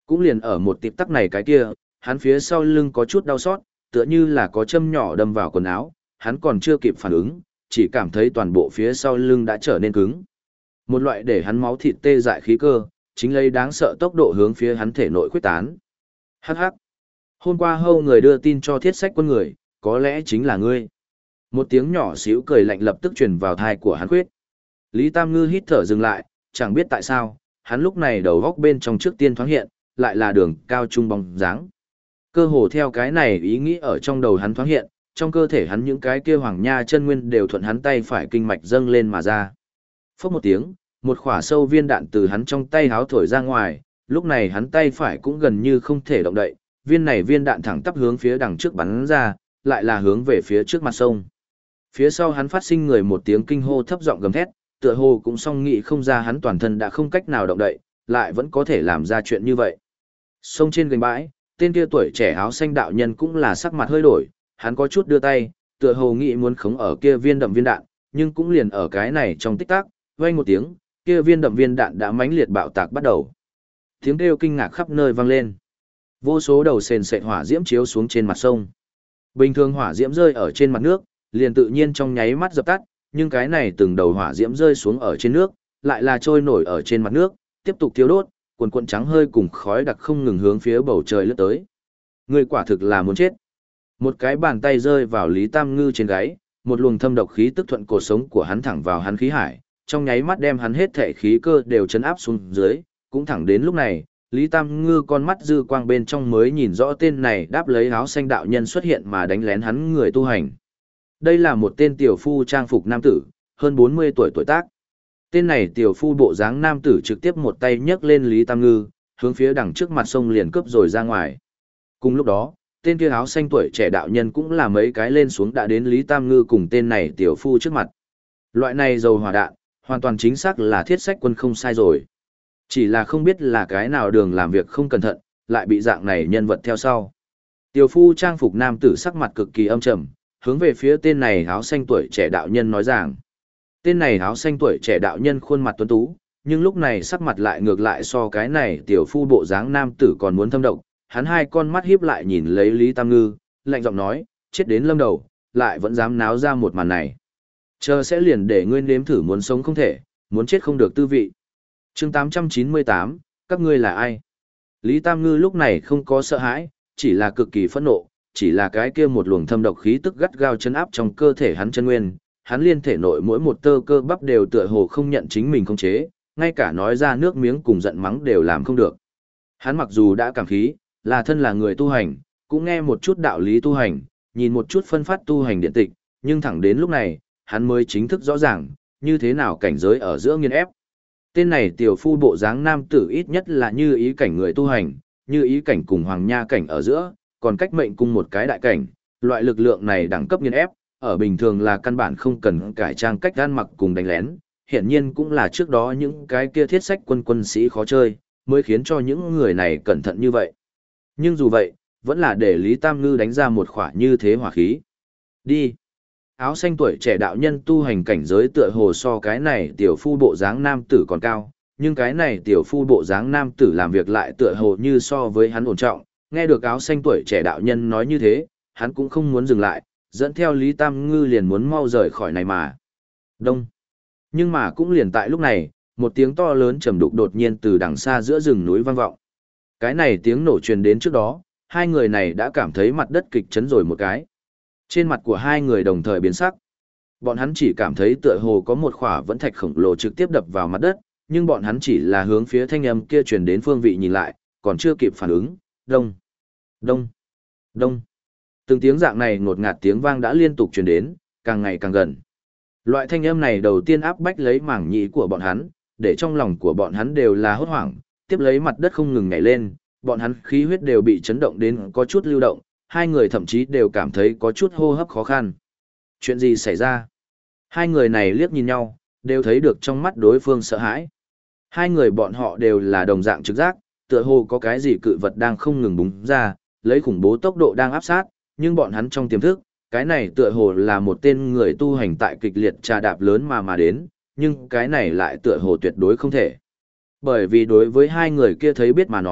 Cũng liền ở một tịp tắc này cái kia, hắn phía sau lưng có chút đau xót, tựa như là có châm nhỏ đâm vào quần áo, hắn còn chưa kịp phản ứng, chỉ cảm thấy toàn bộ phía sau lưng đã trở nên cứng. Một loại để hắn máu thịt tê dại khí cơ, chính lấy đáng sợ tốc độ hướng phía hắn thể nội khuếch tán. Hắc hắc. Hôm qua hâu người đưa tin cho thiết sách quân người, có lẽ chính là ngươi. Một tiếng nhỏ xíu cười lạnh lập tức truyền vào thai của hắn khuyết. Lý Tam Ngư hít thở dừng lại, chẳng biết tại sao, hắn lúc này đầu góc bên trong trước tiên thoáng hiện, lại là đường cao trung bóng dáng. Cơ hồ theo cái này ý nghĩ ở trong đầu hắn thoáng hiện, trong cơ thể hắn những cái kia hoàng nha chân nguyên đều thuận hắn tay phải kinh mạch dâng lên mà ra. Phốc một tiếng, một khỏa sâu viên đạn từ hắn trong tay háo thổi ra ngoài, lúc này hắn tay phải cũng gần như không thể động đậy, viên đạn thẳng tắp hướng phía đằng trước bắn ra, lại là hướng về phía trước mặt sông. Phía sau hắn phát sinh người một tiếng kinh hô thấp giọng gầm thét, tựa hồ cũng song nghĩ không ra hắn toàn thân đã không cách nào động đậy, lại vẫn có thể làm ra chuyện như vậy. Sông trên gành bãi, tên kia tuổi trẻ áo xanh đạo nhân cũng là sắc mặt hơi đổi, hắn có chút đưa tay, tựa hồ nghĩ muốn khống ở kia viên đạn, nhưng cũng liền ở cái này trong tích tắc, vang một tiếng, kia viên đạn đã mãnh liệt bạo tạc bắt đầu. Tiếng kêu kinh ngạc khắp nơi vang lên. Vô số đầu sền sệt hỏa diễm chiếu xuống trên mặt sông. Bình thường hỏa diễm rơi ở trên mặt nước, liền tự nhiên trong nháy mắt dập tắt, nhưng cái này từng đầu hỏa diễm rơi xuống ở trên nước, lại là trôi nổi ở trên mặt nước, tiếp tục thiêu đốt, cuồn cuộn trắng hơi cùng khói đặc không ngừng hướng phía bầu trời lướt tới. Người quả thực là muốn chết. Một cái bàn tay rơi vào Lý Tam Ngư trên gáy, một luồng thâm độc khí tức thuận cột sống của hắn thẳng vào hắn khí hải, trong nháy mắt đem hắn hết thể khí cơ đều chấn áp xuống dưới, cũng thẳng đến lúc này, Lý Tam Ngư con mắt dư quang bên trong mới nhìn rõ tên này đáp lấy áo xanh đạo nhân xuất hiện mà đánh lén hắn người tu hành. Đây là một tên tiểu phu trang phục nam tử, hơn 40 tuổi tuổi tác. Tên này tiểu phu bộ dáng nam tử trực tiếp một tay nhấc lên Lý Tam Ngư, hướng phía đằng trước mặt sông liền cướp rồi ra ngoài. Cùng lúc đó, tên kia áo xanh tuổi trẻ đạo nhân cũng là mấy cái lên xuống đã đến Lý Tam Ngư cùng tên này tiểu phu trước mặt. Loại này dầu hỏa đạn, hoàn toàn chính xác là thiết sách quân không sai rồi. Chỉ là không biết là cái nào đường làm việc không cẩn thận, lại bị dạng này nhân vật theo sau. Tiểu phu trang phục nam tử sắc mặt cực kỳ âm trầm, hướng về phía tên này áo xanh tuổi trẻ đạo nhân nói rằng. Tên này áo xanh tuổi trẻ đạo nhân khuôn mặt tuấn tú, nhưng lúc này sắc mặt lại ngược lại so cái này tiểu phu bộ dáng nam tử còn muốn thâm độc, hắn hai con mắt híp lại nhìn lấy Lý Tam Ngư, lạnh giọng nói, chết đến lâm đầu, lại vẫn dám náo ra một màn này. Chờ sẽ liền để ngươi nếm thử muốn sống không thể, muốn chết không được tư vị. Chương 898, các ngươi là ai? Lý Tam Ngư lúc này không có sợ hãi, chỉ là cực kỳ phẫn nộ, chỉ là cái kia một luồng thâm độc khí tức gắt gao chấn áp trong cơ thể hắn chân nguyên, hắn liên thể nội mỗi một tơ cơ bắp đều tựa hồ không nhận chính mình khống chế, ngay cả nói ra nước miếng cùng giận mắng đều làm không được. Hắn mặc dù đã cảm khí, là thân là người tu hành, cũng nghe một chút đạo lý tu hành, nhìn một chút phân phát tu hành điện tịch, nhưng thẳng đến lúc này, hắn mới chính thức rõ ràng, như thế nào cảnh giới ở giữa nghiên ép. Tên này tiểu phu bộ dáng nam tử ít nhất là như ý cảnh người tu hành, như ý cảnh cùng hoàng nha cảnh ở giữa, còn cách mệnh cùng một cái đại cảnh, loại lực lượng này đẳng cấp nghiên ép, ở bình thường là căn bản không cần cải trang cách ăn mặc cùng đánh lén, hiển nhiên cũng là trước đó những cái kia thiết sách quân sĩ khó chơi, mới khiến cho những người này cẩn thận như vậy. Nhưng dù vậy, vẫn là để Lý Tam Ngư đánh ra một khỏa như thế hỏa khí. Đi! Áo xanh tuổi trẻ đạo nhân tu hành cảnh giới tựa hồ so cái này tiểu phu bộ dáng nam tử còn cao, nhưng cái này tiểu phu bộ dáng nam tử làm việc lại tựa hồ như so với hắn ổn trọng, nghe được áo xanh tuổi trẻ đạo nhân nói như thế, hắn cũng không muốn dừng lại, dẫn theo Lý Tam Ngư liền muốn mau rời khỏi này mà. Đông! Nhưng mà cũng liền tại lúc này, một tiếng to lớn trầm đục đột nhiên từ đằng xa giữa rừng núi vang vọng. Cái này tiếng nổ truyền đến trước đó, hai người này đã cảm thấy mặt đất kịch chấn rồi một cái. Trên mặt của hai người đồng thời biến sắc. Bọn hắn chỉ cảm thấy tựa hồ có một khỏa vẫn thạch khổng lồ trực tiếp đập vào mặt đất, nhưng bọn hắn chỉ là hướng phía thanh âm kia truyền đến phương vị nhìn lại, còn chưa kịp phản ứng. Đông, đông, đông. Từng tiếng dạng này ngột ngạt tiếng vang đã liên tục truyền đến, càng ngày càng gần. Loại thanh âm này đầu tiên áp bách lấy mảng nhĩ của bọn hắn, để trong lòng của bọn hắn đều là hốt hoảng, tiếp lấy mặt đất không ngừng nhảy lên, bọn hắn khí huyết đều bị chấn động đến có chút lưu động, hai người thậm chí đều cảm thấy có chút hô hấp khó khăn. Chuyện gì xảy ra? Hai người này liếc nhìn nhau, đều thấy được trong mắt đối phương sợ hãi. Hai người bọn họ đều là đồng dạng trực giác, tựa hồ có cái gì cự vật đang không ngừng búng ra, lấy khủng bố tốc độ đang áp sát, nhưng bọn hắn trong tiềm thức, cái này tựa hồ là một tên người tu hành tại kịch liệt trà đạp lớn mà đến, nhưng cái này lại tựa hồ tuyệt đối không thể. Bởi vì đối với hai người kia thấy biết mà nói,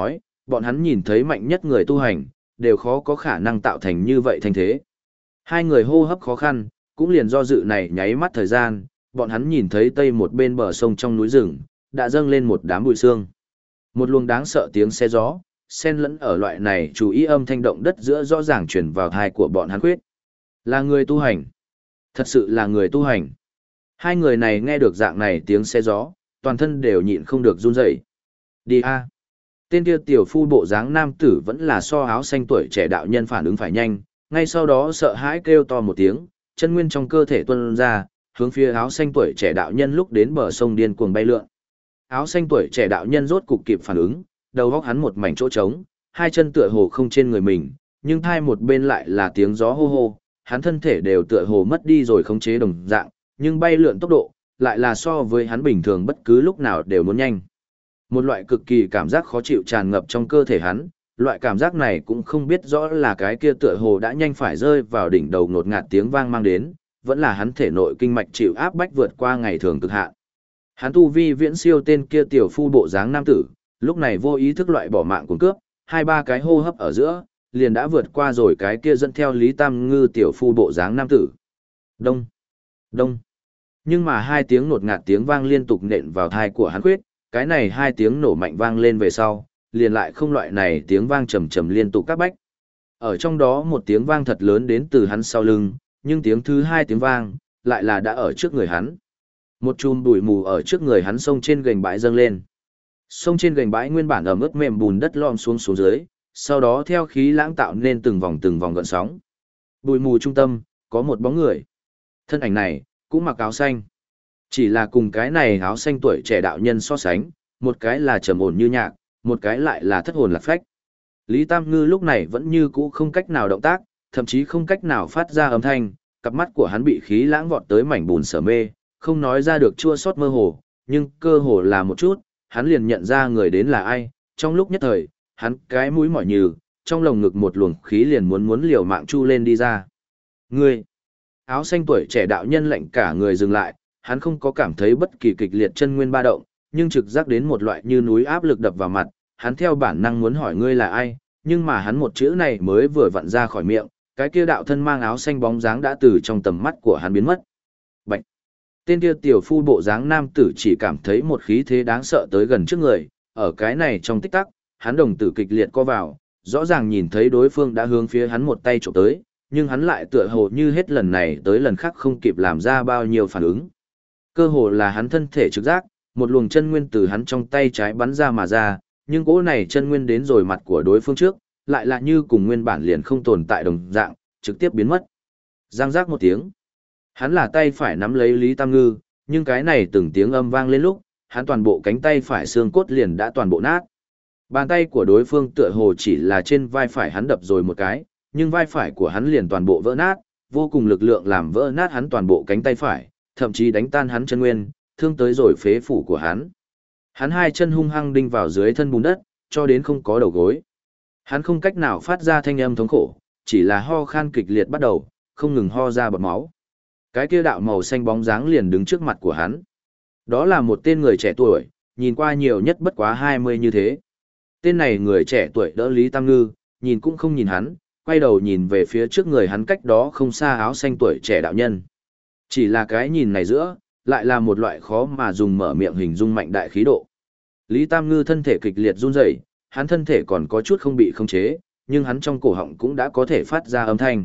bọn hắn nhìn thấy mạnh nhất người tu hành, đều khó có khả năng tạo thành như vậy thành thế. Hai người hô hấp khó khăn, cũng liền do dự này nháy mắt thời gian, bọn hắn nhìn thấy tây một bên bờ sông trong núi rừng, đã dâng lên một đám bụi sương. Một luồng đáng sợ tiếng xe gió, xen lẫn ở loại này chú ý âm thanh động đất giữa rõ ràng truyền vào thai của bọn hắn khuyết. Là người tu hành. Thật sự là người tu hành. Hai người này nghe được dạng này tiếng xe gió, toàn thân đều nhịn không được run rẩy. Đi a. Tên kia tiểu phu bộ dáng nam tử vẫn là so áo xanh tuổi trẻ đạo nhân phản ứng phải nhanh, ngay sau đó sợ hãi kêu to một tiếng, chân nguyên trong cơ thể tuôn ra, hướng phía áo xanh tuổi trẻ đạo nhân lúc đến bờ sông điên cuồng bay lượn. Áo xanh tuổi trẻ đạo nhân rốt cục kịp phản ứng, đầu óc hắn một mảnh chỗ trống, hai chân tựa hồ không trên người mình, nhưng hai một bên lại là tiếng gió hô hô, hắn thân thể đều tựa hồ mất đi rồi khống chế đồng dạng, nhưng bay lượn tốc độ lại là so với hắn bình thường bất cứ lúc nào đều muốn nhanh. Một loại cực kỳ cảm giác khó chịu tràn ngập trong cơ thể hắn, loại cảm giác này cũng không biết rõ là cái kia tựa hồ đã nhanh phải rơi vào đỉnh đầu ngột ngạt tiếng vang mang đến, vẫn là hắn thể nội kinh mạch chịu áp bách vượt qua ngày thường cực hạn. Hắn tu vi viễn siêu tên kia tiểu phu bộ dáng nam tử, lúc này vô ý thức loại bỏ mạng cuồng cướp, hai ba cái hô hấp ở giữa, liền đã vượt qua rồi cái kia dẫn theo Lý Tam Ngư tiểu phu bộ dáng nam tử. Đông, đông. Nhưng mà hai tiếng nột ngạt tiếng vang liên tục nện vào thai của hắn khuyết, cái này hai tiếng nổ mạnh vang lên về sau, liền lại không loại này tiếng vang trầm trầm liên tục các bách. Ở trong đó một tiếng vang thật lớn đến từ hắn sau lưng, nhưng tiếng thứ hai tiếng vang, lại là đã ở trước người hắn. Một chùm bụi mù ở trước người hắn sông trên gành bãi dâng lên. Sông trên gành bãi nguyên bản ẩm ướt mềm bùn đất lom xuống xuống dưới, sau đó theo khí lãng tạo nên từng vòng gợn sóng. Bụi mù trung tâm, có một bóng người. Thân ảnh này, cũng mặc áo xanh. Chỉ là cùng cái này áo xanh tuổi trẻ đạo nhân so sánh, một cái là trầm ổn như nhạc, một cái lại là thất hồn lạc phách. Lý Tam Ngư lúc này vẫn như cũ không cách nào động tác, thậm chí không cách nào phát ra âm thanh, cặp mắt của hắn bị khí lãng vọt tới mảnh bùn sở mê, không nói ra được chua xót mơ hồ, nhưng cơ hồ là một chút, hắn liền nhận ra người đến là ai, trong lúc nhất thời, hắn cái mũi mỏi nhừ, trong lồng ngực một luồng khí liền muốn liều mạng chu lên đi ra. Ngươi! Áo xanh tuổi trẻ đạo nhân lạnh cả người dừng lại, hắn không có cảm thấy bất kỳ kịch liệt chân nguyên ba động, nhưng trực giác đến một loại như núi áp lực đập vào mặt, hắn theo bản năng muốn hỏi ngươi là ai, nhưng mà hắn một chữ này mới vừa vặn ra khỏi miệng, cái kia đạo thân mang áo xanh bóng dáng đã từ trong tầm mắt của hắn biến mất. Bạch! Tên kia tiểu phu bộ dáng nam tử chỉ cảm thấy một khí thế đáng sợ tới gần trước người, ở cái này trong tích tắc, hắn đồng tử kịch liệt co vào, rõ ràng nhìn thấy đối phương đã hướng phía hắn một tay chụp tới, nhưng hắn lại tựa hồ như hết lần này tới lần khác không kịp làm ra bao nhiêu phản ứng. Cơ hồ là hắn thân thể trực giác, một luồng chân nguyên từ hắn trong tay trái bắn ra mà ra, nhưng cỗ này chân nguyên đến rồi mặt của đối phương trước, lại là như cùng nguyên bản liền không tồn tại đồng dạng, trực tiếp biến mất. Giang giác một tiếng. Hắn là tay phải nắm lấy Lý Tam Ngư, nhưng cái này từng tiếng âm vang lên lúc, hắn toàn bộ cánh tay phải xương cốt liền đã toàn bộ nát. Bàn tay của đối phương tựa hồ chỉ là trên vai phải hắn đập rồi một cái, nhưng vai phải của hắn liền toàn bộ vỡ nát, vô cùng lực lượng làm vỡ nát hắn toàn bộ cánh tay phải, thậm chí đánh tan hắn chân nguyên, thương tới rồi phế phủ của hắn. Hắn hai chân hung hăng đinh vào dưới thân bùn đất, cho đến không có đầu gối. Hắn không cách nào phát ra thanh âm thống khổ, chỉ là ho khan kịch liệt bắt đầu, không ngừng ho ra bọt máu. Cái kia đạo màu xanh bóng dáng liền đứng trước mặt của hắn. Đó là một tên người trẻ tuổi, nhìn qua nhiều nhất bất quá 20 như thế. Tên này người trẻ tuổi đỡ Lý Tam Ngư, nhìn cũng không nhìn hắn, quay đầu nhìn về phía trước người hắn cách đó không xa áo xanh tuổi trẻ đạo nhân. Chỉ là cái nhìn này giữa, lại là một loại khó mà dùng mở miệng hình dung mạnh đại khí độ. Lý Tam Ngư thân thể kịch liệt run rẩy, hắn thân thể còn có chút không bị khống chế, nhưng hắn trong cổ họng cũng đã có thể phát ra âm thanh.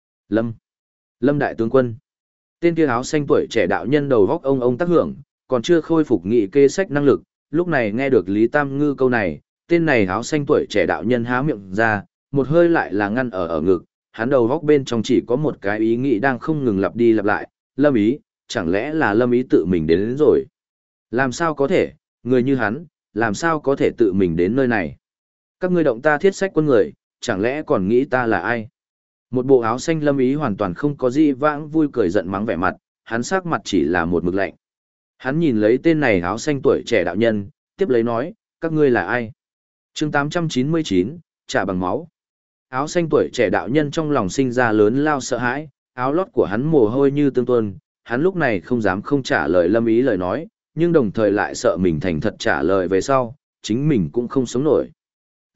Lâm đại tướng quân. Tên kia áo xanh tuổi trẻ đạo nhân đầu góc ông tác hưởng, còn chưa khôi phục nghị kê sách năng lực, lúc này nghe được Lý Tam Ngư câu này, tên này áo xanh tuổi trẻ đạo nhân há miệng ra, một hơi lại là ngăn ở ngực, hắn đầu góc bên trong chỉ có một cái ý nghĩ đang không ngừng lặp đi lặp lại, Lâm Ý, chẳng lẽ là Lâm Ý tự mình đến rồi? Làm sao có thể, người như hắn, làm sao có thể tự mình đến nơi này? Các ngươi động ta thiết sách quân người, chẳng lẽ còn nghĩ ta là ai? Một bộ áo xanh Lâm Ý hoàn toàn không có gì vãng vui cười giận mắng vẻ mặt, hắn sắc mặt chỉ là một mực lạnh. Hắn nhìn lấy tên này áo xanh tuổi trẻ đạo nhân, tiếp lấy nói, các ngươi là ai? Chương 899, trả bằng máu. Áo xanh tuổi trẻ đạo nhân trong lòng sinh ra lớn lao sợ hãi, áo lót của hắn mồ hôi như tương tuôn, hắn lúc này không dám không trả lời Lâm Ý lời nói, nhưng đồng thời lại sợ mình thành thật trả lời về sau, chính mình cũng không sống nổi.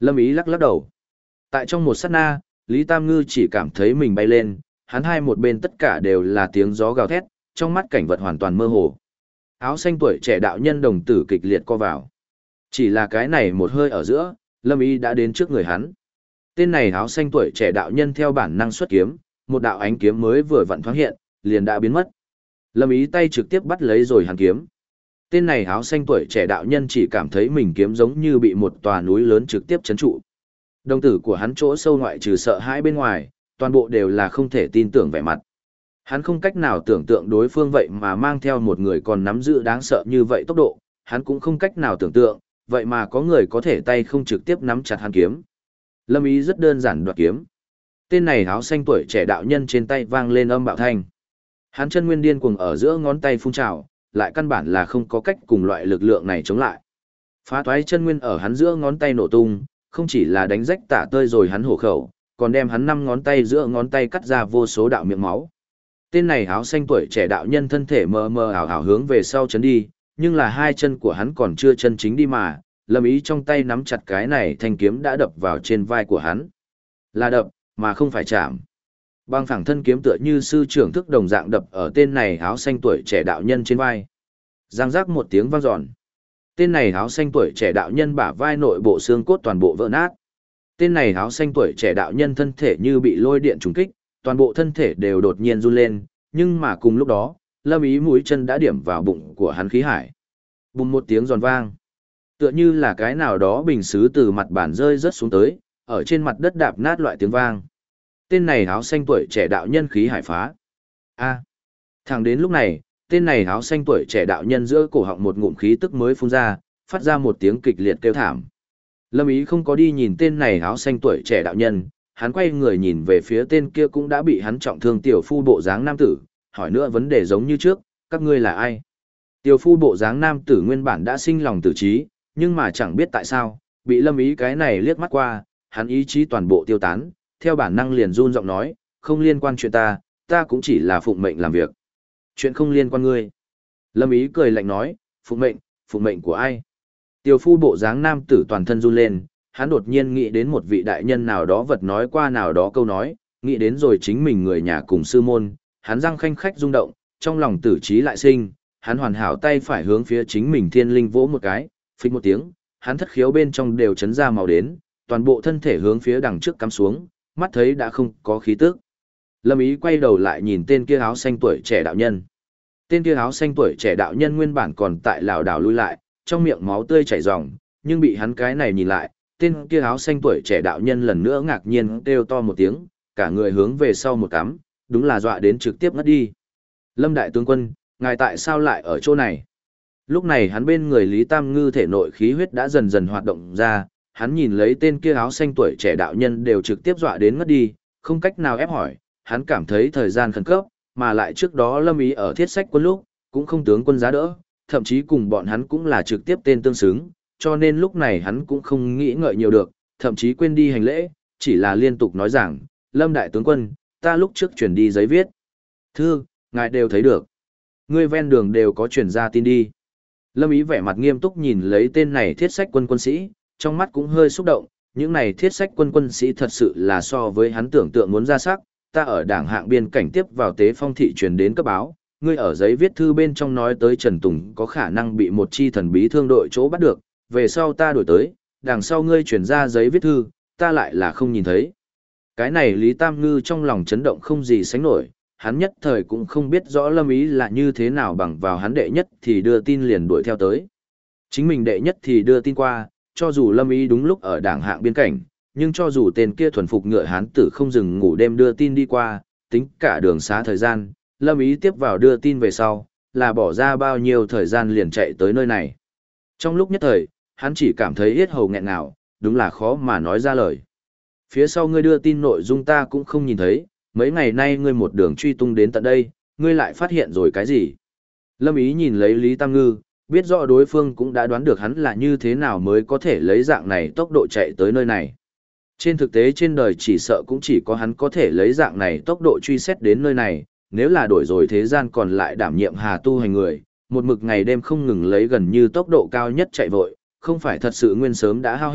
Lâm Ý lắc lắc đầu. Tại trong một sát na, Lý Tam Ngư chỉ cảm thấy mình bay lên, hắn hai một bên tất cả đều là tiếng gió gào thét, trong mắt cảnh vật hoàn toàn mơ hồ. Áo xanh tuổi trẻ đạo nhân đồng tử kịch liệt co vào. Chỉ là cái này một hơi ở giữa, Lâm Ý đã đến trước người hắn. Tên này áo xanh tuổi trẻ đạo nhân theo bản năng xuất kiếm, một đạo ánh kiếm mới vừa vặn thoáng hiện, liền đã biến mất. Lâm Ý tay trực tiếp bắt lấy rồi hắn kiếm. Tên này áo xanh tuổi trẻ đạo nhân chỉ cảm thấy mình kiếm giống như bị một tòa núi lớn trực tiếp chấn trụ. Đồng tử của hắn chỗ sâu ngoại trừ sợ hãi bên ngoài, toàn bộ đều là không thể tin tưởng vẻ mặt. Hắn không cách nào tưởng tượng đối phương vậy mà mang theo một người còn nắm giữ đáng sợ như vậy tốc độ, hắn cũng không cách nào tưởng tượng, vậy mà có người có thể tay không trực tiếp nắm chặt hắn kiếm. Lâm Ý rất đơn giản đoạt kiếm. Tên này áo xanh tuổi trẻ đạo nhân trên tay vang lên âm bạo thanh. Hắn chân nguyên điên cuồng ở giữa ngón tay phun trào, lại căn bản là không có cách cùng loại lực lượng này chống lại. Phá toái chân nguyên ở hắn giữa ngón tay nổ tung, không chỉ là đánh rách tả tơi rồi hắn hổ khẩu, còn đem hắn 5 ngón tay giữa ngón tay cắt ra vô số đạo miệng máu. Tên này áo xanh tuổi trẻ đạo nhân thân thể mờ mờ ảo ảo hướng về sau chấn đi, nhưng là hai chân của hắn còn chưa chân chính đi mà, Lâm Ý trong tay nắm chặt cái này thanh kiếm đã đập vào trên vai của hắn. Là đập, mà không phải chạm. Băng phẳng thân kiếm tựa như sư trưởng thức đồng dạng đập ở tên này áo xanh tuổi trẻ đạo nhân trên vai. Giang giác một tiếng vang dọn. Tên này áo xanh tuổi trẻ đạo nhân bả vai nội bộ xương cốt toàn bộ vỡ nát. Tên này áo xanh tuổi trẻ đạo nhân thân thể như bị lôi điện trùng kích, toàn bộ thân thể đều đột nhiên run lên, nhưng mà cùng lúc đó, Lâm Ý mũi chân đã điểm vào bụng của hắn khí hải. Bùm một tiếng giòn vang. Tựa như là cái nào đó bình sứ từ mặt bàn rơi rớt xuống tới, ở trên mặt đất đạp nát loại tiếng vang. Tên này áo xanh tuổi trẻ đạo nhân khí hải phá. A. Thẳng đến lúc này, tên này áo xanh tuổi trẻ đạo nhân giữa cổ họng một ngụm khí tức mới phun ra, phát ra một tiếng kịch liệt kêu thảm. Lâm Ý không có đi nhìn tên này áo xanh tuổi trẻ đạo nhân, hắn quay người nhìn về phía tên kia cũng đã bị hắn trọng thương tiểu phu bộ dáng nam tử, hỏi nữa vấn đề giống như trước, các ngươi là ai? Tiểu phu bộ dáng nam tử nguyên bản đã sinh lòng tử trí, nhưng mà chẳng biết tại sao, bị Lâm Ý cái này liếc mắt qua, hắn ý chí toàn bộ tiêu tán, theo bản năng liền run giọng nói, không liên quan chuyện ta cũng chỉ là phụng mệnh làm việc. Chuyện không liên quan ngươi. Lâm Ý cười lạnh nói, phụng mệnh của ai? Tiểu phu bộ dáng nam tử toàn thân run lên, hắn đột nhiên nghĩ đến một vị đại nhân nào đó vật nói qua nào đó câu nói, nghĩ đến rồi chính mình người nhà cùng sư môn, hắn răng khanh khách rung động, trong lòng tử trí lại sinh, hắn hoàn hảo tay phải hướng phía chính mình thiên linh vỗ một cái, phích một tiếng, hắn thất khiếu bên trong đều chấn ra màu đến, toàn bộ thân thể hướng phía đằng trước cắm xuống, mắt thấy đã không có khí tức. Lâm Ý quay đầu lại nhìn tên kia áo xanh tuổi trẻ đạo nhân. Tên kia áo xanh tuổi trẻ đạo nhân nguyên bản còn tại lảo đảo lui lại, trong miệng máu tươi chảy ròng, nhưng bị hắn cái này nhìn lại, tên kia áo xanh tuổi trẻ đạo nhân lần nữa ngạc nhiên kêu to một tiếng, cả người hướng về sau một cắm, đúng là dọa đến trực tiếp ngất đi. Lâm đại tướng quân, ngài tại sao lại ở chỗ này? Lúc này hắn bên người Lý Tam Ngư thể nội khí huyết đã dần dần hoạt động ra, hắn nhìn lấy tên kia áo xanh tuổi trẻ đạo nhân đều trực tiếp dọa đến ngất đi, không cách nào ép hỏi, hắn cảm thấy thời gian khẩn cấp, mà lại trước đó Lâm Ý ở thiết sách quân lúc, cũng không tướng quân giá đỡ, thậm chí cùng bọn hắn cũng là trực tiếp tên tương xứng, cho nên lúc này hắn cũng không nghĩ ngợi nhiều được, thậm chí quên đi hành lễ, chỉ là liên tục nói rằng, Lâm đại tướng quân, ta lúc trước chuyển đi giấy viết. Thư, ngài đều thấy được. Ngươi ven đường đều có chuyển ra tin đi. Lâm Ý vẻ mặt nghiêm túc nhìn lấy tên này thiết sách quân quân sĩ, trong mắt cũng hơi xúc động, những này thiết sách quân quân sĩ thật sự là so với hắn tưởng tượng muốn ra sắc, ta ở đảng hạng biên cảnh tiếp vào tế phong thị truyền đến cấp báo, ngươi ở giấy viết thư bên trong nói tới Trần Tùng có khả năng bị một chi thần bí thương đội chỗ bắt được, về sau ta đổi tới, đằng sau ngươi chuyển ra giấy viết thư, ta lại là không nhìn thấy. Cái này Lý Tam Ngư trong lòng chấn động không gì sánh nổi, hắn nhất thời cũng không biết rõ Lâm Ý là như thế nào bằng vào hắn đệ nhất thì đưa tin liền đuổi theo tới. Chính mình đệ nhất thì đưa tin qua, cho dù Lâm Ý đúng lúc ở đảng hạng biên cảnh, nhưng cho dù tên kia thuần phục ngựa hán tử không dừng ngủ đêm đưa tin đi qua, tính cả đường xá thời gian, Lâm Ý tiếp vào đưa tin về sau, là bỏ ra bao nhiêu thời gian liền chạy tới nơi này. Trong lúc nhất thời, hắn chỉ cảm thấy yết hầu nghẹn ngào, đúng là khó mà nói ra lời. Phía sau ngươi đưa tin nội dung ta cũng không nhìn thấy, mấy ngày nay ngươi một đường truy tung đến tận đây, ngươi lại phát hiện rồi cái gì? Lâm Ý nhìn lấy Lý Tam Ngư, biết rõ đối phương cũng đã đoán được hắn là như thế nào mới có thể lấy dạng này tốc độ chạy tới nơi này. Trên thực tế trên đời chỉ sợ cũng chỉ có hắn có thể lấy dạng này tốc độ truy xét đến nơi này, nếu là đổi rồi thế gian còn lại đảm nhiệm hà tu hành người, một mực ngày đêm không ngừng lấy gần như tốc độ cao nhất chạy vội, không phải thật sự nguyên sớm đã hao hết,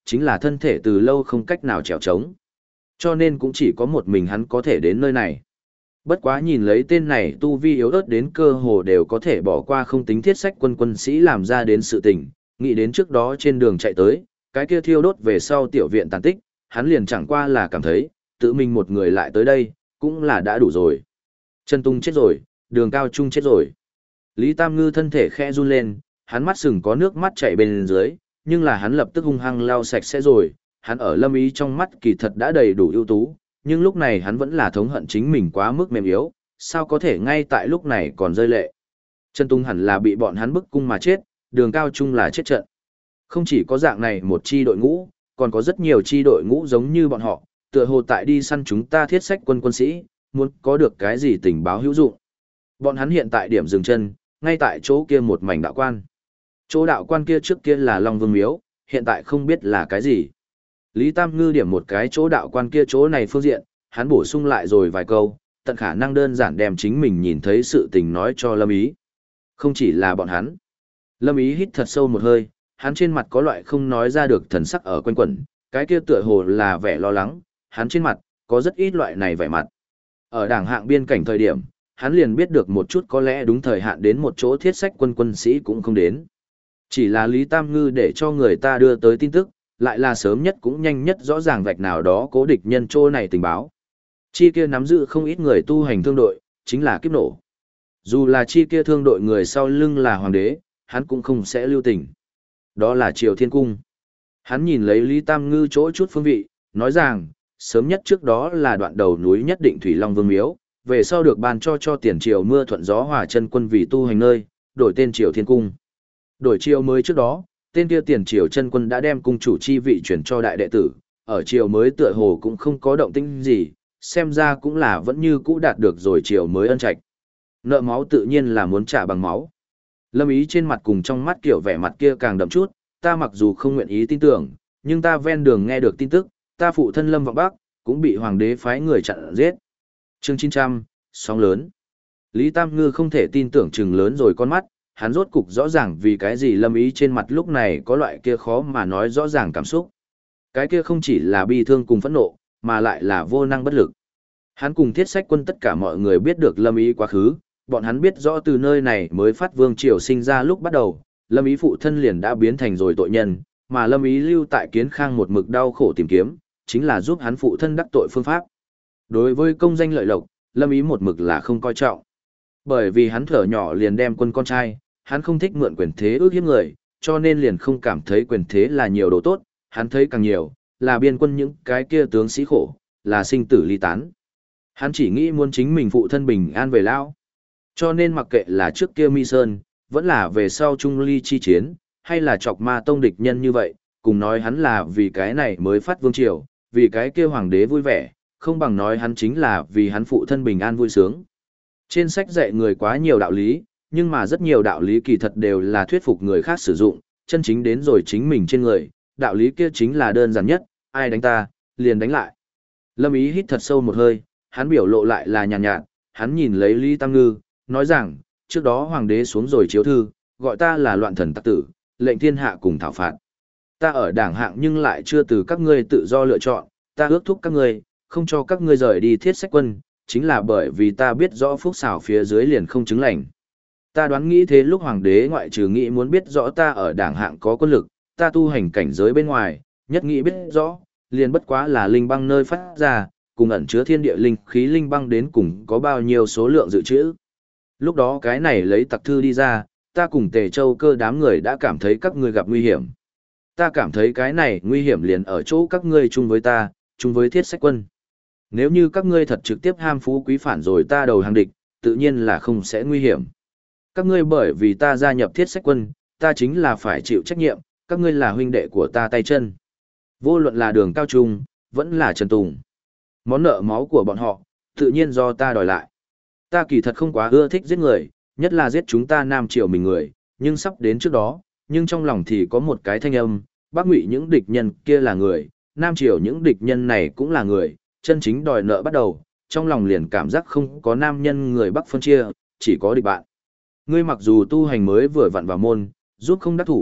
chính là thân thể từ lâu không cách nào trèo trống. Cho nên cũng chỉ có một mình hắn có thể đến nơi này. Bất quá nhìn lấy tên này tu vi yếu ớt đến cơ hồ đều có thể bỏ qua không tính thiết sách quân sĩ làm ra đến sự tình, nghĩ đến trước đó trên đường chạy tới, cái kia thiêu đốt về sau tiểu viện tàn tích, hắn liền chẳng qua là cảm thấy, tự mình một người lại tới đây, cũng là đã đủ rồi. Trần Tung chết rồi, Đường Cao Trung chết rồi. Lý Tam Ngư thân thể khẽ run lên, hắn mắt sừng có nước mắt chảy bên dưới, nhưng là hắn lập tức hung hăng lau sạch sẽ rồi, hắn ở Lâm Ý trong mắt kỳ thật đã đầy đủ ưu tú, nhưng lúc này hắn vẫn là thống hận chính mình quá mức mềm yếu, sao có thể ngay tại lúc này còn rơi lệ. Trần Tung hẳn là bị bọn hắn bức cung mà chết, Đường Cao Trung là chết trận. Không chỉ có dạng này một chi đội ngũ, còn có rất nhiều chi đội ngũ giống như bọn họ, tựa hồ tại đi săn chúng ta thiết sách quân sĩ, muốn có được cái gì tình báo hữu dụng. Bọn hắn hiện tại điểm dừng chân, ngay tại chỗ kia một mảnh đạo quan. Chỗ đạo quan kia trước kia là Long Vương Miếu, hiện tại không biết là cái gì. Lý Tam Ngư điểm một cái chỗ đạo quan kia chỗ này phương diện, hắn bổ sung lại rồi vài câu, tận khả năng đơn giản đem chính mình nhìn thấy sự tình nói cho Lâm Ý. Không chỉ là bọn hắn. Lâm Ý hít thật sâu một hơi, hắn trên mặt có loại không nói ra được thần sắc ở quanh quẩn, cái kia tựa hồ là vẻ lo lắng, hắn trên mặt, có rất ít loại này vẻ mặt. Ở đảng hạng biên cảnh thời điểm, hắn liền biết được một chút có lẽ đúng thời hạn đến một chỗ thiết sách quân sĩ cũng không đến. Chỉ là Lý Tam Ngư để cho người ta đưa tới tin tức, lại là sớm nhất cũng nhanh nhất rõ ràng vạch nào đó cố địch nhân chỗ này tình báo. Chi kia nắm giữ không ít người tu hành thương đội, chính là kiếp nổ. Dù là chi kia thương đội người sau lưng là hoàng đế, hắn cũng không sẽ lưu tình. Đó là Triều Thiên Cung. Hắn nhìn lấy Lý Tam Ngư chỗ chút phương vị, nói rằng, sớm nhất trước đó là đoạn đầu núi nhất định Thủy Long Vương Miếu, về sau được ban cho tiền triều mưa thuận gió hòa chân quân vì tu hành nơi, đổi tên Triều Thiên Cung. Đổi triều mới trước đó, tên kia tiền triều chân quân đã đem cung chủ chi vị chuyển cho đại đệ tử, ở triều mới tựa hồ cũng không có động tĩnh gì, xem ra cũng là vẫn như cũ đạt được rồi triều mới ân trạch. Nợ máu tự nhiên là muốn trả bằng máu. Lâm Ý trên mặt cùng trong mắt kiểu vẻ mặt kia càng đậm chút, ta mặc dù không nguyện ý tin tưởng, nhưng ta ven đường nghe được tin tức, ta phụ thân Lâm Vọng Bắc, cũng bị hoàng đế phái người chặn giết. Chương 900, sóng lớn. Lý Tam Ngư không thể tin tưởng chừng lớn rồi con mắt, hắn rốt cục rõ ràng vì cái gì Lâm Ý trên mặt lúc này có loại kia khó mà nói rõ ràng cảm xúc. Cái kia không chỉ là bi thương cùng phẫn nộ, mà lại là vô năng bất lực. Hắn cùng thiết sách quân tất cả mọi người biết được Lâm Ý quá khứ, bọn hắn biết rõ từ nơi này mới phát vương triều sinh ra lúc bắt đầu, Lâm Ý phụ thân liền đã biến thành rồi tội nhân, mà Lâm Ý lưu tại Kiến Khang một mực đau khổ tìm kiếm, chính là giúp hắn phụ thân đắc tội phương pháp. Đối với công danh lợi lộc, Lâm Ý một mực là không coi trọng. Bởi vì hắn thở nhỏ liền đem quân con trai, hắn không thích mượn quyền thế ước hiếp người, cho nên liền không cảm thấy quyền thế là nhiều đồ tốt, hắn thấy càng nhiều, là biên quân những cái kia tướng sĩ khổ, là sinh tử ly tán. Hắn chỉ nghĩ muốn chính mình phụ thân bình an về lao. Cho nên mặc kệ là trước kia Mi Sơn, vẫn là về sau Trung Ly chi chiến, hay là chọc ma tông địch nhân như vậy, cùng nói hắn là vì cái này mới phát vương triều, vì cái kia hoàng đế vui vẻ, không bằng nói hắn chính là vì hắn phụ thân bình an vui sướng. Trên sách dạy người quá nhiều đạo lý, nhưng mà rất nhiều đạo lý kỳ thật đều là thuyết phục người khác sử dụng, chân chính đến rồi chính mình trên người, đạo lý kia chính là đơn giản nhất, ai đánh ta, liền đánh lại. Lâm Ý hít thật sâu một hơi, hắn biểu lộ lại là nhàn nhạt, hắn nhìn lấy Lý Tam Ngư, nói rằng, trước đó hoàng đế xuống rồi chiếu thư, gọi ta là loạn thần tặc tử, lệnh thiên hạ cùng thảo phạt. Ta ở đảng hạng nhưng lại chưa từ các ngươi tự do lựa chọn, ta ước thúc các ngươi, không cho các ngươi rời đi thiết sách quân, chính là bởi vì ta biết rõ phúc xảo phía dưới liền không chứng lành. Ta đoán nghĩ thế lúc hoàng đế ngoại trừ nghĩ muốn biết rõ ta ở đảng hạng có quân lực, ta tu hành cảnh giới bên ngoài, nhất nghĩ biết rõ, liền bất quá là linh băng nơi phát ra, cùng ẩn chứa thiên địa linh khí linh băng đến cùng có bao nhiêu số lượng dự trữ. Lúc đó cái này lấy tặc thư đi ra, ta cùng Tề Châu Cơ đám người đã cảm thấy các ngươi gặp nguy hiểm. Ta cảm thấy cái này nguy hiểm liền ở chỗ các ngươi chung với ta, chung với thiết sách quân. Nếu như các ngươi thật trực tiếp ham phú quý phản rồi ta đầu hàng địch, tự nhiên là không sẽ nguy hiểm. Các ngươi bởi vì ta gia nhập thiết sách quân, ta chính là phải chịu trách nhiệm, các ngươi là huynh đệ của ta tay chân. Vô luận là Đường Cao Trung, vẫn là Trần Tùng. Món nợ máu của bọn họ, tự nhiên do ta đòi lại. Ta kỳ thật không quá ưa thích giết người, nhất là giết chúng ta Nam Triều mình người, nhưng sắp đến trước đó, nhưng trong lòng thì có một cái thanh âm, Bắc Ngụy những địch nhân kia là người, Nam Triều những địch nhân này cũng là người, chân chính đòi nợ bắt đầu, trong lòng liền cảm giác không có nam nhân người Bắc phân chia, chỉ có địch bạn. Ngươi mặc dù tu hành mới vừa vặn vào môn, giúp không đắc thủ,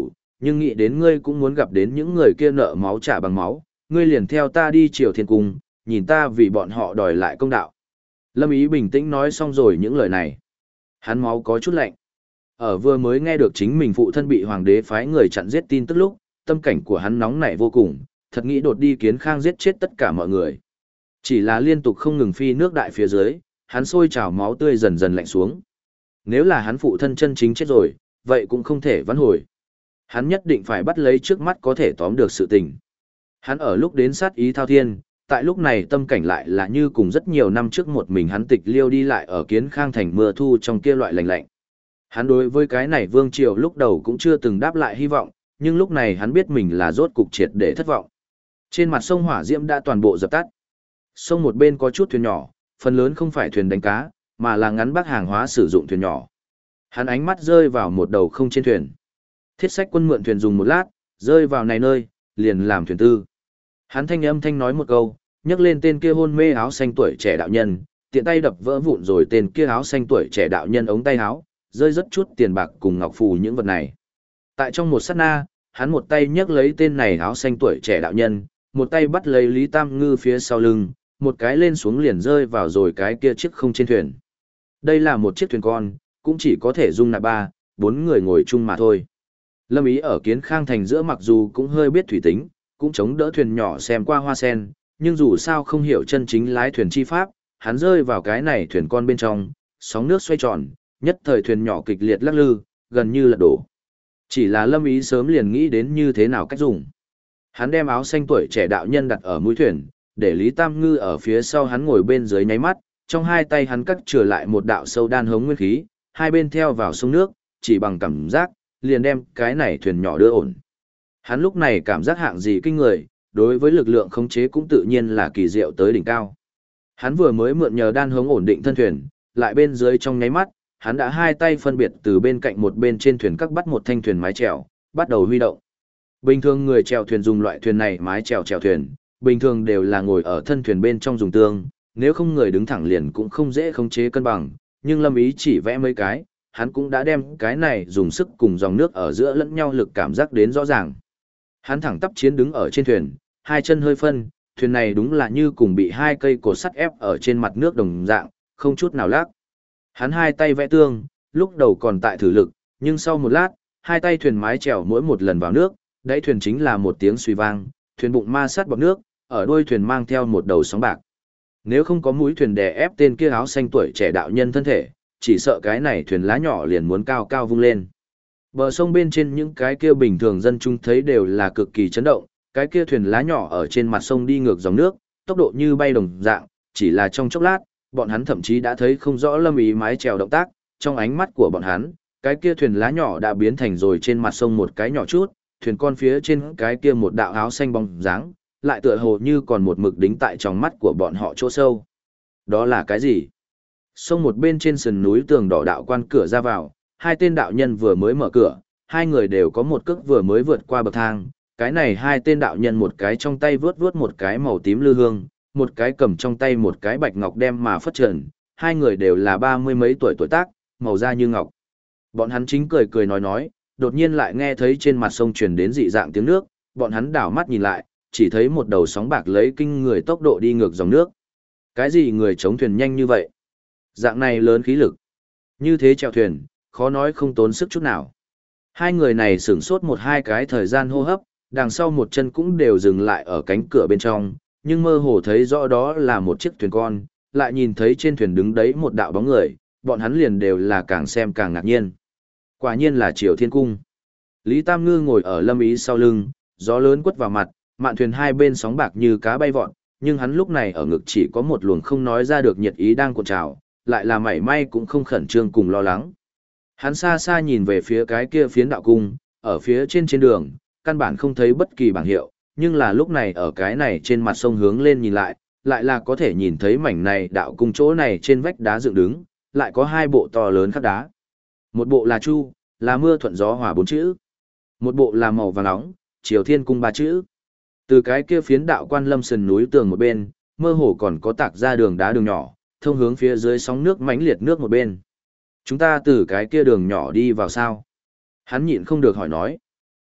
nhưng nghĩ đến ngươi cũng muốn gặp đến những người kia nợ máu trả bằng máu, ngươi liền theo ta đi Triều Thiên Cung, nhìn ta vì bọn họ đòi lại công đạo. Lâm Ý bình tĩnh nói xong rồi những lời này. Hắn máu có chút lạnh. Ở vừa mới nghe được chính mình phụ thân bị hoàng đế phái người chặn giết tin tức lúc, tâm cảnh của hắn nóng nảy vô cùng, thật nghĩ đột đi Kiến Khang giết chết tất cả mọi người. Chỉ là liên tục không ngừng phi nước đại phía dưới, hắn sôi trào máu tươi dần dần lạnh xuống. Nếu là hắn phụ thân chân chính chết rồi, vậy cũng không thể vãn hồi. Hắn nhất định phải bắt lấy trước mắt có thể tóm được sự tình. Hắn ở lúc đến sát ý thao thiên, tại lúc này tâm cảnh lại là như cùng rất nhiều năm trước một mình hắn tịch liêu đi lại ở Kiến Khang thành mưa thu trong kia loại lạnh lạnh. Hắn đối với cái này vương triều lúc đầu cũng chưa từng đáp lại hy vọng, nhưng lúc này hắn biết mình là rốt cục triệt để thất vọng. Trên mặt sông hỏa diễm đã toàn bộ dập tắt. Sông một bên có chút thuyền nhỏ, phần lớn không phải thuyền đánh cá, mà là ngắn bắc hàng hóa sử dụng thuyền nhỏ. Hắn ánh mắt rơi vào một đầu không trên thuyền. Thiết Sách Quân mượn thuyền dùng một lát, rơi vào này nơi, liền làm thuyền tư. Hắn thanh thanh nói một câu, nhấc lên tên kia hôn mê áo xanh tuổi trẻ đạo nhân, tiện tay đập vỡ vụn rồi tên kia áo xanh tuổi trẻ đạo nhân ống tay áo, rơi rất chút tiền bạc cùng ngọc phù những vật này. Tại trong một sát na, hắn một tay nhấc lấy tên này áo xanh tuổi trẻ đạo nhân, một tay bắt lấy Lý Tam Ngư phía sau lưng, một cái lên xuống liền rơi vào rồi cái kia chiếc không trên thuyền. Đây là một chiếc thuyền con, cũng chỉ có thể dung nạp 4 người ngồi chung mà thôi. Lâm Ý ở Kiến Khang thành giữa mặc dù cũng hơi biết thủy tính, cũng chống đỡ thuyền nhỏ xem qua hoa sen, nhưng dù sao không hiểu chân chính lái thuyền chi pháp, hắn rơi vào cái này thuyền con bên trong, sóng nước xoay tròn, nhất thời thuyền nhỏ kịch liệt lắc lư, gần như lật đổ. Chỉ là Lâm Ý sớm liền nghĩ đến như thế nào cách dùng. Hắn đem áo xanh tuổi trẻ đạo nhân đặt ở mũi thuyền, để Lý Tam Ngư ở phía sau hắn ngồi bên dưới nháy mắt, trong hai tay hắn cắt trở lại một đạo sâu đan hống nguyên khí, hai bên theo vào sông nước, chỉ bằng cảm giác, liền đem cái này thuyền nhỏ đưa ổn. Hắn lúc này cảm giác hạng gì kinh người, đối với lực lượng khống chế cũng tự nhiên là kỳ diệu tới đỉnh cao. Hắn vừa mới mượn nhờ đan hống ổn định thân thuyền, lại bên dưới trong nháy mắt, hắn đã hai tay phân biệt từ bên cạnh một bên trên thuyền các bắt một thanh thuyền mái chèo, bắt đầu huy động. Bình thường người chèo thuyền dùng loại thuyền này mái chèo chèo thuyền, bình thường đều là ngồi ở thân thuyền bên trong dùng tương, nếu không người đứng thẳng liền cũng không dễ khống chế cân bằng, nhưng Lâm Ý chỉ vẽ mấy cái, hắn cũng đã đem cái này dùng sức cùng dòng nước ở giữa lẫn nhau lực cảm giác đến rõ ràng. Hắn thẳng tắp chiến đứng ở trên thuyền, hai chân hơi phân, thuyền này đúng là như cùng bị hai cây cột sắt ép ở trên mặt nước đồng dạng, không chút nào lác. Hắn hai tay vẽ tương, lúc đầu còn tại thử lực, nhưng sau một lát, hai tay thuyền mái chèo mỗi một lần vào nước, đáy thuyền chính là một tiếng suy vang, thuyền bụng ma sát bọt nước, ở đuôi thuyền mang theo một đầu sóng bạc. Nếu không có mũi thuyền đè ép tên kia áo xanh tuổi trẻ đạo nhân thân thể, chỉ sợ cái này thuyền lá nhỏ liền muốn cao cao vung lên. Bờ sông bên trên những cái kia bình thường dân chúng thấy đều là cực kỳ chấn động, cái kia thuyền lá nhỏ ở trên mặt sông đi ngược dòng nước, tốc độ như bay đồng dạng, chỉ là trong chốc lát, bọn hắn thậm chí đã thấy không rõ Lâm Ý mái chèo động tác, trong ánh mắt của bọn hắn, cái kia thuyền lá nhỏ đã biến thành rồi trên mặt sông một cái nhỏ chút, thuyền con phía trên cái kia một đạo áo xanh bóng dáng, lại tựa hồ như còn một mực đính tại trong mắt của bọn họ chỗ sâu. Đó là cái gì? Sông một bên trên sườn núi tường đỏ đạo quan cửa ra vào, hai tên đạo nhân vừa mới mở cửa, hai người đều có một cước vừa mới vượt qua bậc thang. Cái này hai tên đạo nhân một cái trong tay vướt vướt một cái màu tím lư hương, một cái cầm trong tay một cái bạch ngọc đem mà phất trần, hai người đều là 30 mấy tuổi tuổi tác, màu da như ngọc. Bọn hắn chính cười cười nói, đột nhiên lại nghe thấy trên mặt sông truyền đến dị dạng tiếng nước, bọn hắn đảo mắt nhìn lại, chỉ thấy một đầu sóng bạc lấy kinh người tốc độ đi ngược dòng nước. Cái gì người chống thuyền nhanh như vậy? Dạng này lớn khí lực. Như thế chèo thuyền, khó nói không tốn sức chút nào. Hai người này sửng sốt một hai cái thời gian hô hấp, đằng sau một chân cũng đều dừng lại ở cánh cửa bên trong, nhưng mơ hồ thấy rõ đó là một chiếc thuyền con, lại nhìn thấy trên thuyền đứng đấy một đạo bóng người, bọn hắn liền đều là càng xem càng ngạc nhiên. Quả nhiên là Triều Thiên Cung. Lý Tam Ngư ngồi ở Lâm Ý sau lưng, gió lớn quất vào mặt, mạn thuyền hai bên sóng bạc như cá bay vọt, nhưng hắn lúc này ở ngực chỉ có một luồng không nói ra được nhiệt ý đang cuộn trào, lại là mảy may cũng không khẩn trương cùng lo lắng. Hắn xa xa nhìn về phía cái kia phiến đạo cung, ở phía trên đường, căn bản không thấy bất kỳ bảng hiệu, nhưng là lúc này ở cái này trên mặt sông hướng lên nhìn lại, lại là có thể nhìn thấy mảnh này đạo cung chỗ này trên vách đá dựng đứng, lại có hai bộ to lớn khắc đá. Một bộ là chu, là mưa thuận gió hòa 4 chữ. Một bộ là màu vàng nóng, Triều Thiên Cung 3 chữ. Từ cái kia phiến đạo quan lâm sườn núi tường một bên, mơ hồ còn có tạc ra đường đá đường nhỏ, thông hướng phía dưới sóng nước mãnh liệt nước một bên. Chúng ta từ cái kia đường nhỏ đi vào sao? Hắn nhịn không được hỏi nói.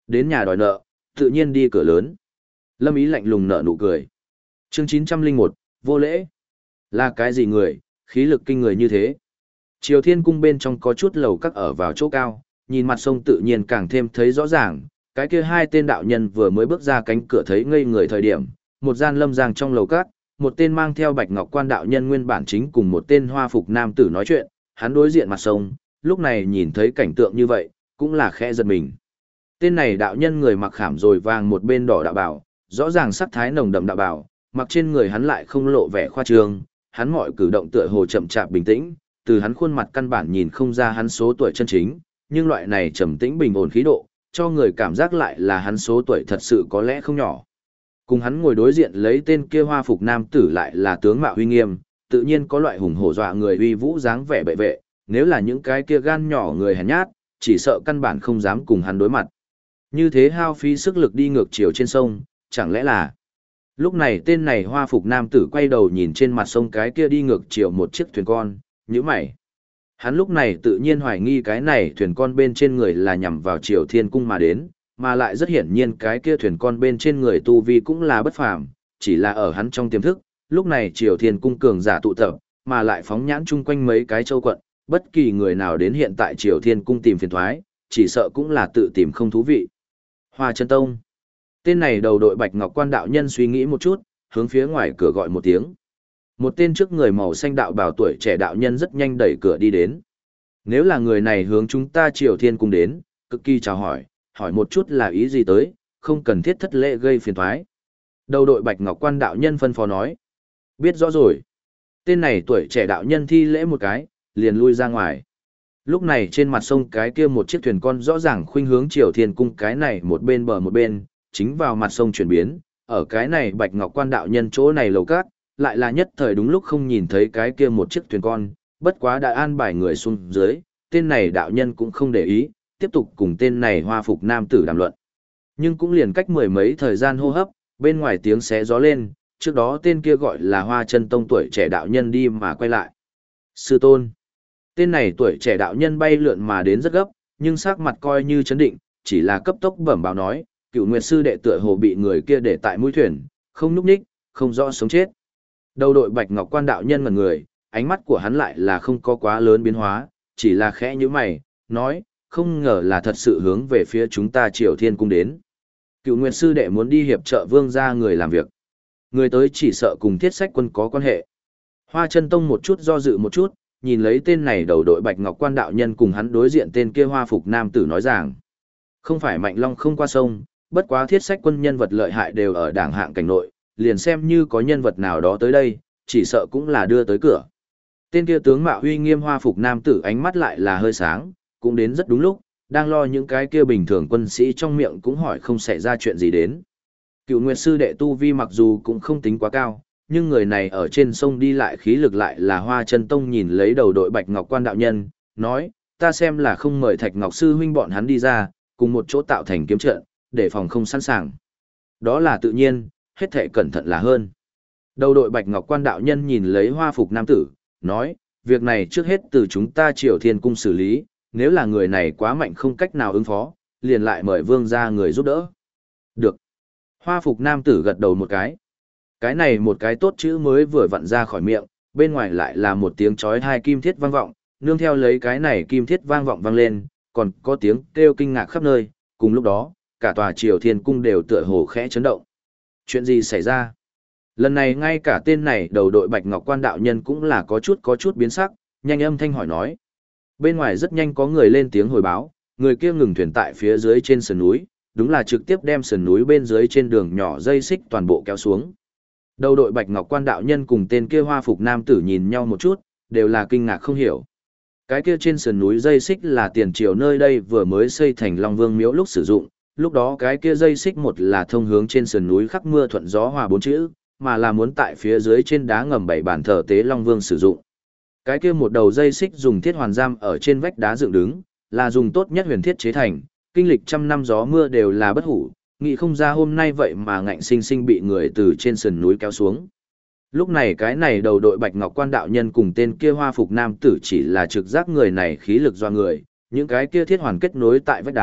Đến nhà đòi nợ, tự nhiên đi cửa lớn. Lâm Ý lạnh lùng nở nụ cười. Chương 901, vô lễ. Là cái gì người, khí lực kinh người như thế? Triều Thiên cung bên trong có chút lầu các ở vào chỗ cao, nhìn mặt sông tự nhiên càng thêm thấy rõ ràng, cái kia hai tên đạo nhân vừa mới bước ra cánh cửa thấy ngây người thời điểm, một gian lâm giang trong lầu các, một tên mang theo bạch ngọc quan đạo nhân nguyên bản chính cùng một tên hoa phục nam tử nói chuyện, hắn đối diện mặt sông, lúc này nhìn thấy cảnh tượng như vậy, cũng là khẽ giật mình. Tên này đạo nhân người mặc khảm rồi vàng một bên đỏ đạo bào, rõ ràng sắc thái nồng đậm đạo bào, mặc trên người hắn lại không lộ vẻ khoa trương, hắn mọi cử động tựa hồ chậm chạp bình tĩnh, từ hắn khuôn mặt căn bản nhìn không ra hắn số tuổi chân chính, nhưng loại này trầm tĩnh bình ổn khí độ, cho người cảm giác lại là hắn số tuổi thật sự có lẽ không nhỏ. Cùng hắn ngồi đối diện lấy tên kia hoa phục nam tử lại là tướng mạo uy nghiêm, tự nhiên có loại hùng hổ dọa người uy vũ dáng vẻ bệ vệ, nếu là những cái kia gan nhỏ người hèn nhát, chỉ sợ căn bản không dám cùng hắn đối mặt. Như thế hao phí sức lực đi ngược chiều trên sông, chẳng lẽ là... Lúc này tên này hoa phục nam tử quay đầu nhìn trên mặt sông cái kia đi ngược chiều một chiếc thuyền con, nhíu mày. Hắn lúc này tự nhiên hoài nghi cái này thuyền con bên trên người là nhằm vào Triều Thiên cung mà đến, mà lại rất hiển nhiên cái kia thuyền con bên trên người tu vi cũng là bất phàm, chỉ là ở hắn trong tiềm thức, lúc này Triều Thiên cung cường giả tụ tập, mà lại phóng nhãn chung quanh mấy cái châu quận, bất kỳ người nào đến hiện tại Triều Thiên cung tìm phiền toái, chỉ sợ cũng là tự tìm không thú vị. Hoa Chân Tông. Tên này đầu đội bạch ngọc quan đạo nhân suy nghĩ một chút, hướng phía ngoài cửa gọi một tiếng. Một tên trước người màu xanh đạo bào tuổi trẻ đạo nhân rất nhanh đẩy cửa đi đến. Nếu là người này hướng chúng ta Triều Thiên cung đến, cực kỳ chào hỏi, hỏi một chút là ý gì tới, không cần thiết thất lễ gây phiền toái. Đầu đội bạch ngọc quan đạo nhân phân phó nói. Biết rõ rồi. Tên này tuổi trẻ đạo nhân thi lễ một cái, liền lui ra ngoài. Lúc này trên mặt sông cái kia một chiếc thuyền con rõ ràng khuynh hướng Triều Thiên cung cái này một bên bờ một bên, chính vào mặt sông chuyển biến, ở cái này bạch ngọc quan đạo nhân chỗ này lầu cát, lại là nhất thời đúng lúc không nhìn thấy cái kia một chiếc thuyền con, bất quá đã an bài người xuống dưới, tên này đạo nhân cũng không để ý, tiếp tục cùng tên này hoa phục nam tử đàm luận. Nhưng cũng liền cách mười mấy thời gian hô hấp, bên ngoài tiếng xé gió lên, trước đó tên kia gọi là Hoa Chân Tông tuổi trẻ đạo nhân đi mà quay lại. Sư tôn. Tên này tuổi trẻ đạo nhân bay lượn mà đến rất gấp, nhưng sắc mặt coi như chấn định, chỉ là cấp tốc bẩm báo nói, Cựu Nguyệt sư đệ tựa hồ bị người kia để tại mũi thuyền, không nhúc nhích, không rõ sống chết. Đầu đội bạch ngọc quan đạo nhân ngẩn người, ánh mắt của hắn lại là không có quá lớn biến hóa, chỉ là khẽ như mày, nói, không ngờ là thật sự hướng về phía chúng ta Triều Thiên cung đến. Cựu Nguyệt sư đệ muốn đi hiệp trợ vương gia người làm việc. Người tới chỉ sợ cùng Thiết Sách Quân có quan hệ. Hoa Chân Tông một chút do dự một chút, nhìn lấy tên này đầu đội bạch ngọc quan đạo nhân cùng hắn đối diện tên kia hoa phục nam tử nói rằng, không phải Mạnh Long không qua sông, bất quá Thiết Sách Quân nhân vật lợi hại đều ở đảng hạng cảnh nội, liền xem như có nhân vật nào đó tới đây, chỉ sợ cũng là đưa tới cửa. Tên kia tướng mạo uy nghiêm hoa phục nam tử ánh mắt lại là hơi sáng, cũng đến rất đúng lúc, đang lo những cái kia bình thường quân sĩ trong miệng cũng hỏi không xảy ra chuyện gì đến. Cựu Nguyệt sư đệ tu vi mặc dù cũng không tính quá cao, nhưng người này ở trên sông đi lại khí lực lại là Hoa Chân Tông nhìn lấy đầu đội bạch ngọc quan đạo nhân, nói, ta xem là không mời Thạch Ngọc sư huynh bọn hắn đi ra, cùng một chỗ tạo thành kiếm trận, để phòng không sẵn sàng. Đó là tự nhiên, hết thảy cẩn thận là hơn. Đầu đội bạch ngọc quan đạo nhân nhìn lấy hoa phục nam tử, nói, việc này trước hết từ chúng ta Triều Thiên cung xử lý, nếu là người này quá mạnh không cách nào ứng phó, liền lại mời vương gia người giúp đỡ. Được. Hoa phục nam tử gật đầu một cái. Cái này một cái tốt chữ mới vừa vặn ra khỏi miệng, bên ngoài lại là một tiếng chói tai kim thiết vang vọng, nương theo lấy cái này kim thiết vang vọng vang lên, còn có tiếng kêu kinh ngạc khắp nơi, cùng lúc đó, cả tòa Triều Thiên cung đều tựa hồ khẽ chấn động. Chuyện gì xảy ra? Lần này ngay cả tên này đầu đội bạch ngọc quan đạo nhân cũng là có chút biến sắc, nhanh âm thanh hỏi nói. Bên ngoài rất nhanh có người lên tiếng hồi báo, người kia ngừng thuyền tại phía dưới trên sườn núi, đúng là trực tiếp đem sườn núi bên dưới trên đường nhỏ dây xích toàn bộ kéo xuống. Đầu đội bạch ngọc quan đạo nhân cùng tên kia hoa phục nam tử nhìn nhau một chút, đều là kinh ngạc không hiểu. Cái kia trên sườn núi dây xích là tiền triều nơi đây vừa mới xây thành Long Vương miếu lúc sử dụng, lúc đó cái kia dây xích một là thông hướng trên sườn núi khắc mưa thuận gió hòa bốn chữ, mà là muốn tại phía dưới trên đá ngầm bảy bàn thờ tế Long Vương sử dụng. Cái kia một đầu dây xích dùng thiết hoàn giam ở trên vách đá dựng đứng, là dùng tốt nhất huyền thiết chế thành, kinh lịch trăm năm gió mưa đều là bất hủ, nghĩ không ra hôm nay vậy mà ngạnh sinh sinh bị người từ trên sườn núi kéo xuống. Lúc này cái này đầu đội bạch ngọc quan đạo nhân cùng tên kia hoa phục nam tử chỉ là trực giác người này khí lực do người, những cái kia thiết hoàn kết nối tại vách đá,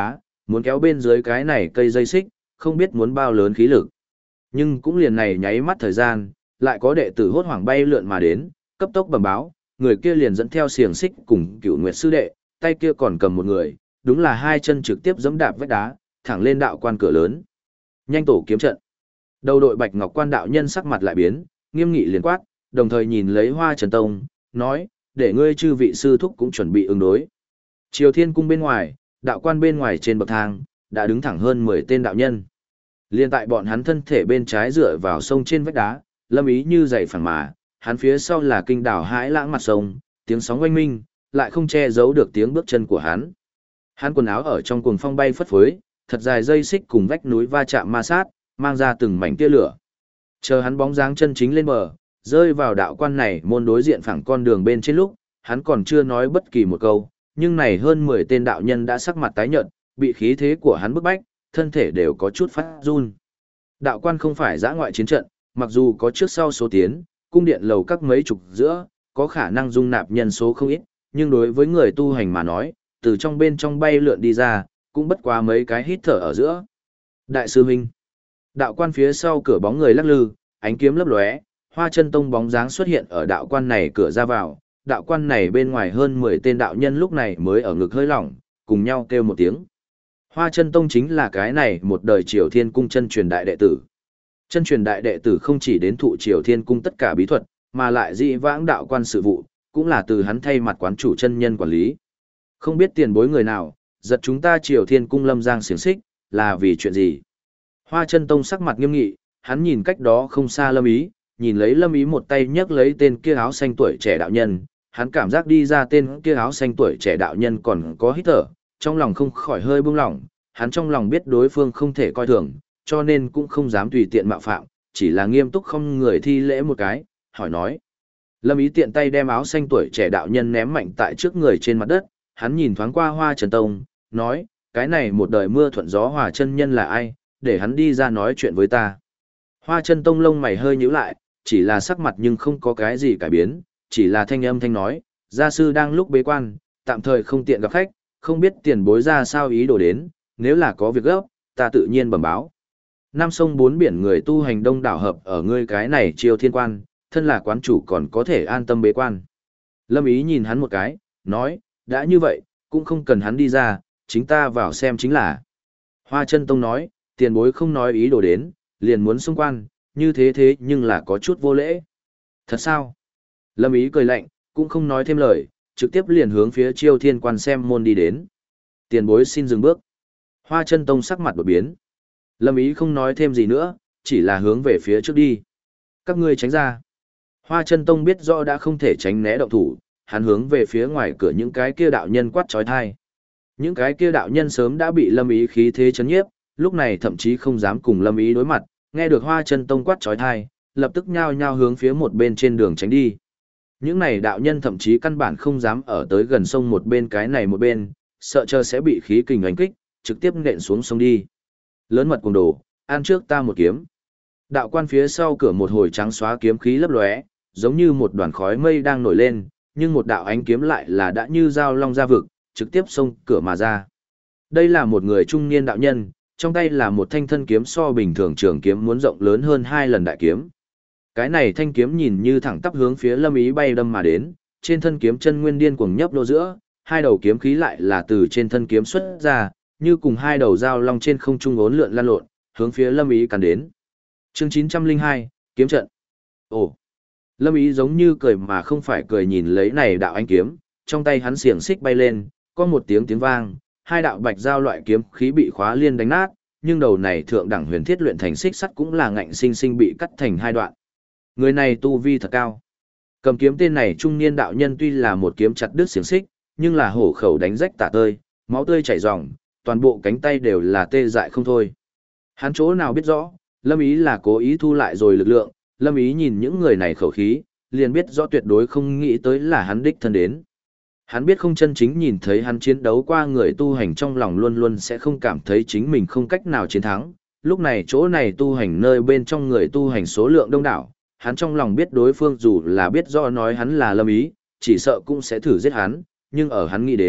muốn kéo bên dưới cái này cây dây xích, không biết muốn bao lớn khí lực. Nhưng cũng liền này nháy mắt thời gian, lại có đệ tử hốt hoảng bay lượn mà đến, cấp tốc bẩm báo, người kia liền dẫn theo xiềng xích cùng Cửu Nguyệt sư đệ, tay kia còn cầm một người, đúng là hai chân trực tiếp giẫm đạp vách đá, thẳng lên đạo quan cửa lớn. Nhanh tổ kiếm trận. Đầu đội Bạch Ngọc Quan đạo nhân sắc mặt lại biến, nghiêm nghị liền quát, đồng thời nhìn lấy Hoa Trần Tông, nói, để ngươi chư vị sư thúc cũng chuẩn bị ứng đối. Triều Thiên cung bên ngoài, đạo quan bên ngoài trên bậc thang, đã đứng thẳng hơn 10 tên đạo nhân. Liên tại bọn hắn thân thể bên trái dựa vào sông trên vách đá, lâm ý như dày phẳng mà, hắn phía sau là kinh đảo hãi lãng mặt sông, tiếng sóng oanh minh, lại không che giấu được tiếng bước chân của hắn. Hắn quần áo ở trong cuồng phong bay phất phới, thật dài dây xích cùng vách núi va chạm ma sát, mang ra từng mảnh tia lửa. Chờ hắn bóng dáng chân chính lên bờ, rơi vào đạo quan này môn đối diện phẳng con đường bên trên lúc, hắn còn chưa nói bất kỳ một câu, nhưng này hơn 10 tên đạo nhân đã sắc mặt tái nhợt, bị khí thế của hắn bức bách, thân thể đều có chút phát run. Đạo quan không phải dã ngoại chiến trận, mặc dù có trước sau số tiến, cung điện lầu các mấy chục giữa, có khả năng dung nạp nhân số không ít, nhưng đối với người tu hành mà nói, từ trong bên trong bay lượn đi ra, cũng bất quá mấy cái hít thở ở giữa. Đại sư huynh. Đạo quan phía sau cửa bóng người lắc lư, ánh kiếm lấp lóe, Hoa Chân Tông bóng dáng xuất hiện ở đạo quan này cửa ra vào, đạo quan này bên ngoài hơn 10 tên đạo nhân lúc này mới ở ngực hơi lỏng, cùng nhau kêu một tiếng. Hoa Chân Tông chính là cái này một đời Triều Thiên Cung chân truyền đại đệ tử. Chân truyền đại đệ tử không chỉ đến thụ Triều Thiên Cung tất cả bí thuật, mà lại dị vãng đạo quan sự vụ, cũng là từ hắn thay mặt quán chủ chân nhân quản lý. Không biết tiền bối người nào, giật chúng ta Triều Thiên Cung lâm giang xiềng xích, là vì chuyện gì? Hoa Chân Tông sắc mặt nghiêm nghị, hắn nhìn cách đó không xa Lâm Ý, nhìn lấy Lâm Ý một tay nhấc lấy tên kia áo xanh tuổi trẻ đạo nhân, hắn cảm giác đi ra tên kia áo xanh tuổi trẻ đạo nhân còn có hít thở, trong lòng không khỏi hơi buông lỏng, hắn trong lòng biết đối phương không thể coi thường, cho nên cũng không dám tùy tiện mạo phạm, chỉ là nghiêm túc không người thi lễ một cái, hỏi nói. Lâm Ý tiện tay đem áo xanh tuổi trẻ đạo nhân ném mạnh tại trước người trên mặt đất, hắn nhìn thoáng qua Hoa Trần Tông, nói, cái này một đời mưa thuận gió hòa chân nhân là ai, để hắn đi ra nói chuyện với ta. Hoa Chân Tông lông mày hơi nhíu lại, chỉ là sắc mặt nhưng không có cái gì cải biến, chỉ là thanh âm thanh nói, gia sư đang lúc bế quan, tạm thời không tiện gặp khách, không biết tiền bối ra sao ý đồ đến, nếu là có việc gấp, ta tự nhiên bẩm báo. Năm sông bốn biển người tu hành đông đảo hợp ở ngươi cái này Triều Thiên Quan, thân là quán chủ còn có thể an tâm bế quan. Lâm Ý nhìn hắn một cái, nói, đã như vậy, cũng không cần hắn đi ra, chính ta vào xem chính là. Hoa Chân Tông nói, tiền bối không nói ý đồ đến, liền muốn xung quan, như thế nhưng là có chút vô lễ. Thật sao? Lâm Ý cười lạnh, cũng không nói thêm lời, trực tiếp liền hướng phía Triều Thiên Quan xem môn đi đến. Tiền bối xin dừng bước. Hoa Chân Tông sắc mặt đột biến. Lâm Ý không nói thêm gì nữa, chỉ là hướng về phía trước đi. Các ngươi tránh ra. Hoa Chân Tông biết rõ đã không thể tránh né động thủ, hắn hướng về phía ngoài cửa những cái kia đạo nhân quát trói thai. Những cái kia đạo nhân sớm đã bị Lâm Ý khí thế chấn nhiếp, lúc này thậm chí không dám cùng Lâm Ý đối mặt, nghe được Hoa Chân Tông quát trói thai, lập tức nhao nhao hướng phía một bên trên đường tránh đi. Những này đạo nhân thậm chí căn bản không dám ở tới gần sông một bên cái này một bên, sợ chờ sẽ bị khí kình đánh kích, trực tiếp nện xuống sông đi. Lớn mật cuồng đồ, ăn trước ta một kiếm. Đạo quan phía sau cửa một hồi trắng xóa kiếm khí lấp lóe, giống như một đoàn khói mây đang nổi lên, nhưng một đạo ánh kiếm lại là đã như dao long ra vực, trực tiếp xông cửa mà ra. Đây là một người trung niên đạo nhân, trong tay là một thanh thân kiếm so bình thường trường kiếm muốn rộng lớn hơn 2 lần đại kiếm. Cái này thanh kiếm nhìn như thẳng tắp hướng phía Lâm Ý bay đâm mà đến, trên thân kiếm chân nguyên điên cuồng nhấp lô giữa, hai đầu kiếm khí lại là từ trên thân kiếm xuất ra, như cùng hai đầu dao long trên không trung uốn lượn lan lộn, hướng phía Lâm Ý càn đến. Chương 902, kiếm trận. Ồ. Lâm Ý giống như cười mà không phải cười nhìn lấy này đạo ánh kiếm, trong tay hắn xiềng xích bay lên, có một tiếng vang, hai đạo bạch giao loại kiếm khí bị khóa liên đánh nát, nhưng đầu này thượng đẳng huyền thiết luyện thành xích sắt cũng là ngạnh sinh sinh bị cắt thành hai đoạn. Người này tu vi thật cao. Cầm kiếm tên này trung niên đạo nhân tuy là một kiếm chặt đứt xiềng xích, nhưng là hổ khẩu đánh rách tả tơi, máu tươi chảy ròng, toàn bộ cánh tay đều là tê dại không thôi. Hắn chỗ nào biết rõ, Lâm Ý là cố ý thu lại rồi lực lượng, Lâm Ý nhìn những người này khẩu khí, liền biết rõ tuyệt đối không nghĩ tới là hắn đích thân đến. Hắn biết không chân chính nhìn thấy hắn chiến đấu qua người tu hành trong lòng luôn luôn sẽ không cảm thấy chính mình không cách nào chiến thắng. Lúc này chỗ này tu hành nơi bên trong người tu hành số lượng đông đảo, hắn trong lòng biết đối phương dù là biết rõ nói hắn là Lâm Ý, chỉ sợ cũng sẽ thử giết hắn, nhưng ở hắn nghĩ đến,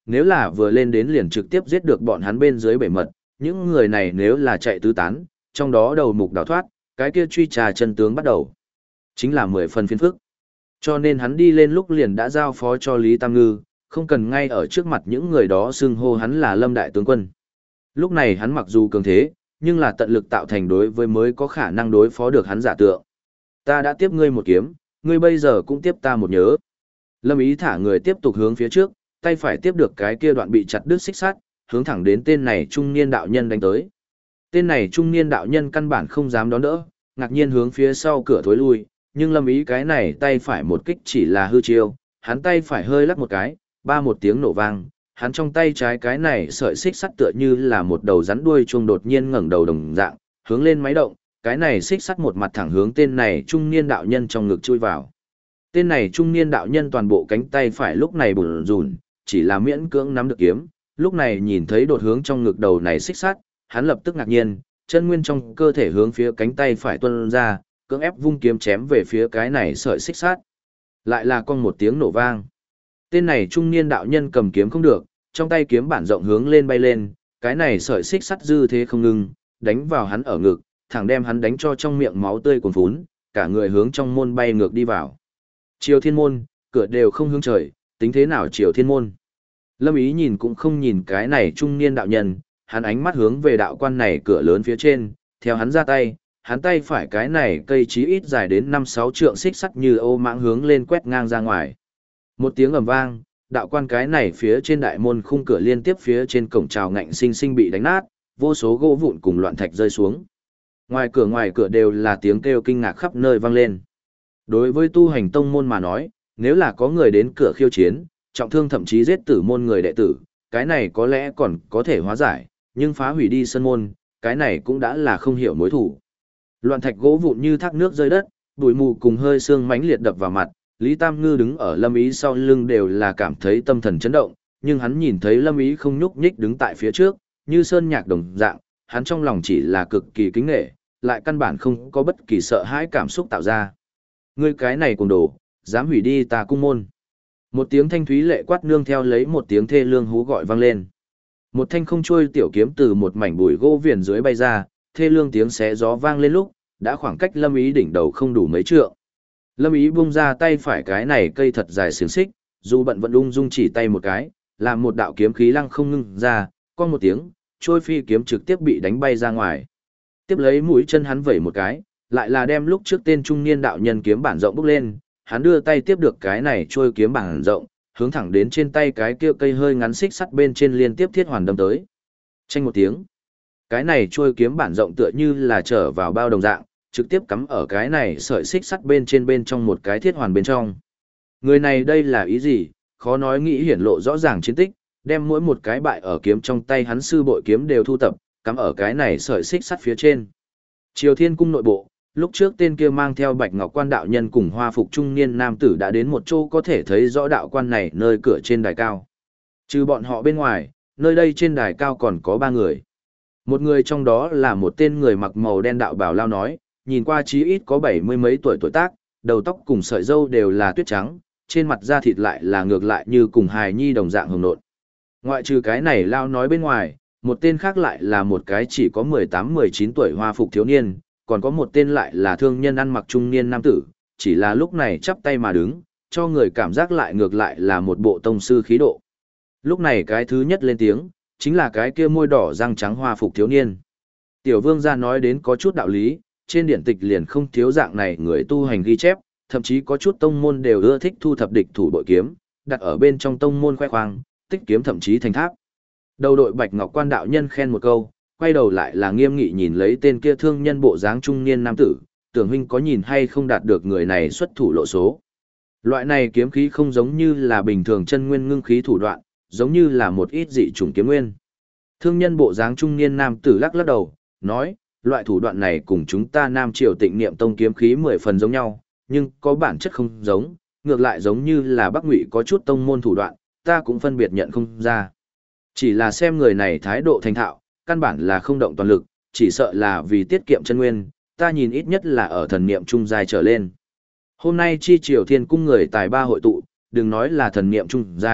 nếu là vừa lên đến liền trực tiếp giết được bọn hắn bên dưới bể mật, những người này nếu là chạy tứ tán, trong đó đầu mục đào thoát, cái kia truy trà chân tướng bắt đầu. Chính là 10 phần phiền phức. Cho nên hắn đi lên lúc liền đã giao phó cho Lý Tam Ngư, không cần ngay ở trước mặt những người đó xưng hô hắn là Lâm Đại Tướng Quân. Lúc này hắn mặc dù cường thế, nhưng là tận lực tạo thành đối với mới có khả năng đối phó được hắn giả tượng. Ta đã tiếp ngươi một kiếm, ngươi bây giờ cũng tiếp ta một nhớ. Lâm Ý thả người tiếp tục hướng phía trước, tay phải tiếp được cái kia đoạn bị chặt đứt xích sắt, hướng thẳng đến tên này trung niên đạo nhân đánh tới. Tên này trung niên đạo nhân căn bản không dám đón đỡ, ngạc nhiên hướng phía sau cửa thối lui, nhưng Lâm Ý cái này tay phải một kích chỉ là hư chiêu, hắn tay phải hơi lắc một cái, ba một tiếng nổ vang, hắn trong tay trái cái này sợi xích sắt tựa như là một đầu rắn đuôi chuông đột nhiên ngẩng đầu đồng dạng, hướng lên máy động, cái này xích sắt một mặt thẳng hướng tên này trung niên đạo nhân trong ngực chui vào. Tên này trung niên đạo nhân toàn bộ cánh tay phải lúc này bủn rủn, chỉ là miễn cưỡng nắm được kiếm, lúc này nhìn thấy đột hướng trong ngực đầu này xích sắt, hắn lập tức ngạc nhiên, chân nguyên trong cơ thể hướng phía cánh tay phải tuôn ra, cưỡng ép vung kiếm chém về phía cái này sợi xích sắt. Lại là con một tiếng nổ vang. Tên này trung niên đạo nhân cầm kiếm không được, trong tay kiếm bản rộng hướng lên bay lên, cái này sợi xích sắt dư thế không ngừng, đánh vào hắn ở ngực, thẳng đem hắn đánh cho trong miệng máu tươi cuồn phún, cả người hướng trong môn bay ngược đi vào. Triều Thiên môn, cửa đều không hướng trời, tính thế nào Triều Thiên môn? Lâm Ý nhìn cũng không nhìn cái này trung niên đạo nhân, hắn ánh mắt hướng về đạo quan này cửa lớn phía trên, theo hắn ra tay, hắn tay phải cái này cây chí ít dài đến 5-6 trượng xích sắt như ô mãng hướng lên quét ngang ra ngoài. Một tiếng ầm vang, đạo quan cái này phía trên đại môn khung cửa liên tiếp phía trên cổng trào ngạnh sinh sinh bị đánh nát, vô số gỗ vụn cùng loạn thạch rơi xuống. Ngoài cửa đều là tiếng kêu kinh ngạc khắp nơi vang lên. Đối với tu hành tông môn mà nói, nếu là có người đến cửa khiêu chiến, trọng thương thậm chí giết tử môn người đệ tử, cái này có lẽ còn có thể hóa giải, nhưng phá hủy đi sân môn, cái này cũng đã là không hiểu mối thủ. Loạn thạch gỗ vụn như thác nước rơi đất, bụi mù cùng hơi sương mãnh liệt đập vào mặt, Lý Tam Ngư đứng ở Lâm Ý sau lưng đều là cảm thấy tâm thần chấn động, nhưng hắn nhìn thấy Lâm Ý không nhúc nhích đứng tại phía trước, như sơn nhạc đồng dạng, hắn trong lòng chỉ là cực kỳ kính nể, lại căn bản không có bất kỳ sợ hãi cảm xúc tạo ra. Ngươi cái này cùng đồ, dám hủy đi ta cung môn. Một tiếng thanh thúy lệ quát nương theo lấy một tiếng thê lương hú gọi vang lên. Một thanh không trôi tiểu kiếm từ một mảnh bụi gỗ viền dưới bay ra, thê lương tiếng xé gió vang lên lúc, đã khoảng cách Lâm Ý đỉnh đầu không đủ mấy trượng. Lâm Ý bung ra tay phải cái này cây thật dài xiềng xích, dù bận vẫn ung dung chỉ tay một cái, làm một đạo kiếm khí lăng không ngưng ra, con một tiếng, trôi phi kiếm trực tiếp bị đánh bay ra ngoài. Tiếp lấy mũi chân hắn vẩy một cái, lại là đem lúc trước tên trung niên đạo nhân kiếm bản rộng bốc lên, hắn đưa tay tiếp được cái này trôi kiếm bản rộng, hướng thẳng đến trên tay cái kia cây hơi ngắn xích sắt bên trên liên tiếp thiết hoàn đâm tới. Chanh một tiếng, cái này trôi kiếm bản rộng tựa như là trở vào bao đồng dạng, trực tiếp cắm ở cái này sợi xích sắt bên trên bên trong một cái thiết hoàn bên trong. Người này đây là ý gì, khó nói nghĩ hiển lộ rõ ràng chiến tích, đem mỗi một cái bại ở kiếm trong tay hắn sư bội kiếm đều thu tập, cắm ở cái này sợi xích sắt phía trên. Triều Thiên cung nội bộ, lúc trước tên kia mang theo Bạch Ngọc Quan đạo nhân cùng hoa phục trung niên nam tử đã đến một chỗ có thể thấy rõ đạo quan này nơi cửa trên đài cao. Trừ bọn họ bên ngoài, nơi đây trên đài cao còn có 3 người. Một người trong đó là một tên người mặc màu đen đạo bào lao nói, nhìn qua chí ít có 70 mấy tuổi tuổi tác, đầu tóc cùng sợi râu đều là tuyết trắng, trên mặt da thịt lại là ngược lại như cùng hài nhi đồng dạng hồng nộn. Ngoại trừ cái này lao nói bên ngoài, một tên khác lại là một cái chỉ có 18-19 tuổi hoa phục thiếu niên, còn có một tên lại là thương nhân ăn mặc trung niên nam tử, chỉ là lúc này chắp tay mà đứng, cho người cảm giác lại ngược lại là một bộ tông sư khí độ. Lúc này cái thứ nhất lên tiếng, chính là cái kia môi đỏ răng trắng hoa phục thiếu niên. Tiểu vương gia nói đến có chút đạo lý, trên điển tịch liền không thiếu dạng này người tu hành ghi chép, thậm chí có chút tông môn đều ưa thích thu thập địch thủ bội kiếm, đặt ở bên trong tông môn khoe khoang, tích kiếm thậm chí thành tháp. Đầu đội Bạch Ngọc Quan đạo nhân khen một câu, quay đầu lại là nghiêm nghị nhìn lấy tên kia thương nhân bộ dáng trung niên nam tử, tưởng huynh có nhìn hay không đạt được người này xuất thủ lộ số. Loại này kiếm khí không giống như là bình thường chân nguyên ngưng khí thủ đoạn, giống như là một ít dị chủng kiếm nguyên. Thương nhân bộ dáng trung niên nam tử lắc lắc đầu, nói, loại thủ đoạn này cùng chúng ta Nam Triều Tịnh Niệm Tông kiếm khí 10 phần giống nhau, nhưng có bản chất không giống, ngược lại giống như là Bắc Ngụy có chút tông môn thủ đoạn, ta cũng phân biệt nhận không ra. Chỉ là xem người này thái độ thành thạo, căn bản là không động toàn lực, chỉ sợ là vì tiết kiệm chân nguyên, ta nhìn ít nhất là ở thần niệm trung giai trở lên. Hôm nay chi Triều Thiên cung người tài ba hội tụ, đừng nói là thần niệm trung giai,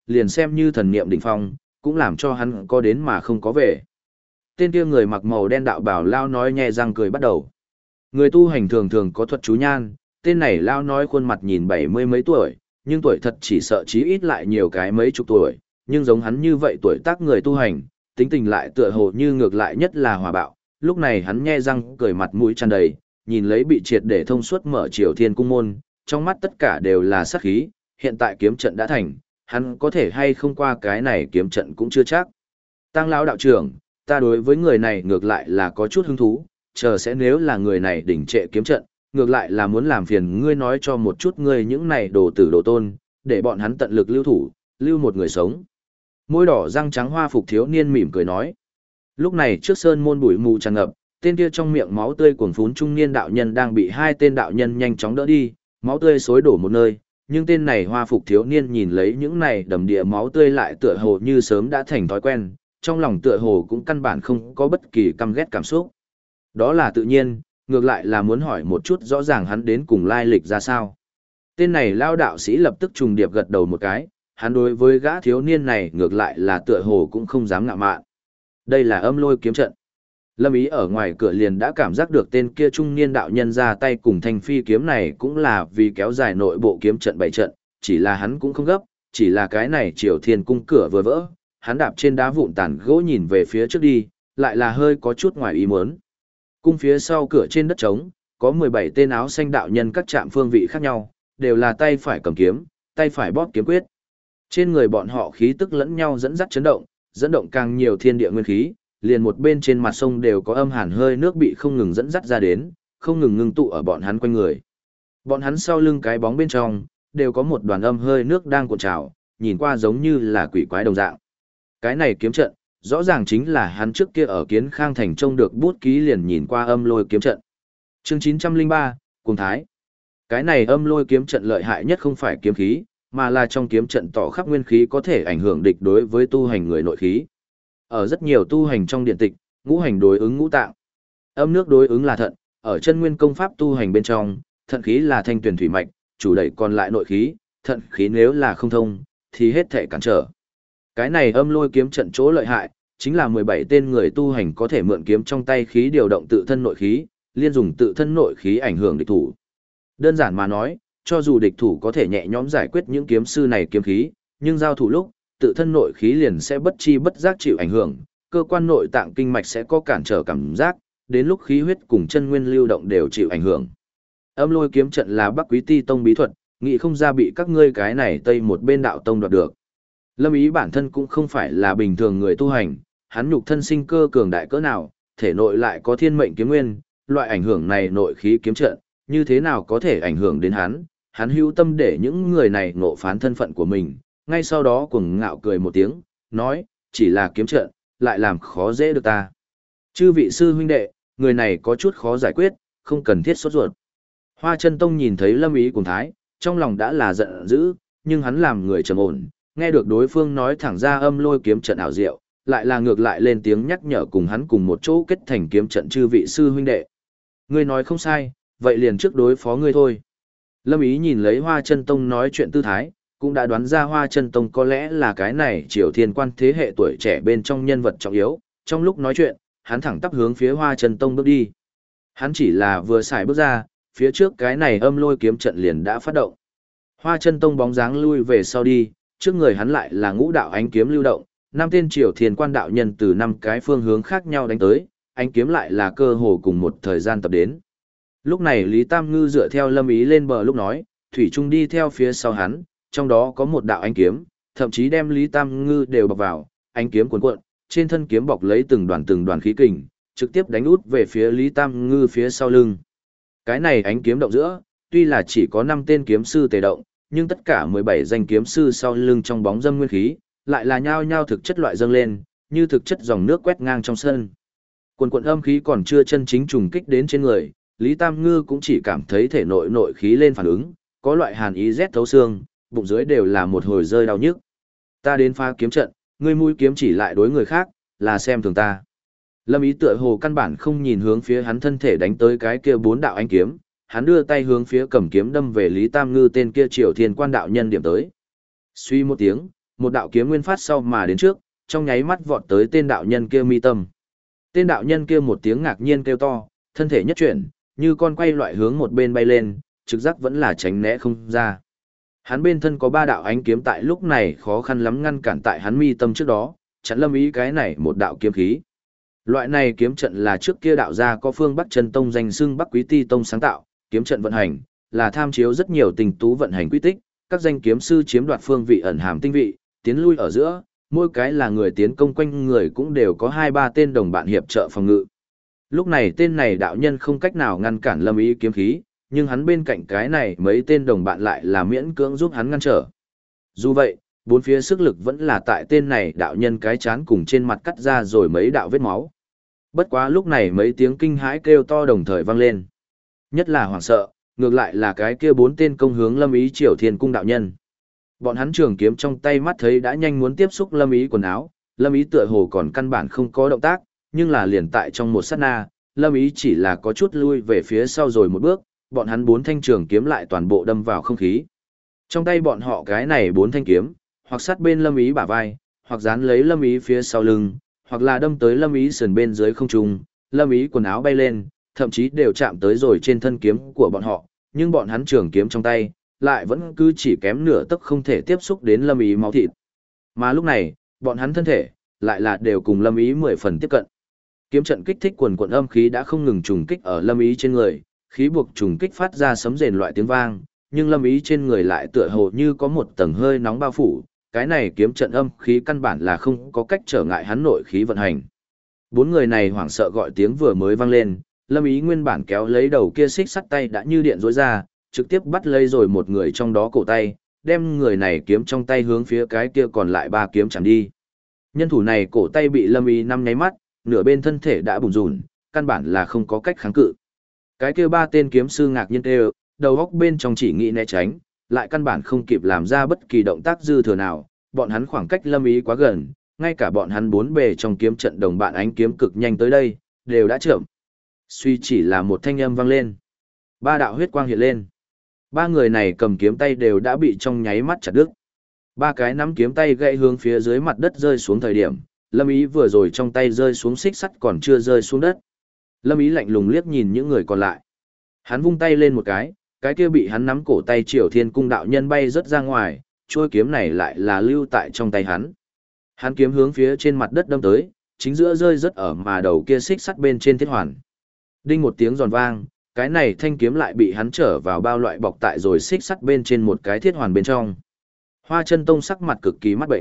liền xem như thần niệm đỉnh phong, cũng làm cho hắn có đến mà không có về. Tên kia người mặc màu đen đạo bảo lao nói nhẹ răng cười bắt đầu. Người tu hành thường thường có thuật chú nhan, tên này lao nói khuôn mặt nhìn 70 mấy tuổi, nhưng tuổi thật chỉ sợ chí ít lại nhiều cái mấy chục tuổi, nhưng giống hắn như vậy tuổi tác người tu hành, tính tình lại tựa hồ như ngược lại nhất là hòa bạo. Lúc này hắn nhe răng cười mặt mũi tràn đầy, nhìn lấy bị triệt để thông suốt mở Triều Thiên cung môn, trong mắt tất cả đều là sát khí, hiện tại kiếm trận đã thành, hắn có thể hay không qua cái này kiếm trận cũng chưa chắc. Tăng lão đạo trưởng, ta đối với người này ngược lại là có chút hứng thú, chờ sẽ nếu là người này đỉnh trệ kiếm trận, ngược lại là muốn làm phiền ngươi nói cho một chút ngươi những này đồ tử đồ tôn, để bọn hắn tận lực lưu thủ, lưu một người sống. Môi đỏ răng trắng hoa phục thiếu niên mỉm cười nói. Lúc này trước sơn môn bụi mù tràn ngập, tên kia trong miệng máu tươi cuồn phún trung niên đạo nhân đang bị hai tên đạo nhân nhanh chóng đỡ đi, máu tươi xối đổ một nơi, nhưng tên này hoa phục thiếu niên nhìn lấy những này đầm địa máu tươi lại tựa hồ như sớm đã thành thói quen, trong lòng tựa hồ cũng căn bản không có bất kỳ căm ghét cảm xúc. Đó là tự nhiên, ngược lại là muốn hỏi một chút rõ ràng hắn đến cùng lai lịch ra sao. Tên này lao đạo sĩ lập tức trùng điệp gật đầu một cái, hắn đối với gã thiếu niên này ngược lại là tựa hồ cũng không dám ngạo mạn. Đây là âm lôi kiếm trận. Lâm Ý ở ngoài cửa liền đã cảm giác được tên kia trung niên đạo nhân ra tay cùng thanh phi kiếm này cũng là vì kéo dài nội bộ kiếm trận bảy trận, chỉ là hắn cũng không gấp, chỉ là cái này Triều Thiên cung cửa vừa vỡ, hắn đạp trên đá vụn tàn gỗ nhìn về phía trước đi, lại là hơi có chút ngoài ý muốn. Cung phía sau cửa trên đất trống, có 17 tên áo xanh đạo nhân các trạm phương vị khác nhau, đều là tay phải cầm kiếm, tay phải bóp kiếm quyết. Trên người bọn họ khí tức lẫn nhau dẫn dắt dẫn động càng nhiều thiên địa nguyên khí, liền một bên trên mặt sông đều có âm hàn hơi nước bị không ngừng dẫn dắt ra đến, không ngừng ngưng tụ ở bọn hắn quanh người. Bọn hắn sau lưng cái bóng bên trong, đều có một đoàn âm hơi nước đang cuộn trào, nhìn qua giống như là quỷ quái đồng dạng. Cái này kiếm trận, rõ ràng chính là hắn trước kia ở Kiến Khang thành trông được bút ký liền nhìn qua âm lôi kiếm trận. Chương 903, Cuồng Thái. Cái này âm lôi kiếm trận lợi hại nhất không phải kiếm khí, mà là trong kiếm trận tỏ khắp nguyên khí có thể ảnh hưởng địch đối với tu hành người nội khí. Ở rất nhiều tu hành trong điện tịch, ngũ hành đối ứng ngũ tạng. Âm nước đối ứng là thận, ở chân nguyên công pháp tu hành bên trong, thận khí là thanh tuyển thủy mạch, chủ đẩy còn lại nội khí, thận khí nếu là không thông, thì hết thể cản trở. Cái này âm lôi kiếm trận chỗ lợi hại, chính là 17 tên người tu hành có thể mượn kiếm trong tay khí điều động tự thân nội khí, liên dùng tự thân nội khí ảnh hưởng địch thủ. Đơn giản mà nói, cho dù địch thủ có thể nhẹ nhõm giải quyết những kiếm sư này kiếm khí, nhưng giao thủ lúc, tự thân nội khí liền sẽ bất chi bất giác chịu ảnh hưởng, cơ quan nội tạng kinh mạch sẽ có cản trở cảm giác, đến lúc khí huyết cùng chân nguyên lưu động đều chịu ảnh hưởng. Âm lôi kiếm trận là Bắc Quý Ti tông bí thuật, nghĩ không ra bị các ngươi cái này tây một bên đạo tông đoạt được. Lâm Ý bản thân cũng không phải là bình thường người tu hành, hắn nhục thân sinh cơ cường đại cỡ nào, thể nội lại có thiên mệnh kiếm nguyên, loại ảnh hưởng này nội khí kiếm trận, như thế nào có thể ảnh hưởng đến hắn hữu tâm để những người này ngộ phán thân phận của mình, ngay sau đó cuồng ngạo cười một tiếng, nói, chỉ là kiếm trận, lại làm khó dễ được ta. Chư vị sư huynh đệ, người này có chút khó giải quyết, không cần thiết sốt ruột. Hoa Chân Tông nhìn thấy Lâm Ý cùng thái, trong lòng đã là giận dữ, nhưng hắn làm người trầm ổn, nghe được đối phương nói thẳng ra âm lôi kiếm trận ảo diệu, lại là ngược lại lên tiếng nhắc nhở cùng hắn cùng một chỗ kết thành kiếm trận chư vị sư huynh đệ. Ngươi nói không sai, vậy liền trước đối phó ngươi thôi. Lâm Ý nhìn lấy Hoa Chân Tông nói chuyện tư thái, cũng đã đoán ra Hoa Chân Tông có lẽ là cái này Triều Thiên quan thế hệ tuổi trẻ bên trong nhân vật trọng yếu, trong lúc nói chuyện, hắn thẳng tắp hướng phía Hoa Chân Tông bước đi. Hắn chỉ là vừa xài bước ra, phía trước cái này âm lôi kiếm trận liền đã phát động. Hoa Chân Tông bóng dáng lui về sau đi, trước người hắn lại là ngũ đạo ánh kiếm lưu động, năm tên Triều Thiên quan đạo nhân từ năm cái phương hướng khác nhau đánh tới, ánh kiếm lại là cơ hồ cùng một thời gian tập đến. Lúc này Lý Tam Ngư dựa theo Lâm Ý lên bờ lúc nói, Thủy Trung đi theo phía sau hắn, trong đó có một đạo ánh kiếm, thậm chí đem Lý Tam Ngư đều bọc vào, ánh kiếm cuồn cuộn, trên thân kiếm bọc lấy từng đoàn khí kình, trực tiếp đánh út về phía Lý Tam Ngư phía sau lưng. Cái này ánh kiếm động giữa, tuy là chỉ có 5 tên kiếm sư tề động, nhưng tất cả 17 danh kiếm sư sau lưng trong bóng dâm nguyên khí, lại là nhao nhao thực chất loại dâng lên, như thực chất dòng nước quét ngang trong sân. Cuồn cuộn âm khí còn chưa chân chính trùng kích đến trên người, Lý Tam Ngư cũng chỉ cảm thấy thể nội nội khí lên phản ứng, có loại hàn ý rét thấu xương, bụng dưới đều là một hồi rơi đau nhức. Ta đến phá kiếm trận, ngươi mũi kiếm chỉ lại đối người khác, là xem thường ta. Lâm Ý tựa hồ căn bản không nhìn hướng phía hắn thân thể đánh tới cái kia 4 đạo ánh kiếm, hắn đưa tay hướng phía cầm kiếm đâm về Lý Tam Ngư tên kia Triều Thiên quan đạo nhân điểm tới. Suy một tiếng, một đạo kiếm nguyên phát sau mà đến trước, trong nháy mắt vọt tới tên đạo nhân kia mi tâm. Tên đạo nhân kia một tiếng ngạc nhiên kêu to, thân thể nhất chuyển, như con quay loại hướng một bên bay lên, trực giác vẫn là tránh né không ra. Hắn bên thân có 3 đạo ánh kiếm tại lúc này khó khăn lắm ngăn cản tại hắn mi tâm trước đó, chặn Lâm Ý cái này một đạo kiếm khí. Loại này kiếm trận là trước kia đạo gia có Phương Bắc Chân Tông danh xưng Bắc Quý Ti Tông sáng tạo, kiếm trận vận hành là tham chiếu rất nhiều tình tú vận hành quy tích, các danh kiếm sư chiếm đoạt phương vị ẩn hàm tinh vị, tiến lui ở giữa, mỗi cái là người tiến công quanh người cũng đều có 2-3 tên đồng bạn hiệp trợ phòng ngự. Lúc này tên này đạo nhân không cách nào ngăn cản Lâm Ý kiếm khí, nhưng hắn bên cạnh cái này mấy tên đồng bạn lại là miễn cưỡng giúp hắn ngăn trở. Dù vậy, bốn phía sức lực vẫn là tại tên này đạo nhân cái chán cùng trên mặt cắt ra rồi mấy đạo vết máu. Bất quá lúc này mấy tiếng kinh hãi kêu to đồng thời vang lên. Nhất là hoảng sợ, ngược lại là cái kia 4 tên công hướng Lâm Ý Triều Thiên Cung đạo nhân. Bọn hắn trường kiếm trong tay mắt thấy đã nhanh muốn tiếp xúc Lâm Ý quần áo, Lâm Ý tựa hồ còn căn bản không có động tác, nhưng là liền tại trong một sát na, Lâm Ý chỉ là có chút lui về phía sau rồi một bước, bọn hắn 4 thanh trường kiếm lại toàn bộ đâm vào không khí. Trong tay bọn họ cái này 4 thanh kiếm, hoặc sát bên Lâm Ý bả vai, hoặc dán lấy Lâm Ý phía sau lưng, hoặc là đâm tới Lâm Ý sườn bên dưới không trung, Lâm Ý quần áo bay lên, thậm chí đều chạm tới rồi trên thân kiếm của bọn họ, nhưng bọn hắn trường kiếm trong tay, lại vẫn cứ chỉ kém nửa tấc không thể tiếp xúc đến Lâm Ý máu thịt. Mà lúc này, bọn hắn thân thể, lại là đều cùng Lâm Ý 10 phần tiếp cận. Kiếm trận kích thích quần quần âm khí đã không ngừng trùng kích ở Lâm Ý trên người, khí buộc trùng kích phát ra sấm rền loại tiếng vang, nhưng Lâm Ý trên người lại tựa hồ như có một tầng hơi nóng bao phủ, cái này kiếm trận âm khí căn bản là không có cách trở ngại hắn nội khí vận hành. 4 người này hoảng sợ gọi tiếng vừa mới vang lên, Lâm Ý nguyên bản kéo lấy đầu kia xích sắt tay đã như điện rối ra, trực tiếp bắt lấy rồi một người trong đó cổ tay, đem người này kiếm trong tay hướng phía cái kia còn lại 3 kiếm chạm đi. Nhân thủ này cổ tay bị Lâm Ý năm nháy mắt, nửa bên thân thể đã bùn rùn, căn bản là không có cách kháng cự. Cái kia 3 tên kiếm sư ngạc nhiên kêu, đầu góc bên trong chỉ nghĩ né tránh, lại căn bản không kịp làm ra bất kỳ động tác dư thừa nào, bọn hắn khoảng cách Lâm Ý quá gần, ngay cả bọn hắn 4 bề trong kiếm trận đồng bạn ánh kiếm cực nhanh tới đây, đều đã chậm. Suy chỉ là một thanh âm vang lên. 3 đạo huyết quang hiện lên. 3 người này cầm kiếm tay đều đã bị trong nháy mắt chặt đứt. 3 cái nắm kiếm tay gãy hướng phía dưới mặt đất rơi xuống thời điểm, Lâm Ý vừa rồi trong tay rơi xuống xích sắt còn chưa rơi xuống đất. Lâm Ý lạnh lùng liếc nhìn những người còn lại. Hắn vung tay lên một cái kia bị hắn nắm cổ tay Triều Thiên Cung đạo nhân bay rất ra ngoài, chuôi kiếm này lại là lưu tại trong tay hắn. Hắn kiếm hướng phía trên mặt đất đâm tới, chính giữa rơi rất ở mà đầu kia xích sắt bên trên thiết hoàn. Đinh một tiếng giòn vang, cái này thanh kiếm lại bị hắn trở vào bao loại bọc tại rồi xích sắt bên trên một cái thiết hoàn bên trong. Hoa Chân Tông sắc mặt cực kỳ mắt bệnh.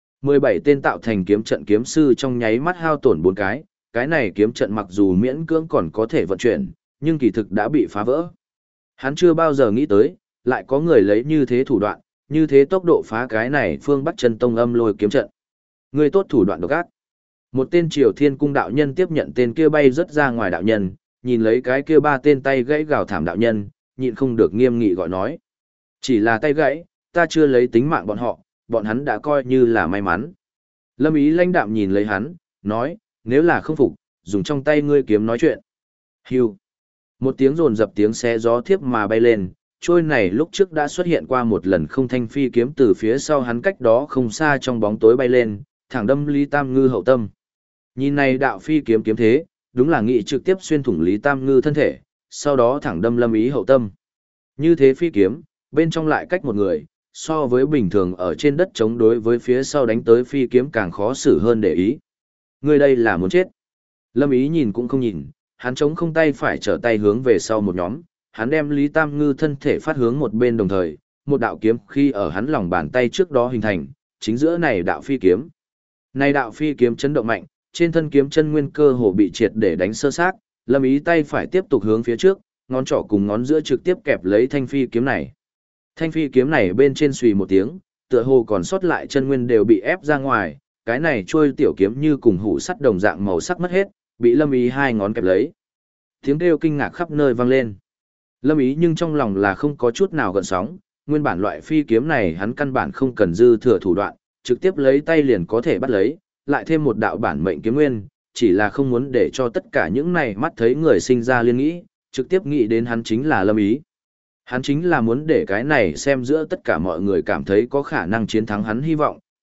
17 tên tạo thành kiếm trận kiếm sư trong nháy mắt hao tổn 4 cái này kiếm trận mặc dù miễn cưỡng còn có thể vận chuyển, nhưng kỳ thực đã bị phá vỡ. Hắn chưa bao giờ nghĩ tới, lại có người lấy như thế thủ đoạn, như thế tốc độ phá cái này Phương Bắc Chân Tông âm lôi kiếm trận. Người tốt thủ đoạn độc ác. Một tên Triều Thiên Cung đạo nhân tiếp nhận tên kia bay rất ra ngoài đạo nhân, nhìn lấy cái kia 3 tên tay gãy gào thảm đạo nhân, nhịn không được nghiêm nghị gọi nói. Chỉ là tay gãy, ta chưa lấy tính mạng bọn hắn đã coi như là may mắn. Lâm Ý lãnh đạm nhìn lấy hắn, nói, nếu là không phục, dùng trong tay ngươi kiếm nói chuyện. Hưu. Một tiếng rồn dập tiếng xé gió thiếp mà bay lên, trôi này lúc trước đã xuất hiện qua một lần không thanh phi kiếm từ phía sau hắn cách đó không xa trong bóng tối bay lên, thẳng đâm Lý Tam Ngư hậu tâm. Nhìn này đạo phi kiếm kiếm thế, đúng là nghị trực tiếp xuyên thủng Lý Tam Ngư thân thể, sau đó thẳng đâm Lâm Ý hậu tâm. Như thế phi kiếm, bên trong lại cách một người, so với bình thường ở trên đất chống đối với phía sau đánh tới phi kiếm càng khó xử hơn để ý. Người đây là muốn chết. Lâm Ý nhìn cũng không nhìn, hắn chống không tay phải trở tay hướng về sau một nhóm, hắn đem Lý Tam Ngư thân thể phát hướng một bên đồng thời, một đạo kiếm khi ở hắn lòng bàn tay trước đó hình thành, chính giữa này đạo phi kiếm. Này đạo phi kiếm chấn động mạnh, trên thân kiếm chân nguyên cơ hồ bị triệt để đánh sơ xác, Lâm Ý tay phải tiếp tục hướng phía trước, ngón trỏ cùng ngón giữa trực tiếp kẹp lấy thanh phi kiếm này. Thanh phi kiếm này bên trên xùy một tiếng, tựa hồ còn sót lại chân nguyên đều bị ép ra ngoài, cái này trôi tiểu kiếm như cùng hũ sắt đồng dạng màu sắc mất hết, bị Lâm Ý 2 ngón kẹp lấy. Tiếng kêu kinh ngạc khắp nơi vang lên. Lâm Ý nhưng trong lòng là không có chút nào gợn sóng, nguyên bản loại phi kiếm này hắn căn bản không cần dư thừa thủ đoạn, trực tiếp lấy tay liền có thể bắt lấy, lại thêm một đạo bản mệnh kiếm nguyên, chỉ là không muốn để cho tất cả những này mắt thấy người sinh ra liên nghĩ, trực tiếp nghĩ đến hắn chính là Lâm Ý. Hắn chính là muốn để cái này xem giữa tất cả mọi người cảm thấy có khả năng chiến thắng hắn hy vọng,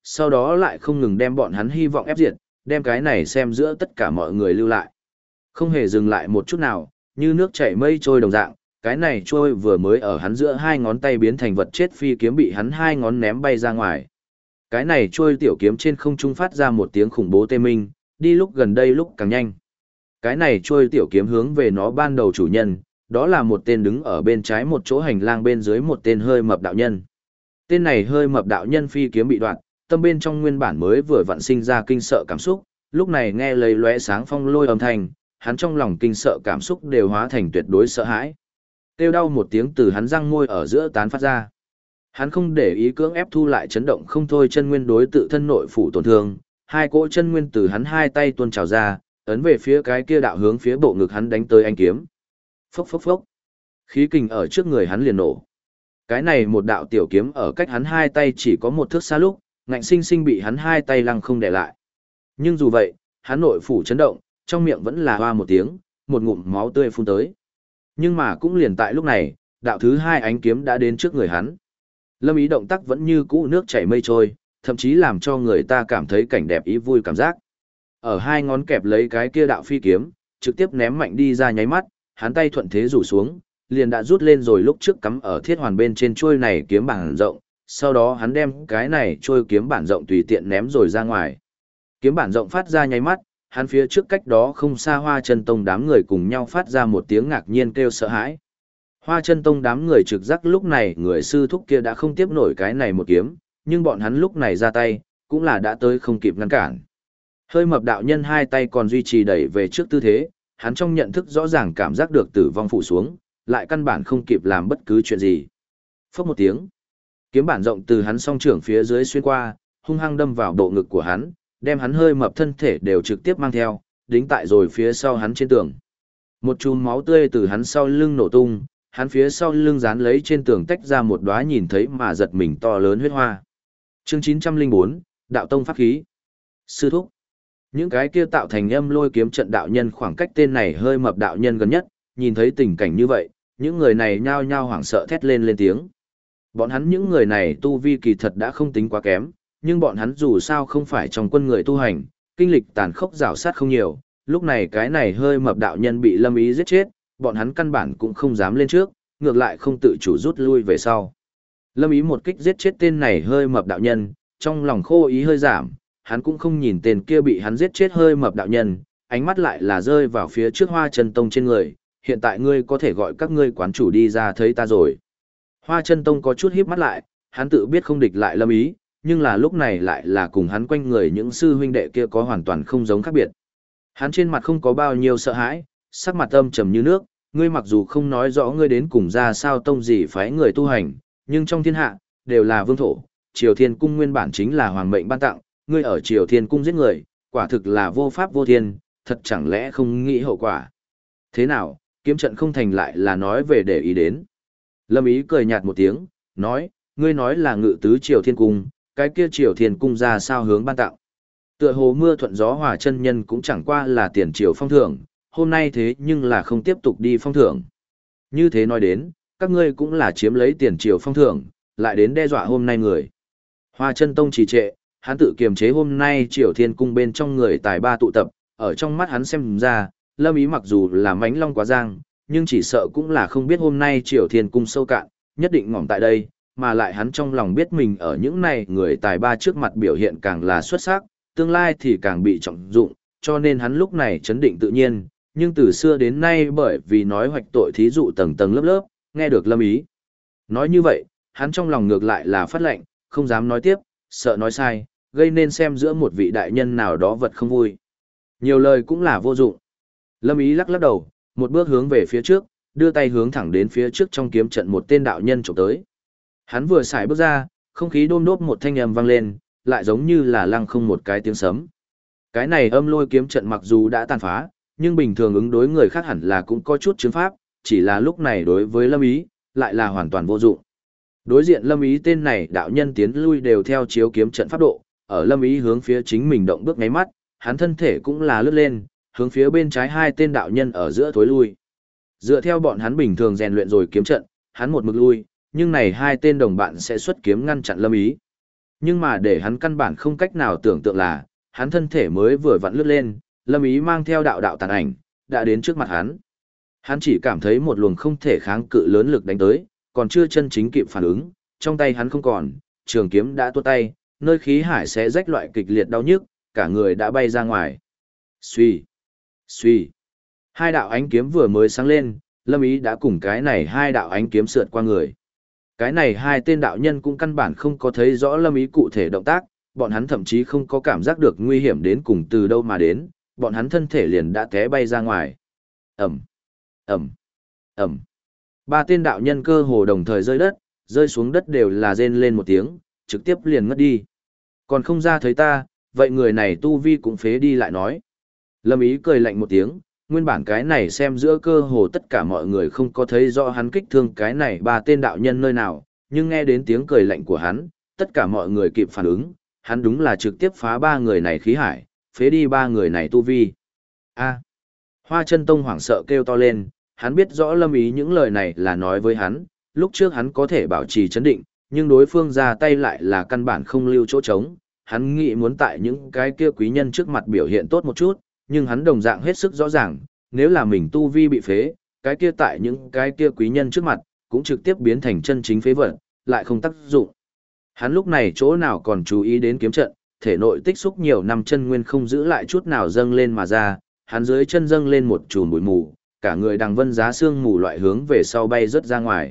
sau đó lại không ngừng đem bọn hắn hy vọng ép diệt, đem cái này xem giữa tất cả mọi người lưu lại. Không hề dừng lại một chút nào, như nước chảy mây trôi đồng dạng, cái này trôi vừa mới ở hắn giữa hai ngón tay biến thành vật chết phi kiếm bị hắn hai ngón ném bay ra ngoài. Cái này trôi tiểu kiếm trên không trung phát ra một tiếng khủng bố tê minh, đi lúc gần đây lúc càng nhanh. Cái này trôi tiểu kiếm hướng về nó ban đầu chủ nhân, đó là một tên đứng ở bên trái một chỗ hành lang bên dưới một tên hơi mập đạo nhân. Tên này hơi mập đạo nhân phi kiếm bị đoạn, tâm bên trong nguyên bản mới vừa vặn sinh ra kinh sợ cảm xúc, lúc này nghe lời lóe sáng phong lôi âm thanh, hắn trong lòng kinh sợ cảm xúc đều hóa thành tuyệt đối sợ hãi. Kêu đau một tiếng từ hắn răng môi ở giữa tán phát ra. Hắn không để ý cưỡng ép thu lại chấn động không thôi chân nguyên đối tự thân nội phủ tổn thương, hai cỗ chân nguyên từ hắn hai tay tuôn trào ra, ấn về phía cái kia đạo hướng phía bộ ngực hắn đánh tới anh kiếm. Phốc phốc phốc. Khí kình ở trước người hắn liền nổ. Cái này một đạo tiểu kiếm ở cách hắn hai tay chỉ có một thước xa lúc, ngạnh sinh sinh bị hắn hai tay lăng không để lại. Nhưng dù vậy, hắn nội phủ chấn động, trong miệng vẫn là hoa một tiếng, một ngụm máu tươi phun tới. Nhưng mà cũng liền tại lúc này, đạo thứ hai ánh kiếm đã đến trước người hắn. Lâm Ý động tác vẫn như cũ nước chảy mây trôi, thậm chí làm cho người ta cảm thấy cảnh đẹp ý vui cảm giác. Ở hai ngón kẹp lấy cái kia đạo phi kiếm, trực tiếp ném mạnh đi ra nháy mắt, hắn tay thuận thế rủ xuống, liền đã rút lên rồi lúc trước cắm ở thiết hoàn bên trên chuôi này kiếm bản rộng, sau đó hắn đem cái này chuôi kiếm bản rộng tùy tiện ném rồi ra ngoài. Kiếm bản rộng phát ra nháy mắt, hắn phía trước cách đó không xa Hoa Chân Tông đám người cùng nhau phát ra một tiếng ngạc nhiên kêu sợ hãi. Hoa Chân Tông đám người trực giác lúc này người sư thúc kia đã không tiếp nổi cái này một kiếm, nhưng bọn hắn lúc này ra tay, cũng là đã tới không kịp ngăn cản. Hơi mập đạo nhân hai tay còn duy trì đẩy về trước tư thế, hắn trong nhận thức rõ ràng cảm giác được tử vong phủ xuống, lại căn bản không kịp làm bất cứ chuyện gì. Phốc một tiếng, kiếm bản rộng từ hắn song trưởng phía dưới xuyên qua, hung hăng đâm vào bộ ngực của hắn, đem hắn hơi mập thân thể đều trực tiếp mang theo, đính tại rồi phía sau hắn trên tường. Một chùm máu tươi từ hắn sau lưng nổ tung, hắn phía sau lưng dán lấy trên tường tách ra một đóa nhìn thấy mà giật mình to lớn huyết hoa. Chương 904, Đạo Tông Pháp Khí. Sư thúc. Những cái kia tạo thành âm lôi kiếm trận đạo nhân khoảng cách tên này hơi mập đạo nhân gần nhất, nhìn thấy tình cảnh như vậy, những người này nhao nhao hoảng sợ thét lên tiếng. Bọn hắn những người này tu vi kỳ thật đã không tính quá kém, nhưng bọn hắn dù sao không phải trong quân người tu hành, kinh lịch tàn khốc rào sát không nhiều, lúc này cái này hơi mập đạo nhân bị Lâm Ý giết chết, bọn hắn căn bản cũng không dám lên trước, ngược lại không tự chủ rút lui về sau. Lâm Ý một kích giết chết tên này hơi mập đạo nhân, trong lòng khô ý hơi giảm, hắn cũng không nhìn tên kia bị hắn giết chết hơi mập đạo nhân, ánh mắt lại là rơi vào phía trước Hoa Chân Tông trên người, hiện tại ngươi có thể gọi các ngươi quán chủ đi ra thấy ta rồi. Hoa Chân Tông có chút híp mắt lại, hắn tự biết không địch lại Lâm Ý, nhưng là lúc này lại là cùng hắn quanh người những sư huynh đệ kia có hoàn toàn không giống khác biệt. Hắn trên mặt không có bao nhiêu sợ hãi, sắc mặt âm trầm như nước, ngươi mặc dù không nói rõ ngươi đến cùng ra sao tông gì phái người tu hành, nhưng trong thiên hạ, đều là vương thổ, Triều Thiên Cung nguyên bản chính là hoàng mệnh ban tặng, ngươi ở Triều Thiên Cung giết người, quả thực là vô pháp vô thiên, thật chẳng lẽ không nghĩ hậu quả. Thế nào, kiếm trận không thành lại là nói về để ý đến. Lâm Ý cười nhạt một tiếng, nói, ngươi nói là ngự tứ Triều Thiên Cung, cái kia Triều Thiên Cung ra sao hướng ban tặng. Tựa hồ mưa thuận gió hòa chân nhân cũng chẳng qua là tiền triều phong thưởng, hôm nay thế nhưng là không tiếp tục đi phong thưởng. Như thế nói đến, các ngươi cũng là chiếm lấy tiền triều phong thưởng, lại đến đe dọa hôm nay người. Hoa Chân Tông trì trệ, hắn tự kiềm chế hôm nay Triều Thiên Cung bên trong người tài ba tụ tập, ở trong mắt hắn xem ra, Lâm Ý mặc dù là mánh long quá giang, nhưng chỉ sợ cũng là không biết hôm nay Triều Thiên Cung sâu cạn, nhất định ngỏm tại đây, mà lại hắn trong lòng biết mình ở những này người tài ba trước mặt biểu hiện càng là xuất sắc, tương lai thì càng bị trọng dụng, cho nên hắn lúc này chấn định tự nhiên, nhưng từ xưa đến nay bởi vì nói hoạch tội thí dụ tầng tầng lớp lớp, nghe được Lâm Ý. Nói như vậy, hắn trong lòng ngược lại là phát lệnh, không dám nói tiếp, sợ nói sai, gây nên xem giữa một vị đại nhân nào đó vật không vui. Nhiều lời cũng là vô dụng. Lâm Ý lắc lắc đầu, một bước hướng về phía trước, đưa tay hướng thẳng đến phía trước trong kiếm trận một tên đạo nhân chụp tới. Hắn vừa xài bước ra, không khí đôm đốp một thanh âm vang lên, lại giống như là lăng không một cái tiếng sấm. Cái này âm lôi kiếm trận mặc dù đã tàn phá, nhưng bình thường ứng đối người khác hẳn là cũng có chút chứng pháp, chỉ là lúc này đối với Lâm Ý, lại là hoàn toàn vô dụng. Đối diện Lâm Ý tên này đạo nhân tiến lui đều theo chiếu kiếm trận pháp độ, ở Lâm Ý hướng phía chính mình động bước ngáy mắt, hắn thân thể cũng là lướt lên, hướng phía bên trái hai tên đạo nhân ở giữa thối lui. Dựa theo bọn hắn bình thường rèn luyện rồi kiếm trận, hắn một mực lui, nhưng này hai tên đồng bạn sẽ xuất kiếm ngăn chặn Lâm Ý. Nhưng mà để hắn căn bản không cách nào tưởng tượng là, hắn thân thể mới vừa vặn lướt lên, Lâm Ý mang theo đạo đạo tàn ảnh, đã đến trước mặt hắn. Hắn chỉ cảm thấy một luồng không thể kháng cự lớn lực đánh tới, còn chưa chân chính kịp phản ứng, trong tay hắn không còn, trường kiếm đã tuột tay, nơi khí hải sẽ rách loại kịch liệt đau nhức, cả người đã bay ra ngoài. Xuy, xuy. Hai đạo ánh kiếm vừa mới sáng lên, Lâm Ý đã cùng cái này hai đạo ánh kiếm sượt qua người. Cái này hai tên đạo nhân cũng căn bản không có thấy rõ Lâm Ý cụ thể động tác, bọn hắn thậm chí không có cảm giác được nguy hiểm đến cùng từ đâu mà đến, bọn hắn thân thể liền đã té bay ra ngoài. Ẩm, Ẩm, Ẩm. Ba tên đạo nhân cơ hồ đồng thời rơi đất, rơi xuống đất đều là rên lên một tiếng, trực tiếp liền ngất đi. Còn không ra thấy ta, vậy người này tu vi cũng phế đi lại nói. Lâm Ý cười lạnh một tiếng, nguyên bản cái này xem giữa cơ hồ tất cả mọi người không có thấy rõ hắn kích thương cái này ba tên đạo nhân nơi nào, nhưng nghe đến tiếng cười lạnh của hắn, tất cả mọi người kịp phản ứng, hắn đúng là trực tiếp phá ba người này khí hải, phế đi ba người này tu vi. A. Hoa Chân Tông hoảng sợ kêu to lên, hắn biết rõ Lâm Ý những lời này là nói với hắn, lúc trước hắn có thể bảo trì chấn định, nhưng đối phương ra tay lại là căn bản không lưu chỗ trống, hắn nghĩ muốn tại những cái kia quý nhân trước mặt biểu hiện tốt một chút, nhưng hắn đồng dạng hết sức rõ ràng, nếu là mình tu vi bị phế, cái kia tại những cái kia quý nhân trước mặt, cũng trực tiếp biến thành chân chính phế vật, lại không tác dụng. Hắn lúc này chỗ nào còn chú ý đến kiếm trận, thể nội tích xúc nhiều năm chân nguyên không giữ lại chút nào dâng lên mà ra, hắn dưới chân dâng lên một chùm bụi mù, cả người đằng vân giá xương mù loại hướng về sau bay rớt ra ngoài.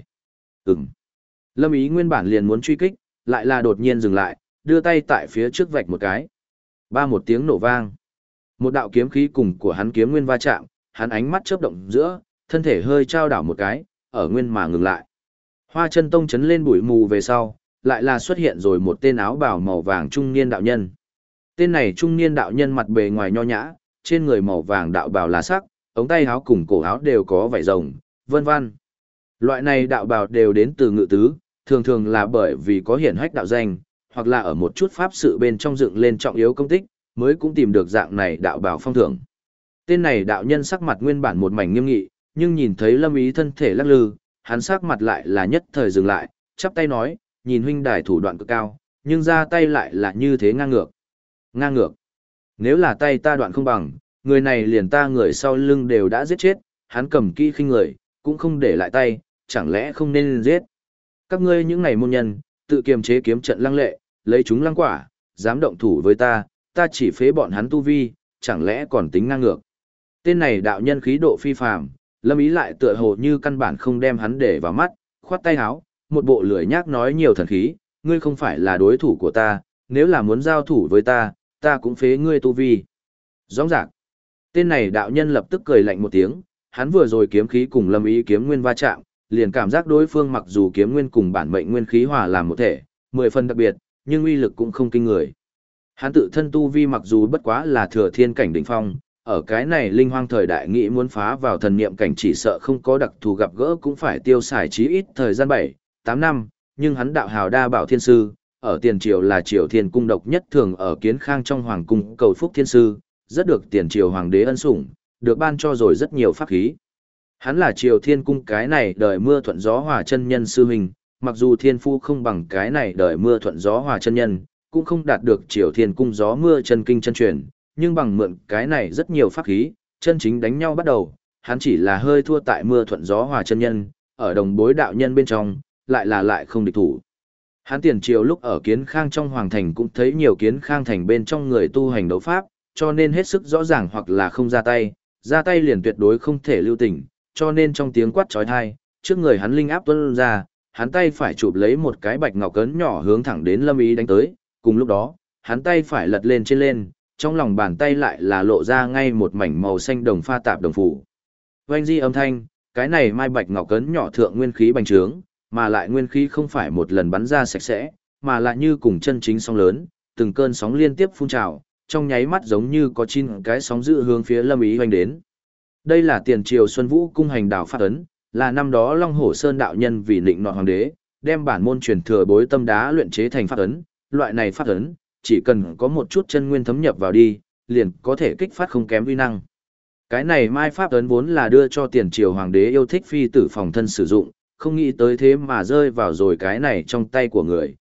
Lâm Ý nguyên bản liền muốn truy kích, lại là đột nhiên dừng lại, đưa tay tại phía trước vạch một cái. Ba một tiếng nổ vang. Một đạo kiếm khí cùng của hắn kiếm nguyên va chạm, hắn ánh mắt chớp động giữa, thân thể hơi trao đảo một cái, ở nguyên mà ngừng lại. Hoa Chân Tông chấn lên bụi mù về sau, lại là xuất hiện rồi một tên áo bào màu vàng trung niên đạo nhân. Tên này trung niên đạo nhân mặt bề ngoài nho nhã, trên người màu vàng đạo bào là sắc, ống tay áo cùng cổ áo đều có vảy rồng, vân vân. Loại này đạo bào đều đến từ Ngự Tứ, thường thường là bởi vì có hiển hách đạo danh, hoặc là ở một chút pháp sự bên trong dựng lên trọng yếu công tích, mới cũng tìm được dạng này đạo bào phong thưởng. Tên này đạo nhân sắc mặt nguyên bản một mảnh nghiêm nghị, nhưng nhìn thấy Lâm Ý thân thể lắc lư, hắn sắc mặt lại là nhất thời dừng lại, chắp tay nói, nhìn huynh đài thủ đoạn cực cao, nhưng ra tay lại là như thế ngang ngược. Ngang ngược. Nếu là tay ta đoạn không bằng, người này liền ta người sau lưng đều đã giết chết, hắn cầm kỹ khinh người, cũng không để lại tay, chẳng lẽ không nên giết. Các ngươi những này môn nhân, tự kiềm chế kiếm trận lăng lệ, lấy chúng lăng quả, dám động thủ với ta, ta chỉ phế bọn hắn tu vi, chẳng lẽ còn tính ngang ngược. Tên này đạo nhân khí độ phi phàm, Lâm Ý lại tựa hồ như căn bản không đem hắn để vào mắt, khoát tay áo, một bộ lười nhác nói nhiều thần khí, ngươi không phải là đối thủ của ta, nếu là muốn giao thủ với ta, ta cũng phế ngươi tu vi. Rõ ràng, tên này đạo nhân lập tức cười lạnh một tiếng, hắn vừa rồi kiếm khí cùng Lâm Ý kiếm nguyên va chạm, liền cảm giác đối phương mặc dù kiếm nguyên cùng bản mệnh nguyên khí hòa làm một thể, 10 phần đặc biệt, nhưng uy lực cũng không kinh người. Hắn tự thân tu vi mặc dù bất quá là thừa thiên cảnh đỉnh phong, ở cái này linh hoang thời đại nghĩ muốn phá vào thần niệm cảnh chỉ sợ không có đặc thù gặp gỡ cũng phải tiêu xài chí ít thời gian 7, 8 năm, nhưng hắn đạo hào đa bảo thiên sư, ở tiền triều là triều thiên cung độc nhất thường ở kiến khang trong hoàng cung cầu phúc thiên sư, rất được tiền triều hoàng đế ân sủng, được ban cho rồi rất nhiều pháp khí. Hắn là triều thiên cung cái này đời mưa thuận gió hòa chân nhân sư huynh, mặc dù thiên phu không bằng cái này đời mưa thuận gió hòa chân nhân, cũng không đạt được triều thiên cung gió mưa chân kinh chân truyền, nhưng bằng mượn cái này rất nhiều pháp khí, chân chính đánh nhau bắt đầu, hắn chỉ là hơi thua tại mưa thuận gió hòa chân nhân, ở đồng bối đạo nhân bên trong, lại không địch thủ. Hắn tiền triều lúc ở kiến khang trong hoàng thành cũng thấy nhiều kiến khang thành bên trong người tu hành đấu pháp, cho nên hết sức rõ ràng hoặc là không ra tay liền tuyệt đối không thể lưu tình, cho nên trong tiếng quát chói tai, trước người hắn linh áp tuôn ra, hắn tay phải chụp lấy một cái bạch ngọc cấn nhỏ hướng thẳng đến Lâm Ý đánh tới, cùng lúc đó, hắn tay phải lật lên trên lên, trong lòng bàn tay lại là lộ ra ngay một mảnh màu xanh đồng pha tạp đồng phủ. Oanh di âm thanh, cái này mai bạch ngọc cấn nhỏ thượng nguyên khí bành trướng, mà lại nguyên khí không phải một lần bắn ra sạch sẽ, mà lại như cùng chân chính sóng lớn, từng cơn sóng liên tiếp phun trào, trong nháy mắt giống như có 9 cái sóng dữ hướng phía Lâm Ý hoành đến. Đây là tiền triều Xuân Vũ cung hành đảo pháp ấn, là năm đó Long Hổ Sơn đạo nhân vì định nọ hoàng đế, đem bản môn truyền thừa bối tâm đá luyện chế thành pháp ấn, loại này pháp ấn, chỉ cần có một chút chân nguyên thấm nhập vào đi, liền có thể kích phát không kém uy năng. Cái này mai pháp ấn vốn là đưa cho tiền triều hoàng đế yêu thích phi tử phòng thân sử dụng, không nghĩ tới thế mà rơi vào rồi cái này trong tay của người,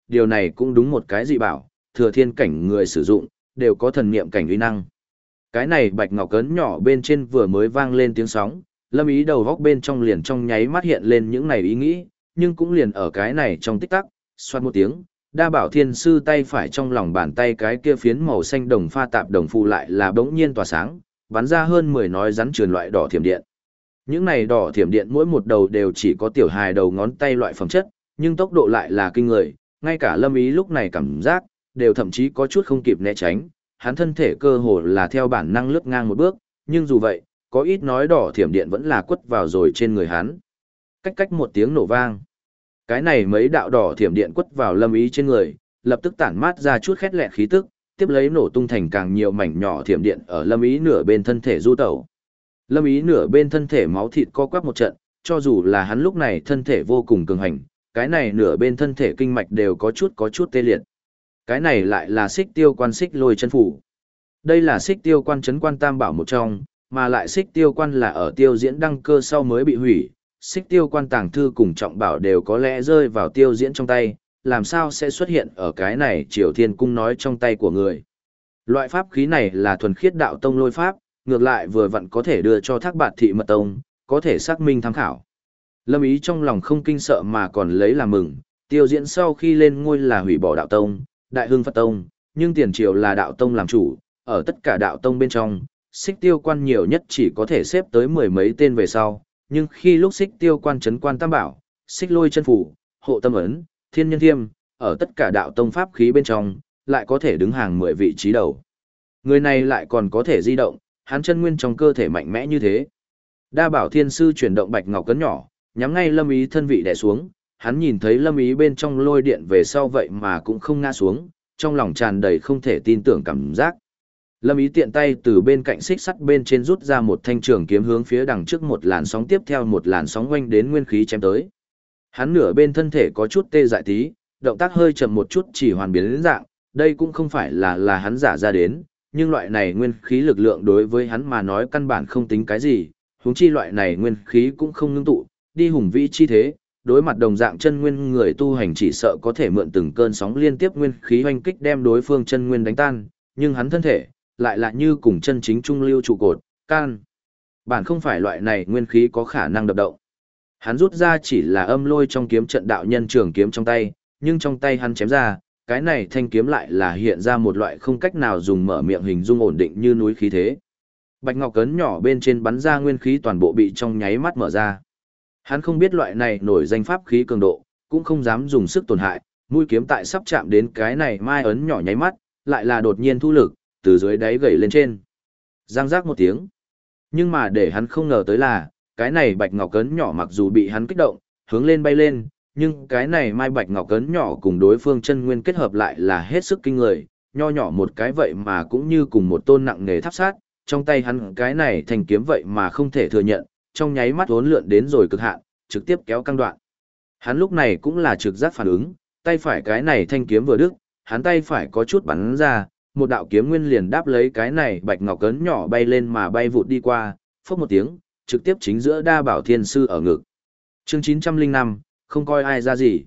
điều này cũng đúng một cái dị bảo, thừa thiên cảnh người sử dụng, đều có thần niệm cảnh uy năng. Cái này bạch ngọc cấn nhỏ bên trên vừa mới vang lên tiếng sóng, Lâm Ý đầu góc bên trong liền trong nháy mắt hiện lên những này ý nghĩ, nhưng cũng liền ở cái này trong tích tắc, xoát một tiếng, đa bảo thiên sư tay phải trong lòng bàn tay cái kia phiến màu xanh đồng pha tạp đồng phụ lại là bỗng nhiên tỏa sáng, bắn ra hơn 10 nói rắn truyền loại đỏ thiểm điện. Những này đỏ thiểm điện mỗi một đầu đều chỉ có tiểu hài đầu ngón tay loại phẩm chất, nhưng tốc độ lại là kinh người, ngay cả Lâm Ý lúc này cảm giác, đều thậm chí có chút không kịp né tránh, hắn thân thể cơ hồ là theo bản năng lướt ngang một bước, nhưng dù vậy, có ít nói đỏ thiểm điện vẫn là quất vào rồi trên người hắn. Cách cách một tiếng nổ vang. Cái này mấy đạo đỏ thiểm điện quất vào Lâm Ý trên người, lập tức tản mát ra chút khét lẹt khí tức, tiếp lấy nổ tung thành càng nhiều mảnh nhỏ thiểm điện ở Lâm Ý nửa bên thân thể du tẩu. Lâm Ý nửa bên thân thể máu thịt co quắp một trận, cho dù là hắn lúc này thân thể vô cùng cường hành, cái này nửa bên thân thể kinh mạch đều có chút tê liệt. Cái này lại là xích tiêu quan xích lôi chân phủ. Đây là xích tiêu quan trấn quan tam bảo một trong, mà lại xích tiêu quan là ở tiêu diễn đăng cơ sau mới bị hủy. Xích tiêu quan tàng thư cùng trọng bảo đều có lẽ rơi vào tiêu diễn trong tay, làm sao sẽ xuất hiện ở cái này Triều Thiên Cung nói trong tay của người. Loại pháp khí này là thuần khiết đạo tông lôi pháp, ngược lại vừa vặn có thể đưa cho Thác Bạt Thị Mật Tông, có thể xác minh tham khảo. Lâm Ý trong lòng không kinh sợ mà còn lấy làm mừng, tiêu diễn sau khi lên ngôi là hủy bỏ đạo tông, đại hưng Phật Tông, nhưng tiền triều là đạo tông làm chủ, ở tất cả đạo tông bên trong, xích tiêu quan nhiều nhất chỉ có thể xếp tới 10 mấy tên về sau, nhưng khi lúc xích tiêu quan trấn quan tam bảo, xích lôi chân phủ, hộ tâm ấn, thiên nhân thiêm, ở tất cả đạo tông pháp khí bên trong, lại có thể đứng hàng 10 vị trí đầu. Người này lại còn có thể di động, hắn chân nguyên trong cơ thể mạnh mẽ như thế. Đa bảo thiên sư chuyển động bạch ngọc cấn nhỏ, nhắm ngay Lâm Ý thân vị đè xuống, hắn nhìn thấy Lâm Ý bên trong lôi điện về sau vậy mà cũng không ngã xuống, trong lòng tràn đầy không thể tin tưởng cảm giác. Lâm Ý tiện tay từ bên cạnh xích sắt bên trên rút ra một thanh trường kiếm hướng phía đằng trước một làn sóng tiếp theo một làn sóng oanh đến nguyên khí chém tới. Hắn nửa bên thân thể có chút tê dại tí, động tác hơi chậm một chút chỉ hoàn biến đến dạng, đây cũng không phải là hắn giả ra đến, nhưng loại này nguyên khí lực lượng đối với hắn mà nói căn bản không tính cái gì, huống chi loại này nguyên khí cũng không ngưng tụ, đi hùng vĩ chi thế, đối mặt đồng dạng chân nguyên người tu hành chỉ sợ có thể mượn từng cơn sóng liên tiếp nguyên khí hoành kích đem đối phương chân nguyên đánh tan, nhưng hắn thân thể lại là như cùng chân chính trung lưu trụ cột, can. Bản không phải loại này nguyên khí có khả năng đập động. Hắn rút ra chỉ là âm lôi trong kiếm trận đạo nhân trường kiếm trong tay, nhưng trong tay hắn chém ra, cái này thanh kiếm lại là hiện ra một loại không cách nào dùng mở miệng hình dung ổn định như núi khí thế. Bạch ngọc cấn nhỏ bên trên bắn ra nguyên khí toàn bộ bị trong nháy mắt mở ra. Hắn không biết loại này nổi danh pháp khí cường độ, cũng không dám dùng sức tổn hại, mũi kiếm tại sắp chạm đến cái này mai ấn nhỏ nháy mắt, lại là đột nhiên thu lực, từ dưới đáy gầy lên trên. Giang giác một tiếng. Nhưng mà để hắn không ngờ tới là, cái này bạch ngọc cấn nhỏ mặc dù bị hắn kích động, hướng lên bay lên, nhưng cái này mai bạch ngọc cấn nhỏ cùng đối phương chân nguyên kết hợp lại là hết sức kinh người, nho nhỏ một cái vậy mà cũng như cùng một tôn nặng nề tháp sát, trong tay hắn cái này thành kiếm vậy mà không thể thừa nhận, trong nháy mắt uốn lượn đến rồi cực hạn, trực tiếp kéo căng đoạn. Hắn lúc này cũng là trực giác phản ứng, tay phải cái này thanh kiếm vừa đứt, hắn tay phải có chút bắn ra, một đạo kiếm nguyên liền đáp lấy cái này bạch ngọc cấn nhỏ bay lên mà bay vụt đi qua, phốc một tiếng, trực tiếp chính giữa đa bảo thiên sư ở ngực. Chương 905, không coi ai ra gì.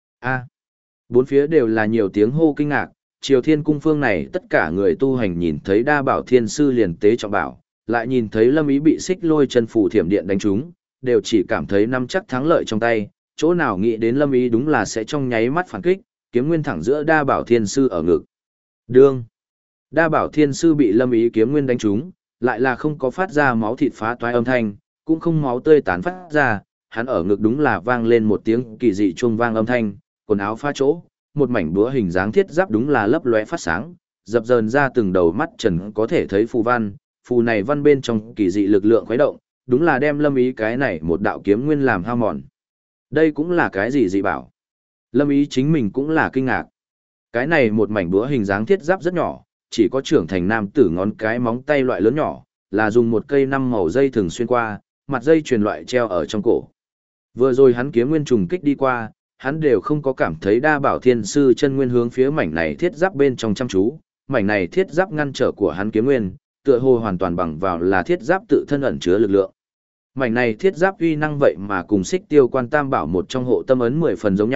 Bốn phía đều là nhiều tiếng hô kinh ngạc, Triều Thiên Cung phương này tất cả người tu hành nhìn thấy đa bảo thiên sư liền tế trọng bảo, lại nhìn thấy Lâm Ý bị xích lôi chân phủ thiểm điện đánh trúng, đều chỉ cảm thấy nắm chắc thắng lợi trong tay, chỗ nào nghĩ đến Lâm Ý đúng là sẽ trong nháy mắt phản kích, kiếm nguyên thẳng giữa đa bảo thiên sư ở ngực. Đương. Đa bảo thiên sư bị Lâm Ý kiếm nguyên đánh trúng, lại là không có phát ra máu thịt phá toái âm thanh, cũng không máu tươi tán phát ra, hắn ở ngực đúng là vang lên một tiếng kỳ dị chuông vang âm thanh, quần áo pha chỗ, một mảnh búa hình dáng thiết giáp đúng là lấp lóe phát sáng, dập dờn ra từng đầu mắt trần có thể thấy phù văn, phù này văn bên trong kỳ dị lực lượng khuấy động, đúng là đem Lâm Ý cái này một đạo kiếm nguyên làm hao mòn. Đây cũng là cái gì dị bảo? Lâm Ý chính mình cũng là kinh ngạc. Cái này một mảnh búa hình dáng thiết giáp rất nhỏ, chỉ có trưởng thành nam tử ngón cái móng tay loại lớn nhỏ, là dùng một cây 5 màu dây thường xuyên qua, mặt dây truyền loại treo ở trong cổ. Vừa rồi hắn kiếm nguyên trùng kích đi qua, hắn đều không có cảm thấy đa bảo thiên sư chân nguyên hướng phía mảnh này thiết giáp bên trong chăm chú, mảnh này thiết giáp ngăn trở của hắn kiếm nguyên, tựa hồ hoàn toàn bằng vào là thiết giáp tự thân ẩn chứa lực lượng. Mảnh này thiết giáp uy năng vậy mà cùng xích tiêu quan tam bảo một trong hộ tâm ấn 10 phần giống nhau,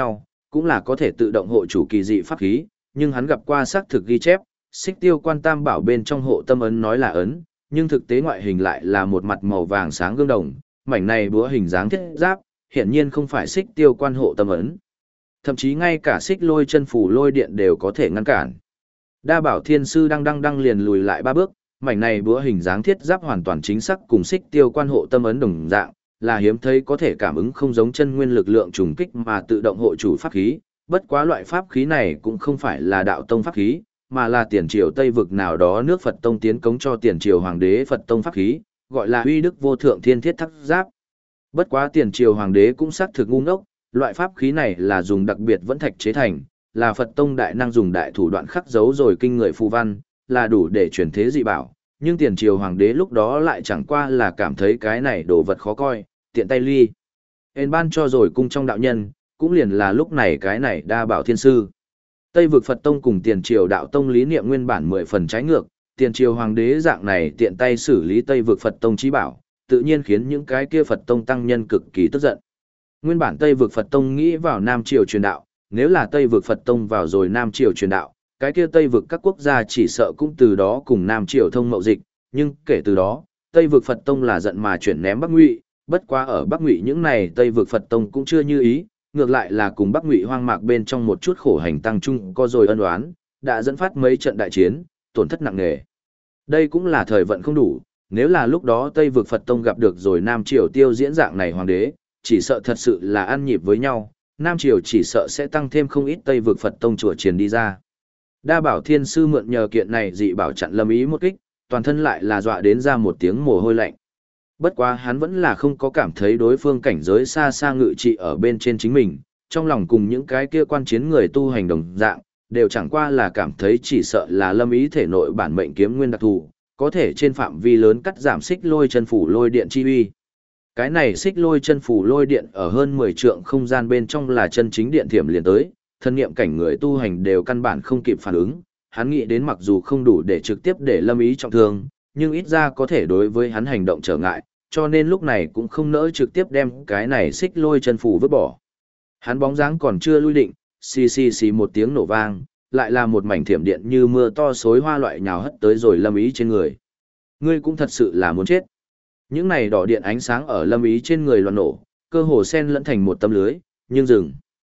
cũng là có thể tự động hộ chủ kỳ dị pháp khí, nhưng hắn gặp qua xác thực ghi chép, Xích Tiêu Quan Tam Bảo bên trong hộ tâm ấn nói là ấn, nhưng thực tế ngoại hình lại là một mặt màu vàng sáng gương đồng, mảnh này búa hình dáng thiết giáp, hiển nhiên không phải Xích Tiêu Quan hộ tâm ấn. Thậm chí ngay cả Xích Lôi chân phủ lôi điện đều có thể ngăn cản. Đa Bảo Thiên Sư đang liền lùi lại 3 bước, mảnh này búa hình dáng thiết giáp hoàn toàn chính xác cùng Xích Tiêu Quan hộ tâm ấn đồng dạng, là hiếm thấy có thể cảm ứng không giống chân nguyên lực lượng trùng kích mà tự động hộ chủ pháp khí, bất quá loại pháp khí này cũng không phải là đạo tông pháp khí, mà là tiền triều Tây vực nào đó nước Phật tông tiến cống cho tiền triều hoàng đế Phật tông pháp khí, gọi là Uy Đức Vô Thượng Thiên Thiết Thác Giáp. Bất quá tiền triều hoàng đế cũng xác thực ngu ngốc, loại pháp khí này là dùng đặc biệt vẫn thạch chế thành, là Phật tông đại năng dùng đại thủ đoạn khắc dấu rồi kinh người phù văn, là đủ để truyền thế dị bảo, nhưng tiền triều hoàng đế lúc đó lại chẳng qua là cảm thấy cái này đồ vật khó coi, tiện tay ly. Hên ban cho rồi cung trong đạo nhân, cũng liền là lúc này cái này Đa Bảo Thiên Sư. Tây vực Phật tông cùng tiền triều đạo tông lý niệm nguyên bản 10 phần trái ngược, tiền triều hoàng đế dạng này tiện tay xử lý Tây vực Phật tông chí bảo, tự nhiên khiến những cái kia Phật tông tăng nhân cực kỳ tức giận. Nguyên bản Tây vực Phật tông nghĩ vào Nam triều truyền đạo, nếu là Tây vực Phật tông vào rồi Nam triều truyền đạo, cái kia Tây vực các quốc gia chỉ sợ cũng từ đó cùng Nam triều thông mậu dịch, nhưng kể từ đó, Tây vực Phật tông là giận mà chuyển ném Bắc Ngụy, bất quá ở Bắc Ngụy những này Tây vực Phật tông cũng chưa như ý, ngược lại là cùng Bắc Ngụy hoang mạc bên trong một chút khổ hành tăng chung có rồi ân oán, đã dẫn phát mấy trận đại chiến, tổn thất nặng nề. Đây cũng là thời vận không đủ, nếu là lúc đó Tây vực Phật tông gặp được rồi Nam triều tiêu diễn dạng này hoàng đế, chỉ sợ thật sự là ăn nhịp với nhau, Nam triều chỉ sợ sẽ tăng thêm không ít Tây vực Phật tông chùa triền đi ra. Đa Bảo Thiên Sư mượn nhờ kiện này dị bảo chặn Lâm Ý một kích, toàn thân lại là dọa đến ra một tiếng mồ hôi lạnh. Bất quá hắn vẫn là không có cảm thấy đối phương cảnh giới xa xa ngự trị ở bên trên chính mình, trong lòng cùng những cái kia quan chiến người tu hành đồng dạng, đều chẳng qua là cảm thấy chỉ sợ là Lâm Ý thể nội bản mệnh kiếm nguyên đặc thù, có thể trên phạm vi lớn cắt giảm xích lôi chân phủ lôi điện chi uy. Cái này xích lôi chân phủ lôi điện ở hơn 10 trượng không gian bên trong là chân chính điện thiểm liền tới, thân niệm cảnh người tu hành đều căn bản không kịp phản ứng, hắn nghĩ đến mặc dù không đủ để trực tiếp để Lâm Ý trọng thương, nhưng ít ra có thể đối với hắn hành động trở ngại, cho nên lúc này cũng không nỡ trực tiếp đem cái này xích lôi chân phủ vứt bỏ. Hắn bóng dáng còn chưa lui định, xì xì xì một tiếng nổ vang, lại là một mảnh thiểm điện như mưa to xối hoa loại nhào hất tới rồi Lâm Ý trên người. Ngươi cũng thật sự là muốn chết. Những này đỏ điện ánh sáng ở Lâm Ý trên người loạn nổ, cơ hồ xen lẫn thành một tấm lưới, nhưng dừng.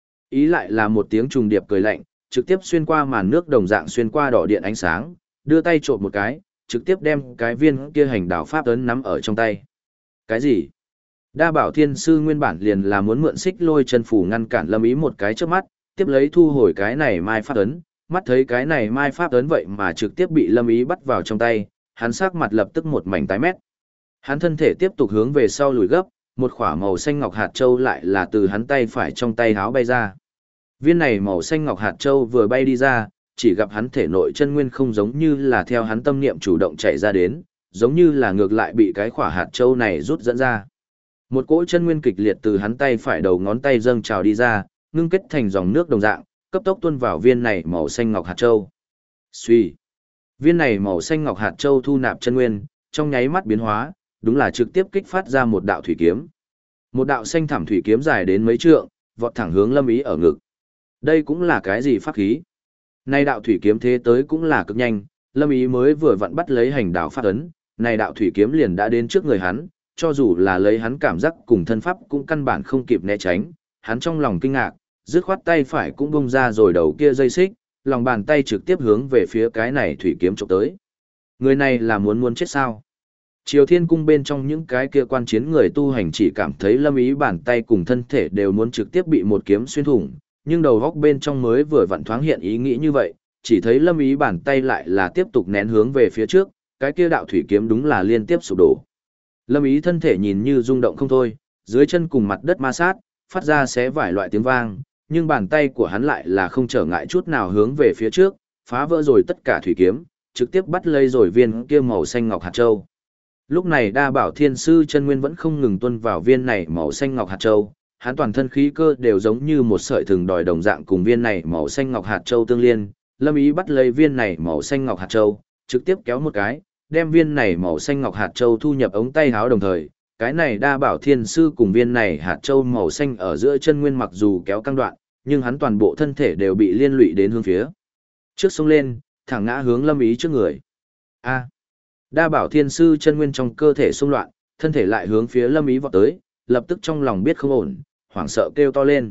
Ý lại là một tiếng trùng điệp cười lạnh, trực tiếp xuyên qua màn nước đồng dạng xuyên qua đỏ điện ánh sáng, đưa tay trộm một cái, trực tiếp đem cái viên kia hành đảo pháp ấn nắm ở trong tay. Cái gì? Đa Bảo Thiên Sư nguyên bản liền là muốn mượn xích lôi chân phủ ngăn cản Lâm Ý một cái trước mắt, tiếp lấy thu hồi cái này mai pháp ấn, mắt thấy cái này mai pháp ấn vậy mà trực tiếp bị Lâm Ý bắt vào trong tay, hắn sắc mặt lập tức một mảnh tái mét. Hắn thân thể tiếp tục hướng về sau lùi gấp, một khỏa màu xanh ngọc hạt châu lại là từ hắn tay phải trong tay háo bay ra. Viên này màu xanh ngọc hạt châu vừa bay đi ra, chỉ gặp hắn thể nội chân nguyên không giống như là theo hắn tâm niệm chủ động chạy ra đến, giống như là ngược lại bị cái khỏa hạt châu này rút dẫn ra. Một cỗ chân nguyên kịch liệt từ hắn tay phải đầu ngón tay dâng trào đi ra, ngưng kết thành dòng nước đồng dạng, cấp tốc tuôn vào viên này màu xanh ngọc hạt châu. Xuy. Viên này màu xanh ngọc hạt châu thu nạp chân nguyên, trong nháy mắt biến hóa, đúng là trực tiếp kích phát ra một đạo thủy kiếm. Một đạo xanh thẳm thủy kiếm dài đến mấy trượng, vọt thẳng hướng Lâm Ý ở ngực. Đây cũng là cái gì pháp khí? Nay đạo thủy kiếm thế tới cũng là cực nhanh, Lâm Ý mới vừa vặn bắt lấy hành đạo pháp ấn, này đạo thủy kiếm liền đã đến trước người hắn, cho dù là lấy hắn cảm giác cùng thân pháp cũng căn bản không kịp né tránh, hắn trong lòng kinh ngạc, dứt khoát tay phải cũng bung ra rồi đầu kia dây xích, lòng bàn tay trực tiếp hướng về phía cái này thủy kiếm chụp tới. Người này là muốn chết sao? Triều Thiên Cung bên trong những cái kia quan chiến người tu hành chỉ cảm thấy Lâm Ý bàn tay cùng thân thể đều muốn trực tiếp bị một kiếm xuyên thủng, nhưng đầu góc bên trong mới vừa vặn thoáng hiện ý nghĩ như vậy, chỉ thấy Lâm Ý bàn tay lại là tiếp tục nén hướng về phía trước, cái kia đạo thủy kiếm đúng là liên tiếp sụp đổ. Lâm Ý thân thể nhìn như rung động không thôi, dưới chân cùng mặt đất ma sát, phát ra xé vài loại tiếng vang, nhưng bàn tay của hắn lại là không trở ngại chút nào hướng về phía trước, phá vỡ rồi tất cả thủy kiếm, trực tiếp bắt lấy rồi viên kia màu xanh ngọc hạt châu. Lúc này Đa Bảo Thiên Sư chân nguyên vẫn không ngừng tuôn vào viên này màu xanh ngọc hạt châu, hắn toàn thân khí cơ đều giống như một sợi thừng đòi đồng dạng cùng viên này màu xanh ngọc hạt châu tương liên. Lâm Ý bắt lấy viên này màu xanh ngọc hạt châu, trực tiếp kéo một cái, đem viên này màu xanh ngọc hạt châu thu nhập ống tay áo đồng thời, cái này Đa Bảo Thiên Sư cùng viên này hạt châu màu xanh ở giữa chân nguyên mặc dù kéo căng đoạn, nhưng hắn toàn bộ thân thể đều bị liên lụy đến hướng phía. Trước sông lên, thẳng ngã hướng Lâm Ý trước người. A. Đa Bảo Thiên Sư chân nguyên trong cơ thể xung loạn, thân thể lại hướng phía Lâm Ý vọt tới, lập tức trong lòng biết không ổn, hoảng sợ kêu to lên.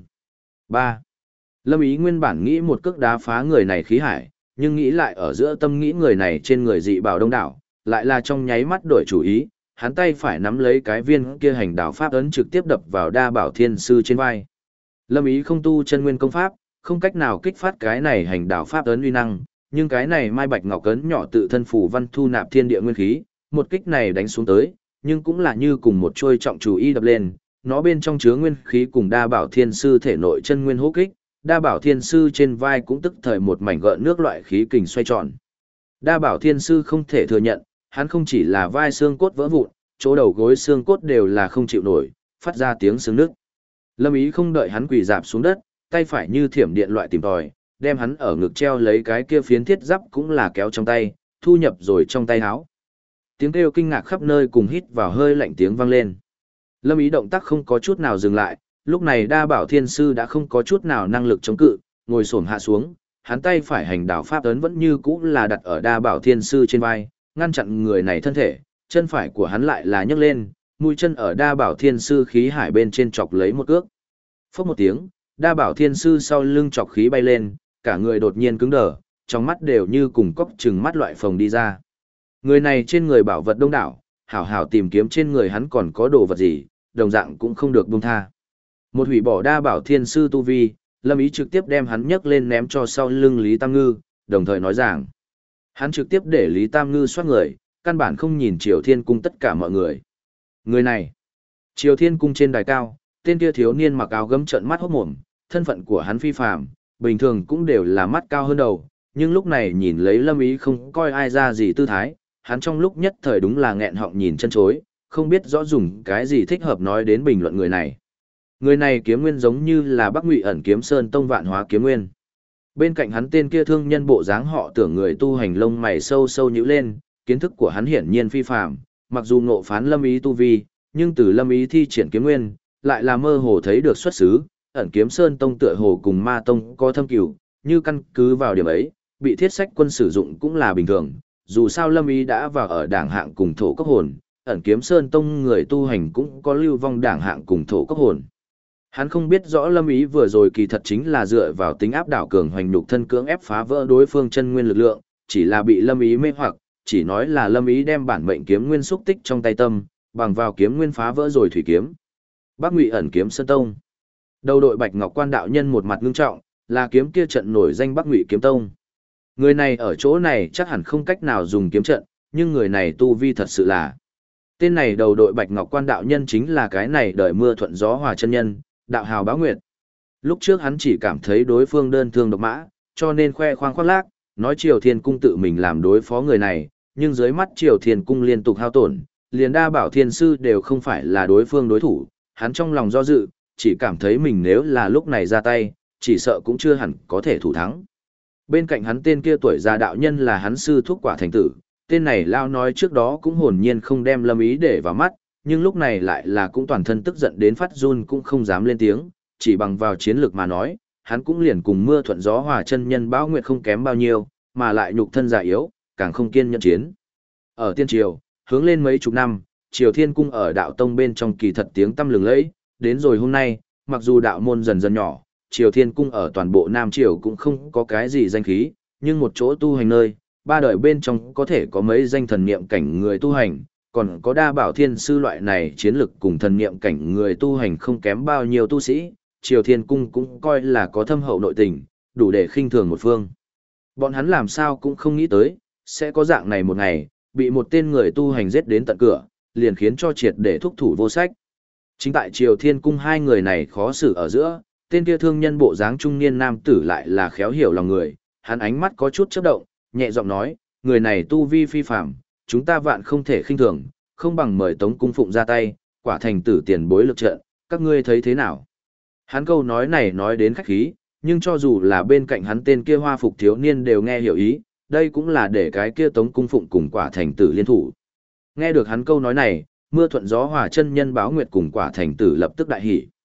3. Lâm Ý nguyên bản nghĩ một cước đá phá người này khí hải, nhưng nghĩ lại ở giữa tâm nghĩ người này trên người dị bảo đông đảo, lại là trong nháy mắt đổi chủ ý, hắn tay phải nắm lấy cái viên kia hành đạo pháp ấn trực tiếp đập vào Đa Bảo Thiên Sư trên vai. Lâm Ý không tu chân nguyên công pháp, không cách nào kích phát cái này hành đạo pháp ấn uy năng, nhưng cái này Mai Bạch Ngọc ấn nhỏ tự thân phù văn thu nạp thiên địa nguyên khí, một kích này đánh xuống tới, nhưng cũng là như cùng một trôi trọng chủ y đập lên, nó bên trong chứa nguyên khí cùng Đa Bảo Thiên Sư thể nội chân nguyên hô kích, Đa Bảo Thiên Sư trên vai cũng tức thời một mảnh gợn nước loại khí kình xoay tròn. Đa Bảo Thiên Sư không thể thừa nhận, hắn không chỉ là vai xương cốt vỡ vụn, chỗ đầu gối xương cốt đều là không chịu nổi, phát ra tiếng xương nứt. Lâm Ý không đợi hắn quỳ rạp xuống đất, tay phải như thiểm điện loại tìm tòi, đem hắn ở ngực treo lấy cái kia phiến thiết giáp cũng là kéo trong tay, thu nhập rồi trong tay áo. Tiếng kêu kinh ngạc khắp nơi cùng hít vào hơi lạnh tiếng vang lên. Lâm Ý động tác không có chút nào dừng lại, lúc này Đa Bảo Thiên Sư đã không có chút nào năng lực chống cự, ngồi xổm hạ xuống, hắn tay phải hành đạo pháp ấn vẫn như cũ là đặt ở Đa Bảo Thiên Sư trên vai, ngăn chặn người này thân thể, chân phải của hắn lại là nhấc lên, mũi chân ở Đa Bảo Thiên Sư khí hải bên trên chọc lấy một cước. Phốc một tiếng, Đa Bảo Thiên Sư sau lưng chọc khí bay lên, cả người đột nhiên cứng đờ, trong mắt đều như cùng cóc trừng mắt loại phồng đi ra. Người này trên người bảo vật đông đảo, hảo hảo tìm kiếm trên người hắn còn có đồ vật gì, đồng dạng cũng không được buông tha. Một hủy bỏ Đa Bảo Thiên Sư tu vi, Lâm Ý trực tiếp đem hắn nhấc lên ném cho sau lưng Lý Tam Ngư, đồng thời nói rằng, hắn trực tiếp để Lý Tam Ngư soát người, căn bản không nhìn Triều Thiên Cung tất cả mọi người. Người này, Triều Thiên Cung trên đài cao, tên kia thiếu niên mặc áo gấm trợn mắt hốt mồm, thân phận của hắn phi phàm, bình thường cũng đều là mắt cao hơn đầu, nhưng lúc này nhìn lấy Lâm Ý không coi ai ra gì tư thái, hắn trong lúc nhất thời đúng là nghẹn họng nhìn chân chối, không biết rõ dùng cái gì thích hợp nói đến bình luận người này. Người này kiếm nguyên giống như là Bắc Ngụy Ẩn Kiếm Sơn Tông Vạn Hóa kiếm nguyên. Bên cạnh hắn tên kia thương nhân bộ dáng họ tưởng người tu hành lông mày sâu sâu nhíu lên, kiến thức của hắn hiển nhiên phi phàm, mặc dù ngộ phán Lâm Ý tu vi, nhưng từ Lâm Ý thi triển kiếm nguyên, lại là mơ hồ thấy được xuất xứ, Ẩn Kiếm Sơn Tông tựa hồ cùng Ma Tông có thâm cửu, như căn cứ vào điểm ấy, bị thiết sách quân sử dụng cũng là bình thường, dù sao Lâm Ý đã vào ở đảng hạng cùng thổ cấp hồn, Ẩn Kiếm Sơn Tông người tu hành cũng có lưu vong đảng hạng cùng thổ cấp hồn. Hắn không biết rõ Lâm Ý vừa rồi kỳ thật chính là dựa vào tính áp đảo cường hoành nhục thân cưỡng ép phá vỡ đối phương chân nguyên lực lượng, chỉ là bị Lâm Ý mê hoặc, chỉ nói là Lâm Ý đem bản mệnh kiếm nguyên xúc tích trong tay tâm, bằng vào kiếm nguyên phá vỡ rồi thủy kiếm. Bắc Ngụy Ẩn Kiếm Sơn Tông. Đầu đội Bạch Ngọc Quan đạo nhân một mặt ngưng trọng, là kiếm kia trận nổi danh Bắc Ngụy Kiếm Tông. Người này ở chỗ này chắc hẳn không cách nào dùng kiếm trận, nhưng người này tu vi thật sự là. Tên này đầu đội Bạch Ngọc Quan đạo nhân chính là cái này đời mưa thuận gió hòa chân nhân, đạo hào Bá Nguyệt. Lúc trước hắn chỉ cảm thấy đối phương đơn thương độc mã, cho nên khoe khoang khoác lác, nói Triều Thiên Cung tự mình làm đối phó người này, nhưng dưới mắt Triều Thiên Cung liên tục hao tổn, liền Đa Bảo Thiên Sư đều không phải là đối phương đối thủ, hắn trong lòng do dự, chỉ cảm thấy mình nếu là lúc này ra tay, chỉ sợ cũng chưa hẳn có thể thủ thắng. Bên cạnh hắn tên kia tuổi già đạo nhân là hắn sư thúc Quả Thành Tử, tên này lao nói trước đó cũng hồn nhiên không đem Lâm Ý để vào mắt, nhưng lúc này lại là cũng toàn thân tức giận đến phát run cũng không dám lên tiếng, chỉ bằng vào chiến lược mà nói, hắn cũng liền cùng mưa thuận gió hòa chân nhân Bão Nguyệt không kém bao nhiêu, mà lại nhục thân già yếu, càng không kiên nhẫn chiến. Ở tiên triều, hướng lên mấy chục năm, Triều Thiên Cung ở đạo tông bên trong kỳ thật tiếng tăm lừng lẫy, đến rồi hôm nay, mặc dù đạo môn dần dần nhỏ, Triều Thiên Cung ở toàn bộ Nam Triều cũng không có cái gì danh khí, nhưng một chỗ tu hành nơi, ba đời bên trong có thể có mấy danh thần niệm cảnh người tu hành, còn có Đa Bảo Thiên Sư loại này chiến lực cùng thần niệm cảnh người tu hành không kém bao nhiêu tu sĩ, Triều Thiên Cung cũng coi là có thâm hậu nội tình, đủ để khinh thường một phương. Bọn hắn làm sao cũng không nghĩ tới, sẽ có dạng này một ngày, bị một tên người tu hành giết đến tận cửa, liền khiến cho triệt để thúc thủ vô sách. Chính tại Triều Thiên Cung hai người này khó xử ở giữa, tên kia thương nhân bộ dáng trung niên nam tử lại là khéo hiểu lòng người, hắn ánh mắt có chút chớp động, nhẹ giọng nói, người này tu vi phi phàm, chúng ta vạn không thể khinh thường, không bằng mời Tống Cung Phụng ra tay, Quả Thành Tử tiền bối lực trận, các ngươi thấy thế nào? Hắn câu nói này nói đến khách khí, nhưng cho dù là bên cạnh hắn tên kia hoa phục thiếu niên đều nghe hiểu ý, đây cũng là để cái kia Tống Cung Phụng cùng Quả Thành Tử liên thủ. Nghe được hắn câu nói này, mưa thuận gió hòa chân nhân Báo Nguyệt cùng Quả Thành Tử lập tức đại hỉ.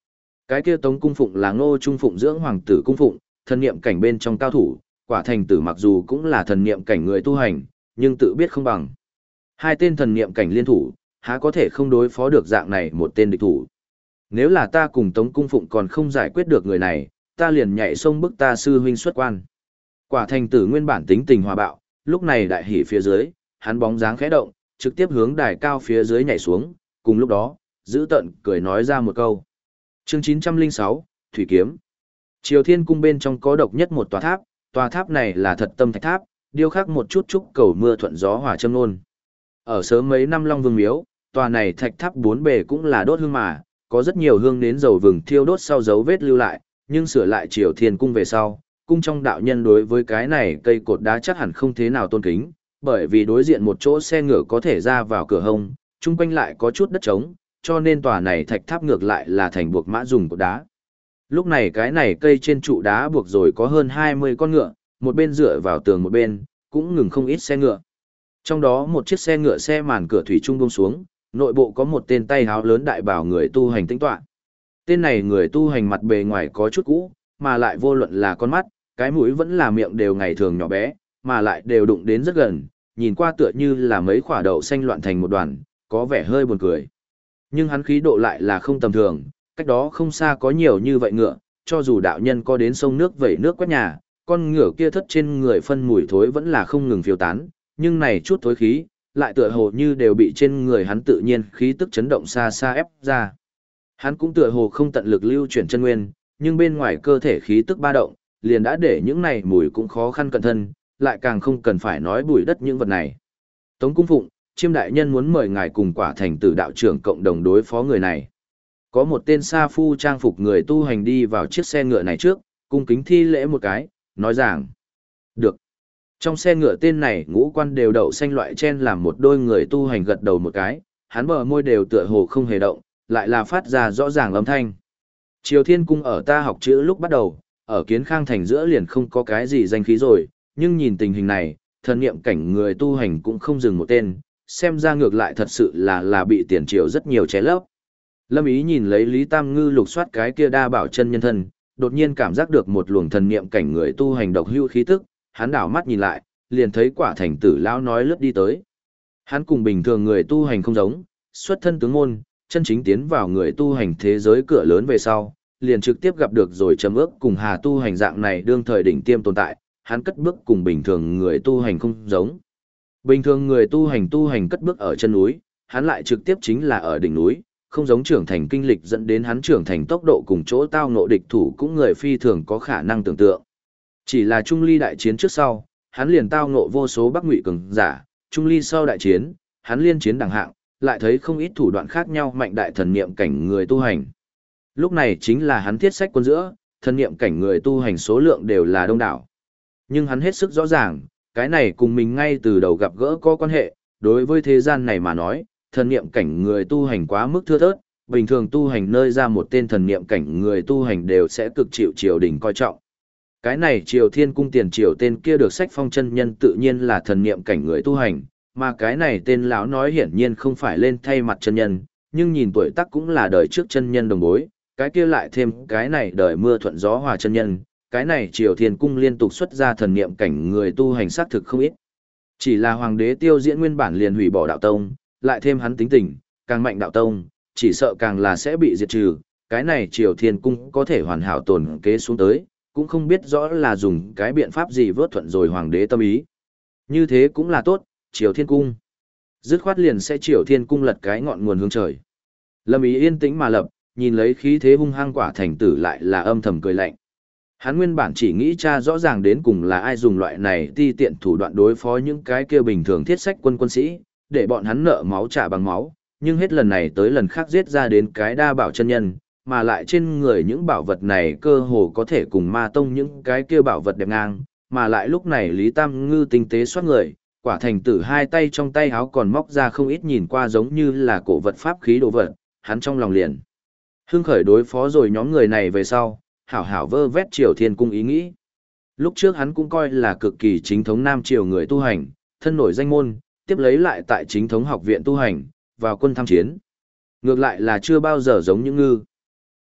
Cái kia Tống Cung Phụng là Ngô Trung Phụng dưỡng hoàng tử cung phụng, thần niệm cảnh bên trong cao thủ, Quả Thành Tử mặc dù cũng là thần niệm cảnh người tu hành, nhưng tự biết không bằng. Hai tên thần niệm cảnh liên thủ, há có thể không đối phó được dạng này một tên địch thủ. Nếu là ta cùng Tống Cung Phụng còn không giải quyết được người này, ta liền nhảy sông bức ta sư huynh xuất quan. Quả Thành Tử nguyên bản tính tình hòa bạo, lúc này đại hỉ phía dưới, hắn bóng dáng khẽ động, trực tiếp hướng đài cao phía dưới nhảy xuống, cùng lúc đó, giữ tận cười nói ra một câu. Chương 906, Thủy Kiếm. Triều Thiên Cung bên trong có độc nhất một tòa tháp này là Thật Tâm Thạch Tháp, điêu khắc một chút chúc cầu mưa thuận gió hòa châm nôn. Ở sớm mấy năm Long Vương Miếu, tòa này thạch tháp bốn bề cũng là đốt hương mà, có rất nhiều hương nến dầu vừng thiêu đốt sau dấu vết lưu lại, nhưng sửa lại Triều Thiên Cung về sau, cung trong đạo nhân đối với cái này cây cột đá chắc hẳn không thế nào tôn kính, bởi vì đối diện một chỗ xe ngựa có thể ra vào cửa hông, chung quanh lại có chút đất trống, cho nên tòa này thạch tháp ngược lại là thành buộc mã dùng cột đá. Lúc này cái này cây trên trụ đá buộc rồi có hơn 20 con ngựa, một bên dựa vào tường một bên, cũng ngừng không ít xe ngựa. Trong đó một chiếc xe ngựa xe màn cửa thủy trung buông xuống, nội bộ có một tên tay háo lớn đại bảo người tu hành tĩnh tọa. Tên này người tu hành mặt bề ngoài có chút cũ, mà lại vô luận là con mắt, cái mũi vẫn là miệng đều ngày thường nhỏ bé, mà lại đều đụng đến rất gần, nhìn qua tựa như là mấy quả đậu xanh loạn thành một đoàn, có vẻ hơi buồn cười. Nhưng hắn khí độ lại là không tầm thường, cách đó không xa có nhiều như vậy ngựa, cho dù đạo nhân có đến sông nước vẩy nước quét nhà, con ngựa kia thất trên người phân mùi thối vẫn là không ngừng phiêu tán, nhưng này chút thối khí, lại tựa hồ như đều bị trên người hắn tự nhiên khí tức chấn động xa xa ép ra. Hắn cũng tựa hồ không tận lực lưu chuyển chân nguyên, nhưng bên ngoài cơ thể khí tức ba động, liền đã để những này mùi cũng khó khăn cẩn thân, lại càng không cần phải nói bụi đất những vật này. Tống Cung Phụng, Chiêm đại nhân muốn mời ngài cùng Quả Thành Tử đạo trưởng cộng đồng đối phó người này. Có một tên sa phu trang phục người tu hành đi vào chiếc xe ngựa này trước, cung kính thi lễ một cái, nói rằng: được. Trong xe ngựa tên này ngũ quan đều đậu xanh loại chen làm một đôi người tu hành gật đầu một cái, hắn bờ môi đều tựa hồ không hề động, lại là phát ra rõ ràng âm thanh. Triều Thiên Cung ở ta học chữ lúc bắt đầu, ở Kiến Khang thành giữa liền không có cái gì danh khí rồi, nhưng nhìn tình hình này, thần niệm cảnh người tu hành cũng không dừng một tên, xem ra ngược lại thật sự là bị tiền triều rất nhiều ché lấp. Lâm Ý nhìn lấy Lý Tam Ngư lục soát cái kia đa bảo chân nhân thân, đột nhiên cảm giác được một luồng thần niệm cảnh người tu hành độc hưu khí tức, hắn đảo mắt nhìn lại, liền thấy Quả Thành Tử lão nói lướt đi tới. Hắn cùng bình thường người tu hành không giống, xuất thân tướng môn, chân chính tiến vào người tu hành thế giới cửa lớn về sau, liền trực tiếp gặp được rồi Trầm Ước cùng Hà tu hành dạng này đương thời đỉnh tiêm tồn tại, hắn cất bước cùng bình thường người tu hành không giống. Bình thường người tu hành cất bước ở chân núi, hắn lại trực tiếp chính là ở đỉnh núi, không giống trưởng thành kinh lịch dẫn đến hắn trưởng thành tốc độ cùng chỗ tao ngộ địch thủ cũng người phi thường có khả năng tưởng tượng. Chỉ là Trung Ly đại chiến trước sau, hắn liền tao ngộ vô số Bắc Ngụy cường giả, Trung Ly sau đại chiến, hắn liên chiến đẳng hạng, lại thấy không ít thủ đoạn khác nhau mạnh đại thần niệm cảnh người tu hành. Lúc này chính là hắn thiết sách quân giữa, thần niệm cảnh người tu hành số lượng đều là đông đảo. Nhưng hắn hết sức rõ ràng, cái này cùng mình ngay từ đầu gặp gỡ có quan hệ, đối với thế gian này mà nói, thần niệm cảnh người tu hành quá mức thưa thớt, bình thường tu hành nơi ra một tên thần niệm cảnh người tu hành đều sẽ cực chịu triều đình coi trọng. Cái này Triều Thiên Cung tiền triều tên kia được sách phong chân nhân tự nhiên là thần niệm cảnh người tu hành, mà cái này tên lão nói hiển nhiên không phải lên thay mặt chân nhân, nhưng nhìn tuổi tác cũng là đời trước chân nhân đồng bối, cái kia lại thêm cái này đời mưa thuận gió hòa chân nhân, cái này Triều Thiên Cung liên tục xuất ra thần niệm cảnh người tu hành xác thực không ít. Chỉ là hoàng đế Tiêu Diễn nguyên bản liền hủy bỏ đạo tông, lại thêm hắn tính tình, càng mạnh đạo tông, chỉ sợ càng là sẽ bị diệt trừ, cái này Triều Thiên Cung có thể hoàn hảo tồn kế xuống tới, cũng không biết rõ là dùng cái biện pháp gì vớt thuận rồi hoàng đế tâm ý. Như thế cũng là tốt, Triều Thiên Cung. Dứt khoát liền sẽ Triều Thiên Cung lật cái ngọn nguồn hướng trời. Lâm Ý yên tĩnh mà lập, nhìn lấy khí thế hung hăng Quả Thành Tử lại là âm thầm cười lạnh. Hắn nguyên bản chỉ nghĩ tra rõ ràng đến cùng là ai dùng loại này ti tiện thủ đoạn đối phó những cái kia bình thường thiết sách quân sĩ, để bọn hắn nợ máu trả bằng máu, nhưng hết lần này tới lần khác giết ra đến cái đa bảo chân nhân, mà lại trên người những bảo vật này cơ hồ có thể cùng ma tông những cái kia bảo vật đẹp ngang, mà lại lúc này Lý Tam Ngư tinh tế xoát người, Quả Thành Tử hai tay trong tay áo còn móc ra không ít nhìn qua giống như là cổ vật pháp khí đồ vật, hắn trong lòng liền hưng khởi đối phó rồi nhóm người này về sau, hảo hảo vơ vét Triều Thiên Cung ý nghĩ. Lúc trước hắn cũng coi là cực kỳ chính thống Nam Triều người tu hành, thân nổi danh môn, tiếp lấy lại tại chính thống học viện tu hành, vào quân tham chiến. Ngược lại là chưa bao giờ giống những ngư.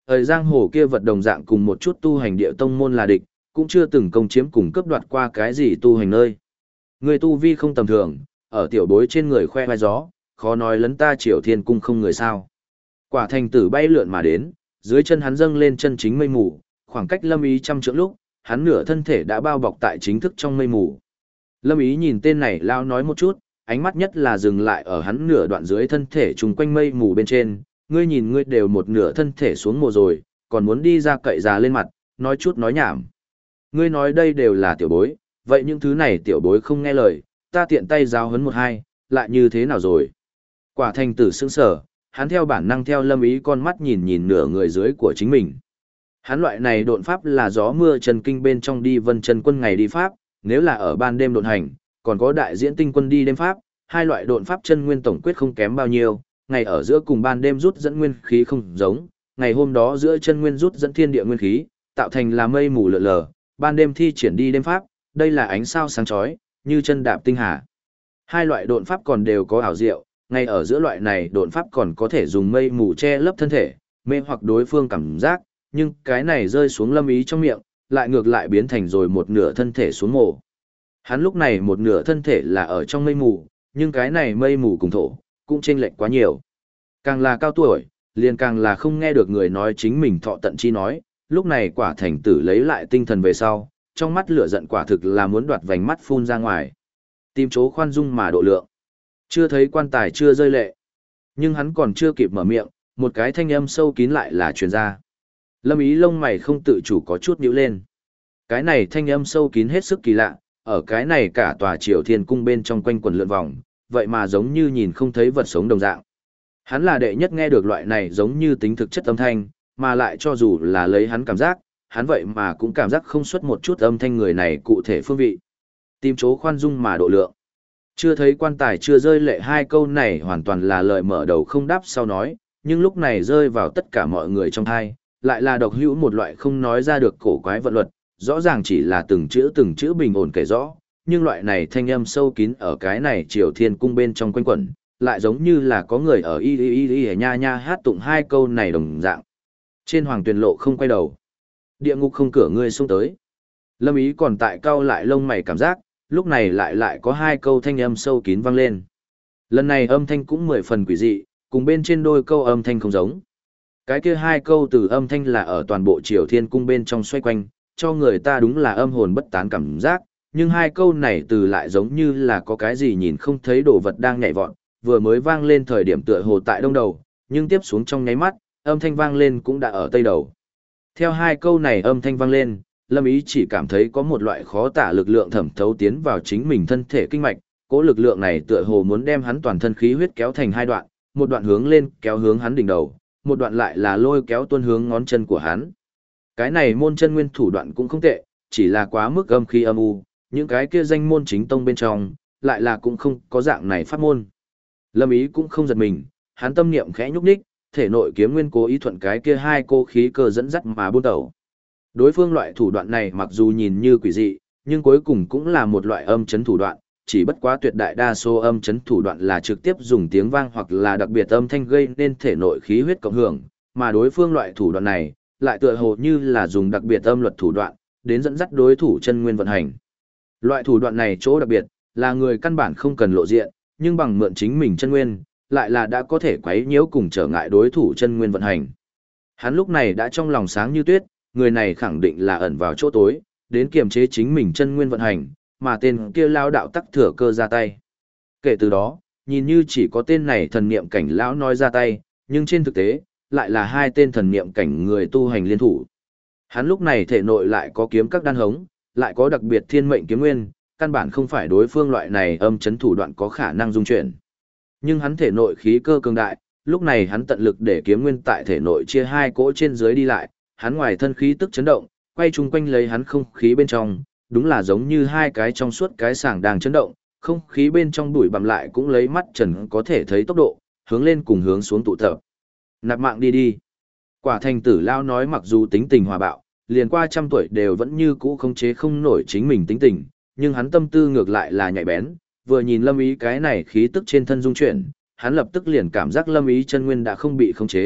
Thời giang hồ kia vật đồng dạng cùng một chút tu hành địa tông môn là địch, cũng chưa từng công chiếm cùng cướp đoạt qua cái gì tu hành nơi. Người tu vi không tầm thường, ở tiểu bối trên người khoe vai gió, khó nói lấn ta Triều Thiên cung không người sao. Quả thành tử bay lượn mà đến, dưới chân hắn dâng lên chân chính mây mù, khoảng cách Lâm Ý trăm trượng lúc, hắn nửa thân thể đã bao bọc tại chính thức trong mây mù. Lâm Ý nhìn tên này lao nói một chút, ánh mắt nhất là dừng lại ở hắn nửa đoạn dưới thân thể trùng quanh mây mù bên trên, ngươi nhìn ngươi đều một nửa thân thể xuống mồ rồi, còn muốn đi ra cậy già lên mặt, nói chút nói nhảm. Ngươi nói đây đều là tiểu bối, vậy những thứ này tiểu bối không nghe lời, ta tiện tay giáo huấn một hai, lại như thế nào rồi? Quả thành tử sững sờ, hắn theo bản năng theo Lâm Ý con mắt nhìn nhìn nửa người dưới của chính mình. Hắn loại này độn pháp là gió mưa trần kinh bên trong đi vân chân quân ngày đi pháp, nếu là ở ban đêm độn hành, còn có đại diễn tinh quân đi đêm pháp, hai loại độn pháp chân nguyên tổng quyết không kém bao nhiêu, ngày ở giữa cùng ban đêm rút dẫn nguyên khí không giống, ngày hôm đó giữa chân nguyên rút dẫn thiên địa nguyên khí, tạo thành là mây mù lượn lờ, ban đêm thi triển đi đêm pháp, đây là ánh sao sáng chói, như chân đạp tinh hà. Hai loại độn pháp còn đều có ảo diệu, ngay ở giữa loại này độn pháp còn có thể dùng mây mù che lấp thân thể, mê hoặc đối phương cảm giác, nhưng cái này rơi xuống Lâm Ý trong miệng, lại ngược lại biến thành rồi một nửa thân thể xuống mồ. Hắn lúc này một nửa thân thể là ở trong mây mù, nhưng cái này mây mù cùng thổ, cũng chênh lệch quá nhiều. Càng là cao tuổi, liền càng là không nghe được người nói chính mình thọ tận chi nói, lúc này quả thành tử lấy lại tinh thần về sau, trong mắt lửa giận quả thực là muốn đoạt vành mắt phun ra ngoài. Tìm chỗ khoan dung mà độ lượng. Chưa thấy quan tài chưa rơi lệ. Nhưng hắn còn chưa kịp mở miệng, một cái thanh âm sâu kín lại là truyền ra. Lâm Ý lông mày không tự chủ có chút nhíu lên. Cái này thanh âm sâu kín hết sức kỳ lạ, ở cái này cả tòa Triều Thiên cung bên trong quanh quần lượn vòng, vậy mà giống như nhìn không thấy vật sống đồng dạng. Hắn là đệ nhất nghe được loại này giống như tính thực chất âm thanh, mà lại cho dù là lấy hắn cảm giác, hắn vậy mà cũng cảm giác không xuất một chút âm thanh người này cụ thể phương vị. Tìm chỗ khoan dung mà độ lượng. Chưa thấy quan tài chưa rơi lệ hai câu này hoàn toàn là lời mở đầu không đáp sau nói, nhưng lúc này rơi vào tất cả mọi người trong thai, lại là độc hữu một loại không nói ra được cổ quái vận luật, rõ ràng chỉ là từng chữ bình ổn kể rõ, nhưng loại này thanh âm sâu kín ở cái này Triều Thiên cung bên trong quanh quẩn, lại giống như là có người ở y nha nha hát tụng hai câu này đồng dạng. Trên hoàng tuyền lộ không quay đầu, địa ngục không cửa ngươi xông tới. Lâm Ý còn tại cau lại lông mày cảm giác, lúc này lại có hai câu thanh âm sâu kín vang lên. Lần này âm thanh cũng 10 phần quỷ dị, cùng bên trên đôi câu âm thanh không giống. Cái kia hai câu từ âm thanh là ở toàn bộ Triều Thiên cung bên trong xoay quanh, cho người ta đúng là âm hồn bất tán cảm giác, nhưng hai câu này từ lại giống như là có cái gì nhìn không thấy đồ vật đang nhảy vọt, vừa mới vang lên thời điểm tựa hồ tại đông đầu, nhưng tiếp xuống trong nháy mắt, âm thanh vang lên cũng đã ở tây đầu. Theo hai câu này âm thanh vang lên, Lâm Ý chỉ cảm thấy có một loại khó tả lực lượng thẩm thấu tiến vào chính mình thân thể kinh mạch, cỗ lực lượng này tựa hồ muốn đem hắn toàn thân khí huyết kéo thành hai đoạn, một đoạn hướng lên kéo hướng hắn đỉnh đầu, một đoạn lại là lôi kéo tuôn hướng ngón chân của hắn. Cái này môn chân nguyên thủ đoạn cũng không tệ, chỉ là quá mức âm khí âm u, những cái kia danh môn chính tông bên trong, lại là cũng không có dạng này pháp môn. Lâm Ý cũng không giật mình, hắn tâm niệm khẽ nhúc nhích, thể nội kiếm nguyên cố ý thuận cái kia hai cô khí cơ dẫn dắt mà buôn tẩu. Đối phương loại thủ đoạn này mặc dù nhìn như quỷ dị, nhưng cuối cùng cũng là một loại âm chấn thủ đoạn, chỉ bất quá tuyệt đại đa số âm chấn thủ đoạn là trực tiếp dùng tiếng vang hoặc là đặc biệt âm thanh gây nên thể nội khí huyết cộng hưởng, mà đối phương loại thủ đoạn này lại tựa hồ như là dùng đặc biệt âm luật thủ đoạn đến dẫn dắt đối thủ chân nguyên vận hành. Loại thủ đoạn này chỗ đặc biệt là người căn bản không cần lộ diện, nhưng bằng mượn chính mình chân nguyên, lại là đã có thể quấy nhiễu cùng trở ngại đối thủ chân nguyên vận hành. Hắn lúc này đã trong lòng sáng như tuyết, người này khẳng định là ẩn vào chỗ tối, đến kiềm chế chính mình chân nguyên vận hành, mà tên kia lao đạo tắc thừa cơ ra tay. Kể từ đó, nhìn như chỉ có tên này thần niệm cảnh lão nói ra tay, nhưng trên thực tế, lại là hai tên thần niệm cảnh người tu hành liên thủ. Hắn lúc này thể nội lại có kiếm các đan hống, lại có đặc biệt thiên mệnh kiếm nguyên, căn bản không phải đối phương loại này âm chấn thủ đoạn có khả năng dung chuyển. Nhưng hắn thể nội khí cơ cường đại, lúc này hắn tận lực để kiếm nguyên tại thể nội chia hai cỗ trên dưới đi lại, hắn ngoài thân khí tức chấn động, quay chung quanh lấy hắn không khí bên trong, đúng là giống như hai cái trong suốt cái sàng đang chấn động, không khí bên trong bụi bặm lại cũng lấy mắt trần có thể thấy tốc độ, hướng lên cùng hướng xuống tụ tập. Nạp mạng đi đi. Quả thành tử lao nói mặc dù tính tình hòa bạo, liền qua 100 tuổi đều vẫn như cũ khống chế không nổi chính mình tính tình, nhưng hắn tâm tư ngược lại là nhạy bén, vừa nhìn Lâm Ý cái này khí tức trên thân dung chuyển, hắn lập tức liền cảm giác Lâm Ý chân nguyên đã không bị khống chế,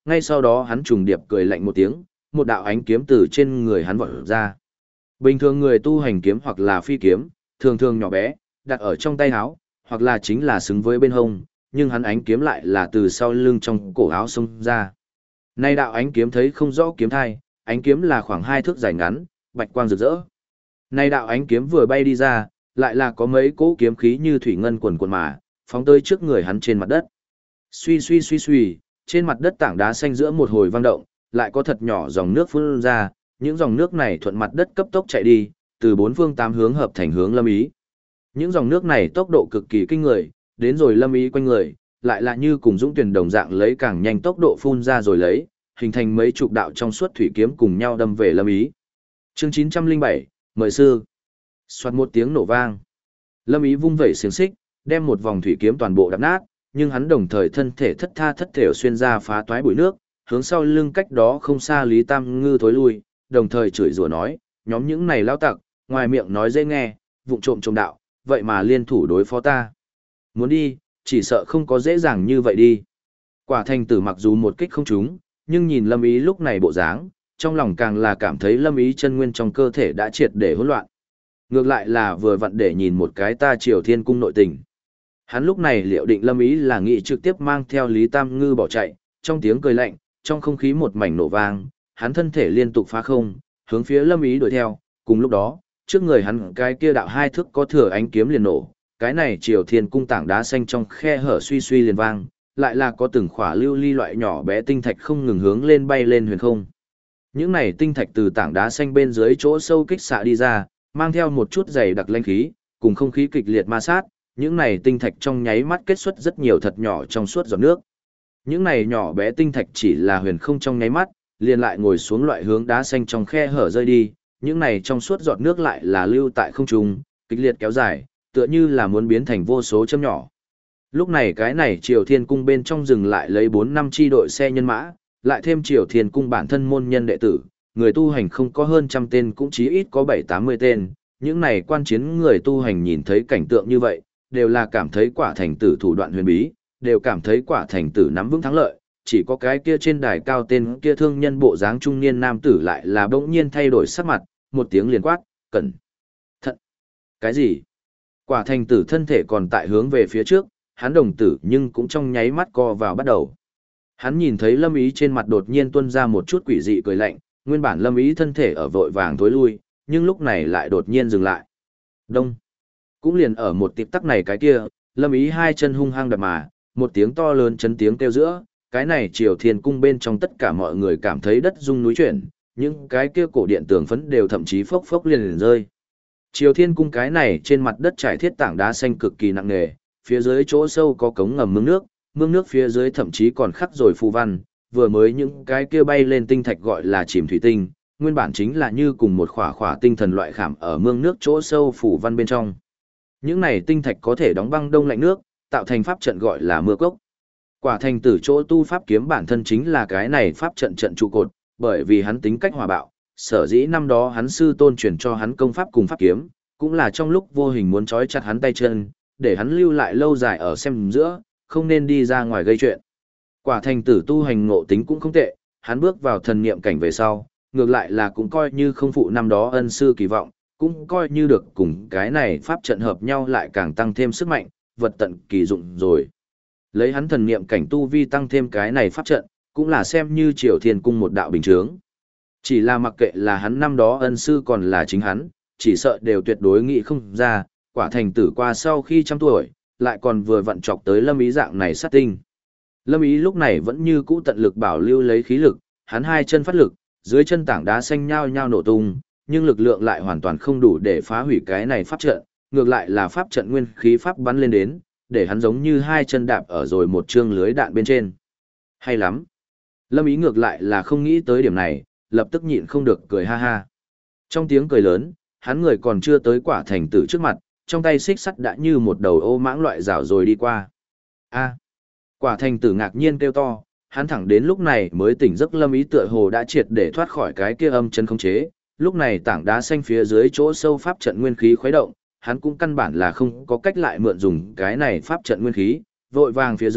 ngay sau đó hắn trùng điệp cười lạnh một tiếng, một đạo ánh kiếm từ trên người hắn vọt ra. Bình thường người tu hành kiếm hoặc là phi kiếm, thường thường nhỏ bé, đặt ở trong tay áo, hoặc là chính là xứng với bên hông, nhưng hắn ánh kiếm lại là từ sau lưng trong cổ áo xông ra. Nay đạo ánh kiếm thấy không rõ kiếm thai, ánh kiếm là khoảng 2 thước dài ngắn, bạch quang rực rỡ. Nay đạo ánh kiếm vừa bay đi ra, lại là có mấy cỗ kiếm khí như thủy ngân quần quần mà, phóng tới trước người hắn trên mặt đất. Suy suy suy suy, trên mặt đất tảng đá xanh giữa một hồi vang động, lại có thật nhỏ dòng nước phun ra, những dòng nước này thuận mặt đất cấp tốc chạy đi, từ 4 phương 8 hướng hợp thành hướng Lâm Ý. Những dòng nước này tốc độ cực kỳ kinh người, đến rồi Lâm Ý quanh người, lại là như cùng dũng tuyển đồng dạng lấy càng nhanh tốc độ phun ra rồi lấy, hình thành mấy chục đạo trong suốt thủy kiếm cùng nhau đâm về Lâm Ý. Chương 907, mời sư. Soạt một tiếng nổ vang. Lâm Ý vung vẩy xiềng xích, đem một vòng thủy kiếm toàn bộ đập nát, nhưng hắn đồng thời thân thể thất tha thất thểu xuyên ra phá toái bụi nước, hướng sau lưng cách đó không xa Lý Tam Ngư thối lui, đồng thời chửi rủa nói, nhóm những này lao tặc, ngoài miệng nói dễ nghe, vụng trộm trộm đạo, vậy mà liên thủ đối phó ta. Muốn đi, chỉ sợ không có dễ dàng như vậy đi. Quả thành tử mặc dù một kích không trúng, nhưng nhìn Lâm Ý lúc này bộ dáng, trong lòng càng là cảm thấy Lâm Ý chân nguyên trong cơ thể đã triệt để hỗn loạn. Ngược lại là vừa vặn để nhìn một cái ta Triều Thiên cung nội tình. Hắn lúc này liệu định Lâm Ý là nghị trực tiếp mang theo Lý Tam Ngư bỏ chạy, trong tiếng cười lạnh, trong không khí một mảnh nổ vang, hắn thân thể liên tục phá không, hướng phía Lâm Ý đuổi theo, cùng lúc đó, trước người hắn cái kia đạo 2 thước có thừa ánh kiếm liền nổ, cái này Triều Thiên cung tảng đá xanh trong khe hở suy suy liền vang, lại là có từng khỏa lưu ly loại nhỏ bé tinh thạch không ngừng hướng lên bay lên huyền không. Những này tinh thạch từ tảng đá xanh bên dưới chỗ sâu kích xạ đi ra, mang theo một chút dày đặc linh khí, cùng không khí kịch liệt ma sát, những này tinh thạch trong nháy mắt kết xuất rất nhiều thật nhỏ trong suốt giọt nước. Những này nhỏ bé tinh thạch chỉ là huyền không trong nháy mắt, liền lại ngồi xuống loại hướng đá xanh trong khe hở rơi đi, những này trong suốt giọt nước lại là lưu tại không trung, kịch liệt kéo dài, tựa như là muốn biến thành vô số châm nhỏ. Lúc này cái này Triều Thiên cung bên trong dừng lại lấy 4-5 chi đội xe nhân mã, lại thêm Triều Thiên cung bản thân môn nhân đệ tử, người tu hành không có hơn trăm tên cũng chí ít có 7-80 tên, những này quan chiến người tu hành nhìn thấy cảnh tượng như vậy, đều là cảm thấy quả thành tử thủ đoạn huyền bí, đều cảm thấy quả thành tử nắm vững thắng lợi, chỉ có cái kia trên đài cao tên kia thương nhân bộ dáng trung niên nam tử lại là bỗng nhiên thay đổi sắc mặt, một tiếng liền quát, cẩn thận. Cái gì? Quả thành tử thân thể còn tại hướng về phía trước, hắn đồng tử nhưng cũng trong nháy mắt co vào bắt đầu. Hắn nhìn thấy Lâm Ý trên mặt đột nhiên tuôn ra một chút quỷ dị cười lạnh, nguyên bản Lâm Ý thân thể ở vội vàng tối lui, nhưng lúc này lại đột nhiên dừng lại. Đông. Cũng liền ở một tịp tắc này cái kia, Lâm Ý hai chân hung hăng đập mà, một tiếng to lớn chấn tiếng kêu giữa, cái này Triều Thiên cung bên trong tất cả mọi người cảm thấy đất rung núi chuyển, những cái kia cổ điện tường phấn đều thậm chí phốc phốc liền rơi. Triều Thiên cung cái này trên mặt đất trải thiết tảng đá xanh cực kỳ nặng nề, phía dưới chỗ sâu có cống ngầm mương nước phía dưới thậm chí còn khắc rồi phù văn, vừa mới những cái kia bay lên tinh thạch gọi là chìm thủy tinh, nguyên bản chính là như cùng một khỏa khỏa tinh thần loại khảm ở mương nước chỗ sâu phù văn bên trong. Những này tinh thạch có thể đóng băng đông lạnh nước, tạo thành pháp trận gọi là mưa cốc. Quả thành tử chỗ tu pháp kiếm bản thân chính là cái này pháp trận trận trụ cột, bởi vì hắn tính cách hòa bạo, sở dĩ năm đó hắn sư tôn truyền cho hắn công pháp cùng pháp kiếm, cũng là trong lúc vô hình muốn trói chặt hắn tay chân, để hắn lưu lại lâu dài ở xem giữa, không nên đi ra ngoài gây chuyện. Quả thành tử tu hành ngộ tính cũng không tệ, hắn bước vào thần niệm cảnh về sau, ngược lại là cũng coi như không phụ năm đó ân sư kỳ vọng, cũng coi như được cùng cái này pháp trận hợp nhau lại càng tăng thêm sức mạnh, vật tận kỳ dụng rồi. Lấy hắn thần niệm cảnh tu vi tăng thêm cái này pháp trận, cũng là xem như Triều Thiên cung một đạo bình chướng. Chỉ là mặc kệ là hắn năm đó ân sư còn là chính hắn, chỉ sợ đều tuyệt đối nghĩ không ra, quả thành tử qua sau khi trăm tuổi, lại còn vừa vặn chọc tới Lâm Ý dạng này sát tinh. Lâm Ý lúc này vẫn như cũ tận lực bảo lưu lấy khí lực, hắn hai chân phát lực, dưới chân tảng đá xanh nhao nhao nổ tung, nhưng lực lượng lại hoàn toàn không đủ để phá hủy cái này pháp trận, ngược lại là pháp trận nguyên khí pháp bắn lên đến, để hắn giống như hai chân đạp ở rồi một chương lưới đạn bên trên. Hay lắm. Lâm Ý ngược lại là không nghĩ tới điểm này, lập tức nhịn không được cười ha ha. Trong tiếng cười lớn, hắn người còn chưa tới quả thành tử trước mặt, trong tay xích sắt đã như một đầu ô mãng loại rào rồi đi qua. A. Quả thành tử ngạc nhiên kêu to, hắn thẳng đến lúc này mới tỉnh giấc Lâm Ý tựa hồ đã triệt để thoát khỏi cái kia âm chân khống chế, lúc này tảng đá xanh phía dưới chỗ sâu pháp trận nguyên khí khuấy động, hắn cũng căn bản là không có cách lại mượn dùng cái này pháp trận nguyên khí, vội vàng phía dưới,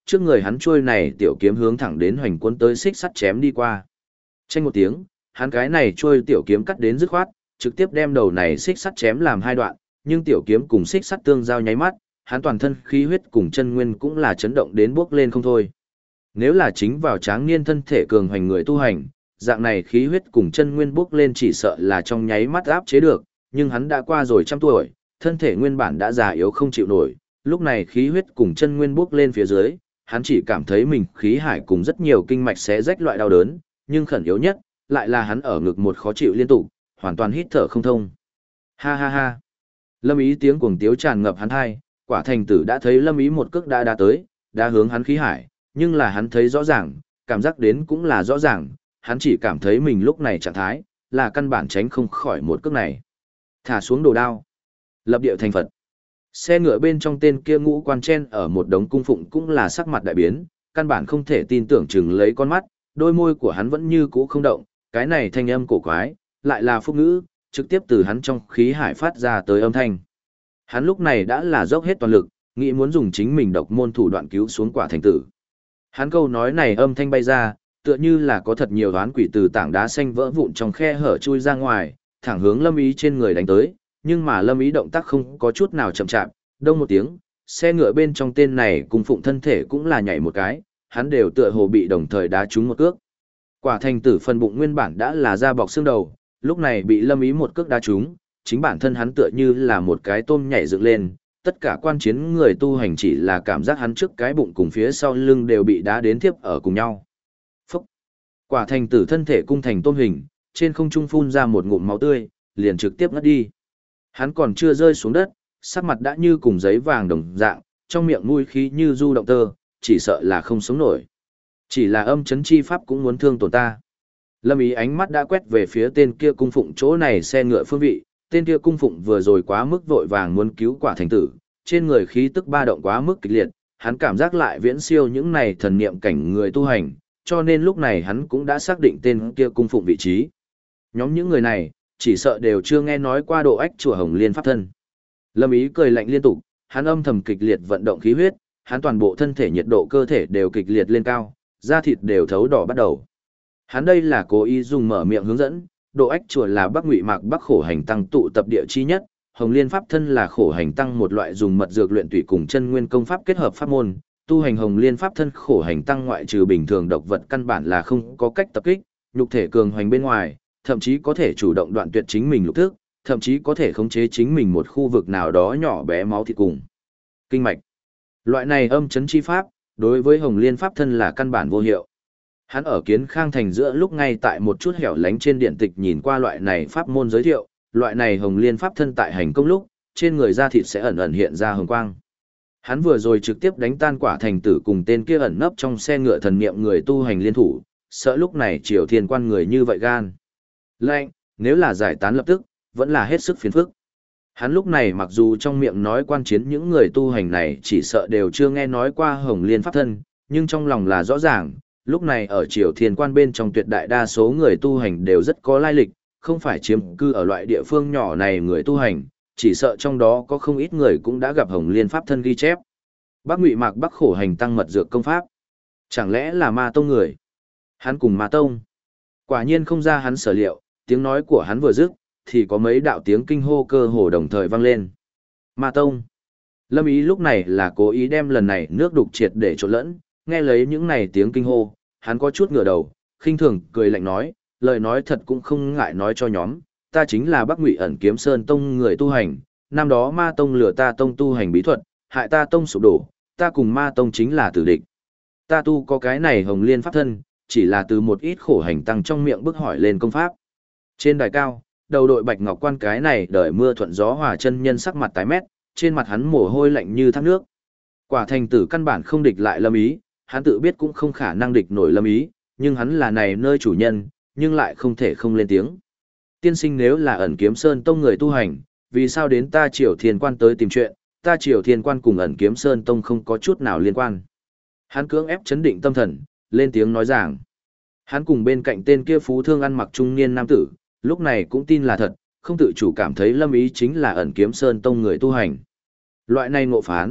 trước người hắn trôi này tiểu kiếm hướng thẳng đến hoành cuốn tới xích sắt chém đi qua. Chanh một tiếng, hắn cái này trôi tiểu kiếm cắt đến dứt khoát, trực tiếp đem đầu này xích sắt chém làm hai đoạn, nhưng tiểu kiếm cùng xích sắt tương giao nháy mắt, hắn toàn thân khí huyết cùng chân nguyên cũng là chấn động đến bước lên không thôi. Nếu là chính vào tráng niên thân thể cường hoành người tu hành, dạng này khí huyết cùng chân nguyên bước lên chỉ sợ là trong nháy mắt áp chế được, nhưng hắn đã qua rồi 100 tuổi, thân thể nguyên bản đã già yếu không chịu nổi, lúc này khí huyết cùng chân nguyên bước lên phía dưới, hắn chỉ cảm thấy mình khí hải cùng rất nhiều kinh mạch xé rách loại đau đớn, nhưng khẩn yếu nhất, lại là hắn ở ngực một khó chịu liên tục, hoàn toàn hít thở không thông. Ha ha ha. Lâm Ý tiếng cuồng tiếu tràn ngập hắn hai, Quả Thành Tử đã thấy Lâm Ý một cước đã tới, đã hướng hắn khí hải, nhưng là hắn thấy rõ ràng, cảm giác đến cũng là rõ ràng, hắn chỉ cảm thấy mình lúc này trạng thái, là căn bản tránh không khỏi một cước này. Thả xuống đồ đao, lập địa thành Phật. Xe ngựa bên trong tên kia ngũ quan chen ở một đống cung phụng cũng là sắc mặt đại biến, căn bản không thể tin tưởng chừng lấy con mắt, đôi môi của hắn vẫn như cũ không động, cái này thanh âm cổ quái, lại là phúc ngữ, trực tiếp từ hắn trong khí hải phát ra tới âm thanh. Hắn lúc này đã là dốc hết toàn lực, nghĩ muốn dùng chính mình độc môn thủ đoạn cứu xuống Quả Thành Tử. Hắn câu nói này âm thanh bay ra, tựa như là có thật nhiều đoán quỷ từ tảng đá xanh vỡ vụn trong khe hở chui ra ngoài, thẳng hướng Lâm Ý trên người đánh tới, nhưng mà Lâm Ý động tác không có chút nào chậm chạp, đông một tiếng, xe ngựa bên trong tên này cùng phụng thân thể cũng là nhảy một cái, hắn đều tựa hồ bị đồng thời đá trúng một cước. Quả Thành Tử phần bụng nguyên bản đã là da bọc xương đầu, lúc này bị Lâm Ý một cước đá trúng, chính bản thân hắn tựa như là một cái tôm nhảy dựng lên, tất cả quan chiến người tu hành chỉ là cảm giác hắn trước cái bụng cùng phía sau lưng đều bị đá đến tiếp ở cùng nhau. Phúc! Quả Thành Tử thân thể cung thành tôm hình, trên không trung phun ra một ngụm máu tươi, liền trực tiếp ngất đi. Hắn còn chưa rơi xuống đất, sắc mặt đã như cùng giấy vàng đồng dạng, trong miệng mũi khí như du động tơ, chỉ sợ là không sống nổi. Chỉ là âm chấn chi pháp cũng muốn thương tổn ta. Lâm Ý ánh mắt đã quét về phía tên kia cung phụng chỗ này xe ngựa phương vị, tên kia cung phụng vừa rồi quá mức vội vàng muốn cứu Quả Thành Tử, trên người khí tức ba động quá mức kịch liệt, hắn cảm giác lại viễn siêu những này thần niệm cảnh người tu hành, cho nên lúc này hắn cũng đã xác định tên kia cung phụng vị trí. Nhóm những người này, chỉ sợ đều chưa nghe nói qua Độ Ách Chùa Hồng Liên Pháp Thân. Lâm Ý cười lạnh liên tục, hắn âm thầm kịch liệt vận động khí huyết, hắn toàn bộ thân thể nhiệt độ cơ thể đều kịch liệt lên cao, da thịt đều thấu đỏ bắt đầu. Hắn đây là cố ý dùng mở miệng hướng dẫn, Độ Ách Chùa là Bắc Ngụy Mạc Bắc khổ hành tăng tụ tập địa chi nhất, Hồng Liên Pháp Thân là khổ hành tăng một loại dùng mật dược luyện tùy cùng chân nguyên công pháp kết hợp pháp môn, tu hành Hồng Liên Pháp Thân khổ hành tăng ngoại trừ bình thường độc vật căn bản là không có cách tập kích, nhục thể cường hoành bên ngoài, thậm chí có thể chủ động đoạn tuyệt chính mình lục thức, thậm chí có thể khống chế chính mình một khu vực nào đó nhỏ bé máu thịt cùng kinh mạch. Loại này âm chấn chi pháp, đối với Hồng Liên Pháp Thân là căn bản vô hiệu. Hắn ở Kiến Khang thành giữa lúc ngay tại một chút hẻo lánh trên điện tịch nhìn qua loại này pháp môn giới thiệu, loại này Hồng Liên Pháp Thân tại hành công lúc, trên người da thịt sẽ ẩn ẩn hiện ra hồng quang. Hắn vừa rồi trực tiếp đánh tan Quả Thành Tử cùng tên kia ẩn nấp trong xe ngựa thần niệm người tu hành liên thủ, sợ lúc này Triều Thiên Quan người như vậy gan. Lệnh, nếu là giải tán lập tức, vẫn là hết sức phiền phức. Hắn lúc này mặc dù trong miệng nói quan chiến những người tu hành này chỉ sợ đều chưa nghe nói qua Hồng Liên Pháp Thân, nhưng trong lòng là rõ ràng, lúc này ở Triều Thiên Quan bên trong tuyệt đại đa số người tu hành đều rất có lai lịch, không phải chiếm cư ở loại địa phương nhỏ này người tu hành, chỉ sợ trong đó có không ít người cũng đã gặp Hồng Liên Pháp Thân ghi chép. Bắc Ngụy Mạc Bắc khổ hành tăng mật dược công pháp. Chẳng lẽ là Ma Tông người? Hắn cùng Ma Tông. Quả nhiên không ra hắn sở liệu, tiếng nói của hắn vừa dứt, thì có mấy đạo tiếng kinh hô cơ hồ đồng thời vang lên. Ma Tông. Lâm Ý lúc này là cố ý đem lần này nước đục triệt để trộn lẫn, nghe lấy những này tiếng kinh hô, hắn có chút ngửa đầu, khinh thường cười lạnh nói, lời nói thật cũng không ngại nói cho nhóm, ta chính là Bắc Ngụy Ẩn Kiếm Sơn Tông người tu hành, năm đó Ma Tông lừa ta tông tu hành bí thuật, hại ta tông sụp đổ, ta cùng Ma Tông chính là tử địch. Ta tu có cái này Hồng Liên Pháp Thân, chỉ là từ một ít khổ hành tăng trong miệng bức hỏi lên công pháp. Trên đài cao, đầu đội Bạch Ngọc Quan cái này đợi mưa thuận gió hòa chân nhân sắc mặt tái mét, trên mặt hắn mồ hôi lạnh như thác nước. Quả Thành Tử căn bản không địch lại Lâm Ý, hắn tự biết cũng không khả năng địch nổi Lâm Ý, nhưng hắn là này nơi chủ nhân, nhưng lại không thể không lên tiếng. Tiên sinh nếu là Ẩn Kiếm Sơn Tông người tu hành, vì sao đến ta Triều Thiên Quan tới tìm chuyện, ta Triều Thiên Quan cùng Ẩn Kiếm Sơn Tông không có chút nào liên quan. Hắn cưỡng ép chấn định tâm thần, lên tiếng nói rằng, hắn cùng bên cạnh tên kia phú thương ăn mặc trung niên nam tử, lúc này cũng tin là thật, không tự chủ cảm thấy Lâm Ý chính là Ẩn Kiếm Sơn Tông người tu hành. Loại này ngộ phán,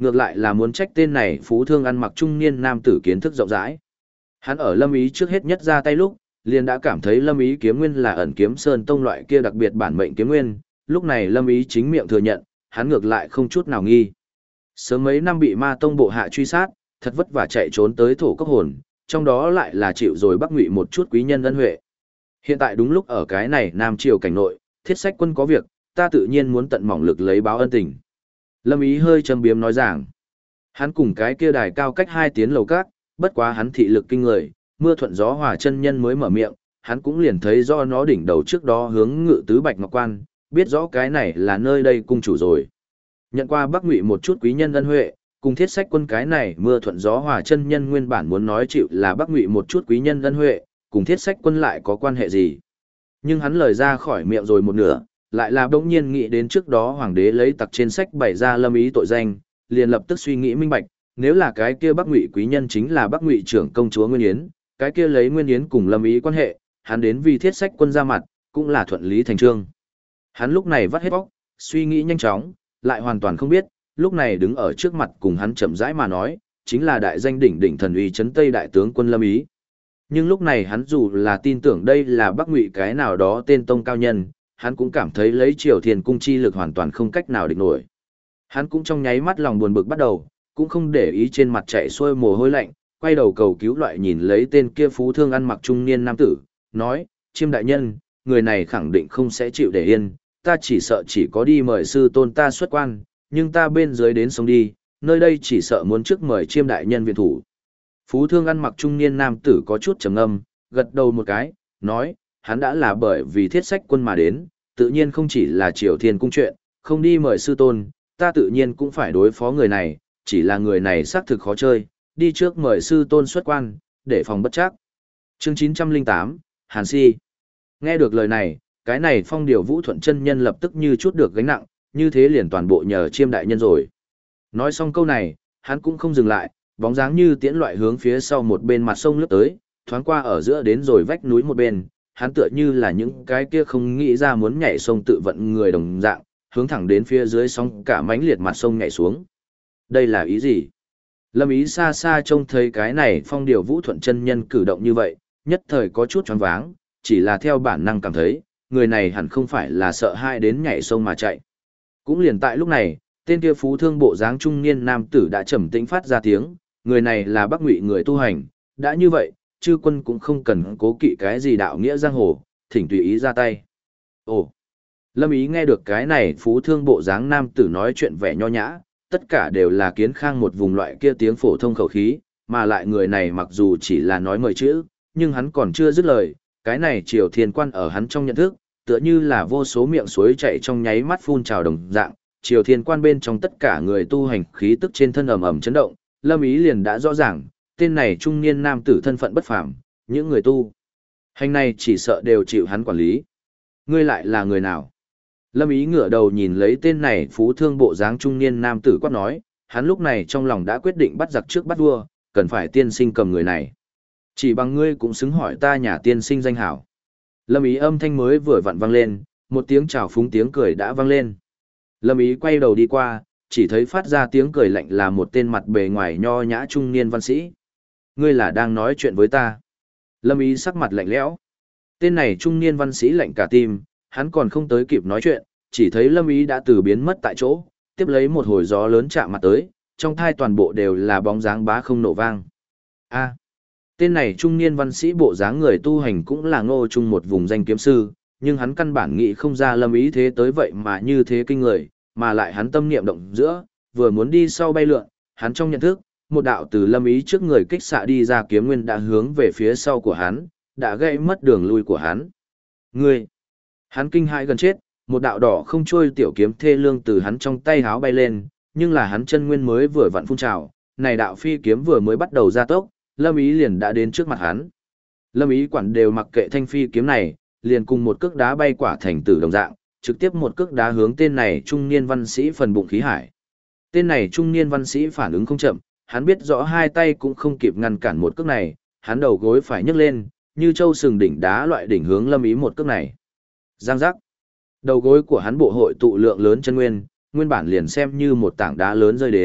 ngược lại là muốn trách tên này phú thương ăn mặc trung niên nam tử kiến thức rộng rãi. Hắn ở Lâm Ý trước hết nhất ra tay lúc, liền đã cảm thấy Lâm Ý kiếm nguyên là ẩn kiếm sơn tông loại kia đặc biệt bản mệnh kiếm nguyên, lúc này Lâm Ý chính miệng thừa nhận, hắn ngược lại không chút nào nghi. Sớm mấy năm bị ma tông bộ hạ truy sát, thật vất vả chạy trốn tới thổ cốc hồn, trong đó lại là chịu rồi Bắc Ngụy một chút quý nhân ân huệ. Hiện tại đúng lúc ở cái này Nam Triều cảnh nội, Thiết Sách Quân có việc, ta tự nhiên muốn tận mỏng lực lấy báo ân tình. Lâm Ý hơi châm biếm nói rằng, hắn cùng cái kia đài cao cách 2 tiến lầu các, bất quá hắn thị lực kinh người, mưa thuận gió hòa chân nhân mới mở miệng, hắn cũng liền thấy do nó đỉnh đầu trước đó hướng ngự tứ Bạch Ngọc Quan, biết rõ cái này là nơi đây cung chủ rồi. Nhận qua Bắc Ngụy một chút quý nhân ân huệ, cùng Thiết Sách Quân cái này mưa thuận gió hòa chân nhân nguyên bản muốn nói chịu là Bắc Ngụy một chút quý nhân ân huệ, cùng Thiết Sách Quân lại có quan hệ gì. Nhưng hắn lời ra khỏi miệng rồi một nửa, lại là đống nhiên nghĩ đến trước đó hoàng đế lấy tặc trên sách bày ra Lâm Ý tội danh, liền lập tức suy nghĩ minh bạch, nếu là cái kia Bắc Ngụy quý nhân chính là Bắc Ngụy trưởng công chúa Nguyên Yến, cái kia lấy Nguyên Yến cùng Lâm Ý quan hệ, hắn đến vì Thiết Sách Quân ra mặt, cũng là thuận lý thành trương. Hắn lúc này vắt hết bóc, suy nghĩ nhanh chóng, lại hoàn toàn không biết, lúc này đứng ở trước mặt cùng hắn chậm rãi mà nói, chính là đại danh đỉnh đỉnh thần uy trấn Tây đại tướng quân Lâm Ý. Nhưng lúc này hắn dù là tin tưởng đây là Bắc Ngụy cái nào đó tên tông cao nhân, hắn cũng cảm thấy lấy Triều Thiên cung chi lực hoàn toàn không cách nào địch nổi. Hắn cũng trong nháy mắt lòng buồn bực bắt đầu, cũng không để ý trên mặt chạy xuôi mồ hôi lạnh, quay đầu cầu cứu loại nhìn lấy tên kia phú thương ăn mặc trung niên nam tử, nói, Chiêm đại nhân, người này khẳng định không sẽ chịu để yên, ta chỉ sợ chỉ có đi mời sư tôn ta xuất quan, nhưng ta bên dưới đến sống đi, nơi đây chỉ sợ muốn trước mời Chiêm đại nhân viện thủ. Phú thương ăn mặc trung niên nam tử có chút trầm ngâm, gật đầu một cái, nói, hắn đã là bởi vì Thiết Sách Quân mà đến, tự nhiên không chỉ là Triều Thiên cung chuyện, không đi mời sư tôn, ta tự nhiên cũng phải đối phó người này, chỉ là người này xác thực khó chơi, đi trước mời sư tôn xuất quan, để phòng bất trắc. Chương 908, Hàn Si. Nghe được lời này, cái này Phong Điều Vũ Thuận chân nhân lập tức như chút được gánh nặng, như thế liền toàn bộ nhờ Chiêm đại nhân rồi. Nói xong câu này, hắn cũng không dừng lại, bóng dáng như tiễn loại hướng phía sau một bên mặt sông lướt tới, thoáng qua ở giữa đến rồi vách núi một bên, hắn tựa như là những cái kia không nghĩ ra muốn nhảy sông tự vận người đồng dạng, hướng thẳng đến phía dưới sóng cả mãnh liệt mặt sông nhảy xuống. Đây là ý gì? Lâm Ý xa xa trông thấy cái này Phong Điều Vũ Thuận chân nhân cử động như vậy, nhất thời có chút choáng váng, chỉ là theo bản năng cảm thấy, người này hẳn không phải là sợ hai đến nhảy sông mà chạy. Cũng liền tại lúc này, tên kia phú thương bộ dáng trung niên nam tử đã trầm tĩnh phát ra tiếng, người này là Bắc Ngụy người tu hành, đã như vậy, chư quân cũng không cần cố kỵ cái gì đạo nghĩa giang hồ, thỉnh tùy ý ra tay. Ồ, Lâm Ý nghe được cái này phú thương bộ dáng nam tử nói chuyện vẻ nho nhã, tất cả đều là kiến khang một vùng loại kia tiếng phổ thông khẩu khí, mà lại người này mặc dù chỉ là nói mời chữ, nhưng hắn còn chưa dứt lời, cái này Triều Thiên quan ở hắn trong nhận thức, tựa như là vô số miệng suối chảy trong nháy mắt phun trào đồng dạng, Triều Thiên quan bên trong tất cả người tu hành khí tức trên thân ầm ầm chấn động, Lâm Ý liền đã rõ ràng, tên này trung niên nam tử thân phận bất phàm, những người tu hành này chỉ sợ đều chịu hắn quản lý. Ngươi lại là người nào? Lâm Ý ngửa đầu nhìn lấy tên này phú thương bộ dáng trung niên nam tử quát nói, hắn lúc này trong lòng đã quyết định bắt giặc trước bắt vua, cần phải tiên sinh cầm người này. Chỉ bằng ngươi cũng xứng hỏi ta nhà tiên sinh danh hảo. Lâm Ý âm thanh mới vừa vặn vang lên, một tiếng chào phúng tiếng cười đã vang lên. Lâm Ý quay đầu đi qua, chỉ thấy phát ra tiếng cười lạnh là một tên mặt bề ngoài nho nhã trung niên văn sĩ. Ngươi là đang nói chuyện với ta. Lâm Ý sắc mặt lạnh lẽo. Tên này trung niên văn sĩ lạnh cả tim, hắn còn không tới kịp nói chuyện, chỉ thấy Lâm Ý đã từ biến mất tại chỗ, tiếp lấy một hồi gió lớn chạm mặt tới, trong thai toàn bộ đều là bóng dáng bá không nổ vang. A, tên này trung niên văn sĩ bộ dáng người tu hành cũng là Ngô Trung một vùng danh kiếm sư, nhưng hắn căn bản nghĩ không ra Lâm Ý thế tới vậy mà như thế kinh người, mà lại hắn tâm niệm động giữa, vừa muốn đi sau bay lượn, hắn trong nhận thức, một đạo từ Lâm Ý trước người kích xạ đi ra kiếm nguyên đã hướng về phía sau của hắn, đã gây mất đường lui của hắn. Ngươi! Hắn kinh hãi gần chết, một đạo đỏ không trôi tiểu kiếm thê lương từ hắn trong tay háo bay lên, nhưng là hắn chân nguyên mới vừa vặn phun trào, này đạo phi kiếm vừa mới bắt đầu ra tốc, Lâm Ý liền đã đến trước mặt hắn. Lâm Ý quản đều mặc kệ thanh phi kiếm này, liền cùng một cước đá bay quả thành tử đồng dạng, trực tiếp một cước đá hướng tên này trung niên văn sĩ phần bụng khí hải. Tên này trung niên văn sĩ phản ứng không chậm, hắn biết rõ hai tay cũng không kịp ngăn cản một cước này, hắn đầu gối phải nhấc lên, như châu sừng đỉnh đá loại đỉnh hướng Lâm Ý một cước này. Giang giác. Đầu gối của hắn bộ hội tụ lượng lớn chân nguyên, nguyên bản liền xem như một tảng đá lớn rơi đến,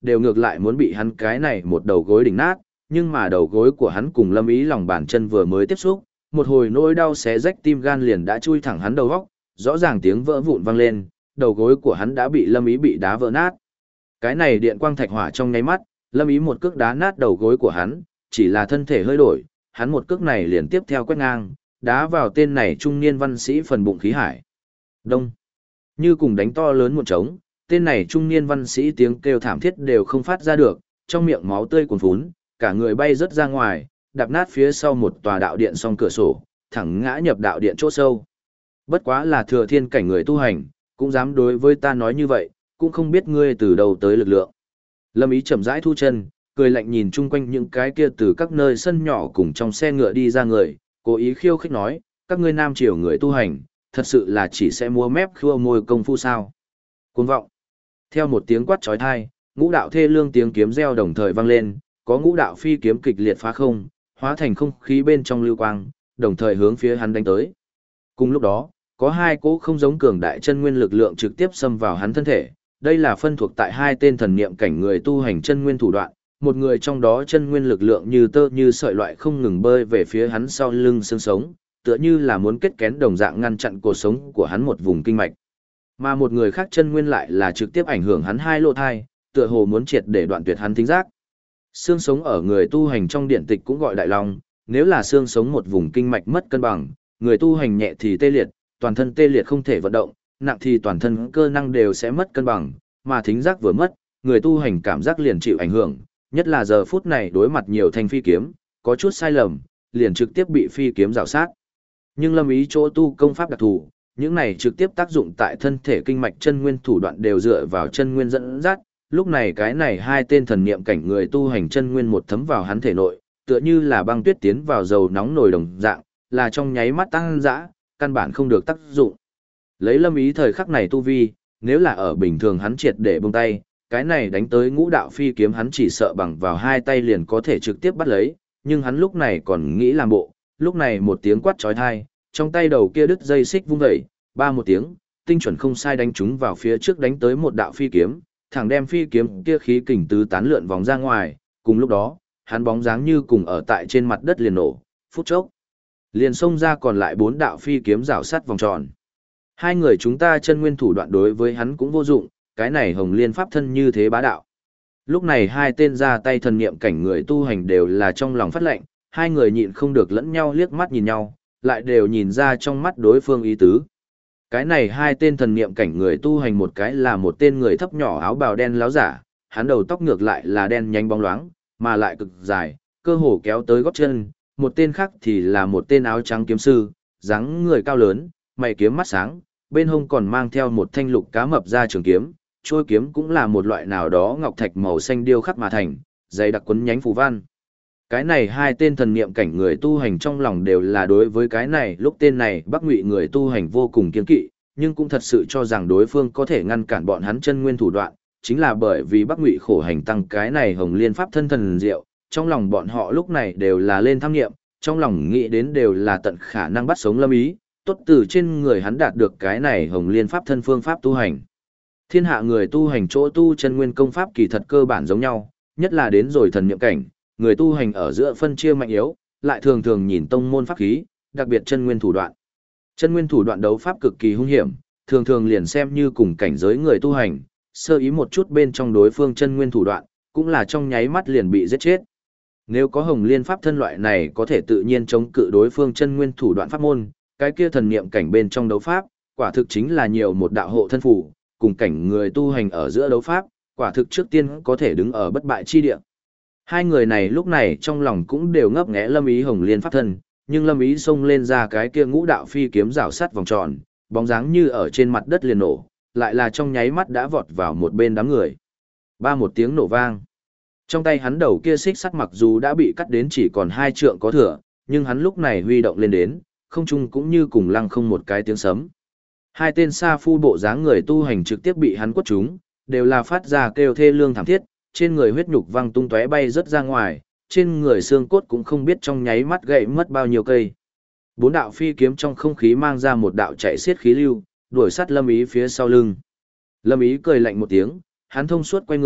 đều ngược lại muốn bị hắn cái này một đầu gối đỉnh nát, nhưng mà đầu gối của hắn cùng Lâm Ý lòng bàn chân vừa mới tiếp xúc, một hồi nỗi đau xé rách tim gan liền đã chui thẳng hắn đầu góc, rõ ràng tiếng vỡ vụn vang lên, đầu gối của hắn đã bị Lâm Ý bị đá vỡ nát. Cái này điện quang thạch hỏa trong nháy mắt, Lâm Ý một cước đá nát đầu gối của hắn, chỉ là thân thể hơi đổi, hắn một cước này liền tiếp theo quét ngang, đá vào tên này trung niên văn sĩ phần bụng khí hải. Đông. Như cùng đánh to lớn một trống, tên này trung niên văn sĩ tiếng kêu thảm thiết đều không phát ra được, trong miệng máu tươi cuồn phún, cả người bay rớt ra ngoài, đạp nát phía sau một tòa đạo điện song cửa sổ, thẳng ngã nhập đạo điện chỗ sâu. Bất quá là thừa thiên cảnh người tu hành, cũng dám đối với ta nói như vậy, cũng không biết ngươi từ đâu tới lực lượng. Lâm Ý chậm rãi thu chân, cười lạnh nhìn chung quanh những cái kia từ các nơi sân nhỏ cùng trong xe ngựa đi ra người, cố ý khiêu khích nói, các ngươi nam triều người tu hành, thật sự là chỉ sẽ múa mép khua môi công phu sao. Cuồng vọng. Theo một tiếng quát trói thai, ngũ đạo thê lương tiếng kiếm reo đồng thời vang lên, có ngũ đạo phi kiếm kịch liệt phá không, hóa thành không khí bên trong lưu quang, đồng thời hướng phía hắn đánh tới. Cùng lúc đó, có hai cỗ không giống cường đại chân nguyên lực lượng trực tiếp xâm vào hắn thân thể, đây là phân thuộc tại hai tên thần niệm cảnh người tu hành chân nguyên thủ đoạn, một người trong đó chân nguyên lực lượng như tơ như sợi loại không ngừng bơi về phía hắn sau lưng xương sống, tựa như là muốn kết kén đồng dạng ngăn chặn cuộc sống của hắn một vùng kinh mạch. Mà một người khác chân nguyên lại là trực tiếp ảnh hưởng hắn hai lỗ thai, tựa hồ muốn triệt để đoạn tuyệt hắn thính giác. Xương sống ở người tu hành trong điện tịch cũng gọi đại long, nếu là xương sống một vùng kinh mạch mất cân bằng, người tu hành nhẹ thì tê liệt, toàn thân tê liệt không thể vận động, nặng thì toàn thân cơ năng đều sẽ mất cân bằng, mà thính giác vừa mất, người tu hành cảm giác liền chịu ảnh hưởng, nhất là giờ phút này đối mặt nhiều thanh phi kiếm, có chút sai lầm, liền trực tiếp bị phi kiếm rào sát. Nhưng Lâm Ý chỗ tu công pháp đặc thù, những này trực tiếp tác dụng tại thân thể kinh mạch chân nguyên thủ đoạn đều dựa vào chân nguyên dẫn dắt, lúc này cái này hai tên thần niệm cảnh người tu hành chân nguyên một thấm vào hắn thể nội, tựa như là băng tuyết tiến vào dầu nóng nồi đồng dạng, là trong nháy mắt tăng dã, căn bản không được tác dụng. Lấy Lâm Ý thời khắc này tu vi, nếu là ở bình thường hắn triệt để buông tay, cái này đánh tới ngũ đạo phi kiếm hắn chỉ sợ bằng vào hai tay liền có thể trực tiếp bắt lấy, nhưng hắn lúc này còn nghĩ làm bộ, lúc này một tiếng quát chói tai, trong tay đầu kia đứt dây xích vung dậy, ba một tiếng, tinh chuẩn không sai đánh trúng vào phía trước đánh tới một đạo phi kiếm, thẳng đem phi kiếm kia khí kình tứ tán lượn vòng ra ngoài, cùng lúc đó, hắn bóng dáng như cùng ở tại trên mặt đất liền nổ, phút chốc. Liền xông ra còn lại bốn đạo phi kiếm rảo sát vòng tròn. Hai người chúng ta chân nguyên thủ đoạn đối với hắn cũng vô dụng, cái này hồng liên pháp thân như thế bá đạo. Lúc này hai tên ra tay thần niệm cảnh người tu hành đều là trong lòng phát lệnh, hai người nhịn không được lẫn nhau liếc mắt nhìn nhau, lại đều nhìn ra trong mắt đối phương ý tứ. Cái này hai tên thần niệm cảnh người tu hành một cái là một tên người thấp nhỏ áo bào đen láo giả, hắn đầu tóc ngược lại là đen nhánh bóng loáng, mà lại cực dài, cơ hồ kéo tới gót chân, một tên khác thì là một tên áo trắng kiếm sư, dáng người cao lớn, mày kiếm mắt sáng, bên hông còn mang theo một thanh lục cá mập ra trường kiếm, trôi kiếm cũng là một loại nào đó ngọc thạch màu xanh điêu khắc mà thành, dày đặc quấn nhánh phù văn. Cái này hai tên thần niệm cảnh người tu hành trong lòng đều là đối với cái này lúc tên này Bắc Ngụy người tu hành vô cùng kiên kỵ, nhưng cũng thật sự cho rằng đối phương có thể ngăn cản bọn hắn chân nguyên thủ đoạn, chính là bởi vì Bắc Ngụy khổ hành tăng cái này hồng liên pháp thân thần diệu, trong lòng bọn họ lúc này đều là lên tham nghiệm, trong lòng nghĩ đến đều là tận khả năng bắt sống Lâm Ý, tốt từ trên người hắn đạt được cái này hồng liên pháp thân phương pháp tu hành. Thiên hạ người tu hành chỗ tu chân nguyên công pháp kỳ thật cơ bản giống nhau, nhất là đến rồi thần niệm cảnh, người tu hành ở giữa phân chia mạnh yếu, lại thường thường nhìn tông môn pháp khí, đặc biệt chân nguyên thủ đoạn. Chân nguyên thủ đoạn đấu pháp cực kỳ hung hiểm, thường thường liền xem như cùng cảnh giới người tu hành, sơ ý một chút bên trong đối phương chân nguyên thủ đoạn, cũng là trong nháy mắt liền bị giết chết. Nếu có hồng liên pháp thân loại này có thể tự nhiên chống cự đối phương chân nguyên thủ đoạn pháp môn, cái kia thần niệm cảnh bên trong đấu pháp, quả thực chính là nhiều một đạo hộ thân phù, cùng cảnh người tu hành ở giữa đấu pháp, quả thực trước tiên có thể đứng ở bất bại chi địa. Hai người này lúc này trong lòng cũng đều ngấp nghé Lâm Ý hồng liên pháp thân, nhưng Lâm Ý xông lên ra cái kia ngũ đạo phi kiếm rảo sắt vòng tròn, bóng dáng như ở trên mặt đất liền nổ, lại là trong nháy mắt đã vọt vào một bên đám người. Ba một tiếng nổ vang. Trong tay hắn đầu kia xích sắt mặc dù đã bị cắt đến chỉ còn 2 trượng có thừa, nhưng hắn lúc này huy động lên đến, không trung cũng như cùng lăng không một cái tiếng sấm. Hai tên sa phu bộ dáng người tu hành trực tiếp bị hắn quất trúng, đều là phát ra kêu thê lương thảm thiết, trên người huyết nhục văng tung tóe bay rất ra ngoài, trên người xương cốt cũng không biết trong nháy mắt gãy mất bao nhiêu cây. Bốn đạo phi kiếm trong không khí mang ra một đạo chạy xiết khí lưu, đuổi sát Lâm Ý phía sau lưng. Lâm Ý cười lạnh một tiếng, hắn thông suốt quay người,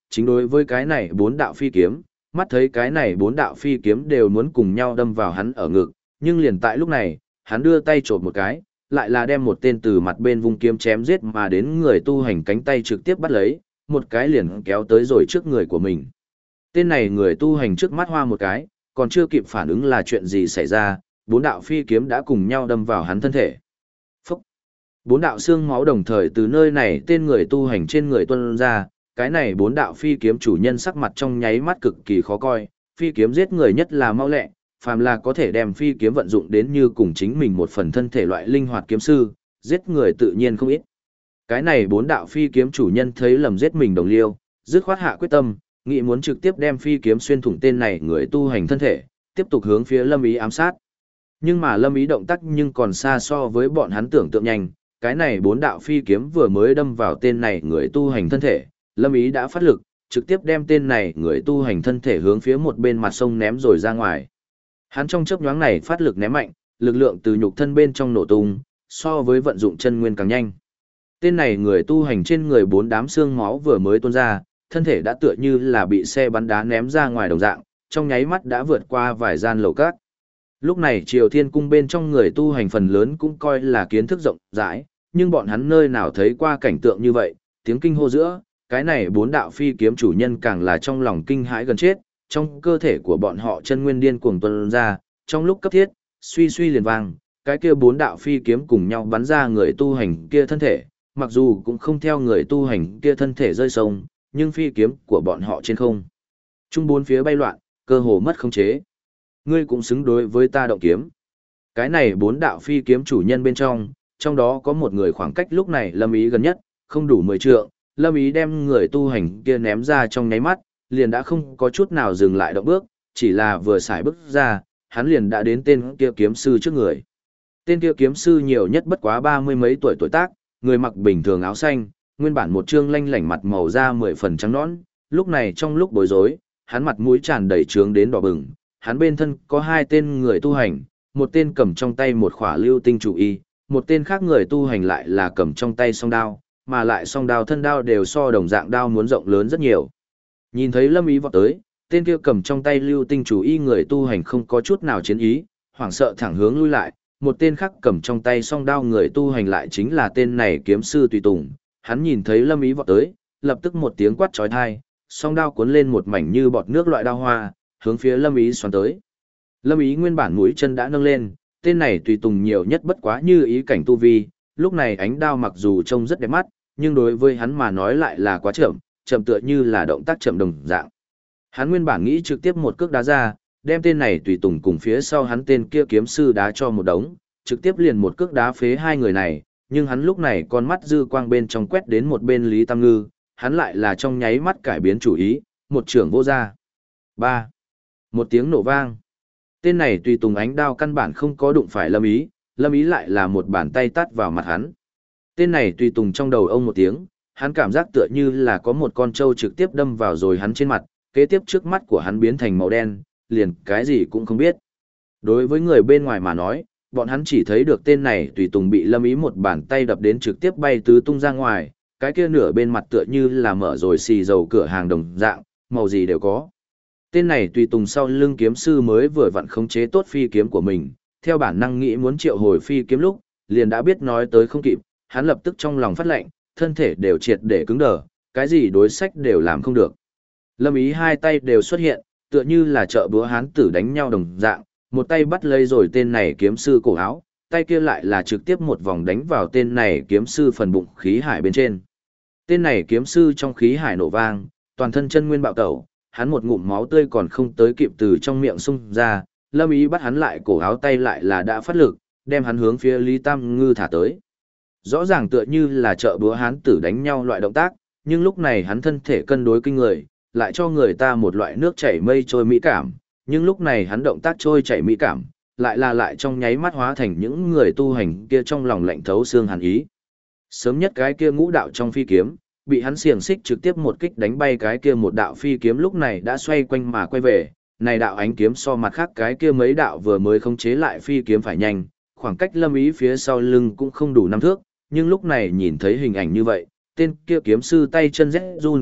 chính đối với cái này bốn đạo phi kiếm, mắt thấy cái này bốn đạo phi kiếm đều muốn cùng nhau đâm vào hắn ở ngực, nhưng liền tại lúc này, hắn đưa tay chộp một cái, lại là đem một tên từ mặt bên vung kiếm chém giết mà đến người tu hành cánh tay trực tiếp bắt lấy, một cái liền kéo tới rồi trước người của mình. Tên này người tu hành trước mắt hoa một cái, còn chưa kịp phản ứng là chuyện gì xảy ra, bốn đạo phi kiếm đã cùng nhau đâm vào hắn thân thể. Phúc! Bốn đạo xương máu đồng thời từ nơi này tên người tu hành trên người tuôn ra, cái này bốn đạo phi kiếm chủ nhân sắc mặt trong nháy mắt cực kỳ khó coi, phi kiếm giết người nhất là mau lẹ, phàm là có thể đem phi kiếm vận dụng đến như cùng chính mình một phần thân thể loại linh hoạt kiếm sư, giết người tự nhiên không ít. Cái này bốn đạo phi kiếm chủ nhân thấy lầm giết mình đồng liêu, dứt khoát hạ quyết tâm, nghĩ muốn trực tiếp đem phi kiếm xuyên thủng tên này người tu hành thân thể, tiếp tục hướng phía Lâm Ý ám sát. Nhưng mà Lâm Ý động tác nhưng còn xa so với bọn hắn tưởng tượng nhanh, cái này bốn đạo phi kiếm vừa mới đâm vào tên này người tu hành thân thể, Lâm Ý đã phát lực, trực tiếp đem tên này người tu hành thân thể hướng phía một bên mặt sông ném rồi ra ngoài. Hắn trong chớp nhoáng này phát lực ném mạnh, lực lượng từ nhục thân bên trong nổ tung, so với vận dụng chân nguyên càng nhanh. Tên này người tu hành trên người bốn đám xương máu vừa mới tuôn ra, thân thể đã tựa như là bị xe bắn đá ném ra ngoài đồng dạng, trong nháy mắt đã vượt qua vài gian lầu các. Lúc này Triều Thiên Cung bên trong người tu hành phần lớn cũng coi là kiến thức rộng rãi, nhưng bọn hắn nơi nào thấy qua cảnh tượng như vậy, tiếng kinh hô giữa, cái này bốn đạo phi kiếm chủ nhân càng là trong lòng kinh hãi gần chết, trong cơ thể của bọn họ chân nguyên điên cuồng tuôn ra, trong lúc cấp thiết, suy suy liền vang, cái kia bốn đạo phi kiếm cùng nhau bắn ra người tu hành kia thân thể, mặc dù cũng không theo người tu hành kia thân thể rơi sông, nhưng phi kiếm của bọn họ trên không. Trung bốn phía bay loạn, cơ hồ mất khống chế. Ngươi cũng xứng đối với ta động kiếm. Cái này bốn đạo phi kiếm chủ nhân bên trong đó có một người khoảng cách lúc này Lâm Ý gần nhất, không đủ 10 trượng, Lâm Ý đem người tu hành kia ném ra trong nháy mắt, liền đã không có chút nào dừng lại động bước, chỉ là vừa xài bước ra, hắn liền đã đến tên kia kiếm sư trước người. Tên kia kiếm sư nhiều nhất bất quá 30 mấy tuổi tuổi tác, người mặc bình thường áo xanh, nguyên bản một trương lanh lảnh mặt màu da 10 phần trắng nõn, lúc này trong lúc bối rối, hắn mặt mũi tràn đầy trướng đến đỏ bừng, hắn bên thân có hai tên người tu hành, một tên cầm trong tay một khỏa lưu tinh chủ y, một tên khác người tu hành lại là cầm trong tay song đao, mà lại song đao thân đao đều so đồng dạng đao muốn rộng lớn rất nhiều. Nhìn thấy Lâm Ý vọt tới, tên kia cầm trong tay lưu tinh chủ y người tu hành không có chút nào chiến ý, hoảng sợ thẳng hướng lui lại, một tên khác cầm trong tay song đao người tu hành lại chính là tên này kiếm sư tùy tùng, hắn nhìn thấy Lâm Ý vọt tới, lập tức một tiếng quát chói tai, song đao cuốn lên một mảnh như bọt nước loại đao hoa, hướng phía Lâm Ý xoắn tới. Lâm Ý nguyên bản mũi chân đã nâng lên, tên này tùy tùng nhiều nhất bất quá như ý cảnh tu vi, lúc này ánh đao mặc dù trông rất đẹp mắt, nhưng đối với hắn mà nói lại là quá chậm, chậm tựa như là động tác chậm đồng dạng. Hắn nguyên bản nghĩ trực tiếp một cước đá ra, đem tên này tùy tùng cùng phía sau hắn tên kia kiếm sư đá cho một đống, trực tiếp liền một cước đá phế hai người này, nhưng hắn lúc này con mắt dư quang bên trong quét đến một bên Lý Tam Ngư, hắn lại là trong nháy mắt cải biến chủ ý, một trưởng vô ra. 3. Một tiếng nổ vang. Tên này tùy tùng ánh đao căn bản không có đụng phải Lâm Ý lại là một bàn tay tát vào mặt hắn. Tên này tùy tùng trong đầu ông một tiếng, hắn cảm giác tựa như là có một con trâu trực tiếp đâm vào rồi hắn trên mặt, kế tiếp trước mắt của hắn biến thành màu đen, liền cái gì cũng không biết. Đối với người bên ngoài mà nói, bọn hắn chỉ thấy được tên này tùy tùng bị Lâm Ý một bàn tay đập đến trực tiếp bay tứ tung ra ngoài, cái kia nửa bên mặt tựa như là mở rồi xì dầu cửa hàng đồng dạng, màu gì đều có. Tên này tùy tùng sau lưng kiếm sư mới vừa vặn khống chế tốt phi kiếm của mình, theo bản năng nghĩ muốn triệu hồi phi kiếm lúc, liền đã biết nói tới không kịp, hắn lập tức trong lòng phát lệnh, thân thể đều triệt để cứng đờ, cái gì đối sách đều làm không được. Lâm Ý hai tay đều xuất hiện, tựa như là chợ búa hán tử đánh nhau đồng dạng, một tay bắt lấy rồi tên này kiếm sư cổ áo, tay kia lại là trực tiếp một vòng đánh vào tên này kiếm sư phần bụng khí hải bên trên. Tên này kiếm sư trong khí hải nổ vang, toàn thân chân nguyên bạo tẩu, hắn một ngụm máu tươi còn không tới kịp từ trong miệng xung ra, Lâm Ý bắt hắn lại cổ áo tay lại là đã phát lực, đem hắn hướng phía Lý Tam Ngư thả tới. Rõ ràng tựa như là chợ búa hán tử đánh nhau loại động tác, nhưng lúc này hắn thân thể cân đối kinh người, lại cho người ta một loại nước chảy mây trôi mỹ cảm, nhưng lúc này hắn động tác trôi chảy mỹ cảm, lại trong nháy mắt hóa thành những người tu hành kia trong lòng lạnh thấu xương hàn ý. Sớm nhất cái kia ngũ đạo trong phi kiếm, bị hắn xiềng xích trực tiếp một kích đánh bay cái kia một đạo phi kiếm lúc này đã xoay quanh mà quay về, này đạo ánh kiếm so mặt khác cái kia mấy đạo vừa mới khống chế lại phi kiếm phải nhanh, khoảng cách Lâm Ý phía sau lưng cũng không đủ 5 thước, nhưng lúc này nhìn thấy hình ảnh như vậy, tên kia kiếm sư tay chân rét run,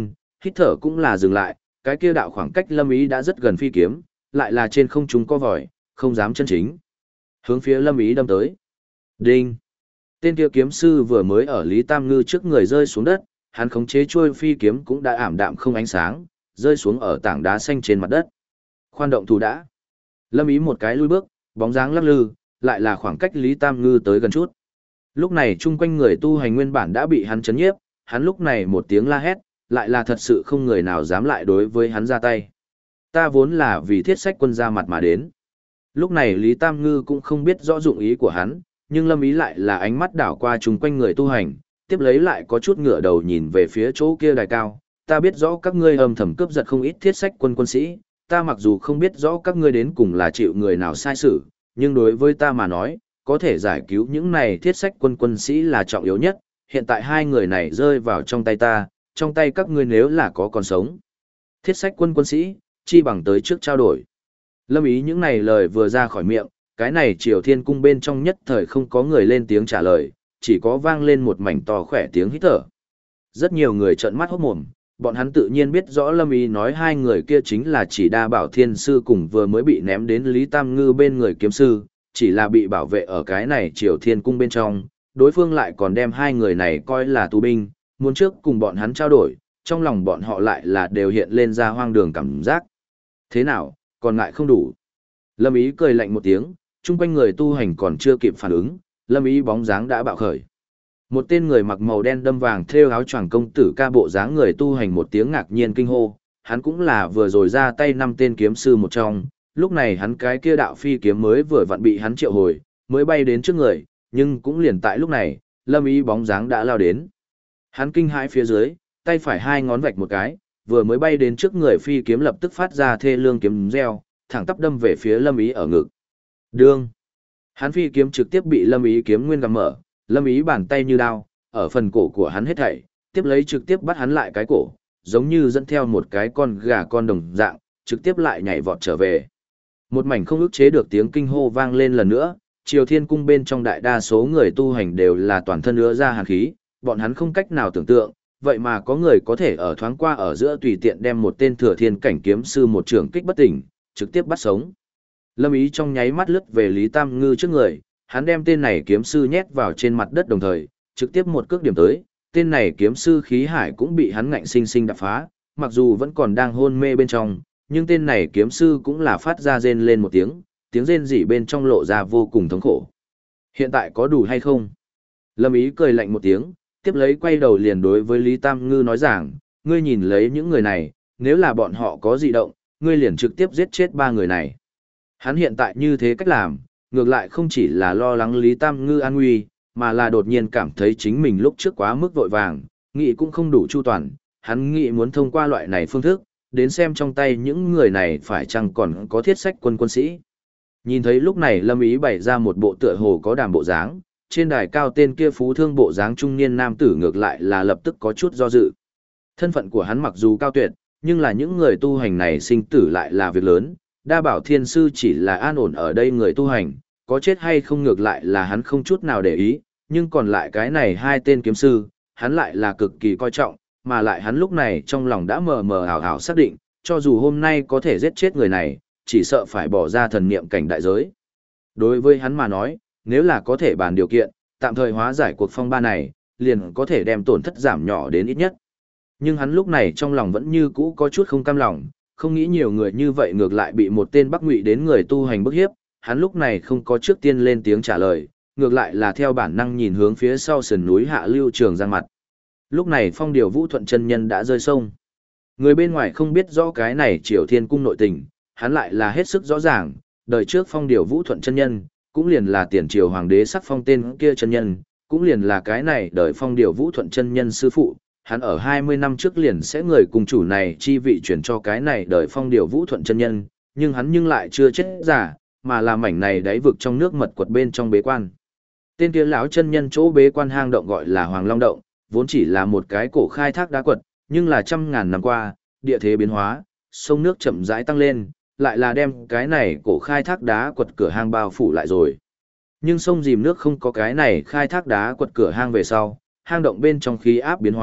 hít thở cũng là dừng lại, cái kia đạo khoảng cách Lâm Ý đã rất gần phi kiếm, lại là trên không trung co vòi, không dám chân chính. Hướng phía Lâm Ý đâm tới. Đinh! Tên kia kiếm sư vừa mới ở Lý Tam Ngư trước người rơi xuống đất, hắn khống chế chuôi phi kiếm cũng đã ảm đạm không ánh sáng, rơi xuống ở tảng đá xanh trên mặt đất. Khoan động thủ đã. Lâm Ý một cái lùi bước, bóng dáng lắc lư, lại là khoảng cách Lý Tam Ngư tới gần chút. Lúc này chung quanh người tu hành nguyên bản đã bị hắn chấn nhiếp, hắn lúc này một tiếng la hét, lại là thật sự không người nào dám lại đối với hắn ra tay. Ta vốn là vì thiết sách quân ra mặt mà đến. Lúc này Lý Tam Ngư cũng không biết rõ dụng ý của hắn, nhưng Lâm Ý lại là ánh mắt đảo qua chung quanh người tu hành, tiếp lấy lại có chút ngửa đầu nhìn về phía chỗ kia đài cao. Ta biết rõ các ngươi âm thầm cướp giật không ít thiết sách quân quân sĩ, ta mặc dù không biết rõ các ngươi đến cùng là chịu người nào sai xử, nhưng đối với ta mà nói, có thể giải cứu những này thiết sách quân quân sĩ là trọng yếu nhất. Hiện tại hai người này rơi vào trong tay ta, trong tay các ngươi nếu là có còn sống. Thiết sách quân quân sĩ, chi bằng tới trước trao đổi. Lâm Ý những này lời vừa ra khỏi miệng, cái này Triều Thiên Cung bên trong nhất thời không có người lên tiếng trả lời, chỉ có vang lên một mảnh to khỏe tiếng hít thở. Rất nhiều người trợn mắt hốt mồm, bọn hắn tự nhiên biết rõ Lâm Ý nói hai người kia chính là chỉ Đa Bảo Thiên Sư cùng vừa mới bị ném đến Lý Tam Ngư bên người kiếm sư, chỉ là bị bảo vệ ở cái này Triều Thiên Cung bên trong, đối phương lại còn đem hai người này coi là tù binh, muốn trước cùng bọn hắn trao đổi, trong lòng bọn họ lại là đều hiện lên ra hoang đường cảm giác. Thế nào, còn ngại không đủ? Lâm Ý cười lạnh một tiếng, chung quanh người tu hành còn chưa kịp phản ứng, Lâm Ý bóng dáng đã bạo khởi. Một tên người mặc màu đen đâm vàng thêu áo choàng công tử ca bộ dáng người tu hành một tiếng ngạc nhiên kinh hô, hắn cũng là vừa rồi ra tay 5 tên kiếm sư một trong, lúc này hắn cái kia đạo phi kiếm mới vừa vặn bị hắn triệu hồi, mới bay đến trước người, nhưng cũng liền tại lúc này, Lâm Ý bóng dáng đã lao đến. Hắn kinh hãi phía dưới, tay phải hai ngón vạch một cái, vừa mới bay đến trước người phi kiếm lập tức phát ra thê lương kiếm reo, thẳng tắp đâm về phía Lâm Ý ở ngực. Đương. Hắn phi kiếm trực tiếp bị Lâm Ý kiếm nguyên găm mở, Lâm Ý bàn tay như đao, ở phần cổ của hắn hết thảy, tiếp lấy trực tiếp bắt hắn lại cái cổ, giống như dẫn theo một cái con gà con đồng dạng, trực tiếp lại nhảy vọt trở về. Một mảnh không ức chế được tiếng kinh hô vang lên lần nữa, Triều Thiên Cung bên trong đại đa số người tu hành đều là toàn thân ứa ra hàn khí, bọn hắn không cách nào tưởng tượng, vậy mà có người có thể ở thoáng qua ở giữa tùy tiện đem một tên thừa thiên cảnh kiếm sư một trường kích bất tỉnh, trực tiếp bắt sống. Lâm Ý trong nháy mắt lướt về Lý Tam Ngư trước người, hắn đem tên này kiếm sư nhét vào trên mặt đất đồng thời, trực tiếp một cước điểm tới, tên này kiếm sư khí hải cũng bị hắn ngạnh sinh sinh đập phá, mặc dù vẫn còn đang hôn mê bên trong, nhưng tên này kiếm sư cũng là phát ra rên lên một tiếng rên rỉ bên trong lộ ra vô cùng thống khổ. Hiện tại có đủ hay không? Lâm Ý cười lạnh một tiếng, tiếp lấy quay đầu liền đối với Lý Tam Ngư nói rằng, ngươi nhìn lấy những người này, nếu là bọn họ có dị động, ngươi liền trực tiếp giết chết 3 người này. Hắn hiện tại như thế cách làm, ngược lại không chỉ là lo lắng Lý Tam Ngư an nguy, mà là đột nhiên cảm thấy chính mình lúc trước quá mức vội vàng, nghĩ cũng không đủ chu toàn, hắn nghĩ muốn thông qua loại này phương thức, đến xem trong tay những người này phải chăng còn có thiết sách quân sĩ. Nhìn thấy lúc này Lâm Ý bày ra một bộ tựa hồ có đàm bộ dáng, trên đài cao tên kia phú thương bộ dáng trung niên nam tử ngược lại là lập tức có chút do dự. Thân phận của hắn mặc dù cao tuyệt, nhưng là những người tu hành này sinh tử lại là việc lớn, Đa Bảo Thiên Sư chỉ là an ổn ở đây người tu hành, có chết hay không ngược lại là hắn không chút nào để ý, nhưng còn lại cái này 2 tên kiếm sư, hắn lại là cực kỳ coi trọng, mà lại hắn lúc này trong lòng đã mờ mờ ảo ảo xác định, cho dù hôm nay có thể giết chết người này, chỉ sợ phải bỏ ra thần niệm cảnh đại giới. Đối với hắn mà nói, nếu là có thể bàn điều kiện, tạm thời hóa giải cuộc phong ba này, liền có thể đem tổn thất giảm nhỏ đến ít nhất. Nhưng hắn lúc này trong lòng vẫn như cũ có chút không cam lòng, không nghĩ nhiều người như vậy ngược lại bị một tên Bắc Ngụy đến người tu hành bức hiếp, hắn lúc này không có trước tiên lên tiếng trả lời, ngược lại là theo bản năng nhìn hướng phía sau sườn núi Hạ Lưu Trường Giang mặt. Lúc này Phong Điều Vũ Thuận chân nhân đã rơi sông. Người bên ngoài không biết rõ cái này Triều Thiên Cung nội tình, hắn lại là hết sức rõ ràng, đời trước Phong Điều Vũ Thuận chân nhân, cũng liền là tiền triều hoàng đế sắc phong tên kia chân nhân, cũng liền là cái này đời Phong Điều Vũ Thuận chân nhân sư phụ, hắn ở 20 năm trước liền sẽ người cùng chủ này chi vị chuyển cho cái này đời Phong Điều Vũ Thuận chân nhân, nhưng hắn lại chưa chết giả, mà là mảnh này đáy vực trong nước mật quật bên trong bế quan. Tên kia lão chân nhân chỗ bế quan hang động gọi là Hoàng Long động, vốn chỉ là một cái cổ khai thác đá quật, nhưng là trăm ngàn năm qua, địa thế biến hóa, sông nước chậm rãi tăng lên, lại là đem cái này cổ khai thác đá quật cửa hang bao phủ lại rồi. Nhưng sông dìm nước không có cái này khai thác đá quật cửa hang về sau, hang động bên trong khí áp biến hóa,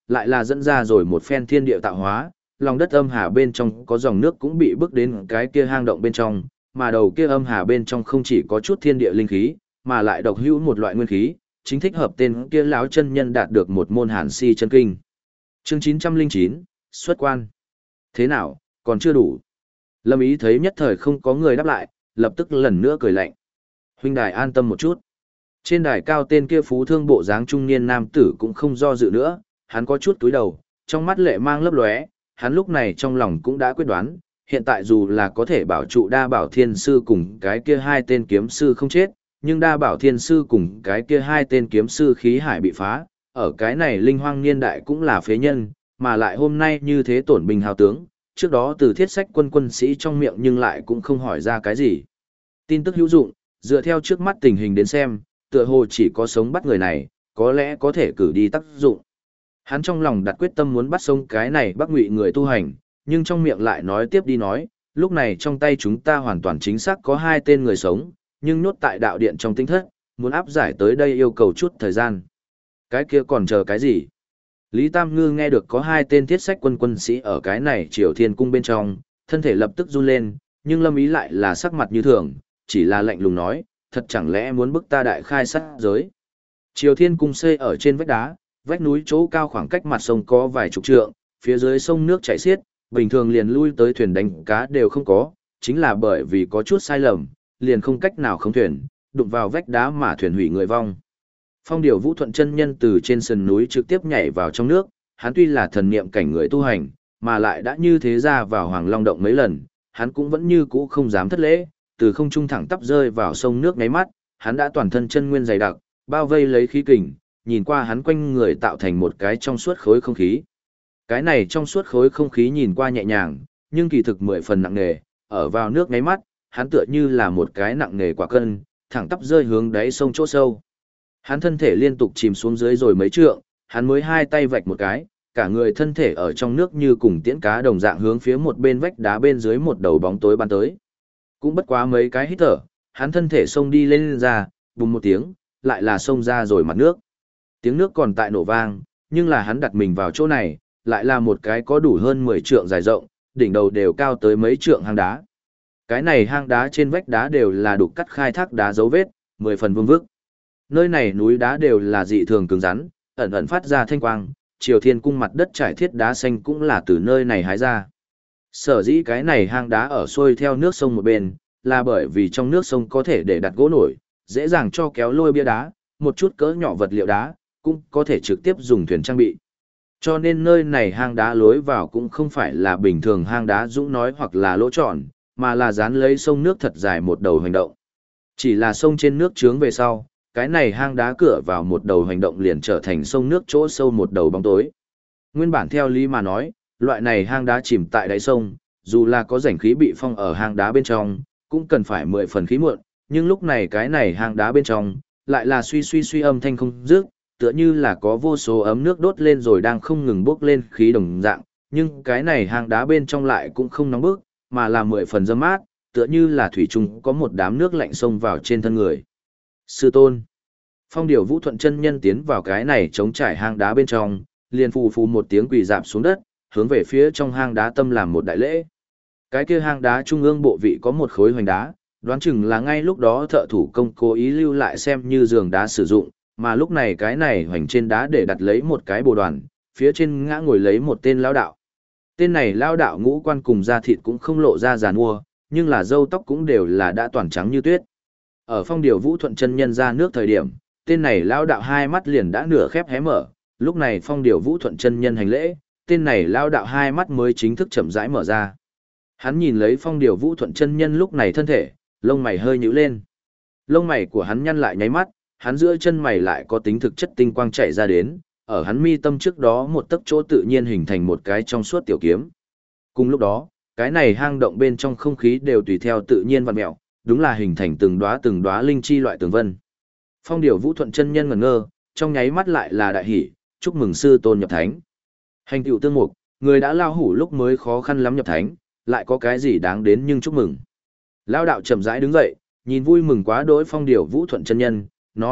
lại là dẫn ra rồi một phen thiên địa tạo hóa, lòng đất âm hà bên trong có dòng nước cũng bị bước đến cái kia hang động bên trong, mà đầu kia âm hà bên trong không chỉ có chút thiên địa linh khí, mà lại độc hữu một loại nguyên khí, chính thích hợp tên kia lão chân nhân đạt được một môn hàn si chân kinh. Chương 909, xuất quan. Thế nào, còn chưa đủ. Lâm Ý thấy nhất thời không có người đáp lại, lập tức lần nữa cười lạnh. Huynh đài an tâm một chút. Trên đài cao tên kia phú thương bộ dáng trung niên nam tử cũng không do dự nữa, hắn có chút túi đầu, trong mắt lệ mang lấp lóe, hắn lúc này trong lòng cũng đã quyết đoán, hiện tại dù là có thể bảo trụ đa bảo thiên sư cùng cái kia hai tên kiếm sư không chết, nhưng đa bảo thiên sư cùng cái kia hai tên kiếm sư khí hải bị phá, ở cái này linh hoang niên đại cũng là phế nhân, mà lại hôm nay như thế tổn binh hào tướng, trước đó từ thiết sách quân sĩ trong miệng nhưng lại cũng không hỏi ra cái gì. Tin tức hữu dụng, dựa theo trước mắt tình hình đến xem, tựa hồ chỉ có sống bắt người này, có lẽ có thể cử đi tác dụng. Hắn trong lòng đặt quyết tâm muốn bắt sống cái này Bắc Ngụy người tu hành, nhưng trong miệng lại nói tiếp đi nói, lúc này trong tay chúng ta hoàn toàn chính xác có hai tên người sống, nhưng nhốt tại đạo điện trong tinh thất, muốn áp giải tới đây yêu cầu chút thời gian. Cái kia còn chờ cái gì? Lý Tam Ngư nghe được có hai tên thiết sách quân sĩ ở cái này Triều Thiên Cung bên trong, thân thể lập tức run lên, nhưng Lâm Ý lại là sắc mặt như thường, chỉ là lạnh lùng nói, thật chẳng lẽ muốn bức ta đại khai sát giới. Triều Thiên Cung xây ở trên vách đá, vách núi chỗ cao khoảng cách mặt sông có vài chục trượng, phía dưới sông nước chảy xiết, bình thường liền lui tới thuyền đánh cá đều không có, chính là bởi vì có chút sai lầm, liền không cách nào khống thuyền, đụng vào vách đá mà thuyền hủy người vong. Phong Điểu Vũ Thuận chân nhân từ trên sườn núi trực tiếp nhảy vào trong nước, hắn tuy là thần niệm cảnh người tu hành, mà lại đã như thế ra vào Hoàng Long động mấy lần, hắn cũng vẫn như cũ không dám thất lễ, từ không trung thẳng tắp rơi vào sông nước ngáy mắt, hắn đã toàn thân chân nguyên dày đặc, bao vây lấy khí kình, nhìn qua hắn quanh người tạo thành một cái trong suốt khối không khí. Cái này trong suốt khối không khí nhìn qua nhẹ nhàng, nhưng kỳ thực 10 phần nặng nề, ở vào nước ngáy mắt, hắn tựa như là một cái nặng nề quả cân, thẳng tắp rơi hướng đáy sông chỗ sâu. Hắn thân thể liên tục chìm xuống dưới rồi mấy trượng, hắn mới hai tay vạch một cái, cả người thân thể ở trong nước như cùng tiễn cá đồng dạng hướng phía một bên vách đá bên dưới một đầu bóng tối bắn tới. Cũng bất quá mấy cái hít thở, hắn thân thể xông đi lên ra, bùng một tiếng, lại là xông ra rồi mặt nước. Tiếng nước còn tại nổ vang, nhưng là hắn đặt mình vào chỗ này, lại là một cái có đủ hơn 10 trượng dài rộng, đỉnh đầu đều cao tới mấy trượng hang đá. Cái này hang đá trên vách đá đều là đục cắt khai thác đá dấu vết, 10 phần vương vức. Nơi này núi đá đều là dị thường cứng rắn, ẩn ẩn phát ra thanh quang, Triều Thiên Cung mặt đất trải thiết đá xanh cũng là từ nơi này hái ra. Sở dĩ cái này hang đá ở xuôi theo nước sông một bên, là bởi vì trong nước sông có thể để đặt gỗ nổi, dễ dàng cho kéo lôi bia đá, một chút cỡ nhỏ vật liệu đá, cũng có thể trực tiếp dùng thuyền trang bị. Cho nên nơi này hang đá lối vào cũng không phải là bình thường hang đá dũng nói hoặc là lỗ tròn, mà là dán lấy sông nước thật dài một đầu hành động. Chỉ là sông trên nước trướng về sau, cái này hang đá cửa vào một đầu hành động liền trở thành sông nước chỗ sâu một đầu bóng tối. Nguyên bản theo lý mà nói, loại này hang đá chìm tại đáy sông, dù là có rảnh khí bị phong ở hang đá bên trong, cũng cần phải 10 phần khí muộn, nhưng lúc này cái này hang đá bên trong, lại là suy âm thanh không dứt, tựa như là có vô số ấm nước đốt lên rồi đang không ngừng bốc lên khí đồng dạng, nhưng cái này hang đá bên trong lại cũng không nóng bức, mà là 10 phần dâm mát, tựa như là thủy chung có một đám nước lạnh xông vào trên thân người. Sư tôn. Phong Điểu Vũ Thuận chân nhân tiến vào cái này chống trải hang đá bên trong, liền phù phù một tiếng quỳ dạp xuống đất, hướng về phía trong hang đá tâm làm một đại lễ. Cái kia hang đá trung ương bộ vị có một khối hoành đá, đoán chừng là ngay lúc đó thợ thủ công cố ý lưu lại xem như giường đá sử dụng, mà lúc này cái này hoành trên đá để đặt lấy một cái bồ đoàn, phía trên ngã ngồi lấy một tên lão đạo. Tên này lão đạo ngũ quan cùng da thịt cũng không lộ ra giàn mua, nhưng là râu tóc cũng đều là đã toàn trắng như tuyết. Ở Phong Điểu Vũ Thuận chân nhân ra nước thời điểm, tên này lão đạo hai mắt liền đã nửa khép hé mở, lúc này Phong Điểu Vũ Thuận chân nhân hành lễ, tên này lão đạo hai mắt mới chính thức chậm rãi mở ra. Hắn nhìn lấy Phong Điểu Vũ Thuận chân nhân lúc này thân thể, lông mày hơi nhíu lên. Lông mày của hắn nhăn lại nháy mắt, hắn giữa chân mày lại có tính thực chất tinh quang chảy ra đến, ở hắn mi tâm trước đó một tấc chỗ tự nhiên hình thành một cái trong suốt tiểu kiếm. Cùng lúc đó, cái này hang động bên trong không khí đều tùy theo tự nhiên vặn mèo, đúng là hình thành từng đóa linh chi loại tường vân. Phong Điểu Vũ Thuận chân nhân ngẩn ngơ, trong nháy mắt lại là đại hỉ, chúc mừng sư tôn nhập thánh. Hành tựu tương mục, người đã lao hủ lúc mới khó khăn lắm nhập thánh, lại có cái gì đáng đến nhưng chúc mừng. Lao đạo chậm rãi đứng dậy, nhìn vui mừng quá đỗi Phong Điểu Vũ Thuận chân nhân, nói,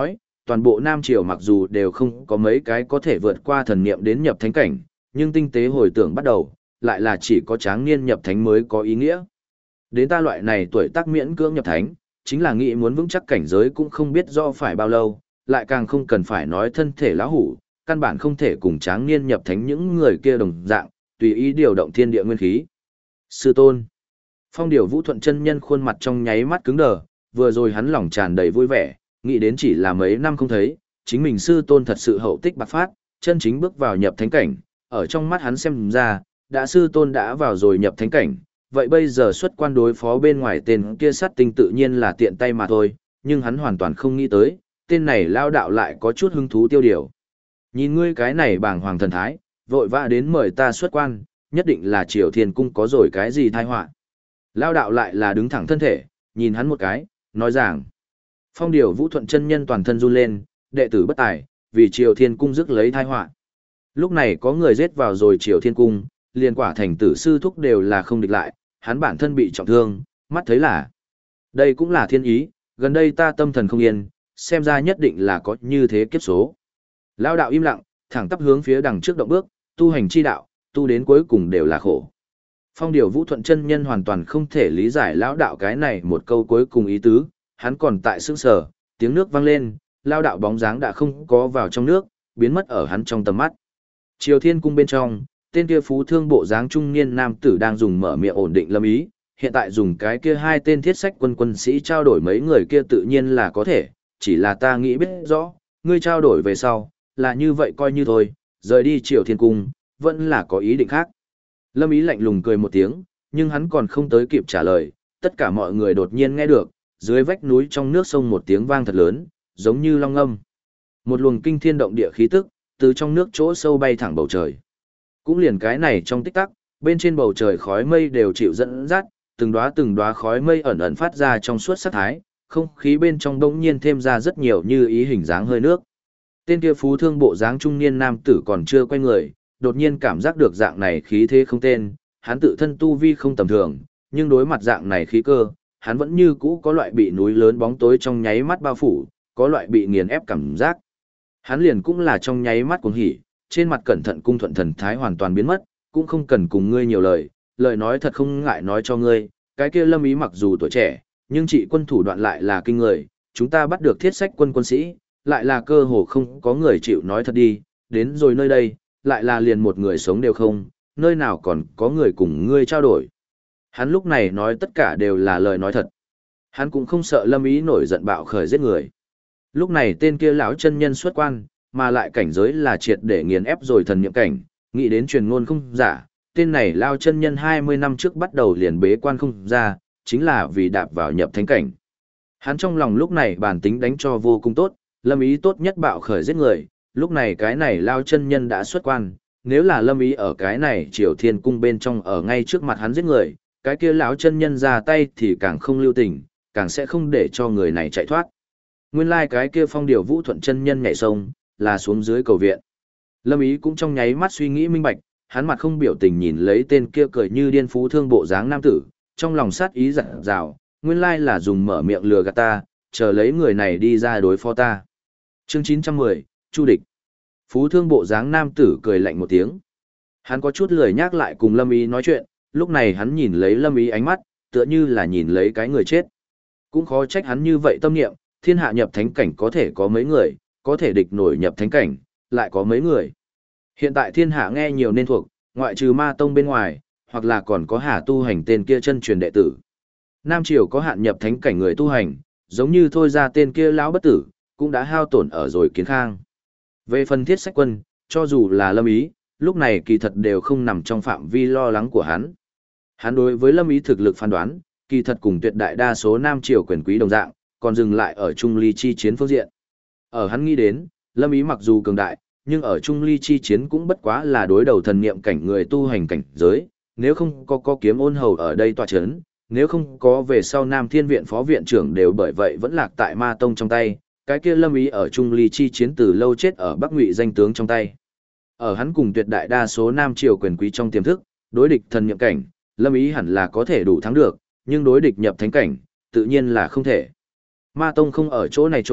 toàn bộ Nam Triều mặc dù đều không có mấy cái có thể vượt qua thần niệm đến nhập thánh cảnh, nhưng tinh tế hồi tưởng bắt đầu, lại là chỉ có tráng niên nhập thánh mới có ý nghĩa. Đến ta loại này tuổi tác miễn cưỡng nhập thánh, chính là nghĩ muốn vững chắc cảnh giới cũng không biết do phải bao lâu, lại càng không cần phải nói thân thể lão hủ, căn bản không thể cùng tráng niên nhập thánh những người kia đồng dạng, tùy ý điều động thiên địa nguyên khí. Sư tôn. Phong Điểu Vũ Thuận chân nhân khuôn mặt trong nháy mắt cứng đờ, vừa rồi hắn lòng tràn đầy vui vẻ, nghĩ đến chỉ là mấy năm không thấy, chính mình sư tôn thật sự hậu tích bạc phát, chân chính bước vào nhập thánh cảnh, ở trong mắt hắn xem ra, đã sư tôn đã vào rồi nhập thánh cảnh, vậy bây giờ xuất quan đối phó bên ngoài tên kia sát tinh tự nhiên là tiện tay mà thôi, nhưng hắn hoàn toàn không nghĩ tới, tên này lao đạo lại có chút hứng thú tiêu điều. Nhìn ngươi cái này bàng hoàng thần thái, vội vã đến mời ta xuất quan, nhất định là Triều Thiên Cung có rồi cái gì tai họa. Lao đạo lại là đứng thẳng thân thể, nhìn hắn một cái, nói rằng. Phong Điểu Vũ Thuận chân nhân toàn thân run lên, đệ tử bất tài, vì Triều Thiên Cung rước lấy tai họa. Lúc này có người giết vào rồi Triều Thiên Cung, liền quả thành tử sư thúc đều là không địch lại, hắn bản thân bị trọng thương, mắt thấy là. Đây cũng là thiên ý, gần đây ta tâm thần không yên, xem ra nhất định là có như thế kiếp số. Lao đạo im lặng, thẳng tắp hướng phía đằng trước động bước, tu hành chi đạo, tu đến cuối cùng đều là khổ. Phong Điểu Vũ Thuận chân nhân hoàn toàn không thể lý giải lão đạo cái này một câu cuối cùng ý tứ, hắn còn tại sững sờ, tiếng nước vang lên, lao đạo bóng dáng đã không có vào trong nước, biến mất ở hắn trong tầm mắt. Triều Thiên Cung bên trong, tên kia phú thương bộ dáng trung niên nam tử đang dùng mở miệng ổn định lâm ý, hiện tại dùng cái kia hai tên thiết sách quân sĩ trao đổi mấy người kia tự nhiên là có thể, chỉ là ta nghĩ biết rõ, ngươi trao đổi về sau, là như vậy coi như thôi, rời đi Triều Thiên Cung, vẫn là có ý định khác. Lâm ý lạnh lùng cười một tiếng, nhưng hắn còn không tới kịp trả lời, tất cả mọi người đột nhiên nghe được, dưới vách núi trong nước sông một tiếng vang thật lớn, giống như long ngâm. Một luồng kinh thiên động địa khí tức, từ trong nước chỗ sâu bay thẳng bầu trời. Cũng liền cái này trong tích tắc, bên trên bầu trời khói mây đều chịu dẫn dắt, từng đóa khói mây ẩn ẩn phát ra trong suốt sát thái, không khí bên trong đống nhiên thêm ra rất nhiều như ý hình dáng hơi nước. Tên kia phú thương bộ dáng trung niên nam tử còn chưa quay người, đột nhiên cảm giác được dạng này khí thế không tên, hắn tự thân tu vi không tầm thường, nhưng đối mặt dạng này khí cơ, hắn vẫn như cũ có loại bị núi lớn bóng tối trong nháy mắt bao phủ, có loại bị nghiền ép cảm giác. Hắn liền cũng là trong nháy mắt cuồng hỉ, trên mặt cẩn thận cung thuận thần thái hoàn toàn biến mất, cũng không cần cùng ngươi nhiều lời, lời nói thật không ngại nói cho ngươi, cái kia Lâm Ý mặc dù tuổi trẻ, nhưng trị quân thủ đoạn lại là kinh người, chúng ta bắt được thiết sách quân sĩ, lại là cơ hồ không có người chịu nói thật đi, đến rồi nơi đây, lại là liền một người sống đều không, nơi nào còn có người cùng ngươi trao đổi. Hắn lúc này nói tất cả đều là lời nói thật. Hắn cũng không sợ Lâm Ý nổi giận bạo khởi giết người. Lúc này tên kia lão chân nhân xuất quan, mà lại cảnh giới là triệt để nghiền ép rồi thần niệm cảnh, nghĩ đến truyền ngôn không giả, tên này lão chân nhân 20 năm trước bắt đầu liền bế quan không ra, chính là vì đạp vào nhập thánh cảnh. Hắn trong lòng lúc này bản tính đánh cho vô cùng tốt, Lâm Ý tốt nhất bạo khởi giết người, lúc này cái này lão chân nhân đã xuất quan, nếu là Lâm Ý ở cái này Triều Thiên Cung bên trong ở ngay trước mặt hắn giết người, cái kia lão chân nhân ra tay thì càng không lưu tình, càng sẽ không để cho người này chạy thoát. Nguyên lai cái kia Phong Điểu Vũ Thuận chân nhân nhảy sông, là xuống dưới cầu viện. Lâm Ý cũng trong nháy mắt suy nghĩ minh bạch, hắn mặt không biểu tình nhìn lấy tên kia cười như điên phú thương bộ dáng nam tử, trong lòng sát ý dặn dào, nguyên lai là dùng mở miệng lừa gạt ta, chờ lấy người này đi ra đối phó ta. Chương 910, Chu địch. Phú thương bộ dáng nam tử cười lạnh một tiếng. Hắn có chút lười nhắc lại cùng Lâm Ý nói chuyện, lúc này hắn nhìn lấy Lâm Ý ánh mắt, tựa như là nhìn lấy cái người chết. Cũng khó trách hắn như vậy tâm niệm, thiên hạ nhập thánh cảnh có thể có mấy người, có thể địch nổi nhập thánh cảnh, lại có mấy người. Hiện tại thiên hạ nghe nhiều nên thuộc, ngoại trừ ma tông bên ngoài, hoặc là còn có Hà tu hành tên kia chân truyền đệ tử. Nam Triều có hạn nhập thánh cảnh người tu hành, giống như thôi ra tên kia lão bất tử, cũng đã hao tổn ở rồi kiến khang. Về phần thiết sách quân, cho dù là Lâm Ý, lúc này kỳ thật đều không nằm trong phạm vi lo lắng của hắn. Hắn đối với Lâm Ý thực lực phán đoán, kỳ thật cùng tuyệt đại đa số Nam Triều quyền quý đồng dạng, còn dừng lại ở Trung Ly chi chiến phương diện. Ở hắn nghĩ đến, Lâm Ý mặc dù cường đại, nhưng ở Trung Ly chi chiến cũng bất quá là đối đầu thần niệm cảnh người tu hành cảnh giới, nếu không có kiếm ôn hầu ở đây tọa chấn, nếu không có về sau Nam Thiên Viện phó viện trưởng đều bởi vậy vẫn lạc tại Ma Tông trong tay, cái kia Lâm Ý ở Trung Ly chi chiến từ lâu chết ở Bắc Ngụy danh tướng trong tay. Ở hắn cùng tuyệt đại đa số Nam Triều quyền quý trong tiềm thức, đối địch thần niệm cảnh, Lâm Ý hẳn là có thể đủ thắng được, nhưng đối địch nhập thánh cảnh, tự nhiên là không thể. Ma Tông không ở chỗ này chỗ,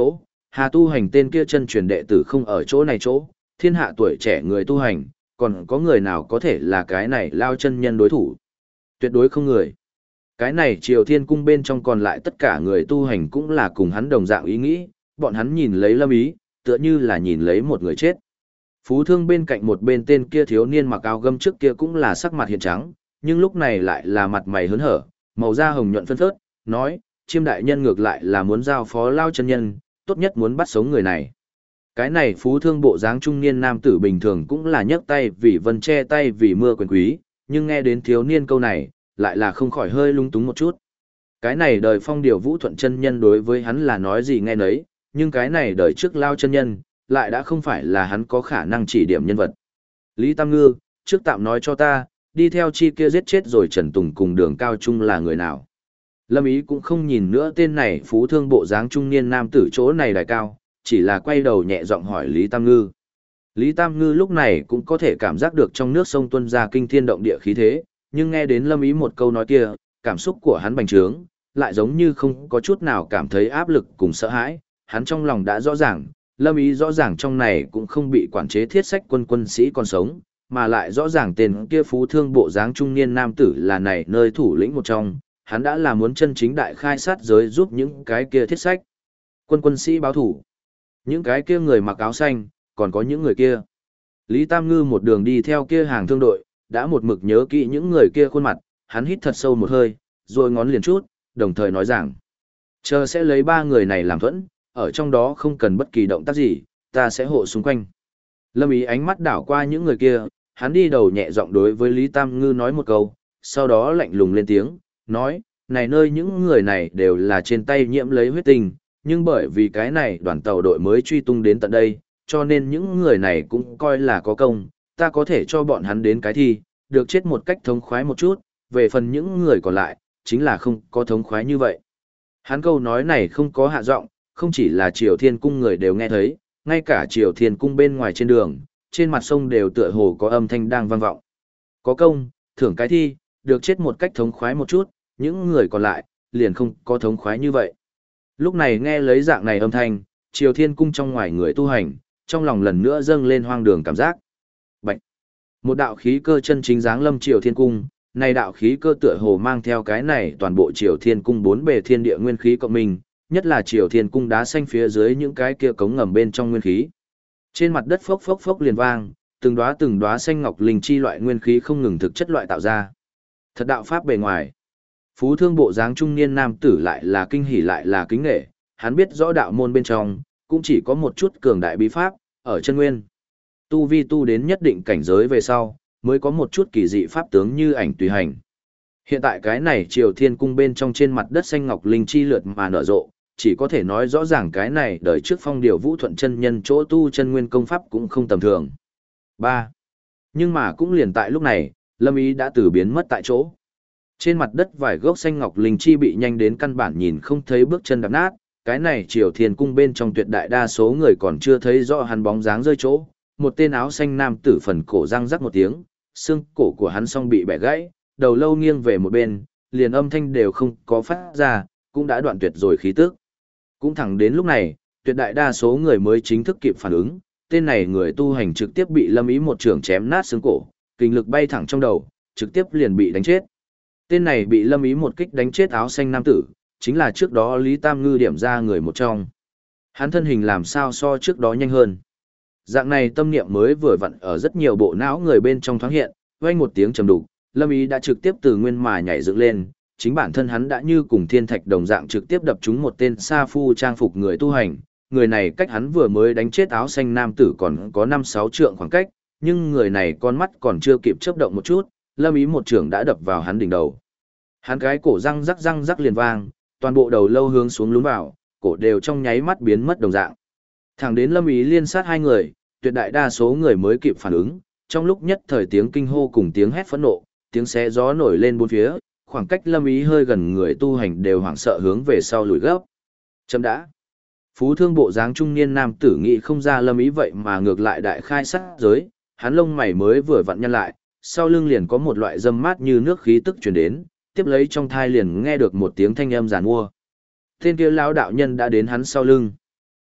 Hà tu hành tên kia chân truyền đệ tử không ở chỗ này chỗ, thiên hạ tuổi trẻ người tu hành, còn có người nào có thể là cái này lao chân nhân đối thủ. Tuyệt đối không người. Cái này Triều Thiên Cung bên trong còn lại tất cả người tu hành cũng là cùng hắn đồng dạng ý nghĩ, bọn hắn nhìn lấy Lâm Ý, tựa như là nhìn lấy một người chết. Phú Thương bên cạnh một bên tên kia thiếu niên mặc áo gấm trước kia cũng là sắc mặt hiện trắng, nhưng lúc này lại là mặt mày hớn hở, màu da hồng nhuận phân phớt, nói, Chiêm đại nhân ngược lại là muốn giao phó lao chân nhân, tốt nhất muốn bắt sống người này. Cái này Phú Thương bộ dáng trung niên nam tử bình thường cũng là nhấc tay vì vân che tay vì mưa quyền quý, nhưng nghe đến thiếu niên câu này, lại là không khỏi hơi lung túng một chút. Cái này đời Phong Điều Vũ Thuận chân nhân đối với hắn là nói gì nghe nấy, nhưng cái này đời trước lao chân nhân, lại đã không phải là hắn có khả năng chỉ điểm nhân vật. Lý Tam Ngư, trước tạm nói cho ta, đi theo chi kia giết chết rồi Trần Tùng cùng Đường Cao Trung là người nào. Lâm Ý cũng không nhìn nữa tên này Phú Thương bộ dáng trung niên nam tử chỗ này đại cao, chỉ là quay đầu nhẹ giọng hỏi Lý Tam Ngư. Lý Tam Ngư lúc này cũng có thể cảm giác được trong nước sông tuôn ra kinh thiên động địa khí thế, nhưng nghe đến Lâm Ý một câu nói kia, cảm xúc của hắn bành trướng, lại giống như không có chút nào cảm thấy áp lực cùng sợ hãi, hắn trong lòng đã rõ ràng, Lâm Ý rõ ràng trong này cũng không bị quản chế thiết sách quân sĩ còn sống, mà lại rõ ràng tên kia Phú Thương bộ dáng trung niên nam tử là này nơi thủ lĩnh một trong, hắn đã là muốn chân chính đại khai sát giới giúp những cái kia thiết sách quân sĩ báo thủ. Những cái kia người mặc áo xanh, còn có những người kia. Lý Tam Ngư một đường đi theo kia hàng thương đội, đã một mực nhớ kỹ những người kia khuôn mặt, hắn hít thật sâu một hơi, rồi ngón liền chút, đồng thời nói rằng, chờ sẽ lấy 3 người này làm thuẫn, ở trong đó không cần bất kỳ động tác gì, ta sẽ hộ xung quanh. Lâm Ý ánh mắt đảo qua những người kia, hắn đi đầu nhẹ giọng đối với Lý Tam Ngư nói một câu, sau đó lạnh lùng lên tiếng, nói, này nơi những người này đều là trên tay nhiễm lấy huyết tinh, nhưng bởi vì cái này đoàn tàu đội mới truy tung đến tận đây, cho nên những người này cũng coi là có công, ta có thể cho bọn hắn đến cái thi, được chết một cách thống khoái một chút, về phần những người còn lại, chính là không có thống khoái như vậy. Hắn câu nói này không có hạ giọng, không chỉ là Triều Thiên Cung người đều nghe thấy, ngay cả Triều Thiên Cung bên ngoài trên đường, trên mặt sông đều tựa hồ có âm thanh đang vang vọng. Có công, thưởng cái thi, được chết một cách thống khoái một chút, những người còn lại, liền không có thống khoái như vậy. Lúc này nghe lấy dạng này âm thanh, Triều Thiên Cung trong ngoài người tu hành, trong lòng lần nữa dâng lên hoang đường cảm giác. Bạch! Một đạo khí cơ chân chính dáng lâm Triều Thiên Cung, này đạo khí cơ tựa hồ mang theo cái này toàn bộ Triều Thiên Cung 4 bề thiên địa nguyên khí cộng mình, nhất là Triều Thiên Cung đá xanh phía dưới những cái kia cống ngầm bên trong nguyên khí. Trên mặt đất phốc phốc phốc liền vang, từng đóa xanh ngọc linh chi loại nguyên khí không ngừng thực chất loại tạo ra. Thật đạo pháp bề ngoài. Phú Thương bộ dáng trung niên nam tử lại là kinh hỉ lại là kính nể, hắn biết rõ đạo môn bên trong, cũng chỉ có một chút cường đại bí pháp, ở chân nguyên. Tu vi tu đến nhất định cảnh giới về sau, mới có một chút kỳ dị pháp tướng như ảnh tùy hành. Hiện tại cái này Triều Thiên Cung bên trong trên mặt đất xanh ngọc linh chi lượt mà nở rộ, chỉ có thể nói rõ ràng cái này đời trước Phong Điều Vũ Thuận chân nhân chỗ tu chân nguyên công pháp cũng không tầm thường. 3. Nhưng mà cũng liền tại lúc này, Lâm Ý đã từ biến mất tại chỗ. Trên mặt đất vài gốc xanh ngọc linh chi bị nhanh đến căn bản nhìn không thấy bước chân đạp nát, cái này Triều Thiên Cung bên trong tuyệt đại đa số người còn chưa thấy rõ hắn bóng dáng rơi chỗ. Một tên áo xanh nam tử phần cổ răng rắc một tiếng, xương cổ của hắn song bị bẻ gãy, đầu lâu nghiêng về một bên, liền âm thanh đều không có phát ra, cũng đã đoạn tuyệt rồi khí tức. Cũng thẳng đến lúc này, tuyệt đại đa số người mới chính thức kịp phản ứng, tên này người tu hành trực tiếp bị Lâm Ý một trường chém nát xương cổ, kinh lực bay thẳng trong đầu, trực tiếp liền bị đánh chết. Tên này bị Lâm Ý một kích đánh chết áo xanh nam tử, chính là trước đó Lý Tam Ngư điểm ra người một trong. Hắn thân hình làm sao so trước đó nhanh hơn. Dạng này tâm niệm mới vừa vặn ở rất nhiều bộ não người bên trong thoáng hiện, vang một tiếng trầm đục, Lâm Ý đã trực tiếp từ nguyên mà nhảy dựng lên, chính bản thân hắn đã như cùng thiên thạch đồng dạng trực tiếp đập trúng một tên sa phu trang phục người tu hành, người này cách hắn vừa mới đánh chết áo xanh nam tử còn có 5-6 trượng khoảng cách, nhưng người này con mắt còn chưa kịp chớp động một chút, Lâm Ý một trường đã đập vào hắn đỉnh đầu. Hắn cái cổ răng rắc liền vang, toàn bộ đầu lâu hướng xuống lún vào, cổ đều trong nháy mắt biến mất đồng dạng. Thẳng đến Lâm Ý liên sát 2 người, tuyệt đại đa số người mới kịp phản ứng, trong lúc nhất thời tiếng kinh hô cùng tiếng hét phẫn nộ, tiếng xé gió nổi lên bốn phía, khoảng cách Lâm Ý hơi gần người tu hành đều hoảng sợ hướng về sau lùi gấp. Chấm đã. Phú Thương bộ dáng trung niên nam tử nghĩ không ra Lâm Ý vậy mà ngược lại đại khai sát giới, hắn lông mày mới vừa vặn nhăn lại, sau lưng liền có một loại dâm mát như nước khí tức truyền đến, tiếp lấy trong thai liền nghe được một tiếng thanh âm giàn mua. Tên kia lão đạo nhân đã đến hắn sau lưng.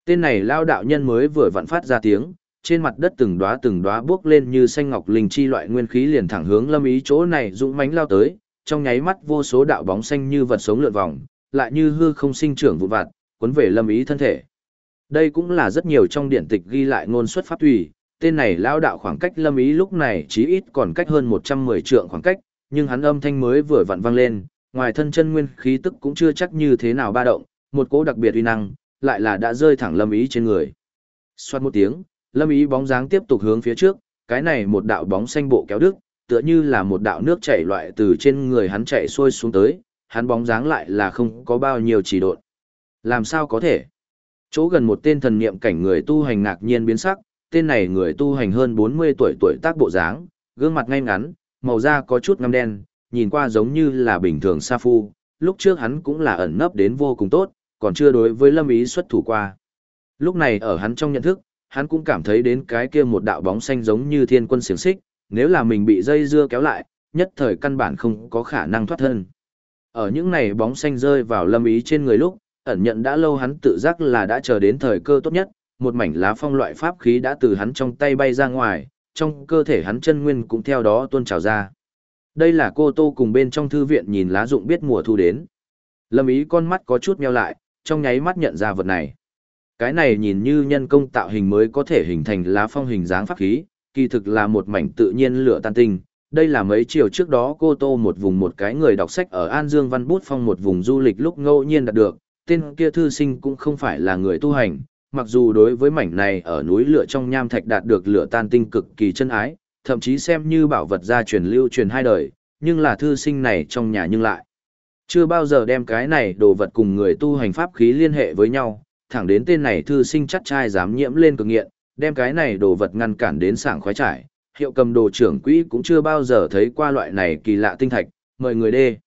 Tên này lao đạo nhân mới vừa vặn phát ra tiếng, trên mặt đất từng đóa bước lên như xanh ngọc linh chi loại nguyên khí liền thẳng hướng Lâm Ý chỗ này dũng mãnh lao tới, trong nháy mắt vô số đạo bóng xanh như vật sống lượn vòng, lại như hư không sinh trưởng vụn vặt, cuốn về Lâm Ý thân thể. Đây cũng là rất nhiều trong điển tịch ghi lại ngôn xuất pháp tùy, tên này lao đạo khoảng cách Lâm Ý lúc này chí ít còn cách hơn 110 trượng khoảng cách, nhưng hắn âm thanh mới vừa vặn vang lên, ngoài thân chân nguyên khí tức cũng chưa chắc như thế nào ba động, một cỗ đặc biệt uy năng, lại là đã rơi thẳng Lâm Ý trên người. Xoát một tiếng, Lâm Ý bóng dáng tiếp tục hướng phía trước, cái này một đạo bóng xanh bộ kéo đứt, tựa như là một đạo nước chảy loại từ trên người hắn chạy xuôi xuống tới, hắn bóng dáng lại là không có bao nhiêu trì độn. Làm sao có thể? Chỗ gần một tên thần niệm cảnh người tu hành ngạc nhiên biến sắc, tên này người tu hành hơn 40 tuổi tác bộ dáng, gương mặt ngay ngắn, màu da có chút ngăm đen, nhìn qua giống như là bình thường sa phu, lúc trước hắn cũng là ẩn nấp đến vô cùng tốt, còn chưa đối với Lâm Ý xuất thủ qua. Lúc này ở hắn trong nhận thức, hắn cũng cảm thấy đến cái kia một đạo bóng xanh giống như thiên quân xiềng xích, nếu là mình bị dây dưa kéo lại, nhất thời căn bản không có khả năng thoát thân. Ở những này bóng xanh rơi vào Lâm Ý trên người lúc, ẩn nhận đã lâu hắn tự giác là đã chờ đến thời cơ tốt nhất, một mảnh lá phong loại pháp khí đã từ hắn trong tay bay ra ngoài, trong cơ thể hắn chân nguyên cũng theo đó tuôn trào ra. Đây là Cô Tô cùng bên trong thư viện nhìn lá dụng biết mùa thu đến. Lâm Ý con mắt có chút meo lại, trong nháy mắt nhận ra vật này. Cái này nhìn như nhân công tạo hình mới có thể hình thành lá phong hình dáng pháp khí, kỳ thực là một mảnh tự nhiên lửa tan tinh. Đây là mấy chiều trước đó Cô Tô một vùng một cái người đọc sách ở An Dương Văn Bút Phong một vùng du lịch lúc ngẫu nhiên đạt được, tên kia thư sinh cũng không phải là người tu hành, mặc dù đối với mảnh này ở núi lửa trong nham thạch đạt được lửa tan tinh cực kỳ chân ái, thậm chí xem như bảo vật gia truyền lưu truyền hai đời, nhưng là thư sinh này trong nhà nhưng lại chưa bao giờ đem cái này đồ vật cùng người tu hành pháp khí liên hệ với nhau, thẳng đến tên này thư sinh chắc trai dám nhiễm lên cực nghiện, đem cái này đồ vật ngăn cản đến sảng khoái trải, hiệu cầm đồ trưởng quỹ cũng chưa bao giờ thấy qua loại này kỳ lạ tinh thạch, mời người đê.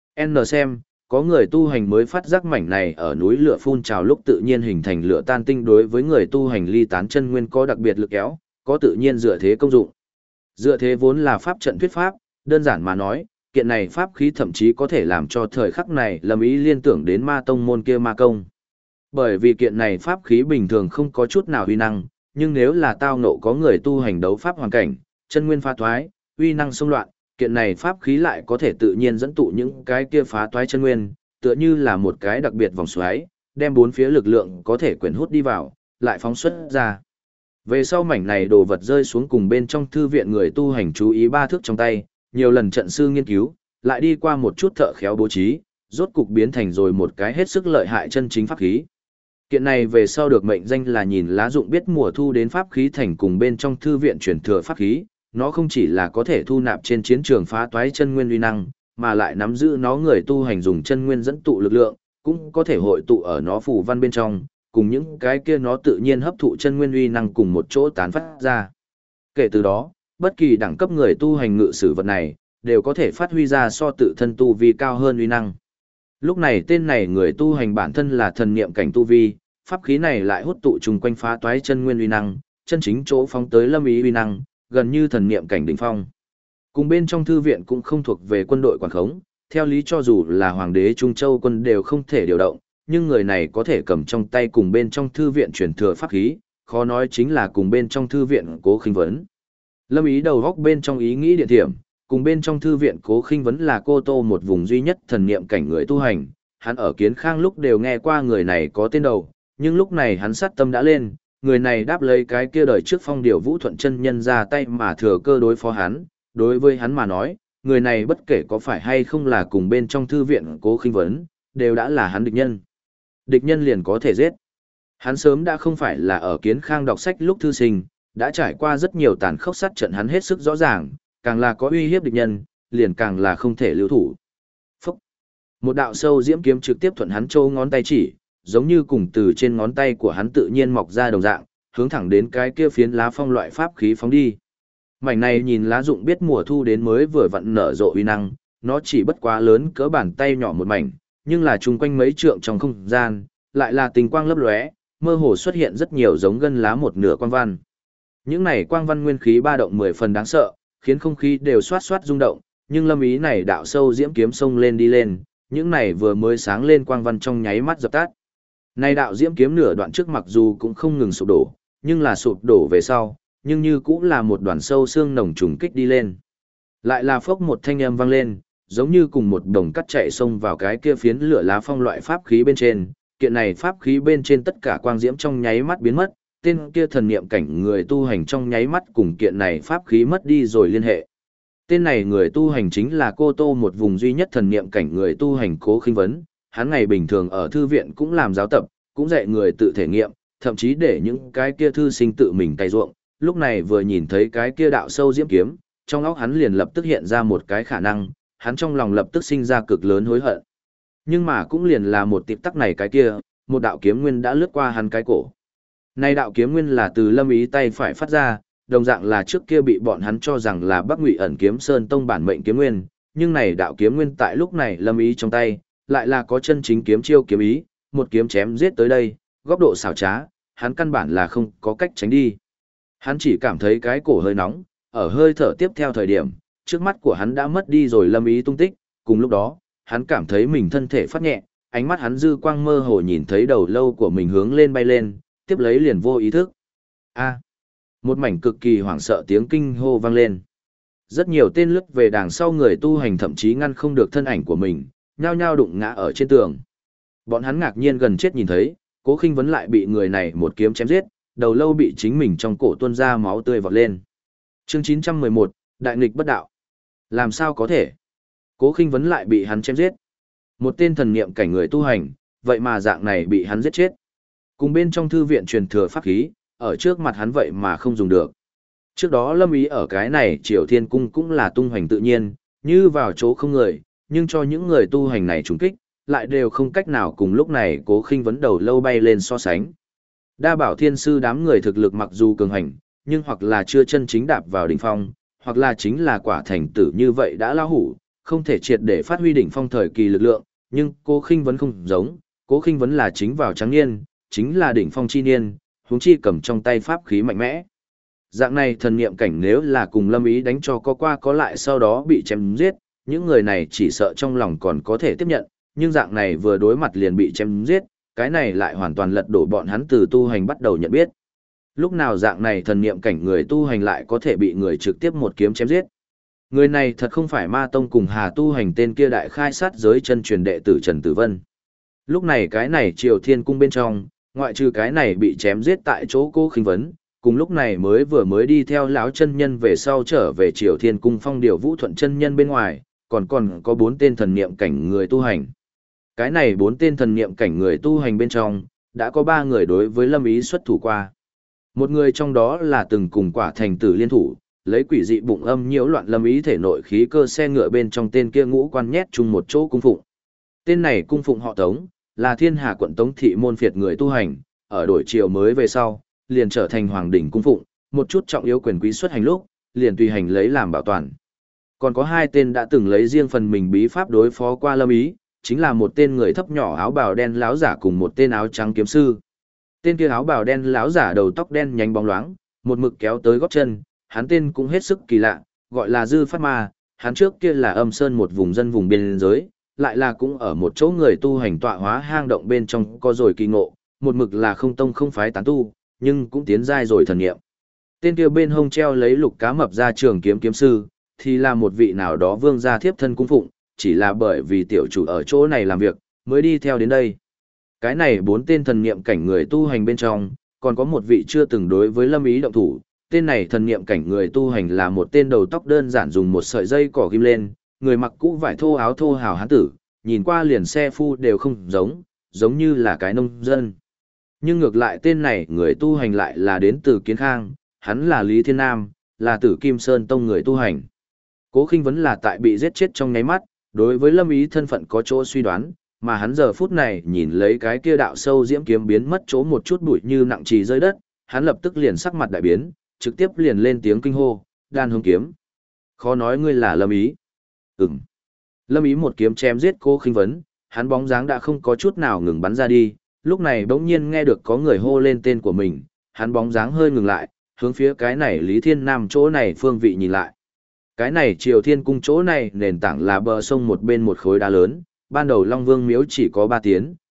N xem, có người tu hành mới phát giác mảnh này ở núi lửa phun trào lúc tự nhiên hình thành lửa tan tinh đối với người tu hành ly tán chân nguyên có đặc biệt lực kéo, có tự nhiên dựa thế công dụng. Dựa thế vốn là pháp trận thuyết pháp, đơn giản mà nói, kiện này pháp khí thậm chí có thể làm cho thời khắc này Lâm Ý liên tưởng đến ma tông môn kia ma công. Bởi vì kiện này pháp khí bình thường không có chút nào uy năng, nhưng nếu là tao ngộ có người tu hành đấu pháp hoàn cảnh, chân nguyên phá thoái, uy năng xung loạn, kiện này pháp khí lại có thể tự nhiên dẫn tụ những cái kia phá toái chân nguyên, tựa như là một cái đặc biệt vòng xoáy, đem bốn phía lực lượng có thể quyển hút đi vào, lại phóng xuất ra. Về sau mảnh này đồ vật rơi xuống cùng bên trong thư viện người tu hành chú ý ba thước trong tay, nhiều lần trận sư nghiên cứu, lại đi qua một chút thợ khéo bố trí, rốt cục biến thành rồi một cái hết sức lợi hại chân chính pháp khí. Kiện này về sau được mệnh danh là nhìn lá dụng biết mùa thu đến pháp khí thành cùng bên trong thư viện truyền thừa pháp khí, nó không chỉ là có thể thu nạp trên chiến trường phá toái chân nguyên uy năng, mà lại nắm giữ nó người tu hành dùng chân nguyên dẫn tụ lực lượng, cũng có thể hội tụ ở nó phù văn bên trong, cùng những cái kia nó tự nhiên hấp thụ chân nguyên uy năng cùng một chỗ tán phát ra. Kể từ đó, bất kỳ đẳng cấp người tu hành ngự sử vật này, đều có thể phát huy ra so tự thân tu vi cao hơn uy năng. Lúc này tên này người tu hành bản thân là thần niệm cảnh tu vi, pháp khí này lại hút tụ trùng quanh phá toái chân nguyên uy năng, chân chính chỗ phóng tới Lâm Ý uy năng, gần như thần niệm cảnh đỉnh phong. Cùng bên trong thư viện cũng không thuộc về quân đội quản khống, theo lý cho dù là hoàng đế Trung Châu quân đều không thể điều động, nhưng người này có thể cầm trong tay cùng bên trong thư viện truyền thừa pháp khí, khó nói chính là cùng bên trong thư viện Cố Khinh Vấn. Lâm Ý đầu góc bên trong ý nghĩ địa điểm, cùng bên trong thư viện Cố Khinh Vấn là Cô Tô một vùng duy nhất thần niệm cảnh người tu hành, hắn ở Kiến Khang lúc đều nghe qua người này có tên đầu, nhưng lúc này hắn sát tâm đã lên, người này đáp lấy cái kia đời trước Phong Điểu Vũ Thuận chân nhân ra tay mà thừa cơ đối phó hắn, đối với hắn mà nói, người này bất kể có phải hay không là cùng bên trong thư viện Cố Khinh Vấn, đều đã là hắn địch nhân. Địch nhân liền có thể giết. Hắn sớm đã không phải là ở Kiến Khang đọc sách lúc thư sinh, đã trải qua rất nhiều tàn khốc sát trận hắn hết sức rõ ràng, càng là có uy hiếp địch nhân, liền càng là không thể lưu thủ. Phúc! Một đạo sâu diễm kiếm trực tiếp thuận hắn châu ngón tay chỉ, giống như cùng từ trên ngón tay của hắn tự nhiên mọc ra đồng dạng, hướng thẳng đến cái kia phiến lá phong loại pháp khí phóng đi. Mảnh này nhìn lá dụng biết mùa thu đến mới vừa vặn nở rộ uy năng, nó chỉ bất quá lớn cỡ bàn tay nhỏ một mảnh, nhưng là chung quanh mấy trượng trong không gian, lại là tình quang lấp lóe, mơ hồ xuất hiện rất nhiều giống gân lá một nửa quang văn. Những này quang văn nguyên khí ba động 10 phần đáng sợ, khiến không khí đều xoát xoát rung động, nhưng Lâm Ý này đạo sâu diễm kiếm sông lên đi lên, những này vừa mới sáng lên quang văn trong nháy mắt dập tắt. Nay đạo diễm kiếm nửa đoạn trước mặc dù cũng không ngừng sụp đổ, nhưng là sụp đổ về sau, nhưng như cũng là một đoàn sâu xương nồng trùng kích đi lên. Lại là phốc một thanh âm vang lên, giống như cùng một đồng cắt chạy xông vào cái kia phiến lửa lá phong loại pháp khí bên trên, kiện này pháp khí bên trên tất cả quang diễm trong nháy mắt biến mất, tên kia thần niệm cảnh người tu hành trong nháy mắt cùng kiện này pháp khí mất đi rồi liên hệ. Tên này người tu hành chính là Cô Tô, một vùng duy nhất thần niệm cảnh người tu hành Cố Khinh Vấn, hắn ngày bình thường ở thư viện cũng làm giáo tập, cũng dạy người tự thể nghiệm, thậm chí để những cái kia thư sinh tự mình cày ruộng, lúc này vừa nhìn thấy cái kia đạo sâu diễm kiếm, trong óc hắn liền lập tức hiện ra một cái khả năng, hắn trong lòng lập tức sinh ra cực lớn hối hận. Nhưng mà cũng liền là một tịp tắc này cái kia, một đạo kiếm nguyên đã lướt qua hắn cái cổ. Nay đạo kiếm nguyên là từ Lâm Ý tay phải phát ra, đồng dạng là trước kia bị bọn hắn cho rằng là Bắc Ngụy Ẩn Kiếm Sơn tông bản mệnh kiếm nguyên, nhưng này đạo kiếm nguyên tại lúc này Lâm Ý trong tay, lại là có chân chính kiếm chiêu kiếm ý, một kiếm chém giết tới đây, góc độ xảo trá, hắn căn bản là không có cách tránh đi. Hắn chỉ cảm thấy cái cổ hơi nóng, ở hơi thở tiếp theo thời điểm, trước mắt của hắn đã mất đi rồi Lâm Ý tung tích, cùng lúc đó, hắn cảm thấy mình thân thể phát nhẹ, ánh mắt hắn dư quang mơ hồ nhìn thấy đầu lâu của mình hướng lên bay lên, tiếp lấy liền vô ý thức. A! Một mảnh cực kỳ hoảng sợ tiếng kinh hô vang lên. Rất nhiều tên lướt về đằng sau người tu hành thậm chí ngăn không được thân ảnh của mình, nhao nhao đụng ngã ở trên tường. Bọn hắn ngạc nhiên gần chết nhìn thấy, Cố Khinh Vấn lại bị người này một kiếm chém giết, đầu lâu bị chính mình trong cổ tuôn ra máu tươi vọt lên. Chương 911, Đại nghịch bất đạo. Làm sao có thể? Cố Khinh Vấn lại bị hắn chém giết. Một tên thần niệm cảnh người tu hành, vậy mà dạng này bị hắn giết chết. Cùng bên trong thư viện truyền thừa pháp khí, ở trước mặt hắn vậy mà không dùng được. Trước đó Lâm Ý ở cái này Triều Thiên Cung cũng là tung hoành tự nhiên, như vào chỗ không người, nhưng cho những người tu hành này trùng kích, lại đều không cách nào cùng lúc này Cố Khinh Vấn đầu lâu bay lên so sánh. Đa Bảo Thiên Sư đám người thực lực mặc dù cường hành, nhưng hoặc là chưa chân chính đạp vào đỉnh phong, hoặc là chính là quả thành tử như vậy đã lao hủ, không thể triệt để phát huy đỉnh phong thời kỳ lực lượng, nhưng Cố Khinh Vấn không giống, Cố Khinh Vấn là chính vào trắng niên, chính là đỉnh phong chi niên, huống chi cầm trong tay pháp khí mạnh mẽ. Dạng này thần niệm cảnh nếu là cùng Lâm Ý đánh cho có qua có lại sau đó bị chém giết, những người này chỉ sợ trong lòng còn có thể tiếp nhận, nhưng dạng này vừa đối mặt liền bị chém giết, cái này lại hoàn toàn lật đổ bọn hắn từ tu hành bắt đầu nhận biết. Lúc nào dạng này thần niệm cảnh người tu hành lại có thể bị người trực tiếp một kiếm chém giết. Người này thật không phải Ma Tông cùng Hà tu hành tên kia đại khai sát giới chân truyền đệ tử Trần Tử Vân. Lúc này cái này Triều Thiên Cung bên trong, ngoại trừ cái này bị chém giết tại chỗ Cố Khinh Vấn, cùng lúc này mới đi theo lão chân nhân về sau trở về Triều Thiên Cung phong điều Vũ Thuận chân nhân bên ngoài, còn có 4 tên thần niệm cảnh người tu hành. Cái này 4 tên thần niệm cảnh người tu hành bên trong, đã có 3 người đối với Lâm Ý xuất thủ qua. Một người trong đó là từng cùng quả thành tử liên thủ, lấy quỷ dị bụng âm nhiễu loạn Lâm Ý thể nội khí cơ xe ngựa bên trong tên kia ngũ quan nhét chung một chỗ cung phụng. Tên này cung phụng họ Tống, là Thiên Hà quận Tống thị môn phiệt người tu hành, ở đổi triều mới về sau, liền trở thành hoàng đỉnh cung phụng, một chút trọng yếu quyền quý xuất hành lúc, liền tùy hành lấy làm bảo toàn. Còn có 2 tên đã từng lấy riêng phần mình bí pháp đối phó qua Lâm Ý, chính là một tên người thấp nhỏ áo bào đen láo giả cùng một tên áo trắng kiếm sư. Tên kia áo bào đen láo giả đầu tóc đen nhánh bóng loáng, một mực kéo tới gót chân, hắn tên cũng hết sức kỳ lạ, gọi là Dư Phát Ma, hắn trước kia là Âm Sơn một vùng dân vùng biên giới, lại là cũng ở một chỗ người tu hành tọa hóa hang động bên trong có rồi kỳ ngộ, một mực là không tông không phái tán tu, nhưng cũng tiến giai rồi thần nghiệm. Tên kia bên hông treo lấy lục cá mập ra trường kiếm kiếm sư, thì là một vị nào đó vương gia thiếp thân cung phụng, chỉ là bởi vì tiểu chủ ở chỗ này làm việc, mới đi theo đến đây. Cái này 4 tên thần niệm cảnh người tu hành bên trong, còn có một vị chưa từng đối với Lâm Ý động thủ, tên này thần niệm cảnh người tu hành là một tên đầu tóc đơn giản dùng một sợi dây cỏ ghim lên, người mặc cũ vải thô áo thô hào hán tử, nhìn qua liền xe phu đều không giống như là cái nông dân. Nhưng ngược lại tên này người tu hành lại là đến từ Kiến Khang, hắn là Lý Thiên Nam, là Tử Kim Sơn tông người tu hành. Cố Khinh Vấn là tại bị giết chết trong nháy mắt, đối với Lâm Ý thân phận có chỗ suy đoán, mà hắn giờ phút này nhìn lấy cái kia đạo sâu diễm kiếm biến mất chỗ một chút bụi như nặng trì rơi đất, hắn lập tức liền sắc mặt đại biến, trực tiếp liền lên tiếng kinh hô, Đan Hướng kiếm. Khó nói ngươi là Lâm Ý. Ừm. Lâm Ý một kiếm chém giết Cố Khinh Vấn, hắn bóng dáng đã không có chút nào ngừng bắn ra đi, lúc này bỗng nhiên nghe được có người hô lên tên của mình, hắn bóng dáng hơi ngừng lại, hướng phía cái này Lý Thiên Nam chỗ này phương vị nhìn lại. Cái này Triều Thiên Cung chỗ này nền tảng là bờ sông một bên một khối đá lớn, ban đầu Long Vương miếu chỉ có 3 tiến,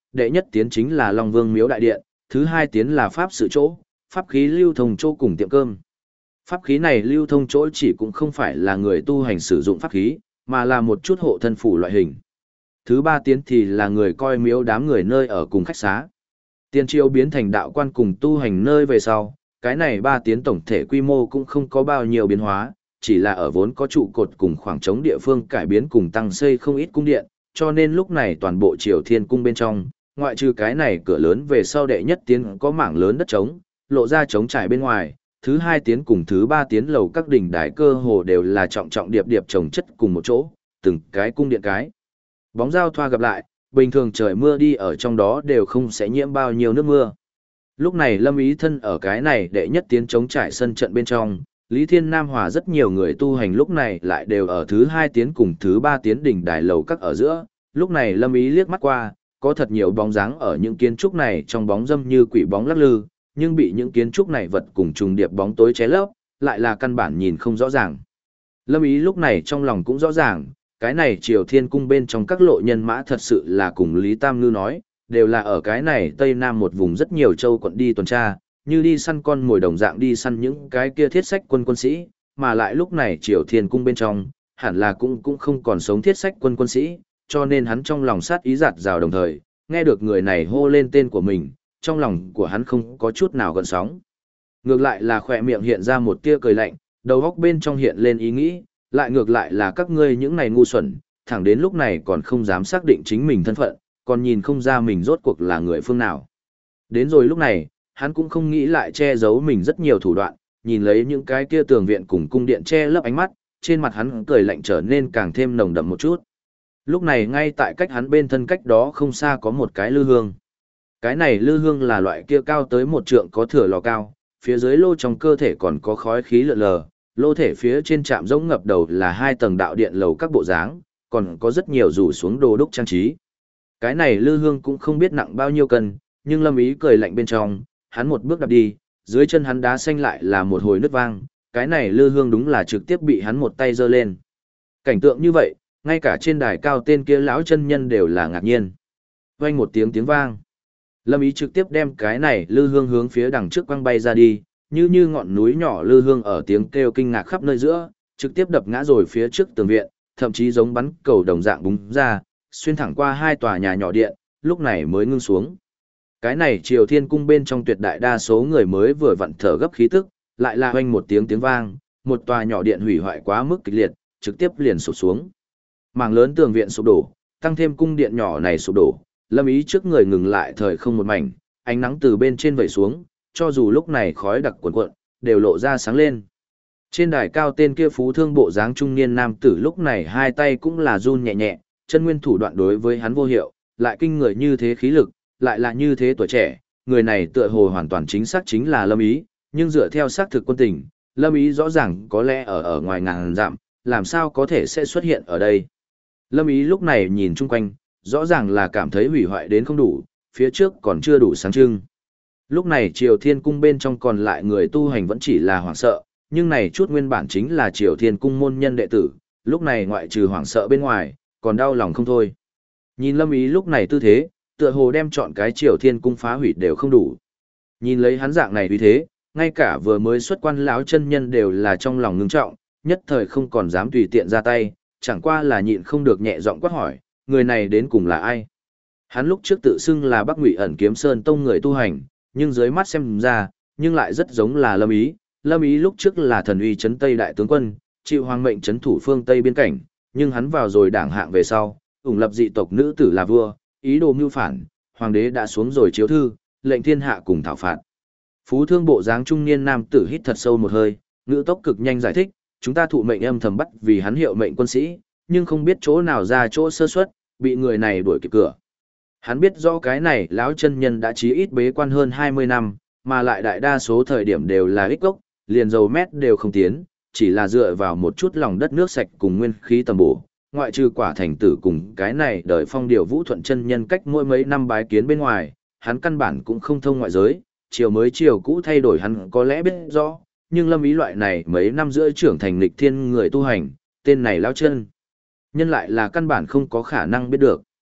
đệ nhất tiến chính là Long Vương miếu đại điện, thứ hai tiến là pháp sự chỗ, pháp khí lưu thông chỗ cùng tiệm cơm. Pháp khí này lưu thông chỗ chỉ cũng không phải là người tu hành sử dụng pháp khí, mà là một chút hộ thân phủ loại hình. Thứ ba tiến thì là người coi miếu đám người nơi ở cùng khách xá. Tiền triều biến thành đạo quan cùng tu hành nơi về sau, cái này ba tiến tổng thể quy mô cũng không có bao nhiêu biến hóa, chỉ là ở vốn có trụ cột cùng khoảng trống địa phương cải biến cùng tăng xây không ít cung điện, cho nên lúc này toàn bộ Triều Thiên cung bên trong, ngoại trừ cái này cửa lớn về sau đệ nhất tiến có mảng lớn đất trống, lộ ra trống trải bên ngoài, thứ hai tiến cùng thứ ba tiến lầu các đỉnh đài cơ hồ đều là trọng trọng điệp điệp chồng chất cùng một chỗ, từng cái cung điện cái. Bóng giao thoa gặp lại, bình thường trời mưa đi ở trong đó đều không sẽ nhiễm bao nhiêu nước mưa. Lúc này Lâm Ý thân ở cái này đệ nhất tiến trống trải sân trận bên trong, Lý Thiên Nam Hòa rất nhiều người tu hành lúc này lại đều ở thứ hai tiến cùng thứ ba tiến đỉnh đài lầu các ở giữa, lúc này Lâm Ý liếc mắt qua, có thật nhiều bóng dáng ở những kiến trúc này trong bóng dâm như quỷ bóng lắc lư, nhưng bị những kiến trúc này vật cùng trùng điệp bóng tối ché lấp, lại là căn bản nhìn không rõ ràng. Lâm Ý lúc này trong lòng cũng rõ ràng, cái này Triều Thiên cung bên trong các lộ nhân mã thật sự là cùng Lý Tam Ngư nói, đều là ở cái này Tây Nam một vùng rất nhiều châu quận đi tuần tra, như đi săn con mồi đồng dạng đi săn những cái kia thiết sách quân sĩ, mà lại lúc này Triều Thiên cung bên trong, hẳn là cũng không còn sống thiết sách quân sĩ, cho nên hắn trong lòng sát ý giạt rào đồng thời, nghe được người này hô lên tên của mình, trong lòng của hắn không có chút nào gợn sóng. Ngược lại là khỏe miệng hiện ra một tia cười lạnh, đầu óc bên trong hiện lên ý nghĩ, lại ngược lại là các ngươi những này ngu xuẩn, thẳng đến lúc này còn không dám xác định chính mình thân phận, còn nhìn không ra mình rốt cuộc là người phương nào. Đến rồi lúc này, hắn cũng không nghĩ lại che giấu mình rất nhiều thủ đoạn, nhìn lấy những cái kia tường viện cùng cung điện che lấp ánh mắt, trên mặt hắn cười lạnh trở nên càng thêm nồng đậm một chút. Lúc này ngay tại cách hắn bên thân cách đó không xa có một cái lư hương. Cái này lư hương là loại kia cao tới một trượng có thửa lò cao, phía dưới lô trong cơ thể còn có khói khí lượn lờ, lô thể phía trên trạm rỗng ngập đầu là hai tầng đạo điện lầu các bộ dáng, còn có rất nhiều rủ xuống đồ đúc trang trí. Cái này lư hương cũng không biết nặng bao nhiêu cân, nhưng Lâm Ý cười lạnh bên trong, hắn một bước đạp đi, dưới chân hắn đá xanh lại là một hồi nứt vang, cái này lư hương đúng là trực tiếp bị hắn một tay giơ lên. Cảnh tượng như vậy, ngay cả trên đài cao tên kia lão chân nhân đều là ngạc nhiên. Vang một tiếng vang. Lâm Ý trực tiếp đem cái này lư hương hướng phía đằng trước quăng bay ra đi, như ngọn núi nhỏ lư hương ở tiếng kêu kinh ngạc khắp nơi giữa, trực tiếp đập ngã rồi phía trước tường viện, thậm chí giống bắn cầu đồng dạng búng ra, xuyên thẳng qua hai tòa nhà nhỏ điện, lúc này mới ngưng xuống. Cái này Triều Thiên cung bên trong tuyệt đại đa số người mới vừa vặn thở gấp khí tức, lại là oanh một tiếng vang, một tòa nhỏ điện hủy hoại quá mức kịch liệt, trực tiếp liền sụp xuống. Mảng lớn tường viện sụp đổ, tăng thêm cung điện nhỏ này sụp đổ, Lâm Ý trước người ngừng lại thời không một mảnh, ánh nắng từ bên trên vẩy xuống, cho dù lúc này khói đặc cuồn cuộn, đều lộ ra sáng lên. Trên đài cao tên kia phú thương bộ dáng trung niên nam tử lúc này hai tay cũng là run nhẹ nhẹ, chân nguyên thủ đoạn đối với hắn vô hiệu, lại kinh người như thế khí lực, lại là như thế tuổi trẻ, người này tựa hồ hoàn toàn chính xác chính là Lâm Ý, nhưng dựa theo xác thực quân tình, Lâm Ý rõ ràng có lẽ ở ngoài ngàn dặm, làm sao có thể sẽ xuất hiện ở đây. Lâm Ý lúc này nhìn chung quanh, rõ ràng là cảm thấy hủy hoại đến không đủ, phía trước còn chưa đủ sáng trưng. Lúc này Triều Thiên cung bên trong còn lại người tu hành vẫn chỉ là hoảng sợ, nhưng này chút nguyên bản chính là Triều Thiên cung môn nhân đệ tử, lúc này ngoại trừ hoảng sợ bên ngoài, còn đau lòng không thôi. Nhìn Lâm Ý lúc này tư thế, tựa hồ đem chọn cái Triều Thiên cung phá hủy đều không đủ. Nhìn lấy hắn dạng này uy thế, ngay cả vừa mới xuất quan lão chân nhân đều là trong lòng ngưng trọng, nhất thời không còn dám tùy tiện ra tay, chẳng qua là nhịn không được nhẹ giọng quát hỏi, người này đến cùng là ai? Hắn lúc trước tự xưng là Bắc Ngụy Ẩn Kiếm Sơn tông người tu hành, nhưng dưới mắt xem ra, nhưng lại rất giống là Lâm Ý. Lâm Ý lúc trước là thần uy trấn Tây đại tướng quân, chịu hoàng mệnh trấn thủ phương Tây biên cảnh, nhưng hắn vào rồi đảng hạng về sau, ủng lập dị tộc nữ tử là vua, ý đồ mưu phản, hoàng đế đã xuống rồi chiếu thư, lệnh thiên hạ cùng thảo phạt. Phú thương bộ dáng trung niên nam tử hít thật sâu một hơi, ngữ tốc cực nhanh giải thích, chúng ta thụ mệnh âm thầm bắt vì hắn hiệu mệnh quân sĩ, nhưng không biết chỗ nào ra chỗ sơ suất, bị người này đuổi kịp cửa. Hắn biết rõ cái này lão chân nhân đã chí ít bế quan hơn 20 năm, mà lại đại đa số thời điểm đều là ích gốc, liền dầu mét đều không tiến, chỉ là dựa vào một chút lòng đất nước sạch cùng nguyên khí tầm bổ, ngoại trừ quả thành tử cùng cái này đời phong điều vũ thuận chân nhân cách mỗi mấy năm bái kiến bên ngoài, hắn căn bản cũng không thông ngoại giới, chiều mới chiều cũ thay đổi hắn có lẽ biết rõ, nhưng Lâm Ý loại này mấy năm giữa trưởng thành lịch thiên người tu hành, tên này lão chân nhân lại là căn bản không có khả năng biết được.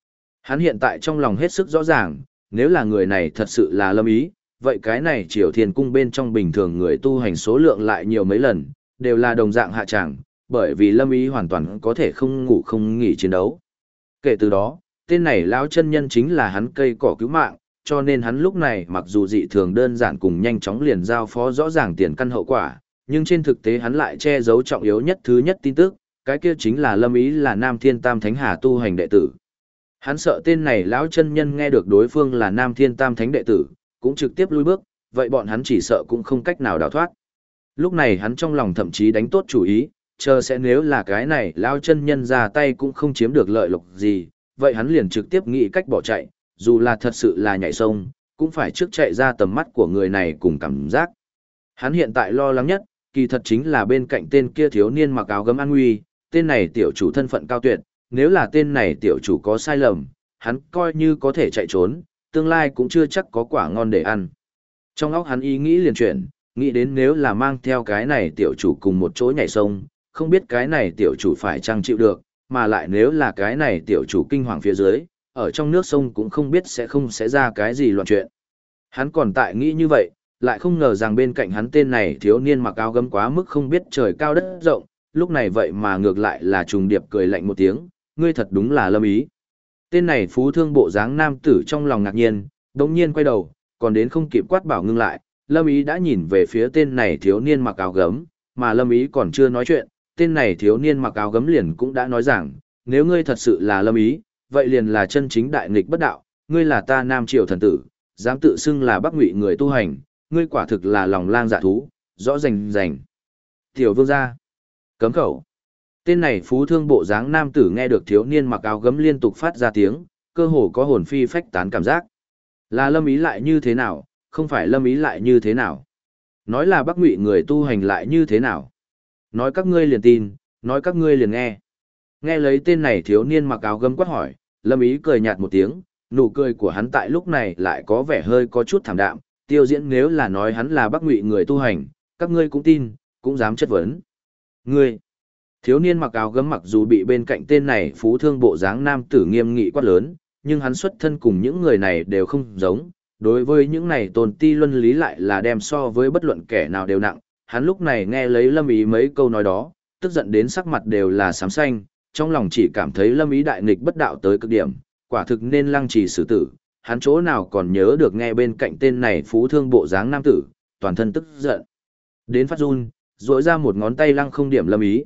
Hắn hiện tại trong lòng hết sức rõ ràng, nếu là người này thật sự là Lâm Ý, vậy cái này Triều Thiên Cung bên trong bình thường người tu hành số lượng lại nhiều mấy lần, đều là đồng dạng hạ tràng, bởi vì Lâm Ý hoàn toàn có thể không ngủ không nghỉ chiến đấu. Kể từ đó, tên này lão chân nhân chính là hắn cây cỏ cứu mạng, cho nên hắn lúc này mặc dù dị thường đơn giản cùng nhanh chóng liền giao phó rõ ràng tiền căn hậu quả, nhưng trên thực tế hắn lại che giấu trọng yếu nhất thứ nhất tin tức, cái kia chính là Lâm Ý là Nam Thiên Tam Thánh Hà tu hành đệ tử. Hắn sợ tên này lão chân nhân nghe được đối phương là Nam Thiên Tam Thánh đệ tử, cũng trực tiếp lui bước, vậy bọn hắn chỉ sợ cũng không cách nào đào thoát. Lúc này hắn trong lòng thậm chí đánh tốt chủ ý, chờ sẽ nếu là cái này lão chân nhân ra tay cũng không chiếm được lợi lộc gì, vậy hắn liền trực tiếp nghĩ cách bỏ chạy, dù là thật sự là nhảy sông, cũng phải trước chạy ra tầm mắt của người này cùng cảm giác. Hắn hiện tại lo lắng nhất, kỳ thật chính là bên cạnh tên kia thiếu niên mặc áo gấm an nguy, tên này tiểu chủ thân phận cao tuyệt, nếu là tên này tiểu chủ có sai lầm, hắn coi như có thể chạy trốn, tương lai cũng chưa chắc có quả ngon để ăn. Trong óc hắn ý nghĩ liền chuyển, nghĩ đến nếu là mang theo cái này tiểu chủ cùng một chỗ nhảy sông, không biết cái này tiểu chủ phải chăng chịu được, mà lại nếu là cái này tiểu chủ kinh hoàng phía dưới, ở trong nước sông cũng không biết sẽ ra cái gì loạn chuyện. Hắn còn tại nghĩ như vậy, lại không ngờ rằng bên cạnh hắn tên này thiếu niên mặc áo gấm quá mức không biết trời cao đất rộng, lúc này vậy mà ngược lại là trùng điệp cười lạnh một tiếng, ngươi thật đúng là Lâm Ý. Tên này phú thương bộ dáng nam tử trong lòng ngạc nhiên, đống nhiên quay đầu, còn đến không kịp quát bảo ngưng lại, Lâm Ý đã nhìn về phía tên này thiếu niên mặc áo gấm, mà Lâm Ý còn chưa nói chuyện, tên này thiếu niên mặc áo gấm liền cũng đã nói rằng, nếu ngươi thật sự là Lâm Ý, vậy liền là chân chính đại nghịch bất đạo, ngươi là ta Nam Triều thần tử, dám tự xưng là Bắc Ngụy người tu hành, ngươi quả thực là lòng lang dạ thú, rõ rành rành. Tiểu vương gia, cấm khẩu. Tên này phú thương bộ dáng nam tử nghe được thiếu niên mặc áo gấm liên tục phát ra tiếng, cơ hồ có hồn phi phách tán cảm giác. Là Lâm Ý lại như thế nào, không phải Lâm Ý lại như thế nào. Nói là Bắc Ngụy người tu hành lại như thế nào. Nói các ngươi liền tin, nói các ngươi liền nghe. Nghe lấy tên này thiếu niên mặc áo gấm quát hỏi, Lâm Ý cười nhạt một tiếng, nụ cười của hắn tại lúc này lại có vẻ hơi có chút thảm đạm, tiêu diễn nếu là nói hắn là Bắc Ngụy người tu hành, các ngươi cũng tin, cũng dám chất vấn. Ngươi, thiếu niên mặc áo gấm mặc dù bị bên cạnh tên này phú thương bộ dáng nam tử nghiêm nghị quát lớn, nhưng hắn xuất thân cùng những người này đều không giống, đối với những này tồn ti luân lý lại là đem so với bất luận kẻ nào đều nặng, hắn lúc này nghe lấy Lâm Ý mấy câu nói đó, tức giận đến sắc mặt đều là xám xanh, trong lòng chỉ cảm thấy Lâm Ý đại nghịch bất đạo tới cực điểm, quả thực nên lăng trì xử tử, hắn chỗ nào còn nhớ được nghe bên cạnh tên này phú thương bộ dáng nam tử, toàn thân tức giận. Đến phát run, rỗi ra một ngón tay lăng không điểm Lâm Ý,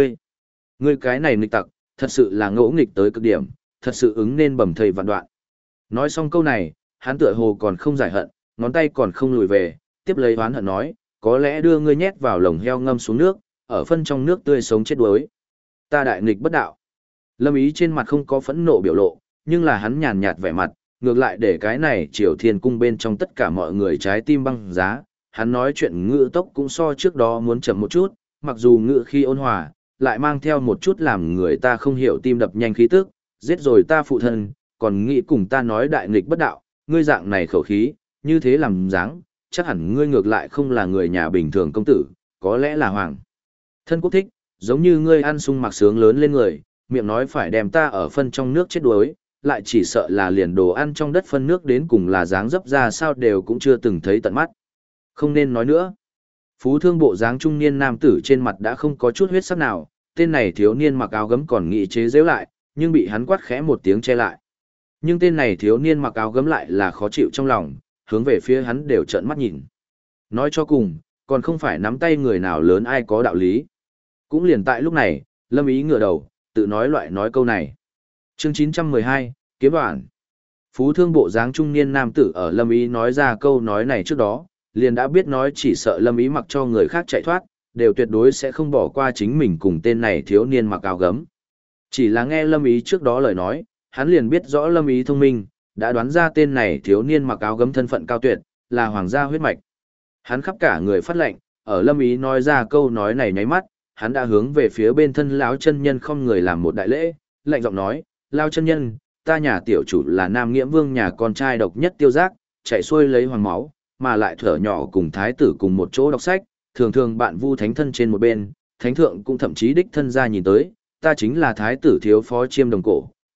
ngươi cái này nghịch tặc, thật sự là ngỗ nghịch tới cực điểm, thật sự ứng nên bầm thây vạn đoạn. Nói xong câu này, hắn tựa hồ còn không giải hận, ngón tay còn không lùi về, tiếp lấy oán hận nói, có lẽ đưa ngươi nhét vào lồng heo ngâm xuống nước, ở phân trong nước tươi sống chết đuối. Ta đại nghịch bất đạo. Lâm Ý trên mặt không có phẫn nộ biểu lộ, nhưng là hắn nhàn nhạt vẻ mặt, ngược lại để cái này Triều Thiên Cung bên trong tất cả mọi người trái tim băng giá. Hắn nói chuyện ngữ tốc cũng so trước đó muốn chậm một chút, mặc dù ngữ khi ôn hòa, lại mang theo một chút làm người ta không hiểu tim đập nhanh khí tức, giết rồi ta phụ thân, còn nghĩ cùng ta nói đại nghịch bất đạo, ngươi dạng này khẩu khí, như thế làm dáng, chắc hẳn ngươi ngược lại không là người nhà bình thường công tử, có lẽ là hoàng thân quốc thích, giống như ngươi ăn sung mặc sướng lớn lên người, miệng nói phải đem ta ở phân trong nước chết đuối, lại chỉ sợ là liền đồ ăn trong đất phân nước đến cùng là dáng dấp ra sao đều cũng chưa từng thấy tận mắt. Không nên nói nữa. Phú thương bộ dáng trung niên nam tử trên mặt đã không có chút huyết sắc nào, tên này thiếu niên mặc áo gấm còn nghĩ chế giễu lại, nhưng bị hắn quát khẽ một tiếng che lại. Nhưng tên này thiếu niên mặc áo gấm lại là khó chịu trong lòng, hướng về phía hắn đều trợn mắt nhìn. Nói cho cùng, còn không phải nắm tay người nào lớn ai có đạo lý. Cũng liền tại lúc này, Lâm Ý ngửa đầu, tự nói loại nói câu này. Chương 912, Kiếm Đoạn. Phú thương bộ dáng trung niên nam tử ở Lâm Ý nói ra câu nói này trước đó, liền đã biết nói chỉ sợ Lâm Ý mặc cho người khác chạy thoát, đều tuyệt đối sẽ không bỏ qua chính mình cùng tên này thiếu niên mặc áo gấm. Chỉ là nghe Lâm Ý trước đó lời nói, hắn liền biết rõ Lâm Ý thông minh, đã đoán ra tên này thiếu niên mặc áo gấm thân phận cao tuyệt, là hoàng gia huyết mạch. Hắn khắp cả người phát lệnh, ở Lâm Ý nói ra câu nói này nháy mắt, hắn đã hướng về phía bên thân lão chân nhân không người làm một đại lễ, lạnh giọng nói, lão chân nhân, ta nhà tiểu chủ là Nam Nghiễm Vương nhà con trai độc nhất tiêu giác, chạy xuôi lấy hoàng máu, mà lại thở nhỏ cùng thái tử cùng một chỗ đọc sách, thường thường bạn vu thánh thân trên một bên, thánh thượng cũng thậm chí đích thân ra nhìn tới, ta chính là thái tử thiếu phó chiêm đồng cổ,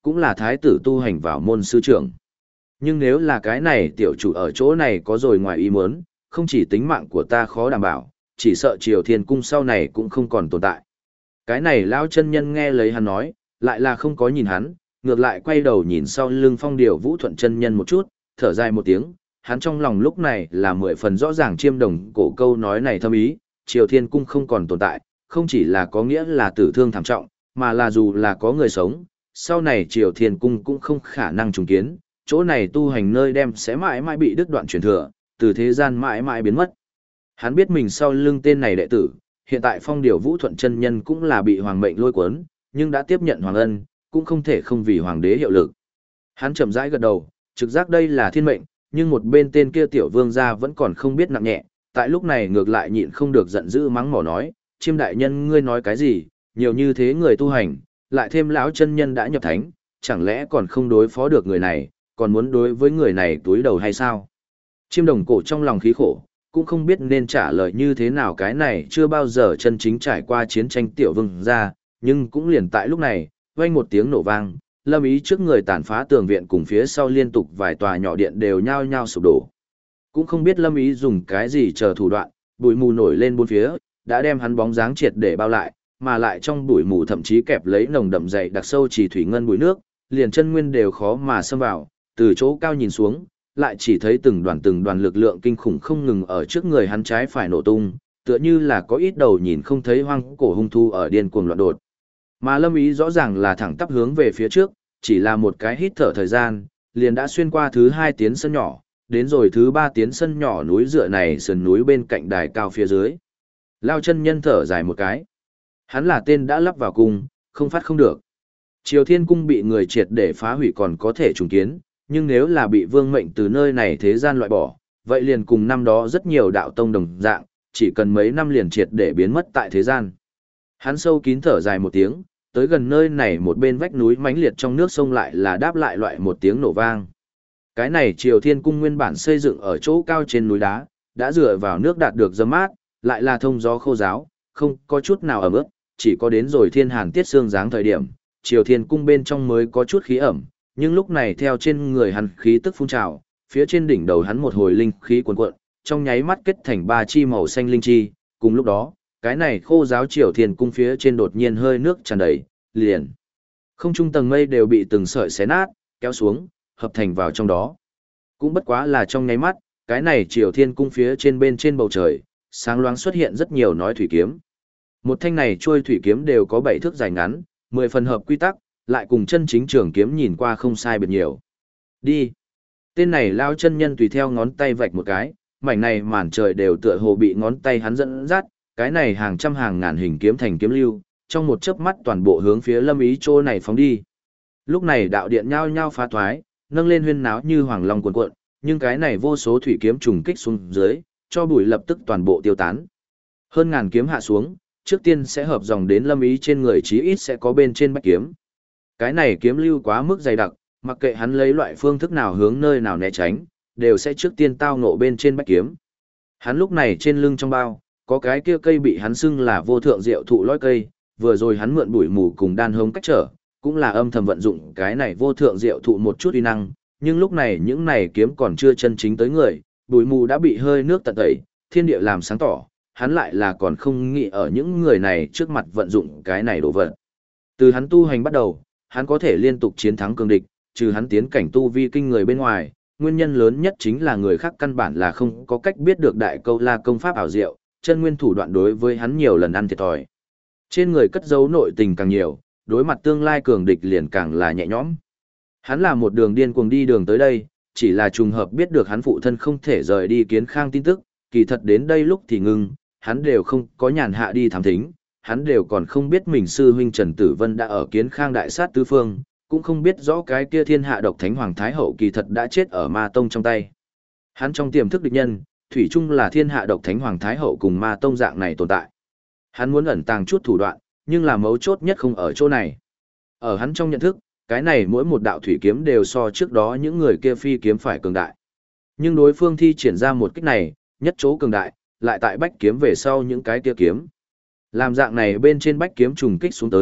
cũng là thái tử tu hành vào môn sư trưởng. Nhưng nếu là cái này tiểu chủ ở chỗ này có rồi ngoài ý muốn, không chỉ tính mạng của ta khó đảm bảo, chỉ sợ Triều Thiên Cung sau này cũng không còn tồn tại. Cái này lão chân nhân nghe lấy hắn nói, lại là không có nhìn hắn, ngược lại quay đầu nhìn sau lưng Phong Điểu Vũ Thuận chân nhân một chút, thở dài một tiếng, hắn trong lòng lúc này là 10 phần rõ ràng Chiêm Đồng cổ câu nói này thâm ý, Triều Thiên Cung không còn tồn tại, không chỉ là có nghĩa là tử thương thảm trọng, mà là dù là có người sống, sau này Triều Thiên Cung cũng không khả năng trùng kiến, chỗ này tu hành nơi đem sẽ mãi mãi bị đứt đoạn truyền thừa, từ thế gian mãi mãi biến mất. Hắn biết mình sau lưng tên này đệ tử, hiện tại Phong Điểu Vũ Thuận chân nhân cũng là bị hoàng mệnh lôi cuốn, nhưng đã tiếp nhận hoàng ân, cũng không thể không vì hoàng đế hiệu lực. Hắn chậm rãi gật đầu, trực giác đây là thiên mệnh, nhưng một bên tên kia tiểu vương gia vẫn còn không biết nặng nhẹ, tại lúc này ngược lại nhịn không được giận dữ mắng mỏ nói, Chiêm đại nhân ngươi nói cái gì, nhiều như thế người tu hành, lại thêm lão chân nhân đã nhập thánh, chẳng lẽ còn không đối phó được người này, còn muốn đối với người này túi đầu hay sao? Chiêm Đồng cổ trong lòng khí khổ, cũng không biết nên trả lời như thế nào cái này chưa bao giờ chân chính trải qua chiến tranh tiểu vương gia, nhưng cũng liền tại lúc này, vang một tiếng nổ vang, Lâm Ý trước người tàn phá tường viện cùng phía sau liên tục vài tòa nhỏ điện đều nhao nhao sụp đổ. Cũng không biết Lâm Ý dùng cái gì chờ thủ đoạn, bụi mù nổi lên bốn phía, đã đem hắn bóng dáng triệt để bao lại, mà lại trong bụi mù thậm chí kẹp lấy nồng đậm dày đặc sâu chỉ thủy ngân bụi nước, liền chân nguyên đều khó mà xâm vào, từ chỗ cao nhìn xuống, lại chỉ thấy từng đoàn lực lượng kinh khủng không ngừng ở trước người hắn trái phải nổ tung, tựa như là có ít đầu nhìn không thấy hoang cổ hung thu ở điên cuồng loạn đột. Mà Lâm Ý rõ ràng là thẳng tắp hướng về phía trước, chỉ là một cái hít thở thời gian, liền đã xuyên qua thứ 2 tiến sân nhỏ, đến rồi thứ 3 tiến sân nhỏ núi dựa này sườn núi bên cạnh đài cao phía dưới. Lao chân nhân thở dài một cái. Hắn là tên đã lắp vào cung, không phát không được. Triều Thiên Cung bị người triệt để phá hủy còn có thể trùng kiến, nhưng nếu là bị vương mệnh từ nơi này thế gian loại bỏ, vậy liền cùng năm đó rất nhiều đạo tông đồng dạng, chỉ cần mấy năm liền triệt để biến mất tại thế gian. Hắn sâu kín thở dài một tiếng, tới gần nơi này một bên vách núi mãnh liệt trong nước sông lại là đáp lại loại một tiếng nổ vang. Cái này Triều Thiên Cung nguyên bản xây dựng ở chỗ cao trên núi đá, đã dựa vào nước đạt được gió mát, lại là thông gió khô ráo, không có chút nào ẩm ướt, chỉ có đến rồi thiên hàn tiết sương dáng thời điểm, Triều Thiên Cung bên trong mới có chút khí ẩm, nhưng lúc này theo trên người hắn khí tức phun trào, phía trên đỉnh đầu hắn một hồi linh khí cuồn cuộn, trong nháy mắt kết thành 3 chi màu xanh linh chi, cùng lúc đó, cái này khô giáo Triều Thiên Cung phía trên đột nhiên hơi nước tràn đầy, liền không trung tầng mây đều bị từng sợi xé nát, kéo xuống, hợp thành vào trong đó. Cũng bất quá là trong nháy mắt, cái này Triều Thiên Cung phía trên bên trên bầu trời, sáng loáng xuất hiện rất nhiều nói thủy kiếm. Một thanh này trôi thủy kiếm đều có 7 thước dài ngắn, 10 phần hợp quy tắc, lại cùng chân chính trường kiếm nhìn qua không sai biệt nhiều. Đi. Tên này lao chân nhân tùy theo ngón tay vạch một cái, mảnh này màn trời đều tựa hồ bị ngón tay hắn dẫn dắt, cái này hàng trăm hàng ngàn hình kiếm thành kiếm lưu, trong một chớp mắt toàn bộ hướng phía Lâm Ý chỗ này phóng đi. Lúc này đạo điện nhao nhao phá thoái, nâng lên huyên náo như hoàng long cuộn cuộn, nhưng cái này vô số thủy kiếm trùng kích xuống dưới, cho bụi lập tức toàn bộ tiêu tán. Hơn ngàn kiếm hạ xuống, trước tiên sẽ hợp dòng đến Lâm Ý trên người chí ít sẽ có bên trên bách kiếm. Cái này kiếm lưu quá mức dày đặc, mặc kệ hắn lấy loại phương thức nào hướng nơi nào né tránh, đều sẽ trước tiên tao ngộ bên trên bách kiếm. Hắn lúc này trên lưng trong bao, có cái kia cây bị hắn xưng là vô thượng diệu thụ lõi cây, vừa rồi hắn mượn bụi mù cùng đan hống cách trở, cũng là âm thầm vận dụng cái này vô thượng diệu thụ một chút uy năng, nhưng lúc này những này kiếm còn chưa chân chính tới người, bụi mù đã bị hơi nước tận tẩy, thiên địa làm sáng tỏ, hắn lại là còn không nghĩ ở những người này trước mặt vận dụng cái này đồ vật. Từ hắn tu hành bắt đầu, hắn có thể liên tục chiến thắng cường địch, trừ hắn tiến cảnh tu vi kinh người bên ngoài, nguyên nhân lớn nhất chính là người khác căn bản là không có cách biết được đại câu la công pháp ảo diệu, chân nguyên thủ đoạn đối với hắn nhiều lần ăn thiệt thòi. Trên người cất giấu nội tình càng nhiều, đối mặt tương lai cường địch liền càng là nhẹ nhõm. Hắn là một đường điên cuồng đi đường tới đây, chỉ là trùng hợp biết được hắn phụ thân không thể rời đi Kiến Khang tin tức, kỳ thật đến đây lúc thì ngưng, hắn đều không có nhàn hạ đi thám thính, hắn đều còn không biết mình sư huynh Trần Tử Vân đã ở Kiến Khang đại sát tứ phương, cũng không biết rõ cái kia thiên hạ độc thánh hoàng thái hậu kỳ thật đã chết ở ma tông trong tay. Hắn trong tiềm thức địch nhân, thủy chung là thiên hạ độc thánh hoàng thái hậu cùng ma tông dạng này tồn tại. Hắn muốn ẩn tàng chút thủ đoạn, nhưng là mấu chốt nhất không ở chỗ này. Ở hắn trong nhận thức, cái này mỗi một đạo thủy kiếm đều so trước đó những người kia phi kiếm phải cường đại. Nhưng đối phương thi triển ra một kích này, nhất chỗ cường đại, lại tại bách kiếm về sau những cái kia kiếm. Làm dạng này bên trên bách kiếm trùng kích xuống tới,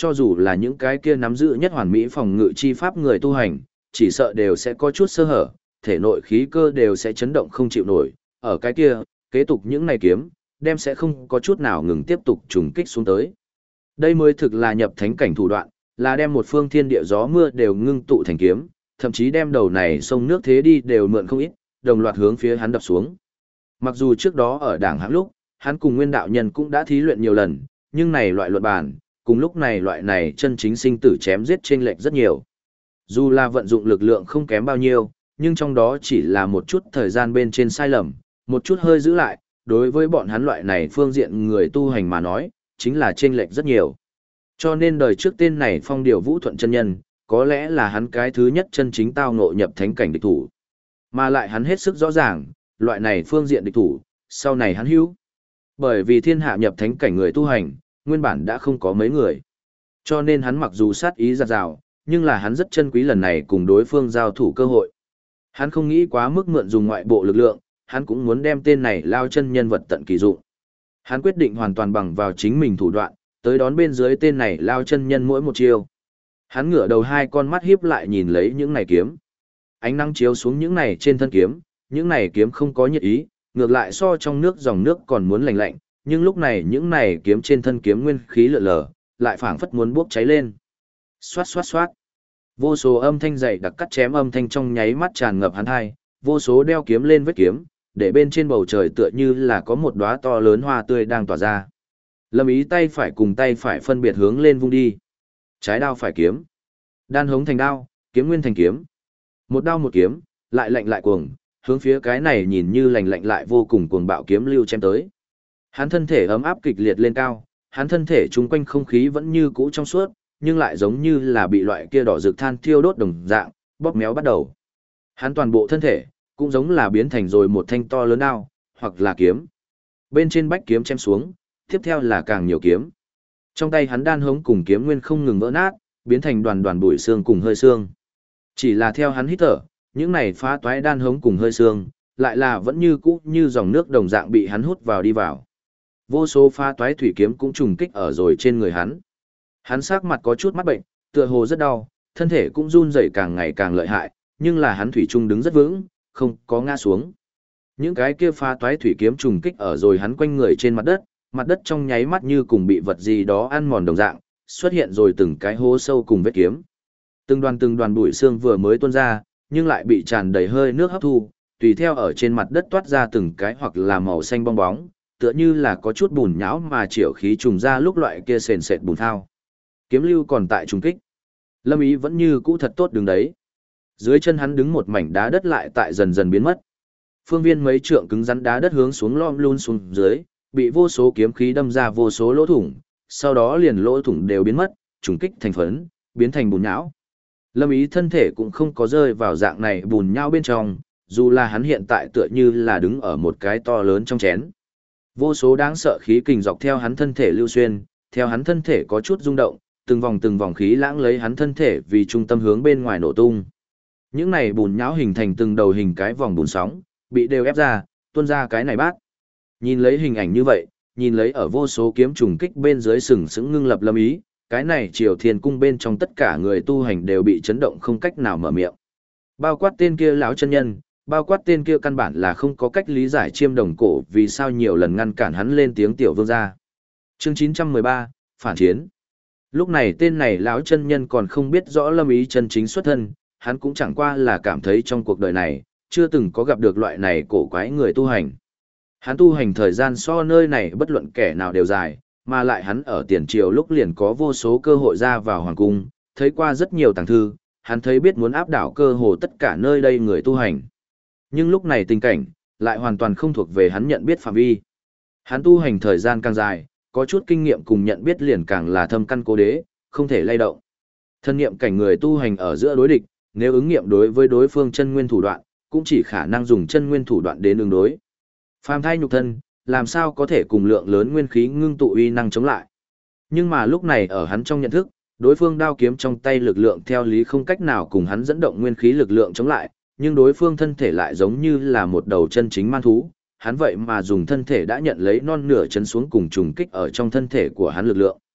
cho dù là những cái kia nắm giữ nhất hoàn mỹ phòng ngự chi pháp người tu hành, chỉ sợ đều sẽ có chút sơ hở, thể nội khí cơ đều sẽ chấn động không chịu nổi, ở cái kia, kế tục những này kiếm, đem sẽ không có chút nào ngừng tiếp tục trùng kích xuống tới. Đây mới thực là nhập thánh cảnh thủ đoạn, là đem một phương thiên địa gió mưa đều ngưng tụ thành kiếm, thậm chí đem đầu này sông nước thế đi đều mượn không ít, đồng loạt hướng phía hắn đập xuống. Mặc dù trước đó ở đảng hãng lúc, hắn cùng nguyên đạo nhân cũng đã thí luyện nhiều lần, nhưng này loại luận bàn, cùng lúc này loại này chân chính sinh tử chém giết chênh lệch rất nhiều. Dù là vận dụng lực lượng không kém bao nhiêu, nhưng trong đó chỉ là một chút thời gian bên trên sai lầm, một chút hơi giữ lại, đối với bọn hắn loại này phương diện người tu hành mà nói, chính là chênh lệch rất nhiều. Cho nên đời trước tên này Phong Điều Vũ Thuận chân nhân, có lẽ là hắn cái thứ nhất chân chính tao ngộ nhập thánh cảnh địch thủ. Mà lại hắn hết sức rõ ràng, loại này phương diện địch thủ, sau này hắn hữu. Bởi vì thiên hạ nhập thánh cảnh người tu hành, nguyên bản đã không có mấy người. Cho nên hắn mặc dù sát ý giặt rào, nhưng là hắn rất chân quý lần này cùng đối phương giao thủ cơ hội. Hắn không nghĩ quá mức mượn dùng ngoại bộ lực lượng, hắn cũng muốn đem tên này lao chân nhân vật tận kỳ dụng. Hắn quyết định hoàn toàn bằng vào chính mình thủ đoạn, tới đón bên dưới tên này lao chân nhân mỗi một chiêu. Hắn ngửa đầu hai con mắt hiếp lại nhìn lấy những này kiếm. Ánh nắng chiếu xuống những này trên thân kiếm, những này kiếm không có nhiệt ý, ngược lại so trong nước dòng nước còn muốn lạnh lạnh, nhưng lúc này những này kiếm trên thân kiếm nguyên khí lượn lờ, lại phảng phất muốn bốc cháy lên. Xoát xoát xoát. Vô số âm thanh dày đặc cắt chém âm thanh trong nháy mắt tràn ngập hắn hai, vô số đeo kiếm lên vết kiếm, để bên trên bầu trời tựa như là có một đóa to lớn hoa tươi đang tỏa ra. Lâm Ý tay phải cùng tay phải phân biệt hướng lên vung đi. Trái đao phải kiếm, đan hống thành đao, kiếm nguyên thành kiếm. Một đao một kiếm, lại lạnh lại cuồng, hướng phía cái này nhìn như lạnh lạnh lại vô cùng cuồng bạo kiếm lưu chém tới. Hắn thân thể ấm áp kịch liệt lên cao, hắn thân thể chung quanh không khí vẫn như cũ trong suốt, nhưng lại giống như là bị loại kia đỏ rực than thiêu đốt đồng dạng, bóp méo bắt đầu. Hắn toàn bộ thân thể cũng giống là biến thành rồi một thanh to lớn đao, hoặc là kiếm. Bên trên bách kiếm chém xuống, tiếp theo là càng nhiều kiếm. Trong tay hắn đan hống cùng kiếm nguyên không ngừng vỡ nát, biến thành đoàn đoàn bụi xương cùng hơi xương. Chỉ là theo hắn hít thở, những này phá toái đan hống cùng hơi xương, lại là vẫn như cũ như dòng nước đồng dạng bị hắn hút vào đi vào. Vô số phá toái thủy kiếm cũng trùng kích ở rồi trên người hắn. Hắn sắc mặt có chút mắt bệnh, tựa hồ rất đau, thân thể cũng run rẩy càng ngày càng lợi hại, nhưng là hắn thủy chung đứng rất vững, không có ngã xuống. Những cái kia phá toái thủy kiếm trùng kích ở rồi hắn quanh người trên mặt đất trong nháy mắt như cùng bị vật gì đó ăn mòn đồng dạng, xuất hiện rồi từng cái hố sâu cùng vết kiếm. Từng đoàn bụi xương vừa mới tuôn ra, nhưng lại bị tràn đầy hơi nước hấp thu, tùy theo ở trên mặt đất toát ra từng cái hoặc là màu xanh bong bóng, tựa như là có chút bùn nhão mà triệu khí trùng ra lúc loại kia sền sệt bùn thao. Kiếm lưu còn tại trùng kích. Lâm Ý vẫn như cũ thật tốt đứng đấy. Dưới chân hắn đứng một mảnh đá đất lại tại dần dần biến mất. Phương viên mấy trượng cứng rắn đá đất hướng xuống lom luôn xuống dưới, bị vô số kiếm khí đâm ra vô số lỗ thủng, sau đó liền lỗ thủng đều biến mất, trùng kích thành phấn, biến thành bùn nhão. Lâm Ý thân thể cũng không có rơi vào dạng này bùn nhão bên trong, dù là hắn hiện tại tựa như là đứng ở một cái to lớn trong chén. Vô số đáng sợ khí kình dọc theo hắn thân thể lưu xuyên, theo hắn thân thể có chút rung động, từng vòng khí lãng lấy hắn thân thể vì trung tâm hướng bên ngoài nổ tung. Những này bùn nhão hình thành từng đầu hình cái vòng bùn sóng, bị đều ép ra, tuôn ra cái này bát. Nhìn lấy hình ảnh như vậy, nhìn lấy ở vô số kiếm trùng kích bên dưới sừng sững ngưng lập Lâm Ý, cái này Triều Thiên cung bên trong tất cả người tu hành đều bị chấn động không cách nào mở miệng. Bao quát tên kia lão chân nhân, bao quát tên kia căn bản là không có cách lý giải Chiêm Đồng Cổ vì sao nhiều lần ngăn cản hắn lên tiếng tiểu vương gia. Chương 913, phản chiến. Lúc này tên này lão chân nhân còn không biết rõ Lâm Ý chân chính xuất thân, hắn cũng chẳng qua là cảm thấy trong cuộc đời này, chưa từng có gặp được loại này cổ quái người tu hành. Hắn tu hành thời gian so nơi này bất luận kẻ nào đều dài, mà lại hắn ở tiền triều lúc liền có vô số cơ hội ra vào hoàng cung, thấy qua rất nhiều tàng thư, hắn thấy biết muốn áp đảo cơ hồ tất cả nơi đây người tu hành. Nhưng lúc này tình cảnh, lại hoàn toàn không thuộc về hắn nhận biết phạm vi. Hắn tu hành thời gian càng dài, có chút kinh nghiệm cùng nhận biết liền càng là thâm căn cố đế, không thể lay động. Thân nghiệm cảnh người tu hành ở giữa đối địch, nếu ứng nghiệm đối với đối phương chân nguyên thủ đoạn, cũng chỉ khả năng dùng chân nguyên thủ đoạn đến ứng đối. Phàm thai nhục thân, làm sao có thể cùng lượng lớn nguyên khí ngưng tụ uy năng chống lại. Nhưng mà lúc này ở hắn trong nhận thức, đối phương đao kiếm trong tay lực lượng theo lý không cách nào cùng hắn dẫn động nguyên khí lực lượng chống lại, nhưng đối phương thân thể lại giống như là một đầu chân chính man thú, hắn vậy mà dùng thân thể đã nhận lấy non nửa chân xuống cùng trùng kích ở trong thân thể của hắn lực lượng.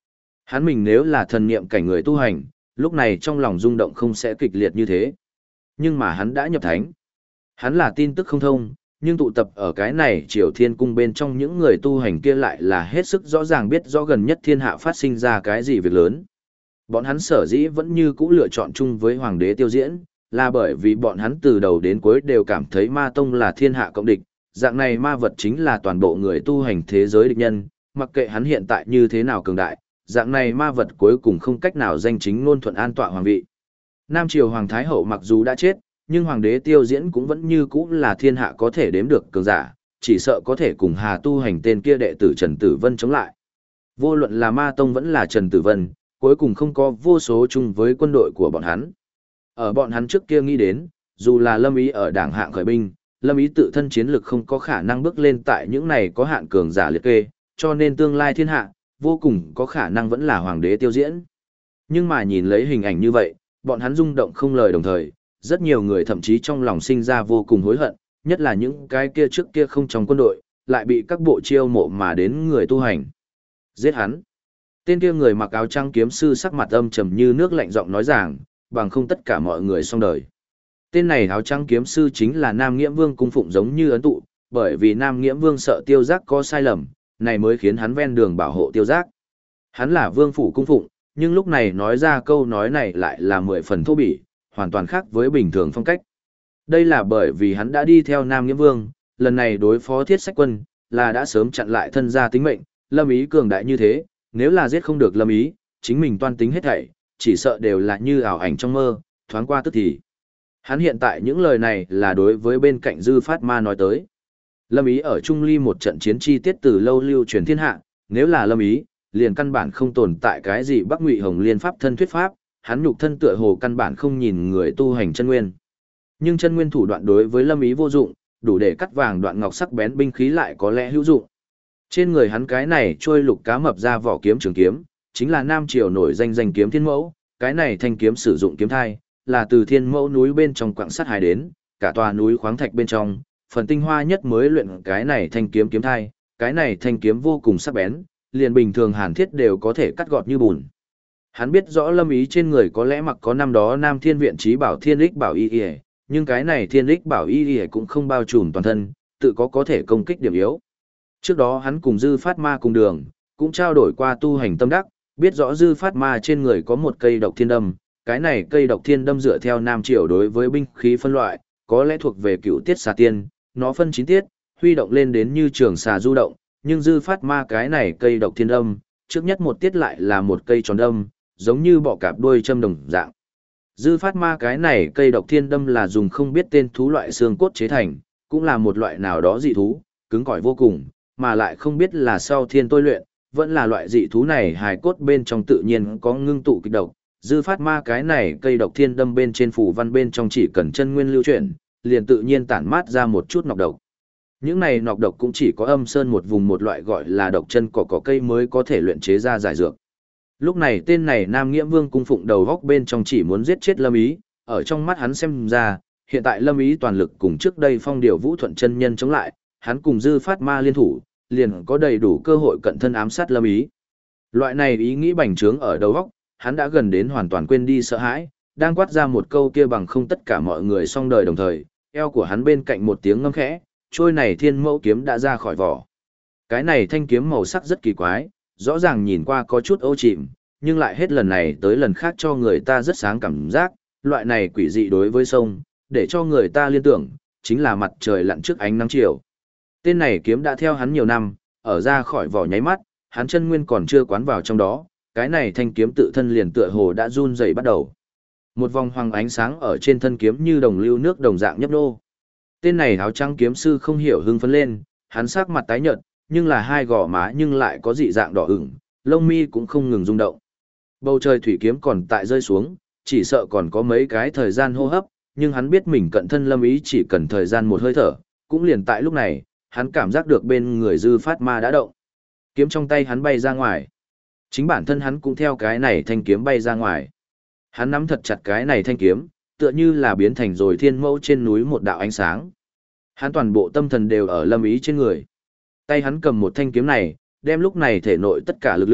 Hắn mình nếu là thần niệm cảnh người tu hành, lúc này trong lòng rung động không sẽ kịch liệt như thế. Nhưng mà hắn đã nhập thánh. Hắn là tin tức không thông, nhưng tụ tập ở cái này Triều Thiên Cung bên trong những người tu hành kia lại là hết sức rõ ràng biết rõ gần nhất thiên hạ phát sinh ra cái gì việc lớn. Bọn hắn sở dĩ vẫn như cũ lựa chọn chung với Hoàng đế Tiêu Diễn, là bởi vì bọn hắn từ đầu đến cuối đều cảm thấy ma tông là thiên hạ cộng địch, dạng này ma vật chính là toàn bộ người tu hành thế giới địch nhân, mặc kệ hắn hiện tại như thế nào cường đại, dạng này ma vật cuối cùng không cách nào danh chính ngôn thuận an tọa hoàng vị. Nam Triều Hoàng Thái Hậu mặc dù đã chết, nhưng Hoàng đế Tiêu Diễn cũng vẫn như cũ là thiên hạ có thể đếm được cường giả, chỉ sợ có thể cùng Hà tu hành tên kia đệ tử Trần Tử Vân chống lại. Vô luận là ma tông vẫn là Trần Tử Vân, cuối cùng không có vô số chung với quân đội của bọn hắn. Ở bọn hắn trước kia nghĩ đến, dù là Lâm Ý ở đảng hạng khởi binh, Lâm Ý tự thân chiến lực không có khả năng bước lên tại những này có hạn cường giả liệt kê, cho nên tương lai thiên hạ, vô cùng có khả năng vẫn là Hoàng đế Tiêu Diễn. Nhưng mà nhìn lấy hình ảnh như vậy, bọn hắn rung động không lời đồng thời, rất nhiều người thậm chí trong lòng sinh ra vô cùng hối hận, nhất là những cái kia trước kia không trong quân đội, lại bị các bộ chiêu mộ mà đến người tu hành. Giết hắn. Tên kia người mặc áo trắng kiếm sư sắc mặt âm trầm như nước lạnh giọng nói rằng, bằng không tất cả mọi người xong đời. Tên này áo trắng kiếm sư chính là Nam Nghiễm Vương cung phụng giống như ấn tụ, bởi vì Nam Nghiễm Vương sợ Tiêu Giác có sai lầm, này mới khiến hắn ven đường bảo hộ Tiêu Giác. Hắn là vương phủ cung phụng, nhưng lúc này nói ra câu nói này lại là 10 phần thô bỉ, hoàn toàn khác với bình thường phong cách. Đây là bởi vì hắn đã đi theo Nam Nghiễm Vương, lần này đối phó Thiết Sách Quân, là đã sớm chặn lại thân gia tính mệnh, Lâm Ý cường đại như thế, nếu là giết không được Lâm Ý, chính mình toan tính hết thảy, chỉ sợ đều là như ảo ảnh trong mơ, thoáng qua tức thì. Hắn hiện tại những lời này là đối với bên cạnh Dư Phát Ma nói tới. Lâm Ý ở Trung Ly một trận chiến chi tiết từ lâu lưu truyền thiên hạ, nếu là Lâm Ý, liền căn bản không tồn tại cái gì Bắc Ngụy Hồng Liên pháp thân thuyết pháp, hắn nhục thân tựa hồ căn bản không nhìn người tu hành chân nguyên. Nhưng chân nguyên thủ đoạn đối với Lâm Ý vô dụng, đủ để cắt vàng đoạn ngọc sắc bén binh khí lại có lẽ hữu dụng. Trên người hắn cái này trôi lục cá mập ra vỏ kiếm trường kiếm, chính là Nam Triều nổi danh kiếm Thiên Mẫu, cái này thanh kiếm sử dụng kiếm thai, là từ Thiên Mẫu núi bên trong quặng sắt hái đến, cả tòa núi khoáng thạch bên trong, phần tinh hoa nhất mới luyện cái này thanh kiếm kiếm thai, cái này thanh kiếm vô cùng sắc bén, liền bình thường hàn thiết đều có thể cắt gọt như bùn. Hắn biết rõ Lâm Ý trên người có lẽ mặc có năm đó Nam Thiên Viện Chí Bảo Thiên Lích Bảo Y Y, nhưng cái này Thiên Lích Bảo Y Y cũng không bao trùm toàn thân, tự có thể công kích điểm yếu. Trước đó hắn cùng Dư Phát Ma cùng đường, cũng trao đổi qua tu hành tâm đắc, biết rõ Dư Phát Ma trên người có một cây độc thiên đâm, cái này cây độc thiên đâm dựa theo Nam Triều đối với binh khí phân loại, có lẽ thuộc về cựu tiết xà tiên, nó phân 9 tiết, huy động lên đến như trường xà du động, nhưng Dư Phát Ma cái này cây độc thiên đâm, trước nhất một tiết lại là một cây tròn đâm, giống như bọ cạp đuôi châm đồng dạng. Dư Phát Ma cái này cây độc thiên đâm là dùng không biết tên thú loại xương cốt chế thành, cũng là một loại nào đó dị thú, cứng cỏi vô cùng, mà lại không biết là sau thiên tôi luyện, vẫn là loại dị thú này hài cốt bên trong tự nhiên có ngưng tụ kịch độc. Dư Phát Ma cái này cây độc thiên đâm bên trên phủ văn bên trong chỉ cần chân nguyên lưu chuyển, liền tự nhiên tản mát ra một chút nọc độc. Những này nọc độc cũng chỉ có Âm Sơn một vùng một loại gọi là độc chân cỏ cây mới có thể luyện chế ra giải dược. Lúc này tên này Nam Nghiễm Vương cung phụng đầu góc bên trong chỉ muốn giết chết Lâm Ý, ở trong mắt hắn xem ra, hiện tại Lâm Ý toàn lực cùng trước đây Phong Điều Vũ Thuận chân nhân chống lại, hắn cùng Dư Phát Ma liên thủ, liền có đầy đủ cơ hội cận thân ám sát Lâm Ý. Loại này ý nghĩ bành trướng ở đầu óc, hắn đã gần đến hoàn toàn quên đi sợ hãi, đang quát ra một câu kia bằng không tất cả mọi người xong đời đồng thời, eo của hắn bên cạnh một tiếng ngâm khẽ, trôi này Thiên Mẫu kiếm đã ra khỏi vỏ. Cái này thanh kiếm màu sắc rất kỳ quái, rõ ràng nhìn qua có chút ô chìm, nhưng lại hết lần này tới lần khác cho người ta rất sáng cảm giác, loại này quỷ dị đối với sông, để cho người ta liên tưởng, chính là mặt trời lặn trước ánh nắng chiều. Tên này kiếm đã theo hắn nhiều năm, ở ra khỏi vỏ nháy mắt, hắn chân nguyên còn chưa quán vào trong đó, cái này thanh kiếm tự thân liền tựa hồ đã run rẩy bắt đầu. Một vòng hoàng ánh sáng ở trên thân kiếm như đồng lưu nước đồng dạng nhấp nhô. Tên này áo trắng kiếm sư không hiểu hưng phấn lên, hắn sắc mặt tái nhợt, nhưng là hai gò má nhưng lại có dị dạng đỏ ửng, lông mi cũng không ngừng rung động. Bầu trời thủy kiếm còn tại rơi xuống, chỉ sợ còn có mấy cái thời gian hô hấp, nhưng hắn biết mình cận thân Lâm Ý chỉ cần thời gian một hơi thở, cũng liền tại lúc này, hắn cảm giác được bên người Dư Phát Ma đã động. Kiếm trong tay hắn bay ra ngoài. Chính bản thân hắn cũng theo cái này thanh kiếm bay ra ngoài. Hắn nắm thật chặt cái này thanh kiếm, tựa như là biến thành rồi Thiên Mẫu trên núi một đạo ánh sáng. Hắn toàn bộ tâm thần đều ở Lâm Ý trên người. Tay hắn cầm một thanh kiếm này, đem lúc này thể nội tất cả lực lượng,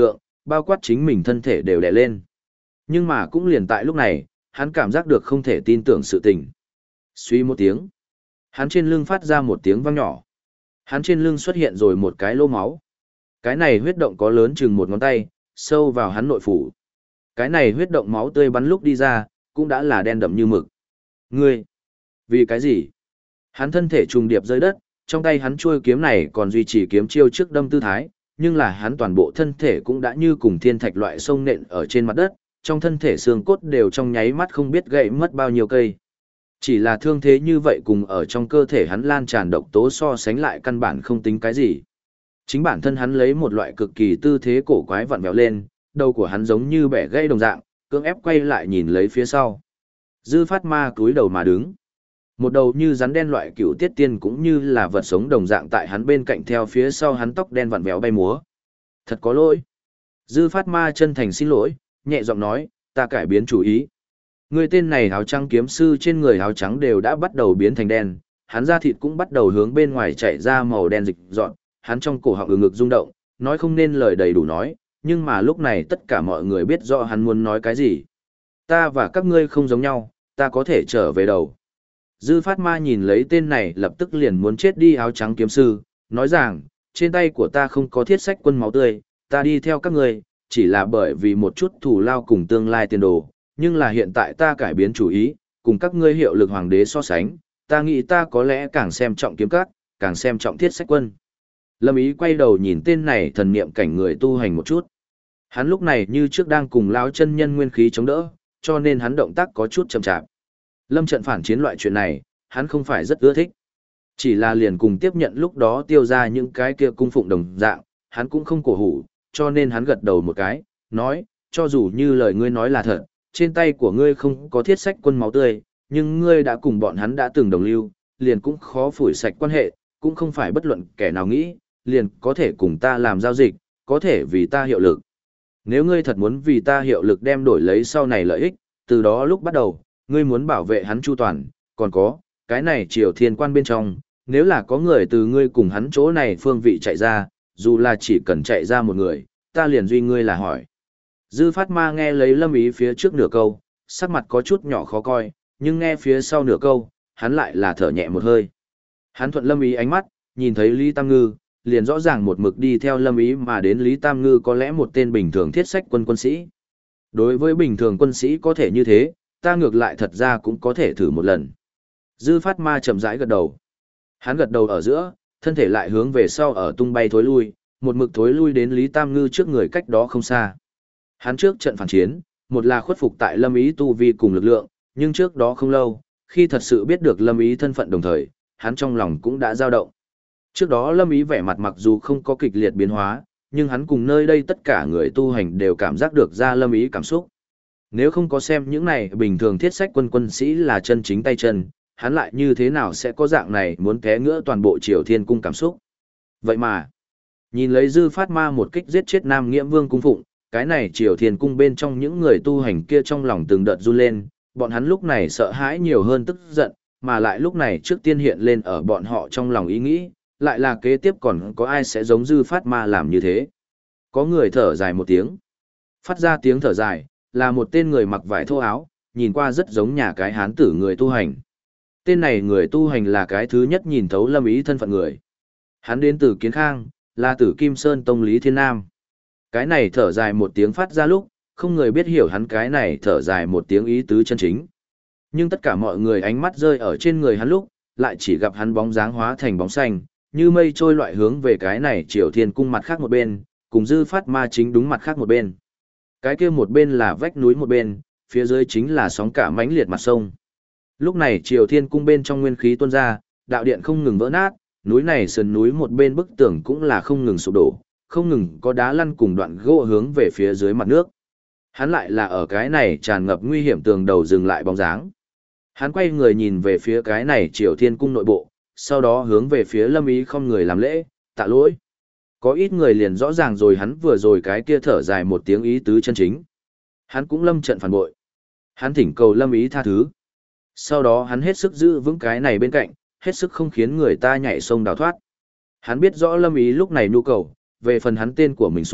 bao quát chính mình thân thể đều đè lên. Nhưng mà cũng liền tại lúc này, hắn cảm giác được không thể tin tưởng sự tình. Suy một tiếng, hắn trên lưng phát ra một tiếng vang nhỏ. Hắn trên lưng xuất hiện rồi một cái lỗ máu. Cái này huyết động có lớn chừng một ngón tay, sâu vào hắn nội phủ. Cái này huyết động máu tươi bắn lúc đi ra, cũng đã là đen đậm như mực. Ngươi, vì cái gì? Hắn thân thể trùng điệp rơi đất, trong tay hắn chuôi kiếm này còn duy trì kiếm chiêu trước đâm tư thái, nhưng là hắn toàn bộ thân thể cũng đã như cùng thiên thạch loại sông nện ở trên mặt đất, trong thân thể xương cốt đều trong nháy mắt không biết gãy mất bao nhiêu cây. Chỉ là thương thế như vậy cùng ở trong cơ thể hắn lan tràn độc tố so sánh lại căn bản không tính cái gì. Chính bản thân hắn lấy một loại cực kỳ tư thế cổ quái vặn vẹo lên, đầu của hắn giống như bẻ gãy đồng dạng, cưỡng ép quay lại nhìn lấy phía sau. Dư Phát Ma cúi đầu mà đứng. Một đầu như rắn đen loại cựu tiết tiên cũng như là vật sống đồng dạng tại hắn bên cạnh theo phía sau hắn tóc đen vặn vẹo bay múa. Thật có lỗi. Dư Phát Ma chân thành xin lỗi, nhẹ giọng nói, ta cải biến chủ ý. Người tên này áo trắng kiếm sư trên người áo trắng đều đã bắt đầu biến thành đen, hắn da thịt cũng bắt đầu hướng bên ngoài chảy ra màu đen dịch dọn, hắn trong cổ họng ngực rung động, nói không nên lời đầy đủ nói, nhưng mà lúc này tất cả mọi người biết rõ hắn muốn nói cái gì. Ta và các ngươi không giống nhau, ta có thể trở về đầu. Dư Phát Ma nhìn lấy tên này lập tức liền muốn chết đi áo trắng kiếm sư, nói rằng, trên tay của ta không có thiết sách quân máu tươi, ta đi theo các ngươi, chỉ là bởi vì một chút thù lao cùng tương lai tiền đồ, nhưng là hiện tại ta cải biến chủ ý, cùng các ngươi hiệu lực hoàng đế so sánh, ta nghĩ ta có lẽ càng xem trọng kiếm các, càng xem trọng thiết sách quân. Lâm Ý quay đầu nhìn tên này thần niệm cảnh người tu hành một chút. Hắn lúc này như trước đang cùng lão chân nhân nguyên khí chống đỡ, cho nên hắn động tác có chút chậm chạp. Lâm trận phản chiến loại chuyện này, hắn không phải rất ưa thích. Chỉ là liền cùng tiếp nhận lúc đó tiêu ra những cái kia cung phụng đồng dạng, hắn cũng không cổ hủ, cho nên hắn gật đầu một cái, nói, cho dù như lời ngươi nói là thật, trên tay của ngươi không có thiết sách quân máu tươi, nhưng ngươi đã cùng bọn hắn đã từng đồng lưu, liền cũng khó phủi sạch quan hệ, cũng không phải bất luận kẻ nào nghĩ, liền có thể cùng ta làm giao dịch, có thể vì ta hiệu lực. Nếu ngươi thật muốn vì ta hiệu lực đem đổi lấy sau này lợi ích, từ đó lúc bắt đầu, ngươi muốn bảo vệ hắn chu toàn, còn có, cái này Triều Thiên Quan bên trong, nếu là có người từ ngươi cùng hắn chỗ này phương vị chạy ra, dù là chỉ cần chạy ra một người, ta liền duy ngươi là hỏi. Dư Phát Ma nghe lấy Lâm Ý phía trước nửa câu, sắc mặt có chút nhỏ khó coi, nhưng nghe phía sau nửa câu, hắn lại là thở nhẹ một hơi. Hắn thuận Lâm Ý ánh mắt, nhìn thấy Lý Tam Ngư, liền rõ ràng một mực đi theo Lâm Ý mà đến Lý Tam Ngư có lẽ một tên bình thường thiết sách quân sĩ. Đối với bình thường quân sĩ có thể như thế, ta ngược lại thật ra cũng có thể thử một lần. Dư Phát Ma chậm rãi gật đầu. Hắn gật đầu ở giữa, thân thể lại hướng về sau ở tung bay thối lui, một mực thối lui đến Lý Tam Ngư trước người cách đó không xa. Hắn trước trận phản chiến, một là khuất phục tại Lâm Ý tu vi cùng lực lượng, nhưng trước đó không lâu, khi thật sự biết được Lâm Ý thân phận đồng thời, hắn trong lòng cũng đã dao động. Trước đó Lâm Ý vẻ mặt mặc dù không có kịch liệt biến hóa, nhưng hắn cùng nơi đây tất cả người tu hành đều cảm giác được ra Lâm Ý cảm xúc. Nếu không có xem những này bình thường thiết sách quân sĩ là chân chính tay chân, hắn lại như thế nào sẽ có dạng này muốn té ngỡ toàn bộ Triều Thiên cung cảm xúc. Vậy mà, nhìn lấy Dư Phát Ma một kích giết chết Nam Nghiễm Vương cung phụng, cái này Triều Thiên cung bên trong những người tu hành kia trong lòng từng đợt run lên, bọn hắn lúc này sợ hãi nhiều hơn tức giận, mà lại lúc này trước tiên hiện lên ở bọn họ trong lòng ý nghĩ, lại là kế tiếp còn có ai sẽ giống Dư Phát Ma làm như thế. Có người thở dài một tiếng. Phát ra tiếng thở dài, là một tên người mặc vải thô áo, nhìn qua rất giống nhà cái hán tử người tu hành. Tên này người tu hành là cái thứ nhất nhìn thấu Lâm Ý thân phận người. Hắn đến từ Kiến Khang, là Tử Kim Sơn Tông Lý Thiên Nam. Cái này thở dài một tiếng phát ra lúc, không người biết hiểu hắn cái này thở dài một tiếng ý tứ chân chính. Nhưng tất cả mọi người ánh mắt rơi ở trên người hắn lúc, lại chỉ gặp hắn bóng dáng hóa thành bóng xanh, như mây trôi loại hướng về cái này Triều Thiên cung mặt khác một bên, cùng Dư Phát Ma chính đúng mặt khác một bên. Cái kia một bên là vách núi một bên, phía dưới chính là sóng cả mãnh liệt mặt sông. Lúc này Triều Thiên cung bên trong nguyên khí tuôn ra, đạo điện không ngừng vỡ nát, núi này sườn núi một bên bức tường cũng là không ngừng sụp đổ, không ngừng có đá lăn cùng đoạn gỗ hướng về phía dưới mặt nước. Hắn lại là ở cái này tràn ngập nguy hiểm tường đầu dừng lại bóng dáng. Hắn quay người nhìn về phía cái này Triều Thiên cung nội bộ, sau đó hướng về phía Lâm Ý không người làm lễ, tạ lỗi. Có ít người liền rõ ràng rồi hắn vừa rồi cái kia thở dài một tiếng ý tứ chân chính. Hắn cũng lâm trận phản bội. Hắn thỉnh cầu Lâm Ý tha thứ. Sau đó hắn hết sức giữ vững cái này bên cạnh, hết sức không khiến người ta nhảy sông đào thoát. Hắn biết rõ Lâm Ý lúc này nhu cầu, về phần hắn tên của mình số,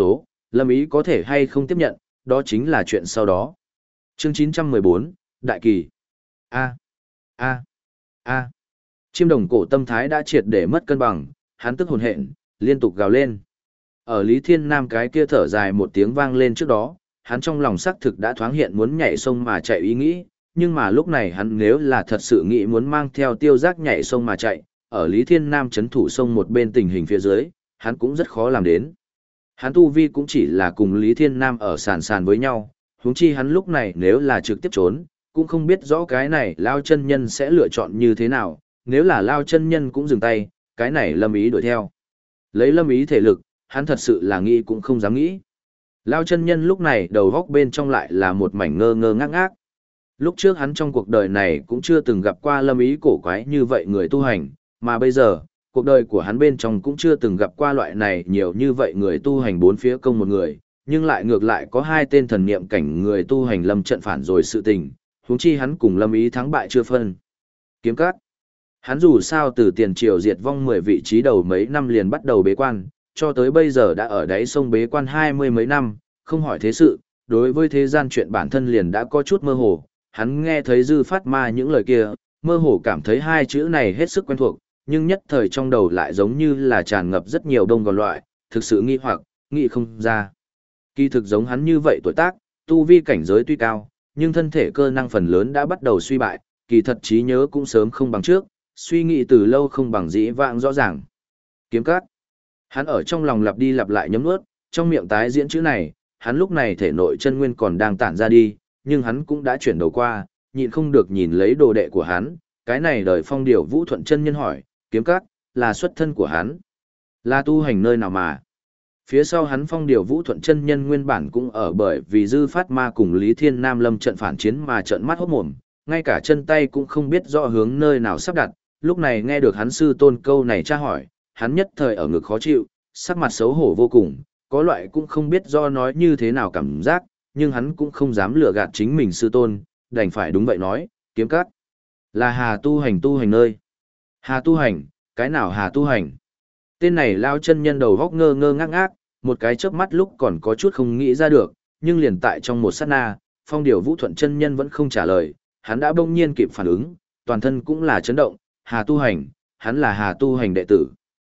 Lâm Ý có thể hay không tiếp nhận, đó chính là chuyện sau đó. Chương 914, Đại Kỳ. A. A. A. Chiêm đồng cổ tâm thái đã triệt để mất cân bằng, hắn tức hồn hện, liên tục gào lên. Ở Lý Thiên Nam cái kia thở dài một tiếng vang lên trước đó, hắn trong lòng xác thực đã thoáng hiện muốn nhảy sông mà chạy ý nghĩ, nhưng mà lúc này hắn nếu là thật sự nghĩ muốn mang theo tiêu giác nhảy sông mà chạy, ở Lý Thiên Nam chấn thủ sông một bên tình hình phía dưới, hắn cũng rất khó làm đến. Hắn tu vi cũng chỉ là cùng Lý Thiên Nam ở sàn sàn với nhau, huống chi hắn lúc này nếu là trực tiếp trốn, cũng không biết rõ cái này Lao chân nhân sẽ lựa chọn như thế nào, nếu là Lao chân nhân cũng dừng tay, cái này Lâm Ý đuổi theo. Lấy Lâm Ý thể lực, hắn thật sự là nghĩ cũng không dám nghĩ. Lao chân nhân lúc này đầu góc bên trong lại là một mảnh ngơ ngơ ngác ngác. Lúc trước hắn trong cuộc đời này cũng chưa từng gặp qua Lâm Ý cổ quái như vậy người tu hành, mà bây giờ, cuộc đời của hắn bên trong cũng chưa từng gặp qua loại này nhiều như vậy người tu hành bốn phía công một người, nhưng lại ngược lại có hai tên thần niệm cảnh người tu hành lâm trận phản rồi sự tình, huống chi hắn cùng Lâm Ý thắng bại chưa phân. Kiếm Cát. Hắn dù sao từ tiền triều diệt vong 10 vị trí đầu mấy năm liền bắt đầu bế quan, cho tới bây giờ đã ở đáy sông bế quan 20 mấy năm, không hỏi thế sự, đối với thế gian chuyện bản thân liền đã có chút mơ hồ, hắn nghe thấy Dư Phát Ma những lời kia, mơ hồ cảm thấy hai chữ này hết sức quen thuộc, nhưng nhất thời trong đầu lại giống như là tràn ngập rất nhiều đông gòn loại, thực sự nghi hoặc, nghĩ không ra. Kỳ thực giống hắn như vậy tuổi tác, tu vi cảnh giới tuy cao, nhưng thân thể cơ năng phần lớn đã bắt đầu suy bại, kỳ thật trí nhớ cũng sớm không bằng trước, suy nghĩ từ lâu không bằng dĩ vãng rõ ràng. Kiếm Cát. Hắn ở trong lòng lặp đi lặp lại nhấm nuốt, trong miệng tái diễn chữ này, hắn lúc này thể nội chân nguyên còn đang tản ra đi, nhưng hắn cũng đã chuyển đầu qua, nhịn không được nhìn lấy đồ đệ của hắn, cái này đời Phong Điểu Vũ Thuận chân nhân hỏi, Kiếm Cát, là xuất thân của hắn, là tu hành nơi nào mà? Phía sau hắn Phong Điểu Vũ Thuận chân nhân nguyên bản cũng ở bởi vì Dư Phát Ma cùng Lý Thiên Nam lâm trận phản chiến mà trợn mắt hốt mồm, ngay cả chân tay cũng không biết rõ hướng nơi nào sắp đặt, lúc này nghe được hắn sư tôn câu này tra hỏi, hắn nhất thời ở ngực khó chịu, sắc mặt xấu hổ vô cùng, có loại cũng không biết do nói như thế nào cảm giác, nhưng hắn cũng không dám lừa gạt chính mình sư tôn, đành phải đúng vậy nói, Kiếm Cát, là Hà tu hành nơi. Hà tu hành, cái nào Hà tu hành? Tên này Lao chân nhân đầu góc ngơ ngơ ngác ngác, một cái chớp mắt lúc còn có chút không nghĩ ra được, nhưng liền tại trong một sát na, Phong Điểu Vũ Thuận chân nhân vẫn không trả lời, hắn đã bỗng nhiên kịp phản ứng, toàn thân cũng là chấn động, Hà tu hành, hắn là Hà tu hành đệ tử.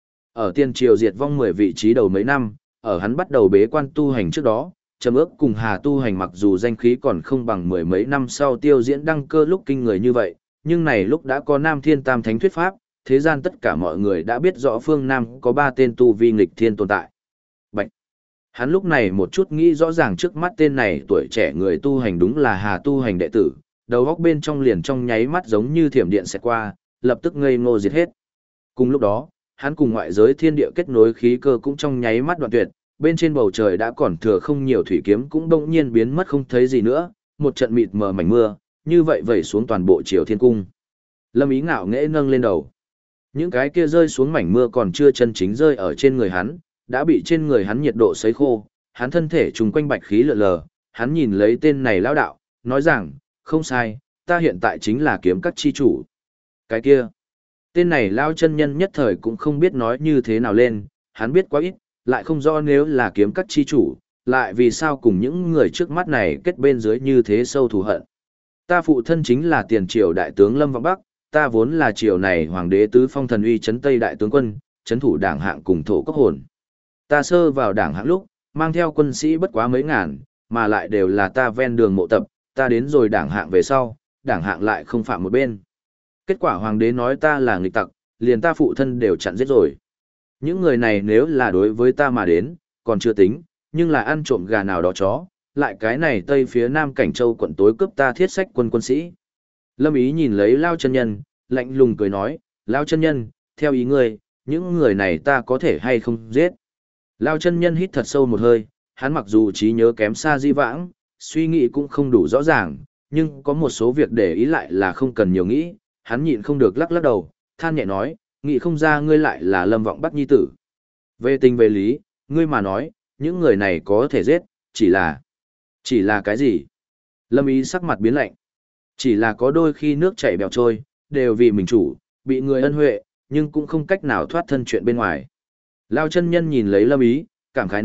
Ở tiên triều diệt vong 10 vị trí đầu mấy năm, ở hắn bắt đầu bế quan tu hành trước đó, Trầm Ước cùng Hà tu hành mặc dù danh khí còn không bằng 10 mấy năm sau Tiêu Diễn đăng cơ lúc kinh người như vậy, nhưng này lúc đã có Nam Thiên Tam Thánh thuyết pháp, thế gian tất cả mọi người đã biết rõ phương Nam có 3 tên tu vi nghịch thiên tồn tại. Bạch. Hắn lúc này một chút nghĩ rõ ràng trước mắt tên này tuổi trẻ người tu hành đúng là Hà tu hành đệ tử, đầu góc bên trong liền trong nháy mắt giống như thiểm điện xẹt qua, lập tức ngây ngô diệt hết. Cùng lúc đó, hắn cùng ngoại giới thiên địa kết nối khí cơ cũng trong nháy mắt đoạn tuyệt, bên trên bầu trời đã còn thừa không nhiều thủy kiếm cũng bỗng nhiên biến mất không thấy gì nữa, một trận mịt mờ mảnh mưa, như vậy vẩy xuống toàn bộ Triều Thiên Cung. Lâm Ý ngạo nghễ nâng lên đầu. Những cái kia rơi xuống mảnh mưa còn chưa chân chính rơi ở trên người hắn, đã bị trên người hắn nhiệt độ sấy khô, hắn thân thể trùng quanh bạch khí lượn lờ, hắn nhìn lấy tên này lão đạo, nói rằng, không sai, ta hiện tại chính là Kiếm Các chi chủ. Cái kia, tên này lão chân nhân nhất thời cũng không biết nói như thế nào lên, hắn biết quá ít, lại không rõ nếu là Kiếm Các chi chủ, lại vì sao cùng những người trước mắt này kết bên dưới như thế sâu thù hận. Ta phụ thân chính là tiền triều đại tướng Lâm Vọng Bắc, ta vốn là triều này hoàng đế tứ phong thần uy trấn Tây đại tướng quân, trấn thủ đảng hạng cùng thổ cốc hồn. Ta sơ vào đảng hạng lúc, mang theo quân sĩ bất quá mấy ngàn, mà lại đều là ta ven đường mộ tập, ta đến rồi đảng hạng về sau, đảng hạng lại không phạm một bên. Kết quả hoàng đế nói ta là nghịch tặc, liền ta phụ thân đều chặn giết rồi. Những người này nếu là đối với ta mà đến, còn chưa tính, nhưng là ăn trộm gà nào đó chó, lại cái này tây phía nam Cảnh Châu quận tối cướp ta thiết sách quân sĩ. Lâm Ý nhìn lấy Lao chân nhân, lạnh lùng cười nói, Lao chân nhân, theo ý ngươi, những người này ta có thể hay không giết. Lao chân nhân hít thật sâu một hơi, hắn mặc dù trí nhớ kém xa di vãng, suy nghĩ cũng không đủ rõ ràng, nhưng có một số việc để ý lại là không cần nhiều nghĩ, hắn nhịn không được lắc lắc đầu, than nhẹ nói, nghĩ không ra ngươi lại là Lâm Vọng Bắc nhi tử. Về tình về lý, ngươi mà nói, những người này có thể giết, chỉ là cái gì? Lâm Ý sắc mặt biến lạnh. Chỉ là có đôi khi nước chảy bèo trôi, đều vì mình chủ, bị người ân huệ, nhưng cũng không cách nào thoát thân chuyện bên ngoài. Lao chân nhân nhìn lấy Lâm Ý, cảm khái nói,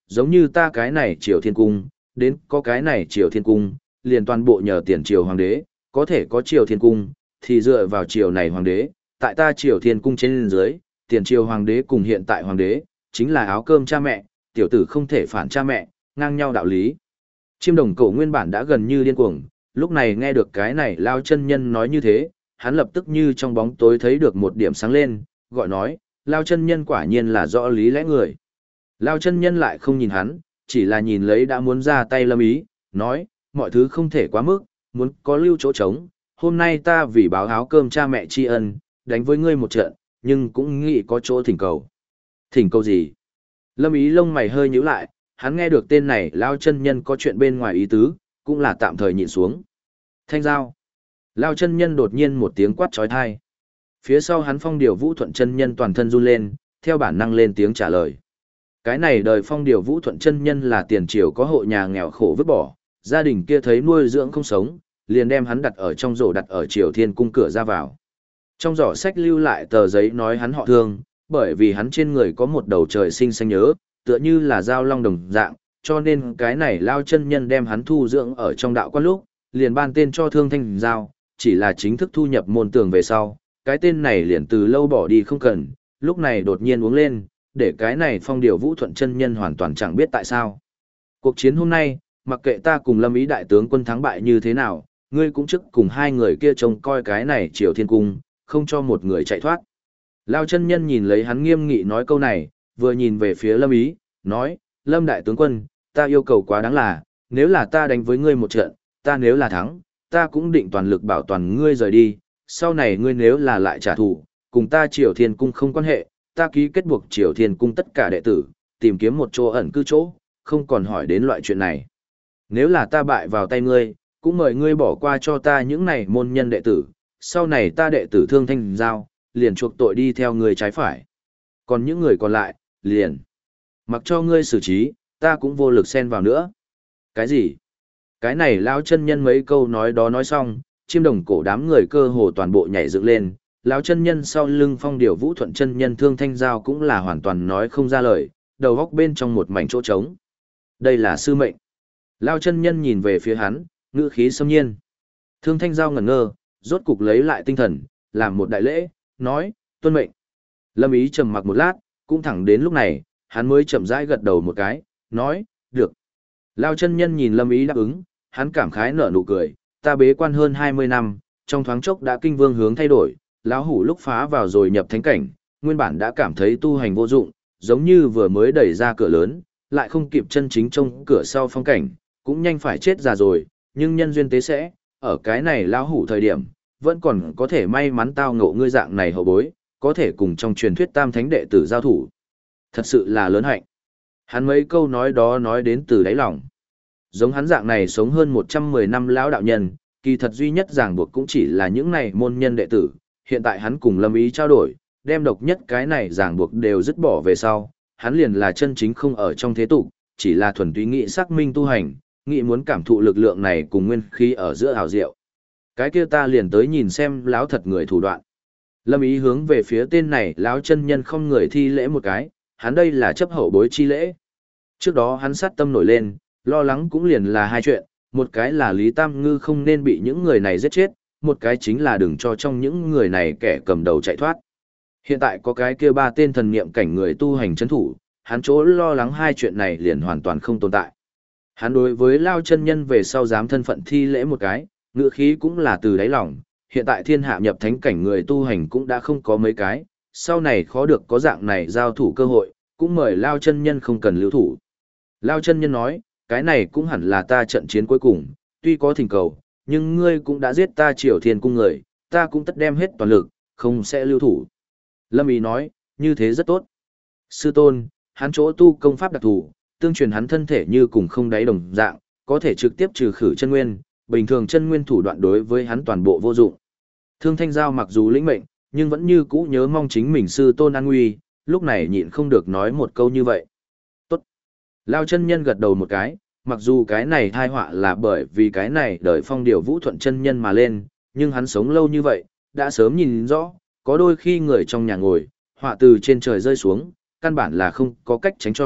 giống như ta cái này Triều Thiên Cung, đến có cái này Triều Thiên Cung, liền toàn bộ nhờ tiền Triều Hoàng đế, có thể có Triều Thiên Cung, thì dựa vào Triều này Hoàng đế, tại ta Triều Thiên Cung trên dưới, tiền Triều Hoàng đế cùng hiện tại Hoàng đế, chính là áo cơm cha mẹ, tiểu tử không thể phản cha mẹ, ngang nhau đạo lý. Chiêm Đồng Cổ nguyên bản đã gần như điên cuồng, lúc này nghe được cái này Lao chân nhân nói như thế, hắn lập tức như trong bóng tối thấy được một điểm sáng lên, gọi nói, Lao chân nhân quả nhiên là rõ lý lẽ người. Lao chân nhân lại không nhìn hắn, chỉ là nhìn lấy đã muốn ra tay Lâm Ý, nói, mọi thứ không thể quá mức, muốn có lưu chỗ trống, hôm nay ta vì báo áo cơm cha mẹ tri ân, đánh với ngươi một trận, nhưng cũng nghĩ có chỗ thỉnh cầu. Thỉnh cầu gì? Lâm Ý lông mày hơi nhíu lại, hắn nghe được tên này Lao chân nhân có chuyện bên ngoài ý tứ, cũng là tạm thời nhịn xuống. Thanh giao. Lao chân nhân đột nhiên một tiếng quát trói thai. Phía sau hắn Phong Điều Vũ Thuận chân nhân toàn thân run lên, theo bản năng lên tiếng trả lời. Cái này đời Phong Điều Vũ Thuận chân nhân là tiền triều có hộ nhà nghèo khổ vứt bỏ, gia đình kia thấy nuôi dưỡng không sống, liền đem hắn đặt ở trong rổ đặt ở Triều Thiên Cung cửa ra vào. Trong giỏ sách lưu lại tờ giấy nói hắn họ Thương, bởi vì hắn trên người có một đầu trời sinh xanh nhớ, tựa như là dao long đồng dạng, cho nên cái này Lao chân nhân đem hắn thu dưỡng ở trong đạo quan lúc, liền ban tên cho Thương Thanh Giao, chỉ là chính thức thu nhập môn tường về sau, cái tên này liền từ lâu bỏ đi không cần, lúc này đột nhiên uống lên, để cái này Phong Điều Vũ Thuận chân nhân hoàn toàn chẳng biết tại sao. Cuộc chiến hôm nay, mặc kệ ta cùng Lâm Ý đại tướng quân thắng bại như thế nào, ngươi cũng trước cùng hai người kia trông coi cái này Triều Thiên Cung, không cho một người chạy thoát. Lao chân nhân nhìn lấy hắn nghiêm nghị nói câu này, vừa nhìn về phía Lâm Ý, nói, Lâm đại tướng quân, ta yêu cầu quá đáng là, nếu là ta đánh với ngươi một trận, ta nếu là thắng, ta cũng định toàn lực bảo toàn ngươi rời đi, sau này ngươi nếu là lại trả thù, cùng ta Triều Thiên Cung không quan hệ, ta ký kết buộc Triều Thiên Cung tất cả đệ tử, tìm kiếm một chỗ ẩn cư chỗ, không còn hỏi đến loại chuyện này. Nếu là ta bại vào tay ngươi, cũng mời ngươi bỏ qua cho ta những này môn nhân đệ tử, sau này ta đệ tử Thương Thanh Giao, liền chuộc tội đi theo ngươi trái phải. Còn những người còn lại, liền mặc cho ngươi xử trí, ta cũng vô lực xen vào nữa. Cái gì? Cái này lão chân nhân mấy câu nói đó nói xong, Chiêm Đồng Cổ đám người cơ hồ toàn bộ nhảy dựng lên, lão chân nhân sau lưng Phong Điều Vũ Thuận chân nhân Thương Thanh Giao cũng là hoàn toàn nói không ra lời, đầu góc bên trong một mảnh chỗ trống. Đây là sư mệnh. Lão chân nhân nhìn về phía hắn, ngữ khí xâm nhiên. Thương Thanh Giao ngẩn ngơ, rốt cục lấy lại tinh thần, làm một đại lễ, nói, tuân mệnh. Lâm Ý trầm mặc một lát, cũng thẳng đến lúc này, hắn mới chậm rãi gật đầu một cái, nói, được. Lão chân nhân nhìn Lâm Ý đáp ứng, hắn cảm khái nở nụ cười, ta bế quan hơn 20 năm, trong thoáng chốc đã kinh vương hướng thay đổi, lão hủ lúc phá vào rồi nhập thánh cảnh, nguyên bản đã cảm thấy tu hành vô dụng, giống như vừa mới đẩy ra cửa lớn, lại không kịp chân chính trông cửa sau phong cảnh, cũng nhanh phải chết già rồi, nhưng nhân duyên tế sẽ, ở cái này lão hủ thời điểm, vẫn còn có thể may mắn tao ngộ ngươi dạng này hậu bối, có thể cùng trong truyền thuyết tam thánh đệ tử giao thủ. Thật sự là lớn hạnh. Hắn mấy câu nói đó nói đến từ đáy lòng. Giống hắn dạng này sống hơn 110 năm lão đạo nhân, kỳ thật duy nhất ràng buộc cũng chỉ là những này môn nhân đệ tử, hiện tại hắn cùng Lâm Ý trao đổi, đem độc nhất cái này ràng buộc đều dứt bỏ về sau, hắn liền là chân chính không ở trong thế tục, chỉ là thuần túy nghị xác minh tu hành, nghị muốn cảm thụ lực lượng này cùng nguyên khí ở giữa hào diệu. Cái kia ta liền tới nhìn xem lão thật người thủ đoạn. Lâm Ý hướng về phía tên này lão chân nhân không người thi lễ một cái, hắn đây là chấp hậu bối chi lễ. Trước đó hắn sát tâm nổi lên, lo lắng cũng liền là hai chuyện, một cái là Lý Tam Ngư không nên bị những người này giết chết, một cái chính là đừng cho trong những người này kẻ cầm đầu chạy thoát. Hiện tại có cái kia ba tên thần niệm cảnh người tu hành chấn thủ, hắn chỗ lo lắng hai chuyện này liền hoàn toàn không tồn tại. Hắn đối với Lao chân nhân về sau dám thân phận thi lễ một cái, ngữ khí cũng là từ đáy lòng, hiện tại thiên hạ nhập thánh cảnh người tu hành cũng đã không có mấy cái, sau này khó được có dạng này giao thủ cơ hội, cũng mời Lao chân nhân không cần lưu thủ. Lao chân nhân nói, cái này cũng hẳn là ta trận chiến cuối cùng, tuy có thỉnh cầu, nhưng ngươi cũng đã giết ta Triều Thiên Cung người, ta cũng tất đem hết toàn lực, không sẽ lưu thủ. Lâm Ý nói, như thế rất tốt. Sư tôn, hắn chỗ tu công pháp đặc thù, tương truyền hắn thân thể như cùng không đáy đồng dạng, có thể trực tiếp trừ khử chân nguyên, bình thường chân nguyên thủ đoạn đối với hắn toàn bộ vô dụng. Thương Thanh Giao mặc dù lĩnh mệnh, nhưng vẫn như cũ nhớ mong chính mình sư tôn an nguy, lúc này nhịn không được nói một câu như vậy. Tốt. Lao chân nhân gật đầu một cái, mặc dù cái này thai họa là bởi vì cái này đời Phong Điều Vũ Thuận chân nhân mà lên, nhưng hắn sống lâu như vậy, đã sớm nhìn rõ, có đôi khi người trong nhà ngồi, họa từ trên trời rơi xuống, căn bản là không có cách tránh cho,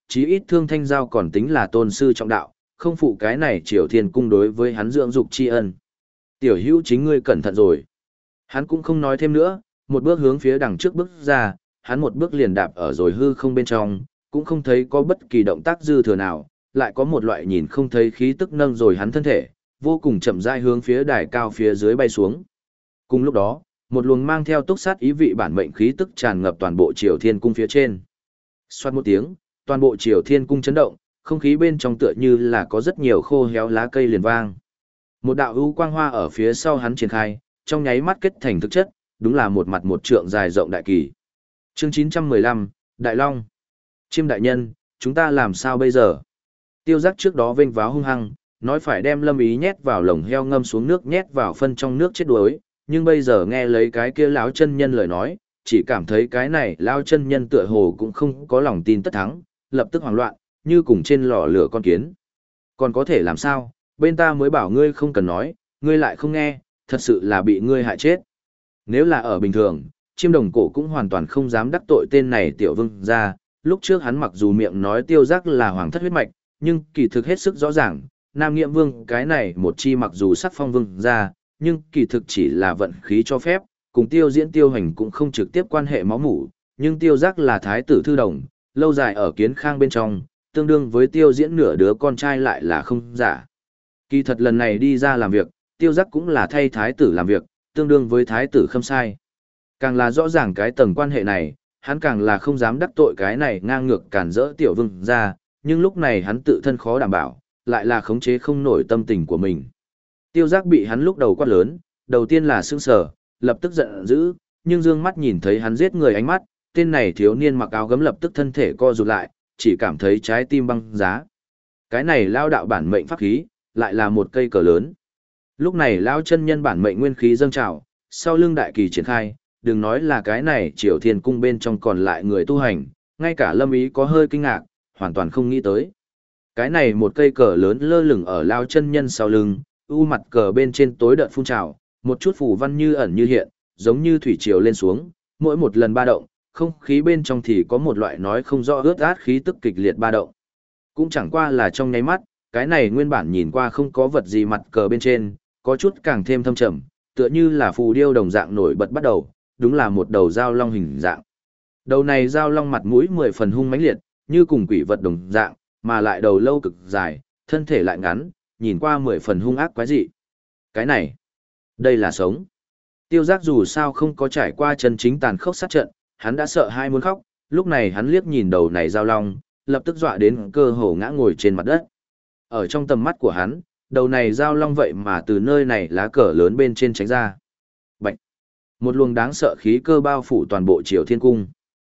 chí ít Thương Thanh Giao còn tính là tôn sư trọng đạo, không phụ cái này Triều Thiên cung đối với hắn dưỡng dục tri ân. Tiểu hữu chính ngươi cẩn thận rồi. Hắn cũng không nói thêm nữa, một bước hướng phía đằng trước bước ra, hắn một bước liền đạp ở rồi hư không bên trong, cũng không thấy có bất kỳ động tác dư thừa nào, lại có một loại nhìn không thấy khí tức nâng rồi hắn thân thể, vô cùng chậm rãi hướng phía đài cao phía dưới bay xuống. Cùng lúc đó, một luồng mang theo túc sát ý vị bản mệnh khí tức tràn ngập toàn bộ Triều Thiên cung phía trên. Xoát một tiếng, toàn bộ Triều Thiên cung chấn động, không khí bên trong tựa như là có rất nhiều khô héo lá cây liền vang. Một đạo ưu quang hoa ở phía sau hắn triển khai, trong nháy mắt kết thành thực chất, đúng là một mặt một trượng dài rộng đại kỳ. Chương 915, Đại Long. Chiêm đại nhân, chúng ta làm sao bây giờ? Tiêu Giác trước đó vênh váo hung hăng, nói phải đem Lâm Ý nhét vào lồng heo ngâm xuống nước nhét vào phân trong nước chết đuối, nhưng bây giờ nghe lấy cái kia lão chân nhân lời nói, chỉ cảm thấy cái này lão chân nhân tựa hồ cũng không có lòng tin tất thắng, lập tức hoảng loạn, như cùng trên lò lửa con kiến. Còn có thể làm sao, bên ta mới bảo ngươi không cần nói, ngươi lại không nghe, thật sự là bị ngươi hại chết. Nếu là ở bình thường, Chiêm Đồng Cổ cũng hoàn toàn không dám đắc tội tên này tiểu vương ra, lúc trước hắn mặc dù miệng nói Tiêu Giác là hoàng thất huyết mạch, nhưng kỳ thực hết sức rõ ràng, Nam Nghiệm Vương cái này một chi mặc dù sắc phong vương ra, nhưng kỳ thực chỉ là vận khí cho phép, cùng Tiêu Diễn Tiêu Hành cũng không trực tiếp quan hệ máu mủ, nhưng Tiêu Giác là thái tử thư đồng, lâu dài ở Kiến Khang bên trong, tương đương với Tiêu Diễn nửa đứa con trai lại là không giả. Kỳ thật lần này đi ra làm việc, Tiêu Giác cũng là thay thái tử làm việc, tương đương với thái tử Khâm Sai. Càng là rõ ràng cái tầng quan hệ này, hắn càng là không dám đắc tội cái này ngang ngược cản rỡ tiểu vương ra, nhưng lúc này hắn tự thân khó đảm bảo, lại là khống chế không nổi tâm tình của mình. Tiêu Giác bị hắn lúc đầu quát lớn, đầu tiên là sững sờ, lập tức giận dữ, nhưng dương mắt nhìn thấy hắn giết người ánh mắt, tên này thiếu niên mặc áo gấm lập tức thân thể co rụt lại, chỉ cảm thấy trái tim băng giá. Cái này lao đạo bản mệnh pháp khí, lại là một cây cờ lớn. Lúc này lao chân nhân bản mệnh nguyên khí dâng trào, sau lưng đại kỳ triển khai, đừng nói là cái này Triều Thiên cung bên trong còn lại người tu hành, ngay cả Lâm Ý có hơi kinh ngạc, hoàn toàn không nghĩ tới. Cái này một cây cờ lớn lơ lửng ở lao chân nhân sau lưng, u mặt cờ bên trên tối đợt phun trào, một chút phù văn như ẩn như hiện, giống như thủy triều lên xuống, mỗi một lần ba động, không khí bên trong thì có một loại nói không rõ ướt át khí tức kịch liệt ba động. Cũng chẳng qua là trong nháy mắt, cái này nguyên bản nhìn qua không có vật gì mặt cờ bên trên, có chút càng thêm thâm trầm, tựa như là phù điêu đồng dạng nổi bật bắt đầu, đúng là một đầu dao long hình dạng. Đầu này dao long mặt mũi 10 phần hung mãnh liệt, như cùng quỷ vật đồng dạng, mà lại đầu lâu cực dài, thân thể lại ngắn, nhìn qua 10 phần hung ác quái dị. Cái này, đây là sống. Tiêu Giác dù sao không có trải qua chân chính tàn khốc sát trận, hắn đã sợ hai muốn khóc, lúc này hắn liếc nhìn đầu này dao long, lập tức dọa đến cơ hồ ngã ngồi trên mặt đất. Ở trong tầm mắt của hắn, đầu này dao long vậy mà từ nơi này lá cờ lớn bên trên tránh ra. Bạch! Một luồng đáng sợ khí cơ bao phủ toàn bộ Triều Thiên cung.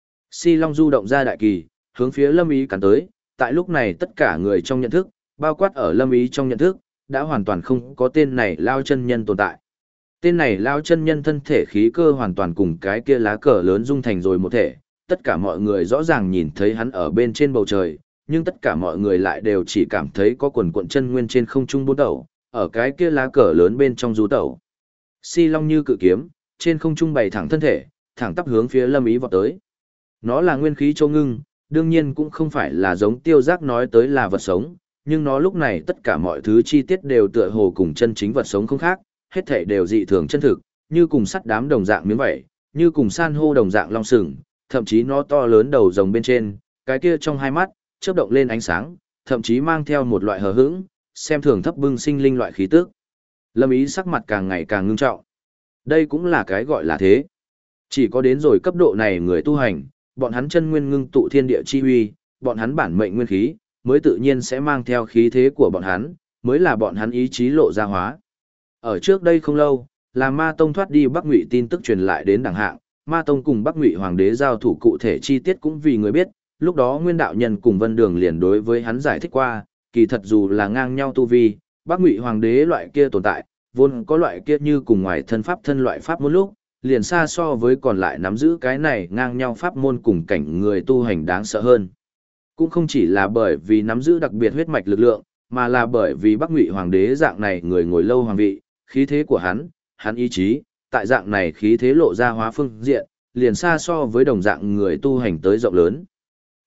Si Long du động ra đại kỳ, hướng phía Lâm Ý cắn tới, tại lúc này tất cả người trong nhận thức, bao quát ở Lâm Ý trong nhận thức, đã hoàn toàn không có tên này lao chân nhân tồn tại. Tên này lao chân nhân thân thể khí cơ hoàn toàn cùng cái kia lá cờ lớn dung thành rồi một thể, tất cả mọi người rõ ràng nhìn thấy hắn ở bên trên bầu trời, nhưng tất cả mọi người lại đều chỉ cảm thấy có quần cuộn chân nguyên trên không trung bốn tẩu, ở cái kia lá cờ lớn bên trong du tẩu. Si Long như cự kiếm, trên không trung bày thẳng thân thể, thẳng tắp hướng phía Lâm Ý vọt tới. Nó là nguyên khí châu ngưng, đương nhiên cũng không phải là giống Tiêu Giác nói tới là vật sống, nhưng nó lúc này tất cả mọi thứ chi tiết đều tựa hồ cùng chân chính vật sống không khác, hết thảy đều dị thường chân thực, như cùng sắt đám đồng dạng miếng vảy, như cùng san hô đồng dạng long sừng, thậm chí nó to lớn đầu rồng bên trên, cái kia trong hai mắt, chớp động lên ánh sáng, thậm chí mang theo một loại hờ hững, xem thường thấp bưng sinh linh loại khí tức. Lâm Ý sắc mặt càng ngày càng ngưng trọng. Đây cũng là cái gọi là thế. Chỉ có đến rồi cấp độ này người tu hành, bọn hắn chân nguyên ngưng tụ thiên địa chi uy, bọn hắn bản mệnh nguyên khí, mới tự nhiên sẽ mang theo khí thế của bọn hắn, mới là bọn hắn ý chí lộ ra hóa. Ở trước đây không lâu, là Ma Tông thoát đi Bắc Ngụy tin tức truyền lại đến đẳng hạng, Ma Tông cùng Bắc Ngụy Hoàng đế giao thủ cụ thể chi tiết cũng vì người biết, lúc đó Nguyên đạo nhân cùng Vân Đường liền đối với hắn giải thích qua, kỳ thật dù là ngang nhau tu vi, Bắc Ngụy Hoàng đế loại kia tồn tại, vốn có loại kia như cùng ngoài thân pháp thân loại pháp môn lúc, liền xa so với còn lại nắm giữ cái này ngang nhau pháp môn cùng cảnh người tu hành đáng sợ hơn. Cũng không chỉ là bởi vì nắm giữ đặc biệt huyết mạch lực lượng, mà là bởi vì Bắc Ngụy Hoàng đế dạng này người ngồi lâu hoàng vị, khí thế của hắn ý chí, tại dạng này khí thế lộ ra hóa phương diện, liền xa so với đồng dạng người tu hành tới rộng lớn.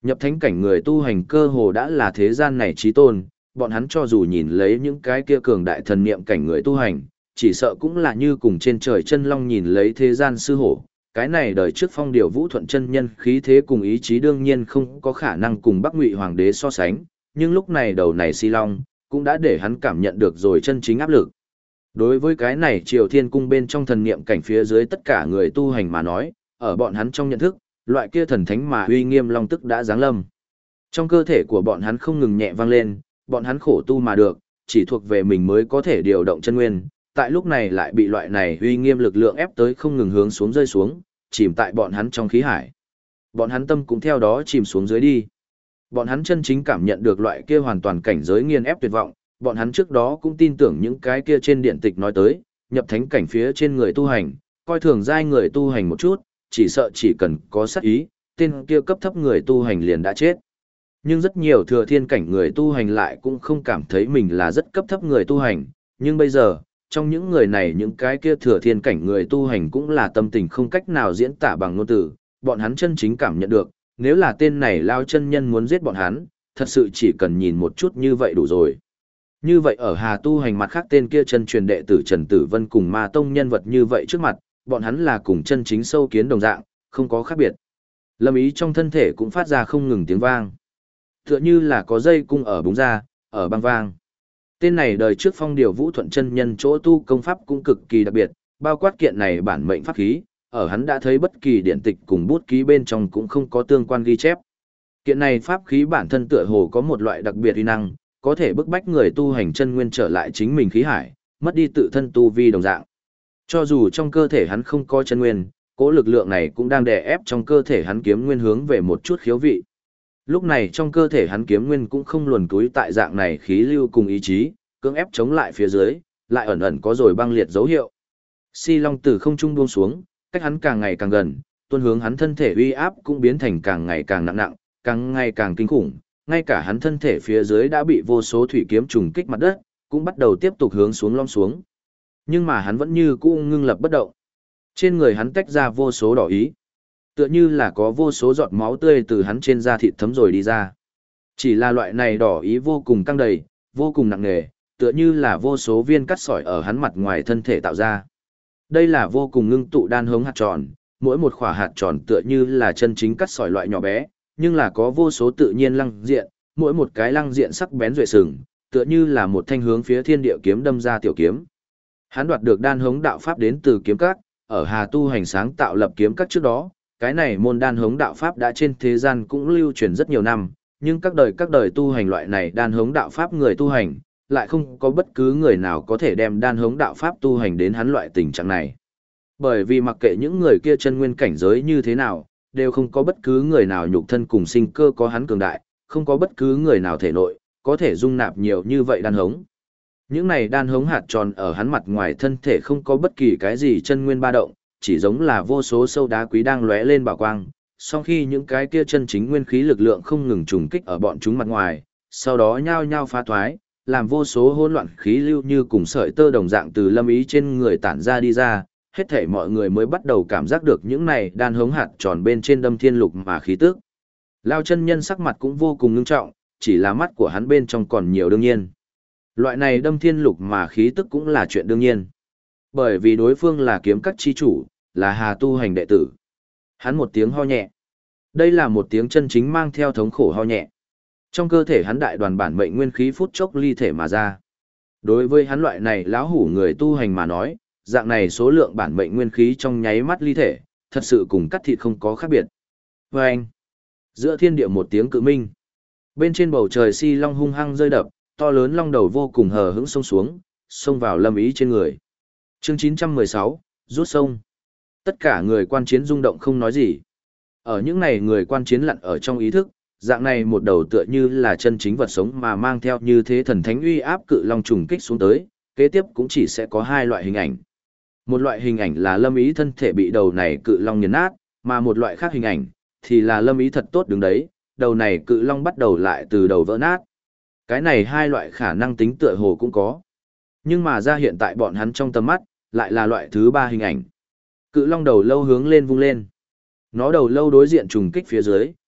Nhập thánh cảnh người tu hành cơ hồ đã là thế gian này chí tôn, bọn hắn cho dù nhìn lấy những cái kia cường đại thần niệm cảnh người tu hành, chỉ sợ cũng là như cùng trên trời chân long nhìn lấy thế gian sư hổ. Cái này đời trước Phong Điểu Vũ Thuận chân nhân khí thế cùng ý chí đương nhiên không có khả năng cùng Bắc Ngụy Hoàng đế so sánh, nhưng lúc này đầu này Si Long cũng đã để hắn cảm nhận được rồi chân chính áp lực. Đối với cái này Triều Thiên Cung bên trong thần niệm cảnh phía dưới tất cả người tu hành mà nói, ở bọn hắn trong nhận thức, loại kia thần thánh mà uy nghiêm long tức đã giáng lâm. Trong cơ thể của bọn hắn không ngừng nhẹ vang lên, bọn hắn khổ tu mà được, chỉ thuộc về mình mới có thể điều động chân nguyên, tại lúc này lại bị loại này uy nghiêm lực lượng ép tới không ngừng hướng xuống rơi xuống, chìm tại bọn hắn trong khí hải. Bọn hắn tâm cũng theo đó chìm xuống dưới đi. Bọn hắn chân chính cảm nhận được loại kia hoàn toàn cảnh giới nghiền ép tuyệt vọng, bọn hắn trước đó cũng tin tưởng những cái kia trên điện tịch nói tới, nhập thánh cảnh phía trên người tu hành, coi thường giai người tu hành một chút, chỉ sợ chỉ cần có sát ý, tên kia cấp thấp người tu hành liền đã chết. Nhưng rất nhiều thừa thiên cảnh người tu hành lại cũng không cảm thấy mình là rất cấp thấp người tu hành, nhưng bây giờ, trong những người này những cái kia thừa thiên cảnh người tu hành cũng là tâm tình không cách nào diễn tả bằng ngôn từ, bọn hắn chân chính cảm nhận được, nếu là tên này lao chân nhân muốn giết bọn hắn, thật sự chỉ cần nhìn một chút như vậy đủ rồi. Như vậy ở Hà tu hành mặt khác tên kia chân truyền đệ tử Trần Tử Vân cùng Ma Tông nhân vật như vậy trước mặt, bọn hắn là cùng chân chính sâu kiến đồng dạng, không có khác biệt. Lâm ý trong thân thể cũng phát ra không ngừng tiếng vang. Tựa như là có dây cung ở búng ra, ở băng vang. Tên này đời trước Phong Điểu Vũ Thuận chân nhân chỗ tu công pháp cũng cực kỳ đặc biệt, bao quát kiện này bản mệnh pháp khí, ở hắn đã thấy bất kỳ điện tịch cùng bút ký bên trong cũng không có tương quan ghi chép. Kiện này pháp khí bản thân tựa hồ có một loại đặc biệt uy năng, có thể bức bách người tu hành chân nguyên trở lại chính mình khí hải, mất đi tự thân tu vi đồng dạng. Cho dù trong cơ thể hắn không có chân nguyên, cỗ lực lượng này cũng đang đè ép trong cơ thể hắn kiếm nguyên hướng về một chút khiếu vị. Lúc này trong cơ thể hắn kiếm nguyên cũng không luồn túi tại dạng này khí lưu cùng ý chí, cưỡng ép chống lại phía dưới, lại ẩn ẩn có rồi băng liệt dấu hiệu. Si Long từ không trung buông xuống, cách hắn càng ngày càng gần, tuôn hướng hắn thân thể uy áp cũng biến thành càng ngày càng nặng nặng, càng ngày càng kinh khủng, ngay cả hắn thân thể phía dưới đã bị vô số thủy kiếm trùng kích mặt đất, cũng bắt đầu tiếp tục hướng xuống lom xuống. Nhưng mà hắn vẫn như cũ ngưng lập bất động. Trên người hắn tách ra vô số đỏ ý, tựa như là có vô số giọt máu tươi từ hắn trên da thịt thấm rồi đi ra. Chỉ là loại này đỏ ý vô cùng căng đầy, vô cùng nặng nề, tựa như là vô số viên cắt sỏi ở hắn mặt ngoài thân thể tạo ra. Đây là vô cùng ngưng tụ đan hống hạt tròn, mỗi một quả hạt tròn tựa như là chân chính cắt sỏi loại nhỏ bé, nhưng là có vô số tự nhiên lăng diện, mỗi một cái lăng diện sắc bén duệ sừng, tựa như là một thanh hướng phía thiên địa kiếm đâm ra tiểu kiếm. Hắn đoạt được đan hống đạo pháp đến từ kiếm các, ở Hà tu hành sáng tạo lập kiếm các trước đó, cái này môn đan hống đạo pháp đã trên thế gian cũng lưu truyền rất nhiều năm, nhưng các đời tu hành loại này đan hống đạo pháp người tu hành, lại không có bất cứ người nào có thể đem đan hống đạo pháp tu hành đến hắn loại tình trạng này. Bởi vì mặc kệ những người kia chân nguyên cảnh giới như thế nào, đều không có bất cứ người nào nhục thân cùng sinh cơ có hắn cường đại, không có bất cứ người nào thể nội, có thể dung nạp nhiều như vậy đan hống. Những này đan hống hạt tròn ở hắn mặt ngoài thân thể không có bất kỳ cái gì chân nguyên ba động, chỉ giống là vô số sâu đá quý đang lóe lên bảo quang, sau khi những cái kia chân chính nguyên khí lực lượng không ngừng trùng kích ở bọn chúng mặt ngoài, sau đó nhao nhao phá thoái, làm vô số hỗn loạn khí lưu như cùng sợi tơ đồng dạng từ lâm ý trên người tản ra đi ra, hết thảy mọi người mới bắt đầu cảm giác được những này đan hống hạt tròn bên trên đâm thiên lục mà khí tức. Lao chân nhân sắc mặt cũng vô cùng ngưng trọng, chỉ là mắt của hắn bên trong còn nhiều đương nhiên. Loại này đâm thiên lục mà khí tức cũng là chuyện đương nhiên. Bởi vì đối phương là kiếm các chi chủ, là Hà tu hành đệ tử. Hắn một tiếng ho nhẹ. Đây là một tiếng chân chính mang theo thống khổ ho nhẹ. Trong cơ thể hắn đại đoàn bản mệnh nguyên khí phút chốc ly thể mà ra. Đối với hắn loại này lão hủ người tu hành mà nói, dạng này số lượng bản mệnh nguyên khí trong nháy mắt ly thể, thật sự cùng cắt thịt không có khác biệt. Và anh, giữa thiên địa một tiếng cự minh. Bên trên bầu trời Si Long hung hăng rơi đập, to lớn long đầu vô cùng hờ hững xông xuống, xông vào Lâm Ý trên người. Chương 916, rút sông. Tất cả người quan chiến rung động không nói gì. Ở những này người quan chiến lặn ở trong ý thức, dạng này một đầu tựa như là chân chính vật sống mà mang theo như thế thần thánh uy áp cự long trùng kích xuống tới, kế tiếp cũng chỉ sẽ có hai loại hình ảnh. Một loại hình ảnh là Lâm Ý thân thể bị đầu này cự long nghiền nát, mà một loại khác hình ảnh thì là Lâm Ý thật tốt đứng đấy, đầu này cự long bắt đầu lại từ đầu vỡ nát. Cái này hai loại khả năng tính tựa hồ cũng có. Nhưng mà ra hiện tại bọn hắn trong tầm mắt, lại là loại thứ ba hình ảnh. Cự long đầu lâu hướng lên vung lên. Nó đầu lâu đối diện trùng kích phía dưới,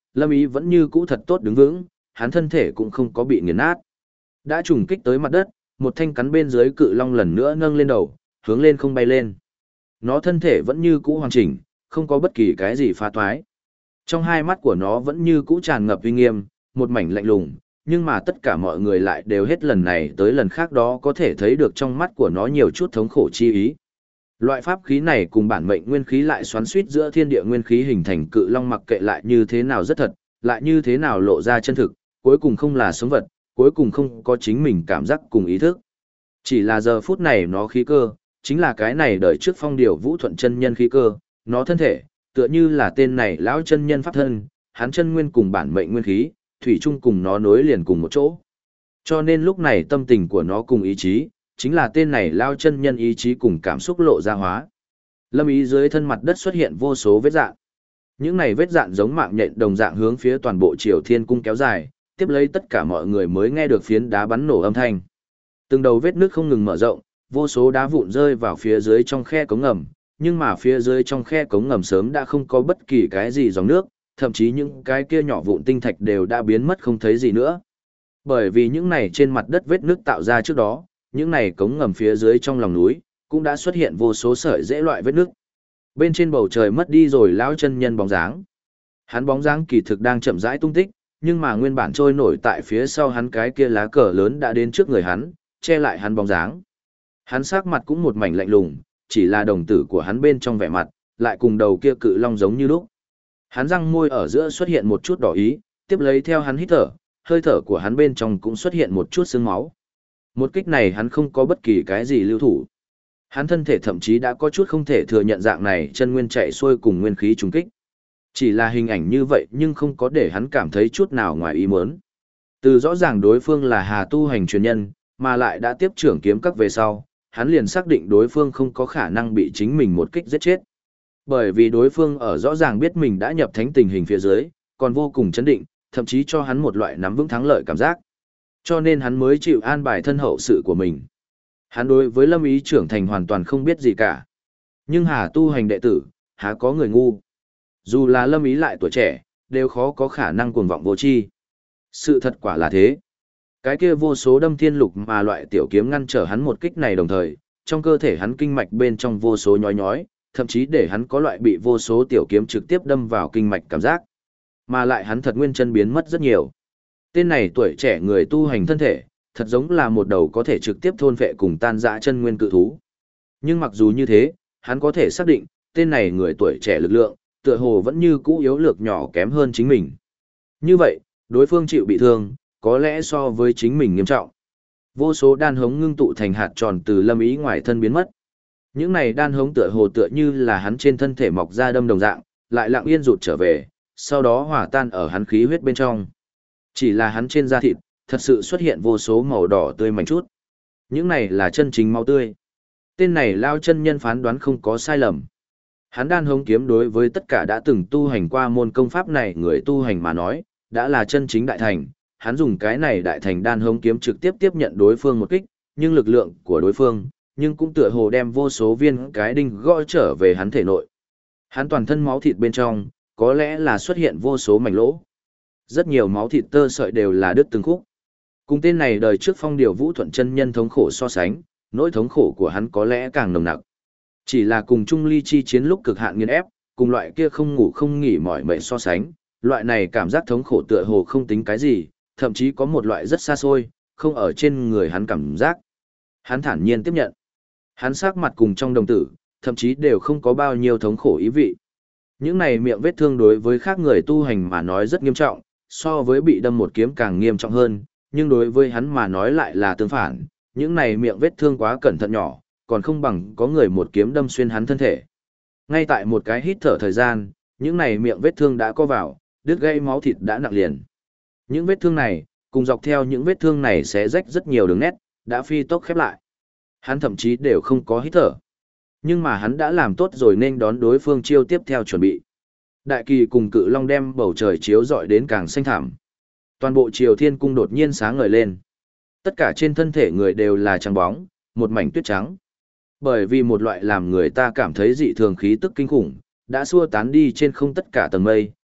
Lâm Ý vẫn như cũ thật tốt đứng vững, hắn thân thể cũng không có bị nghiền nát. Đã trùng kích tới mặt đất, một thanh cắn bên dưới cự long lần nữa nâng lên đầu, hướng lên không bay lên. Nó thân thể vẫn như cũ hoàn chỉnh, không có bất kỳ cái gì phá toái. Trong hai mắt của nó vẫn như cũ tràn ngập uy nghiêm, một mảnh lạnh lùng, nhưng mà tất cả mọi người lại đều hết lần này tới lần khác đó có thể thấy được trong mắt của nó nhiều chút thống khổ chi ý. Loại pháp khí này cùng bản mệnh nguyên khí lại xoắn suýt giữa thiên địa nguyên khí hình thành cự long, mặc kệ lại như thế nào rất thật, lại như thế nào lộ ra chân thực, cuối cùng không là sống vật, cuối cùng không có chính mình cảm giác cùng ý thức. Chỉ là giờ phút này nó khí cơ, chính là cái này đợi trước Phong Điểu Vũ Thuận chân nhân khí cơ, nó thân thể, tựa như là tên này lão chân nhân pháp thân, hắn chân nguyên cùng bản mệnh nguyên khí, thủy chung cùng nó nối liền cùng một chỗ. Cho nên lúc này tâm tình của nó cùng ý chí, chính là tên này lao chân nhân ý chí cùng cảm xúc lộ ra hóa. Lâm Ý dưới thân mặt đất xuất hiện vô số vết dạn. Những này vết dạn giống mạng nhện đồng dạng hướng phía toàn bộ Triều Thiên cung kéo dài, tiếp lấy tất cả mọi người mới nghe được phiến đá bắn nổ âm thanh. Từng đầu vết nước không ngừng mở rộng, vô số đá vụn rơi vào phía dưới trong khe cống ngầm, nhưng mà phía dưới trong khe cống ngầm sớm đã không có bất kỳ cái gì dòng nước, thậm chí những cái kia nhỏ vụn tinh thạch đều đã biến mất không thấy gì nữa. Bởi vì những này trên mặt đất vết nước tạo ra trước đó, những này cống ngầm phía dưới trong lòng núi, cũng đã xuất hiện vô số sợi rễ loại vết nước. Bên trên bầu trời mất đi rồi lão chân nhân bóng dáng. Hắn bóng dáng kỳ thực đang chậm rãi tung tích, nhưng mà nguyên bản trôi nổi tại phía sau hắn cái kia lá cờ lớn đã đến trước người hắn, che lại hắn bóng dáng. Hắn sắc mặt cũng một mảnh lạnh lùng, chỉ là đồng tử của hắn bên trong vẻ mặt, lại cùng đầu kia cự long giống như lúc. Hắn răng môi ở giữa xuất hiện một chút đỏ ý, tiếp lấy theo hắn hít thở, hơi thở của hắn bên trong cũng xuất hiện một chút sương máu. Một kích này hắn không có bất kỳ cái gì lưu thủ. Hắn thân thể thậm chí đã có chút không thể thừa nhận dạng này chân nguyên chạy xuôi cùng nguyên khí trùng kích. Chỉ là hình ảnh như vậy nhưng không có để hắn cảm thấy chút nào ngoài ý muốn. Từ rõ ràng đối phương là Hà tu hành truyền nhân, mà lại đã tiếp trưởng kiếm các về sau, hắn liền xác định đối phương không có khả năng bị chính mình một kích giết chết. Bởi vì đối phương ở rõ ràng biết mình đã nhập thánh tình hình phía dưới, còn vô cùng chấn định, thậm chí cho hắn một loại nắm vững thắng lợi cảm giác. Cho nên hắn mới chịu an bài thân hậu sự của mình. Hắn đối với Lâm Ý trưởng thành hoàn toàn không biết gì cả. Nhưng Hà tu hành đệ tử, há có người ngu. Dù là Lâm Ý lại tuổi trẻ, đều khó có khả năng cuồng vọng vô tri. Sự thật quả là thế. Cái kia vô số đâm thiên lục mà loại tiểu kiếm ngăn trở hắn một kích này đồng thời, trong cơ thể hắn kinh mạch bên trong vô số nhói nhói, thậm chí để hắn có loại bị vô số tiểu kiếm trực tiếp đâm vào kinh mạch cảm giác. Mà lại hắn thật nguyên chân biến mất rất nhiều. Tên này tuổi trẻ người tu hành thân thể, thật giống là một đầu có thể trực tiếp thôn phệ cùng tan dã chân nguyên cự thú. Nhưng mặc dù như thế, hắn có thể xác định, tên này người tuổi trẻ lực lượng, tựa hồ vẫn như cũ yếu lược nhỏ kém hơn chính mình. Như vậy, đối phương chịu bị thương, có lẽ so với chính mình nghiêm trọng. Vô số đan hống ngưng tụ thành hạt tròn từ Lâm Ý ngoài thân biến mất. Những này đan hống tựa hồ tựa như là hắn trên thân thể mọc ra đâm đồng dạng, lại lặng yên rụt trở về, sau đó hòa tan ở hắn khí huyết bên trong. Chỉ là hắn trên da thịt, thật sự xuất hiện vô số màu đỏ tươi mảnh chút. Những này là chân chính máu tươi. Tên này lao chân nhân phán đoán không có sai lầm. Hắn đan hống kiếm đối với tất cả đã từng tu hành qua môn công pháp này người tu hành mà nói, đã là chân chính đại thành. Hắn dùng cái này đại thành đan hống kiếm trực tiếp tiếp nhận đối phương một kích, nhưng lực lượng của đối phương, nhưng cũng tựa hồ đem vô số viên cái đinh gõ trở về hắn thể nội. Hắn toàn thân máu thịt bên trong, có lẽ là xuất hiện vô số mảnh lỗ. Rất nhiều máu thịt tơ sợi đều là đứt từng khúc. Cùng tên này đời trước Phong Điểu Vũ Thuận chân nhân thống khổ so sánh, nỗi thống khổ của hắn có lẽ càng nồng nặc. Chỉ là cùng Trung Ly chi chiến lúc cực hạn nghiền ép, cùng loại kia không ngủ không nghỉ mỏi mệt so sánh, loại này cảm giác thống khổ tựa hồ không tính cái gì, thậm chí có một loại rất xa xôi, không ở trên người hắn cảm giác. Hắn thản nhiên tiếp nhận. Hắn sắc mặt cùng trong đồng tử, thậm chí đều không có bao nhiêu thống khổ ý vị. Những này miệng vết thương đối với khác người tu hành mà nói rất nghiêm trọng, so với bị đâm một kiếm càng nghiêm trọng hơn, nhưng đối với hắn mà nói lại là tương phản, những này miệng vết thương quá cẩn thận nhỏ, còn không bằng có người một kiếm đâm xuyên hắn thân thể. Ngay tại một cái hít thở thời gian, những này miệng vết thương đã co vào, đứt gây máu thịt đã nặng liền. Những vết thương này, cùng dọc theo những vết thương này sẽ rách rất nhiều đường nét, đã phi tốc khép lại. Hắn thậm chí đều không có hít thở. Nhưng mà hắn đã làm tốt rồi nên đón đối phương chiêu tiếp theo chuẩn bị. Đại kỳ cùng cự long đem bầu trời chiếu rọi đến càng xanh thẳm. Toàn bộ Triều Thiên cung đột nhiên sáng ngời lên. Tất cả trên thân thể người đều là trắng bóng, một mảnh tuyết trắng. Bởi vì một loại làm người ta cảm thấy dị thường khí tức kinh khủng, đã xua tán đi trên không tất cả tầng mây,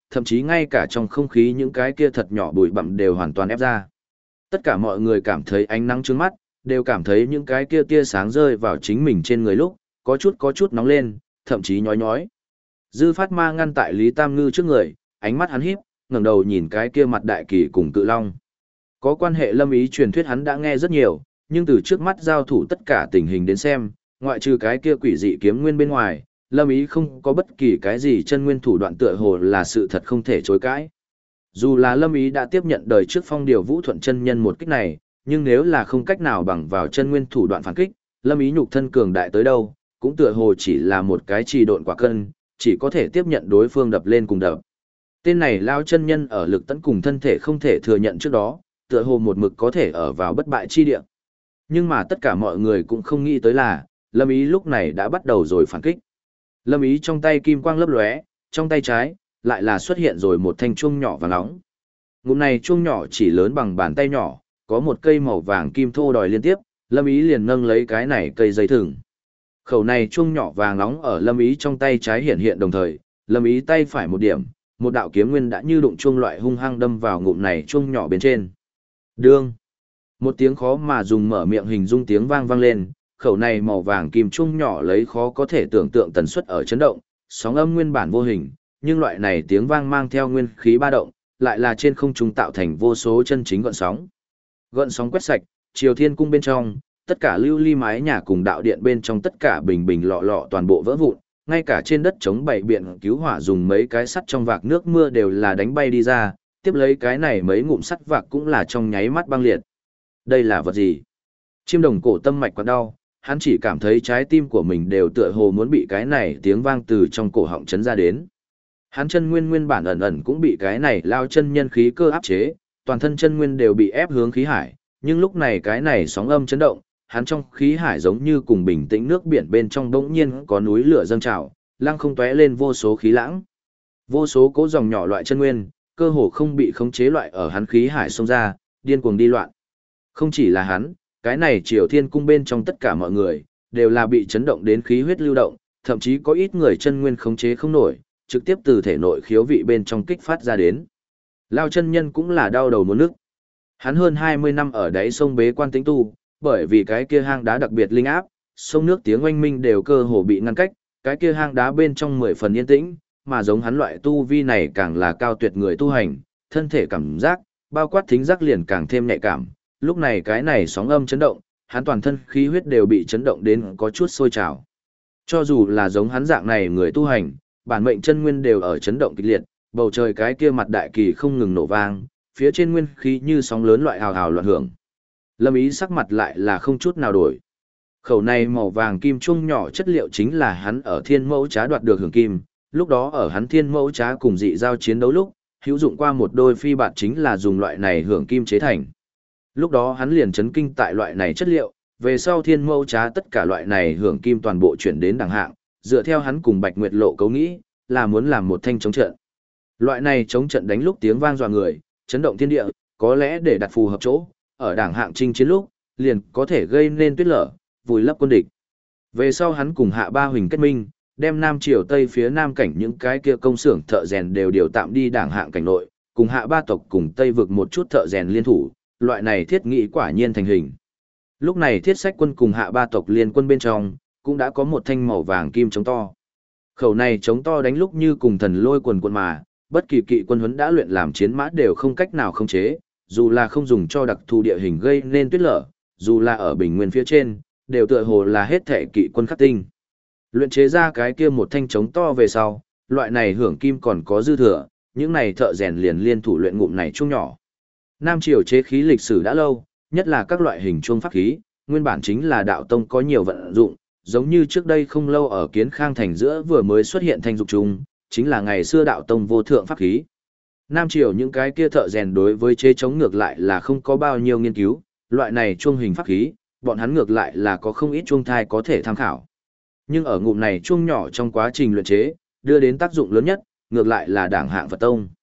thậm chí ngay cả trong không khí những cái kia thật nhỏ bụi bặm đều hoàn toàn ép ra. Tất cả mọi người cảm thấy ánh nắng trước mắt, đều cảm thấy những cái kia tia sáng rơi vào chính mình trên người lúc, có chút nóng lên, thậm chí nhói nhói. Dư Phát Ma ngăn tại Lý Tam Ngư trước người, ánh mắt hắn híp, ngẩng đầu nhìn cái kia mặt đại kỳ cùng cự long. Có quan hệ Lâm Ý truyền thuyết hắn đã nghe rất nhiều, nhưng từ trước mắt giao thủ tất cả tình hình đến xem, ngoại trừ cái kia quỷ dị kiếm nguyên bên ngoài, Lâm Ý không có bất kỳ cái gì chân nguyên thủ đoạn tựa hồ là sự thật không thể chối cãi. Dù là Lâm Ý đã tiếp nhận đời trước Phong Điều Vũ Thuận chân nhân một kích này, nhưng nếu là không cách nào bằng vào chân nguyên thủ đoạn phản kích, Lâm Ý nhục thân cường đại tới đâu, cũng tựa hồ chỉ là một cái trì độn quả cân, chỉ có thể tiếp nhận đối phương đập lên cùng đập. Tên này lao chân nhân ở lực tấn cùng thân thể không thể thừa nhận trước đó, tựa hồ một mực có thể ở vào bất bại chi địa. Nhưng mà tất cả mọi người cũng không nghĩ tới là, Lâm Ý lúc này đã bắt đầu rồi phản kích. Lâm Ý trong tay kim quang lấp lóe, trong tay trái, lại là xuất hiện rồi một thanh chuông nhỏ và nóng. Ngụm này chuông nhỏ chỉ lớn bằng bàn tay nhỏ, có một cây màu vàng kim thô đòi liên tiếp, Lâm Ý liền nâng lấy cái này cây dây thừng. Khẩu này chuông nhỏ vàng nóng ở Lâm Ý trong tay trái hiện hiện đồng thời, Lâm Ý tay phải một điểm, một đạo kiếm nguyên đã như đụng chuông loại hung hăng đâm vào ngụm này chuông nhỏ bên trên. Đương. Một tiếng khó mà dùng mở miệng hình dung tiếng vang vang lên, khẩu này màu vàng kim chuông nhỏ lấy khó có thể tưởng tượng tần suất ở chấn động, sóng âm nguyên bản vô hình, nhưng loại này tiếng vang mang theo nguyên khí ba động, lại là trên không trung tạo thành vô số chân chính gợn sóng. Gợn sóng quét sạch, Triều Thiên cung bên trong, tất cả lưu ly mái nhà cùng đạo điện bên trong tất cả bình bình lọ lọ toàn bộ vỡ vụn, ngay cả trên đất chống bày biện cứu hỏa dùng mấy cái sắt trong vạc nước mưa đều là đánh bay đi ra, tiếp lấy cái này mấy ngụm sắt vạc cũng là trong nháy mắt băng liệt. Đây là vật gì? Chiêm Đồng cổ tâm mạch quặn đau, hắn chỉ cảm thấy trái tim của mình đều tựa hồ muốn bị cái này tiếng vang từ trong cổ họng chấn ra đến. Hắn chân nguyên nguyên bản ẩn ẩn cũng bị cái này lao chân nhân khí cơ áp chế, toàn thân chân nguyên đều bị ép hướng khí hải, nhưng lúc này cái này sóng âm chấn động, hắn trong khí hải giống như cùng bình tĩnh nước biển bên trong bỗng nhiên có núi lửa dâng trào, lăng không tóe lên vô số khí lãng. Vô số cỗ dòng nhỏ loại chân nguyên, cơ hồ không bị khống chế loại ở hắn khí hải xông ra, điên cuồng đi loạn. Không chỉ là hắn, cái này Triều Thiên cung bên trong tất cả mọi người, đều là bị chấn động đến khí huyết lưu động, thậm chí có ít người chân nguyên khống chế không nổi, trực tiếp từ thể nội khiếu vị bên trong kích phát ra đến. Lao chân nhân cũng là đau đầu muốn nức. Hắn hơn 20 năm ở đáy sông bế quan tĩnh tu, bởi vì cái kia hang đá đặc biệt linh áp, sông nước tiếng oanh minh đều cơ hồ bị ngăn cách, cái kia hang đá bên trong 10 phần yên tĩnh, mà giống hắn loại tu vi này càng là cao tuyệt người tu hành, thân thể cảm giác, bao quát thính giác liền càng thêm nhạy cảm. Lúc này cái này sóng âm chấn động, hắn toàn thân khí huyết đều bị chấn động đến có chút sôi trào. Cho dù là giống hắn dạng này người tu hành, bản mệnh chân nguyên đều ở chấn động kịch liệt, bầu trời cái kia mặt đại kỳ không ngừng nổ vang, phía trên nguyên khí như sóng lớn loại hào hào loạn hưởng. Lâm Ý sắc mặt lại là không chút nào đổi. Khẩu này màu vàng kim trung nhỏ chất liệu chính là hắn ở Thiên Mẫu Trá đoạt được hưởng kim, lúc đó ở hắn Thiên Mẫu Trá cùng dị giao chiến đấu lúc, hữu dụng qua một đôi phi bạt chính là dùng loại này hưởng kim chế thành. Lúc đó hắn liền chấn kinh tại loại này chất liệu, về sau Thiên Mẫu Trá tất cả loại này hưởng kim toàn bộ chuyển đến đẳng hạng, dựa theo hắn cùng Bạch Nguyệt Lộ cấu nghĩ, là muốn làm một thanh chống trận. Loại này chống trận đánh lúc tiếng vang dọa người, chấn động thiên địa, có lẽ để đặt phù hợp chỗ, ở đảng hạng chinh chiến lúc, liền có thể gây nên tuyết lở, vùi lấp quân địch. Về sau hắn cùng Hạ Ba Huỳnh kết minh, đem Nam Triều Tây phía Nam cảnh những cái kia công xưởng thợ rèn đều điều tạm đi đảng hạng cảnh nội, cùng Hạ Ba tộc cùng Tây vực một chút thợ rèn liên thủ, loại này thiết nghị quả nhiên thành hình. Lúc này Thiết Sách quân cùng Hạ Ba tộc liên quân bên trong, cũng đã có một thanh màu vàng kim chống to. Khẩu này chống to đánh lúc như cùng thần lôi quần quần mà, bất kỳ kỵ quân huấn đã luyện làm chiến mã đều không cách nào khống chế, dù là không dùng cho đặc thù địa hình gây nên tuyết lở, dù là ở bình nguyên phía trên, đều tựa hồ là hết thể kỵ quân khắc tinh. Luyện chế ra cái kia một thanh chống to về sau, loại này hưởng kim còn có dư thừa, những này thợ rèn liền liên thủ luyện ngụm này chung nhỏ. Nam Triều chế khí lịch sử đã lâu, nhất là các loại hình chuông pháp khí, nguyên bản chính là đạo tông có nhiều vận dụng, giống như trước đây không lâu ở Kiến Khang thành giữa vừa mới xuất hiện thanh dục trung, chính là ngày xưa đạo tông vô thượng pháp khí. Nam Triều những cái kia thợ rèn đối với chế chống ngược lại là không có bao nhiêu nghiên cứu, loại này chuông hình pháp khí, bọn hắn ngược lại là có không ít chuông thai có thể tham khảo. Nhưng ở ngụm này chuông nhỏ trong quá trình luyện chế, đưa đến tác dụng lớn nhất, ngược lại là đảng hạng Phật tông.